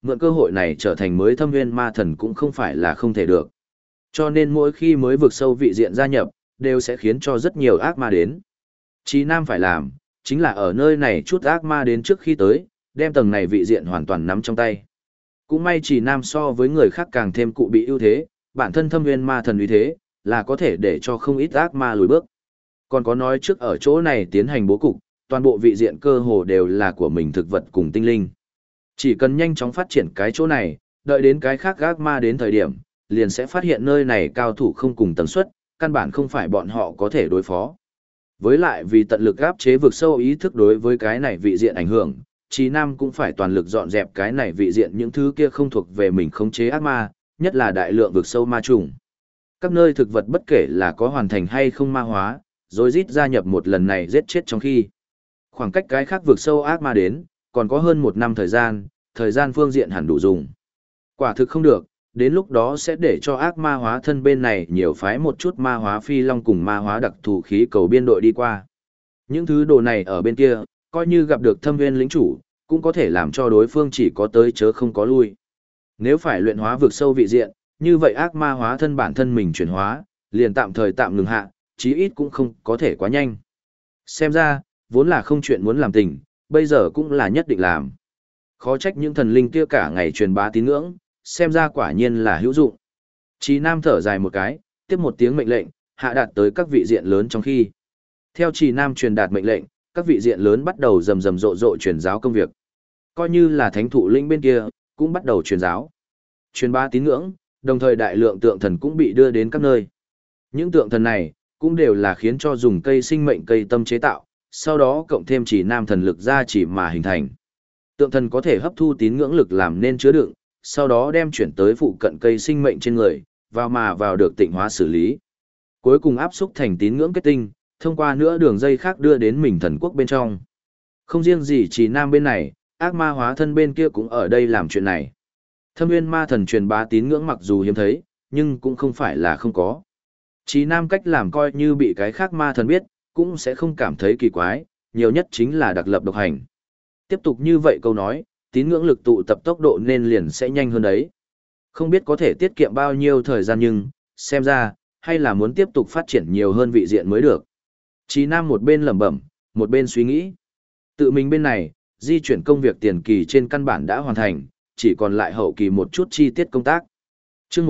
mượn cơ hội này trở thành mới thâm nguyên ma thần cũng không phải là không thể được. Cho nên mỗi khi mới vực sâu vị diện gia nhập, đều sẽ khiến cho rất nhiều ác ma đến. Chí Nam phải làm, chính là ở nơi này chút ác ma đến trước khi tới, đem tầng này vị diện hoàn toàn nắm trong tay. Cũng may Chí Nam so với người khác càng thêm cụ bị ưu thế, bản thân thâm nguyên ma thần uy thế, là có thể để cho không ít ác ma lùi bước. Còn có nói trước ở chỗ này tiến hành bố cục, toàn bộ vị diện cơ hồ đều là của mình thực vật cùng tinh linh. Chỉ cần nhanh chóng phát triển cái chỗ này, đợi đến cái khác ác ma đến thời điểm, liền sẽ phát hiện nơi này cao thủ không cùng tần suất, căn bản không phải bọn họ có thể đối phó. Với lại vì tận lực áp chế vực sâu ý thức đối với cái này vị diện ảnh hưởng, Chí Nam cũng phải toàn lực dọn dẹp cái này vị diện những thứ kia không thuộc về mình khống chế ác ma, nhất là đại lượng vực sâu ma trùng. Các nơi thực vật bất kể là có hoàn thành hay không ma hóa, rồi rít gia nhập một lần này giết chết trong khi. Khoảng cách cái khác vực sâu ác ma đến, còn có hơn 1 năm thời gian phương diện hẳn đủ dùng. Quả thực không được, đến lúc đó sẽ để cho ác ma hóa thân bên này nhiều phái một chút ma hóa phi long cùng ma hóa đặc thù khí cầu biên đội đi qua. Những thứ đồ này ở bên kia, coi như gặp được thâm viên lĩnh chủ, cũng có thể làm cho đối phương chỉ có tới chớ không có lui. Nếu phải luyện hóa vực sâu vị diện, như vậy ác ma hóa thân bản thân mình chuyển hóa, liền tạm thời tạm ngừng hạ, chí ít cũng không có thể quá nhanh. Xem ra, vốn là không chuyện muốn làm tình, bây giờ cũng là nhất định làm. Khó trách những thần linh kia cả ngày truyền bá tín ngưỡng, xem ra quả nhiên là hữu dụng. Chí Nam thở dài một cái, tiếp một tiếng mệnh lệnh, hạ đạt tới các vị diện lớn trong khi. Theo Chí Nam truyền đạt mệnh lệnh, các vị diện lớn bắt đầu rầm rầm rộ rộ truyền giáo công việc. Coi như là thánh thụ linh bên kia, cũng bắt đầu truyền giáo. Truyền bá tín ngưỡng, đồng thời đại lượng tượng thần cũng bị đưa đến các nơi. Những tượng thần này, cũng đều là khiến cho dùng cây sinh mệnh cây tâm chế tạo, sau đó cộng thêm Chí Nam thần lực ra chỉ mà hình thành. Tượng thần có thể hấp thu tín ngưỡng lực làm nên chứa đựng, sau đó đem chuyển tới phụ cận cây sinh mệnh trên người, vào được tịnh hóa xử lý. Cuối cùng áp xúc thành tín ngưỡng kết tinh, thông qua nữa đường dây khác đưa đến mình thần quốc bên trong. Không riêng gì Chí Nam bên này, ác ma hóa thân bên kia cũng ở đây làm chuyện này. Thâm nguyên ma thần truyền bá tín ngưỡng mặc dù hiếm thấy, nhưng cũng không phải là không có. Chí Nam cách làm coi như bị cái khác ma thần biết, cũng sẽ không cảm thấy kỳ quái, nhiều nhất chính là đặc lập độc hành. Tiếp tục như vậy câu nói, tín ngưỡng lực tụ tập tốc độ nên liền sẽ nhanh hơn đấy. Không biết có thể tiết kiệm bao nhiêu thời gian nhưng, xem ra, hay là muốn tiếp tục phát triển nhiều hơn vị diện mới được. Chí Nam một bên lẩm bẩm, một bên suy nghĩ. Tự mình bên này, di chuyển công việc tiền kỳ trên căn bản đã hoàn thành, chỉ còn lại hậu kỳ một chút chi tiết công tác. Chương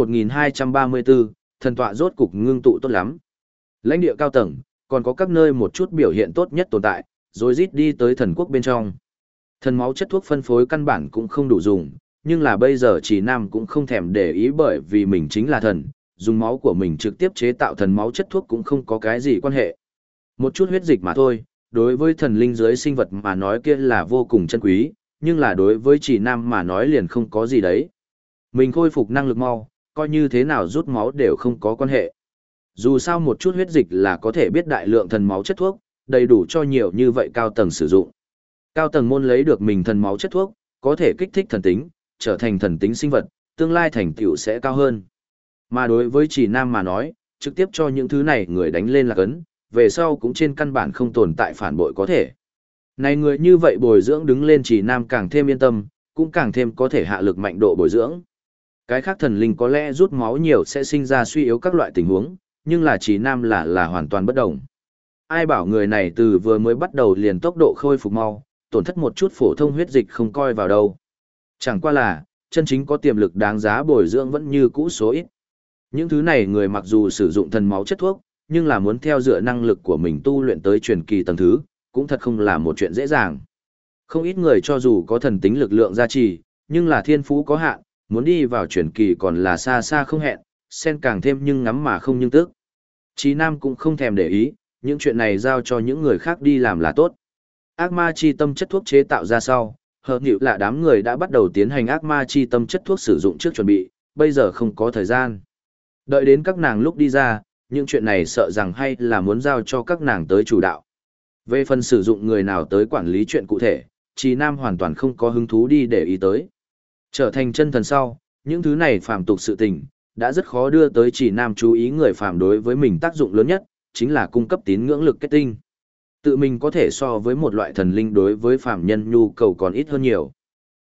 1234, thần tọa rốt cục ngưng tụ tốt lắm. Lãnh địa cao tầng, còn có các nơi một chút biểu hiện tốt nhất tồn tại, rồi rít đi tới thần quốc bên trong. Thần máu chất thuốc phân phối căn bản cũng không đủ dùng, nhưng là bây giờ Chí Nam cũng không thèm để ý bởi vì mình chính là thần, dùng máu của mình trực tiếp chế tạo thần máu chất thuốc cũng không có cái gì quan hệ. Một chút huyết dịch mà thôi, đối với thần linh giới sinh vật mà nói kia là vô cùng chân quý, nhưng là đối với Chí Nam mà nói liền không có gì đấy. Mình khôi phục năng lực mau, coi như thế nào rút máu đều không có quan hệ. Dù sao một chút huyết dịch là có thể biết đại lượng thần máu chất thuốc, đầy đủ cho nhiều như vậy cao tầng sử dụng. Cao tầng môn lấy được mình thần máu chất thuốc, có thể kích thích thần tính, trở thành thần tính sinh vật, tương lai thành tựu sẽ cao hơn. Mà đối với Chí Nam mà nói, trực tiếp cho những thứ này người đánh lên là cấn, về sau cũng trên căn bản không tồn tại phản bội có thể. Này người như vậy bồi dưỡng đứng lên Chí Nam càng thêm yên tâm, cũng càng thêm có thể hạ lực mạnh độ bồi dưỡng. Cái khác thần linh có lẽ rút máu nhiều sẽ sinh ra suy yếu các loại tình huống, nhưng là Chí Nam là hoàn toàn bất động. Ai bảo người này từ vừa mới bắt đầu liền tốc độ khôi phục mau, tổn thất một chút phổ thông huyết dịch không coi vào đâu. Chẳng qua là, chân chính có tiềm lực đáng giá bồi dưỡng vẫn như cũ số ít. Những thứ này người mặc dù sử dụng thần máu chất thuốc, nhưng là muốn theo dựa năng lực của mình tu luyện tới truyền kỳ tầng thứ, cũng thật không là một chuyện dễ dàng. Không ít người cho dù có thần tính lực lượng gia trì, nhưng là thiên phú có hạn, muốn đi vào truyền kỳ còn là xa xa không hẹn, xen càng thêm nhưng ngắm mà không nhưng tức. Chí Nam cũng không thèm để ý, những chuyện này giao cho những người khác đi làm là tốt. Ác ma chi tâm chất thuốc chế tạo ra sau, hợp nhịu là đám người đã bắt đầu tiến hành ác ma chi tâm chất thuốc sử dụng trước chuẩn bị, bây giờ không có thời gian. Đợi đến các nàng lúc đi ra, những chuyện này sợ rằng hay là muốn giao cho các nàng tới chủ đạo. Về phần sử dụng người nào tới quản lý chuyện cụ thể, Chí Nam hoàn toàn không có hứng thú đi để ý tới. Trở thành chân thần sau, những thứ này phàm tục sự tình, đã rất khó đưa tới Chí Nam chú ý người phàm đối với mình tác dụng lớn nhất, chính là cung cấp tín ngưỡng lực kết tinh. Tự mình có thể so với một loại thần linh đối với phàm nhân nhu cầu còn ít hơn nhiều.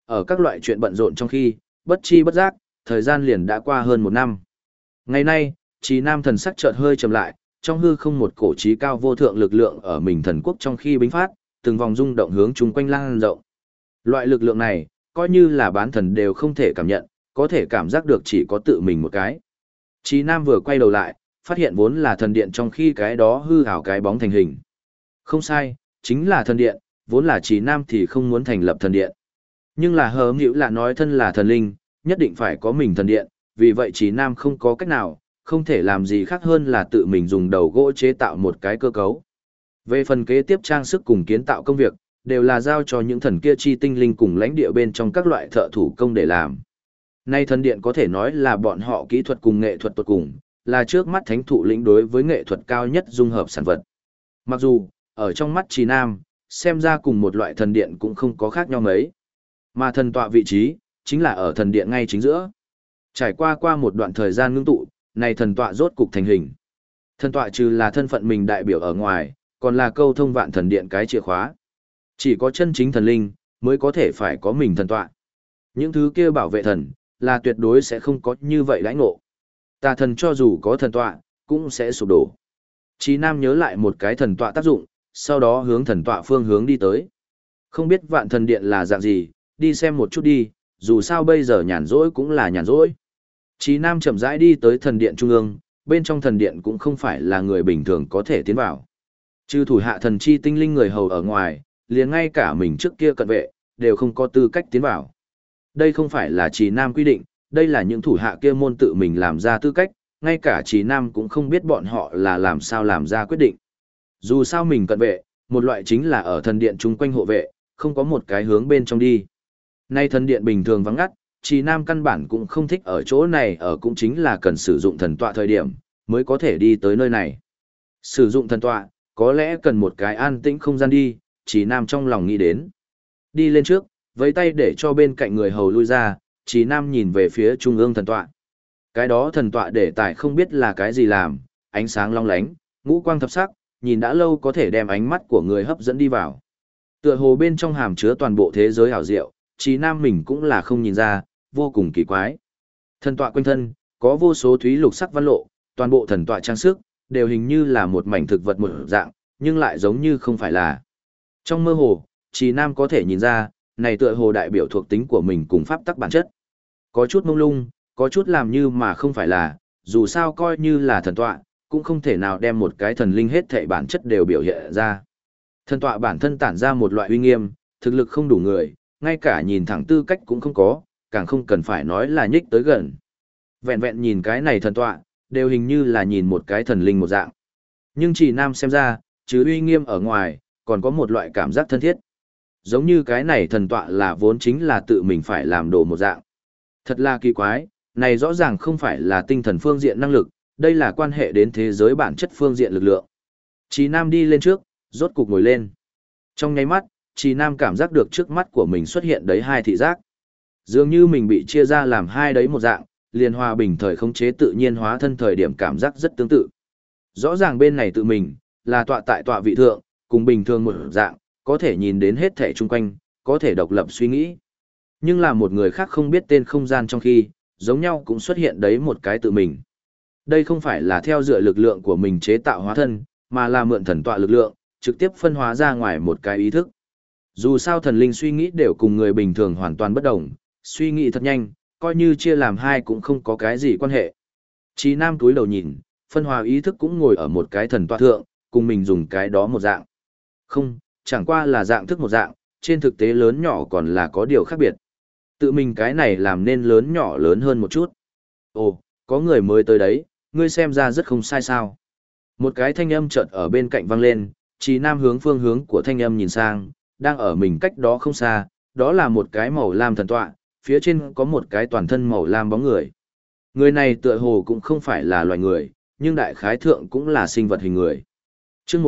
Ở các loại chuyện bận rộn trong khi, bất chi bất giác, thời gian liền đã qua hơn 1 năm. Ngày nay, Trí Nam thần sắc chợt hơi trầm lại, trong hư không một cổ trí cao vô thượng lực lượng ở mình thần quốc trong khi bính phát, từng vòng rung động hướng chung quanh lan rộng. Loại lực lượng này, coi như là bán thần đều không thể cảm nhận, có thể cảm giác được chỉ có tự mình một cái. Trí Nam vừa quay đầu lại, phát hiện vốn là thần điện trong khi cái đó hư ảo cái bóng thành hình. Không sai, chính là thần điện, vốn là Trí Nam thì không muốn thành lập thần điện. Nhưng là hờ nghĩu là nói thân là thần linh, nhất định phải có mình thần điện, vì vậy Trí Nam không có cách nào, không thể làm gì khác hơn là tự mình dùng đầu gỗ chế tạo một cái cơ cấu. Về phần kế tiếp trang sức cùng kiến tạo công việc, đều là giao cho những thần kia chi tinh linh cùng lãnh địa bên trong các loại thợ thủ công để làm. Nay thần điện có thể nói là bọn họ kỹ thuật cùng nghệ thuật tột cùng, là trước mắt thánh thụ lĩnh đối với nghệ thuật cao nhất dung hợp sản vật. Mặc dù, ở trong mắt Trí Nam, xem ra cùng một loại thần điện cũng không có khác nhau mấy. Mà thần tọa vị trí, chính là ở thần điện ngay chính giữa. Trải qua một đoạn thời gian ngưng tụ, này thần tọa rốt cục thành hình. Thần tọa trừ là thân phận mình đại biểu ở ngoài, còn là câu thông vạn thần điện cái chìa khóa. Chỉ có chân chính thần linh, mới có thể phải có mình thần tọa. Những thứ kia bảo vệ thần, là tuyệt đối sẽ không có như vậy đãi ngộ. Tà thần cho dù có thần tọa, cũng sẽ sụp đổ. Chí Nam nhớ lại một cái thần tọa tác dụng, sau đó hướng thần tọa phương hướng đi tới. Không biết vạn thần điện là dạng gì, đi xem một chút đi, dù sao bây giờ nhàn rỗi cũng là nhàn rỗi. Chí Nam chậm rãi đi tới thần điện trung ương, bên trong thần điện cũng không phải là người bình thường có thể tiến vào. Trừ thủ hạ thần chi tinh linh người hầu ở ngoài, liền ngay cả mình trước kia cận vệ, đều không có tư cách tiến vào. Đây không phải là Chí Nam quy định, đây là những thủ hạ kia môn tự mình làm ra tư cách, ngay cả Chí Nam cũng không biết bọn họ là làm sao làm ra quyết định. Dù sao mình cận vệ, một loại chính là ở thần điện chung quanh hộ vệ, không có một cái hướng bên trong đi. Nay thần điện bình thường vắng ngắt, Chí Nam căn bản cũng không thích ở chỗ này, ở cũng chính là cần sử dụng thần tọa thời điểm, mới có thể đi tới nơi này. Sử dụng thần tọa, có lẽ cần một cái an tĩnh không gian đi, Chí Nam trong lòng nghĩ đến. Đi lên trước, với tay để cho bên cạnh người hầu lui ra, Chí Nam nhìn về phía trung ương thần tọa. Cái đó thần tọa để tài không biết là cái gì làm, ánh sáng long lánh, ngũ quang thập sắc, nhìn đã lâu có thể đem ánh mắt của người hấp dẫn đi vào. Tựa hồ bên trong hàm chứa toàn bộ thế giới hảo diệu, Chí Nam mình cũng là không nhìn ra, vô cùng kỳ quái. Thần tọa quanh thân, có vô số thúy lục sắc văn lộ, toàn bộ thần tọa trang sức, đều hình như là một mảnh thực vật một dạng, nhưng lại giống như không phải là. Trong mơ hồ, Chí Nam có thể nhìn ra, này tựa hồ đại biểu thuộc tính của mình cùng pháp tắc bản chất. Có chút mông lung, có chút làm như mà không phải là, dù sao coi như là thần tọa, cũng không thể nào đem một cái thần linh hết thảy bản chất đều biểu hiện ra. Thần tọa bản thân tản ra một loại uy nghiêm, thực lực không đủ người, ngay cả nhìn thẳng tư cách cũng không có, càng không cần phải nói là nhích tới gần. Vẹn vẹn nhìn cái này thần tọa, đều hình như là nhìn một cái thần linh một dạng. Nhưng chỉ Nam xem ra, chứ uy nghiêm ở ngoài, còn có một loại cảm giác thân thiết. Giống như cái này thần tọa là vốn chính là tự mình phải làm đồ một dạng. Thật là kỳ quái, này rõ ràng không phải là tinh thần phương diện năng lực, đây là quan hệ đến thế giới bản chất phương diện lực lượng. Chí Nam đi lên trước, rốt cục ngồi lên. Trong nháy mắt, Chí Nam cảm giác được trước mắt của mình xuất hiện đấy hai thị giác. Dường như mình bị chia ra làm hai đấy một dạng, liền hòa bình thời khống chế tự nhiên hóa thân thời điểm cảm giác rất tương tự. Rõ ràng bên này tự mình, là tọa tại tọa vị thượng, cùng bình thường một dạng, có thể nhìn đến hết thể chung quanh, có thể độc lập suy nghĩ. Nhưng là một người khác không biết tên không gian trong khi, giống nhau cũng xuất hiện đấy một cái tự mình. Đây không phải là theo dựa lực lượng của mình chế tạo hóa thân, mà là mượn thần tọa lực lượng, trực tiếp phân hóa ra ngoài một cái ý thức. Dù sao thần linh suy nghĩ đều cùng người bình thường hoàn toàn bất đồng, suy nghĩ thật nhanh, coi như chia làm hai cũng không có cái gì quan hệ. Chí Nam túi đầu nhìn, phân hóa ý thức cũng ngồi ở một cái thần tọa thượng, cùng mình dùng cái đó một dạng. Không, chẳng qua là dạng thức một dạng, trên thực tế lớn nhỏ còn là có điều khác biệt. Tự mình cái này làm nên lớn nhỏ lớn hơn một chút. Ồ, có người mới tới đấy, ngươi xem ra rất không sai sao. Một cái thanh âm chợt ở bên cạnh vang lên, Chí Nam hướng phương hướng của thanh âm nhìn sang, đang ở mình cách đó không xa, đó là một cái màu lam thần tọa, phía trên có một cái toàn thân màu lam bóng người. Người này tựa hồ cũng không phải là loài người, nhưng đại khái thượng cũng là sinh vật hình người. Chương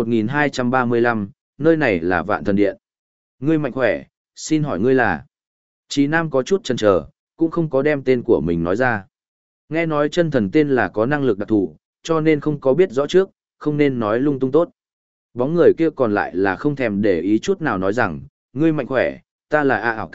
1235, nơi này là Vạn Thần Điện. Ngươi mạnh khỏe, xin hỏi ngươi là? Chí Nam có chút chần chờ, cũng không có đem tên của mình nói ra. Nghe nói chân thần tên là có năng lực đặc thù, cho nên không có biết rõ trước, không nên nói lung tung tốt. Bóng người kia còn lại là không thèm để ý chút nào nói rằng, ngươi mạnh khỏe, ta là A Ảo Cas,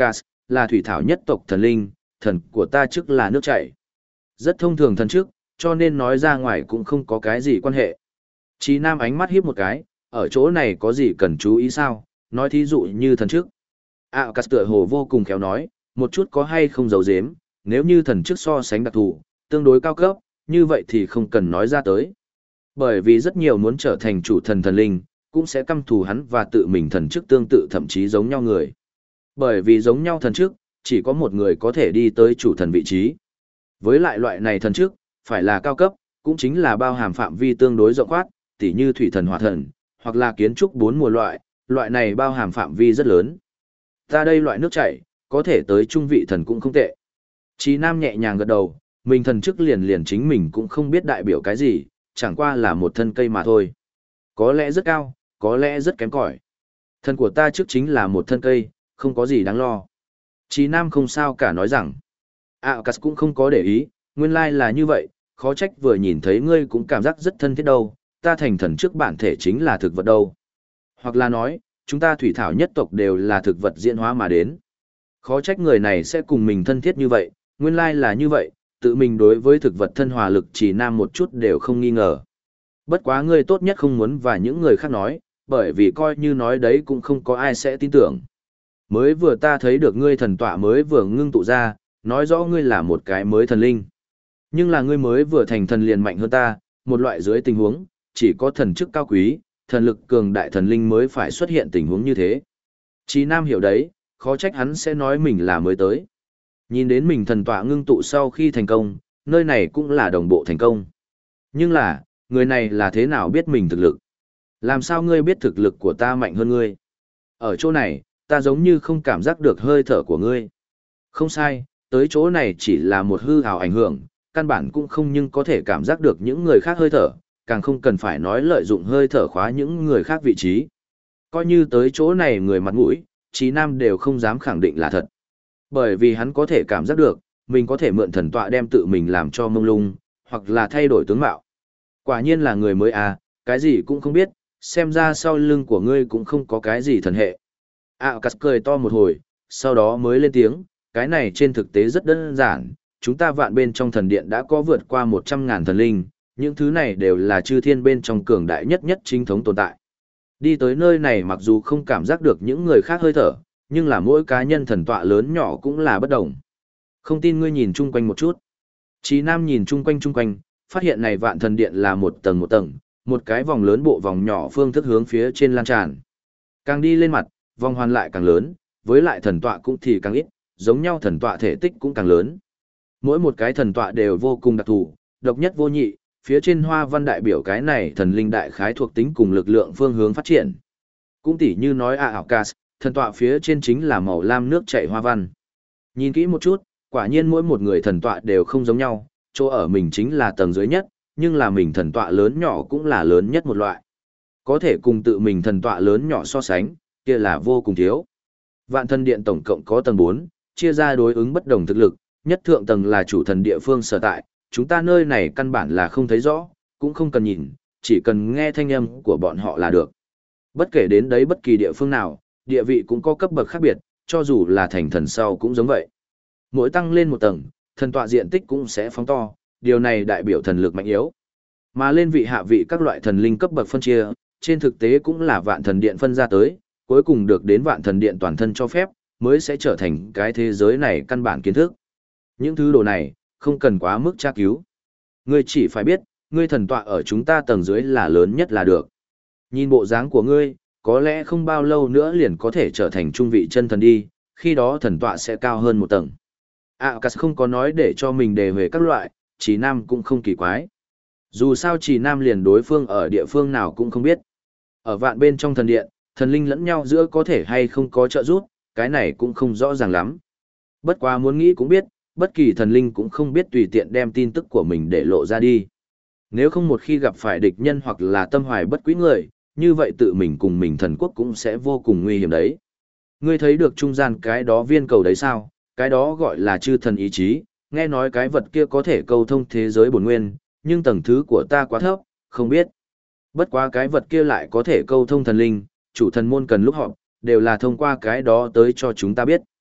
là thủy thảo nhất tộc thần linh, thần của ta chức là nước chảy. Rất thông thường thần chức, cho nên nói ra ngoài cũng không có cái gì quan hệ. Chí Nam ánh mắt hiếp một cái, ở chỗ này có gì cần chú ý sao, nói thí dụ như thần chức. Cát tựa hồ vô cùng khéo nói, một chút có hay không giấu giếm, nếu như thần chức so sánh đặc thù, tương đối cao cấp, như vậy thì không cần nói ra tới. Bởi vì rất nhiều muốn trở thành chủ thần thần linh, cũng sẽ căm thù hắn và tự mình thần chức tương tự thậm chí giống nhau người. Bởi vì giống nhau thần chức, chỉ có một người có thể đi tới chủ thần vị trí. Với lại loại này thần chức, phải là cao cấp, cũng chính là bao hàm phạm vi tương đối rộng khoát, tỉ như thủy thần hỏa thần, hoặc là kiến trúc 4 mùa loại này bao hàm phạm vi rất lớn. Ta đây loại nước chảy, có thể tới trung vị thần cũng không tệ. Chí Nam nhẹ nhàng gật đầu, mình thần chức liền chính mình cũng không biết đại biểu cái gì, chẳng qua là một thân cây mà thôi. Có lẽ rất cao, có lẽ rất kém cỏi. Thần của ta trước chính là một thân cây, không có gì đáng lo. Chí Nam không sao cả nói rằng. Cát cũng không có để ý, nguyên lai là như vậy, khó trách vừa nhìn thấy ngươi cũng cảm giác rất thân thiết đâu, ta thành thần trước bản thể chính là thực vật đâu. Hoặc là nói, chúng ta thủy thảo nhất tộc đều là thực vật diễn hóa mà đến. Khó trách người này sẽ cùng mình thân thiết như vậy, nguyên lai là như vậy, tự mình đối với thực vật thân hòa lực Chí Nam một chút đều không nghi ngờ. Bất quá ngươi tốt nhất không muốn và những người khác nói, bởi vì coi như nói đấy cũng không có ai sẽ tin tưởng. Mới vừa ta thấy được ngươi thần tọa mới vừa ngưng tụ ra, nói rõ ngươi là một cái mới thần linh. Nhưng là ngươi mới vừa thành thần liền mạnh hơn ta, một loại dưới tình huống, chỉ có thần chức cao quý, thần lực cường đại thần linh mới phải xuất hiện tình huống như thế. Chí Nam hiểu đấy, khó trách hắn sẽ nói mình là mới tới. Nhìn đến mình thần tọa ngưng tụ sau khi thành công, nơi này cũng là đồng bộ thành công. Nhưng là, người này là thế nào biết mình thực lực? Làm sao ngươi biết thực lực của ta mạnh hơn ngươi? Ở chỗ này, ta giống như không cảm giác được hơi thở của ngươi. Không sai, tới chỗ này chỉ là một hư ảo ảnh hưởng, căn bản cũng không nhưng có thể cảm giác được những người khác hơi thở, càng không cần phải nói lợi dụng hơi thở khóa những người khác vị trí. Coi như tới chỗ này người mặt mũi, Chí Nam đều không dám khẳng định là thật. Bởi vì hắn có thể cảm giác được, mình có thể mượn thần tọa đem tự mình làm cho mông lung, hoặc là thay đổi tướng mạo. Quả nhiên là người mới à, cái gì cũng không biết, xem ra sau lưng của ngươi cũng không có cái gì thần hệ. Cát cười to một hồi, sau đó mới lên tiếng, cái này trên thực tế rất đơn giản, chúng ta vạn bên trong thần điện đã có vượt qua 100.000 thần linh, những thứ này đều là chư thiên bên trong cường đại nhất chính thống tồn tại. Đi tới nơi này mặc dù không cảm giác được những người khác hơi thở, nhưng là mỗi cá nhân thần tọa lớn nhỏ cũng là bất đồng. Không tin ngươi nhìn chung quanh một chút. Chí Nam nhìn chung quanh, phát hiện này vạn thần điện là một tầng, một cái vòng lớn bộ vòng nhỏ phương thức hướng phía trên lan tràn. Càng đi lên mặt, vòng hoàn lại càng lớn, với lại thần tọa cũng thì càng ít, giống nhau thần tọa thể tích cũng càng lớn. Mỗi một cái thần tọa đều vô cùng đặc thù, độc nhất vô nhị, phía trên hoa văn đại biểu cái này thần linh đại khái thuộc tính cùng lực lượng phương hướng phát triển. Cũng tỉ như nói Cát, thần tọa phía trên chính là màu lam nước chảy hoa văn. Nhìn kỹ một chút, quả nhiên mỗi một người thần tọa đều không giống nhau, chỗ ở mình chính là tầng dưới nhất, nhưng là mình thần tọa lớn nhỏ cũng là lớn nhất một loại. Có thể cùng tự mình thần tọa lớn nhỏ so sánh, kia là vô cùng thiếu. Vạn thần điện tổng cộng có tầng 4, chia ra đối ứng bất đồng thực lực, nhất thượng tầng là chủ thần địa phương sở tại, chúng ta nơi này căn bản là không thấy rõ, cũng không cần nhìn, chỉ cần nghe thanh âm của bọn họ là được. Bất kể đến đấy bất kỳ địa phương nào, địa vị cũng có cấp bậc khác biệt, cho dù là thành thần sau cũng giống vậy. Mỗi tăng lên một tầng, thần tọa diện tích cũng sẽ phóng to, điều này đại biểu thần lực mạnh yếu. Mà lên vị hạ vị các loại thần linh cấp bậc phân chia, trên thực tế cũng là vạn thần điện phân ra tới, cuối cùng được đến vạn thần điện toàn thân cho phép, mới sẽ trở thành cái thế giới này căn bản kiến thức. Những thứ đồ này, không cần quá mức tra cứu. Ngươi chỉ phải biết, ngươi thần tọa ở chúng ta tầng dưới là lớn nhất là được. Nhìn bộ dáng của ngươi, có lẽ không bao lâu nữa liền có thể trở thành trung vị chân thần đi, khi đó thần tọa sẽ cao hơn một tầng. Cát không có nói để cho mình đề huề các loại, Chí Nam cũng không kỳ quái. Dù sao Chí Nam liền đối phương ở địa phương nào cũng không biết. Ở vạn bên trong thần điện, thần linh lẫn nhau giữa có thể hay không có trợ giúp, cái này cũng không rõ ràng lắm. Bất quá muốn nghĩ cũng biết, bất kỳ thần linh cũng không biết tùy tiện đem tin tức của mình để lộ ra đi. Nếu không một khi gặp phải địch nhân hoặc là tâm hoài bất quý người, như vậy tự mình cùng mình thần quốc cũng sẽ vô cùng nguy hiểm đấy. Ngươi thấy được trung gian cái đó viên cầu đấy sao? Cái đó gọi là chư thần ý chí, nghe nói cái vật kia có thể câu thông thế giới bổn nguyên, nhưng tầng thứ của ta quá thấp, không biết. Bất quá cái vật kia lại có thể câu thông thần linh, chủ thần môn cần lúc họp, đều là thông qua cái đó tới cho chúng ta biết.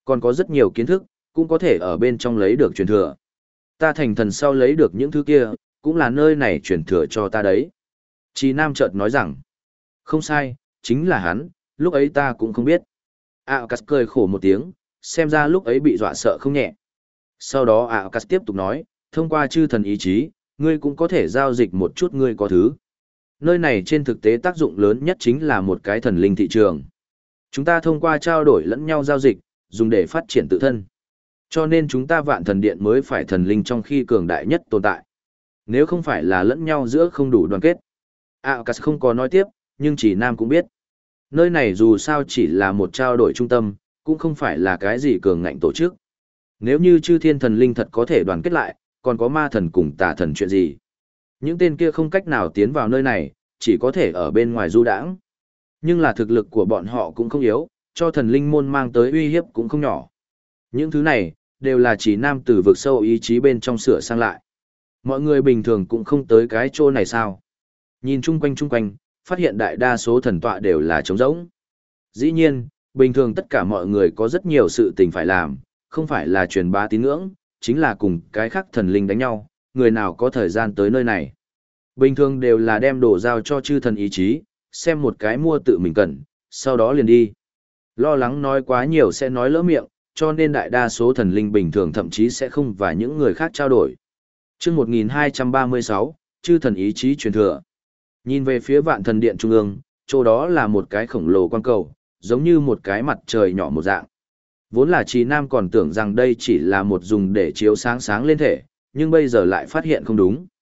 Còn có rất nhiều kiến thức, cũng có thể ở bên trong lấy được truyền thừa. Ta thành thần sau lấy được những thứ kia, cũng là nơi này truyền thừa cho ta đấy. Chí Nam chợt nói rằng, không sai, chính là hắn, lúc ấy ta cũng không biết. Cắt cười khổ một tiếng, xem ra lúc ấy bị dọa sợ không nhẹ. Sau đó Cắt tiếp tục nói, thông qua chư thần ý chí, ngươi cũng có thể giao dịch một chút ngươi có thứ. Nơi này trên thực tế tác dụng lớn nhất chính là một cái thần linh thị trường. Chúng ta thông qua trao đổi lẫn nhau giao dịch, dùng để phát triển tự thân. Cho nên chúng ta vạn thần điện mới phải thần linh trong khi cường đại nhất tồn tại. Nếu không phải là lẫn nhau giữa không đủ đoàn kết. Cắt không có nói tiếp, nhưng chỉ Nam cũng biết. Nơi này dù sao chỉ là một trao đổi trung tâm, cũng không phải là cái gì cường ngạnh tổ chức. Nếu như chư thiên thần linh thật có thể đoàn kết lại, còn có ma thần cùng tà thần chuyện gì? Những tên kia không cách nào tiến vào nơi này, chỉ có thể ở bên ngoài du đãng. Nhưng là thực lực của bọn họ cũng không yếu, cho thần linh môn mang tới uy hiếp cũng không nhỏ. Những thứ này, đều là chỉ Nam từ vực sâu ý chí bên trong sửa sang lại. Mọi người bình thường cũng không tới cái chỗ này sao. Nhìn chung quanh, phát hiện đại đa số thần tọa đều là trống rỗng. Dĩ nhiên, bình thường tất cả mọi người có rất nhiều sự tình phải làm, không phải là truyền bá tín ngưỡng, chính là cùng cái khác thần linh đánh nhau, người nào có thời gian tới nơi này. Bình thường đều là đem đồ giao cho chư thần ý chí, xem một cái mua tự mình cần, sau đó liền đi. Lo lắng nói quá nhiều sẽ nói lỡ miệng, cho nên đại đa số thần linh bình thường thậm chí sẽ không và những người khác trao đổi. Chương 1236, chư thần ý chí truyền thừa. Nhìn về phía vạn thần điện trung ương, chỗ đó là một cái khổng lồ quang cầu, giống như một cái mặt trời nhỏ một dạng. Vốn là Trí Nam còn tưởng rằng đây chỉ là một dùng để chiếu sáng sáng lên thể, nhưng bây giờ lại phát hiện không đúng.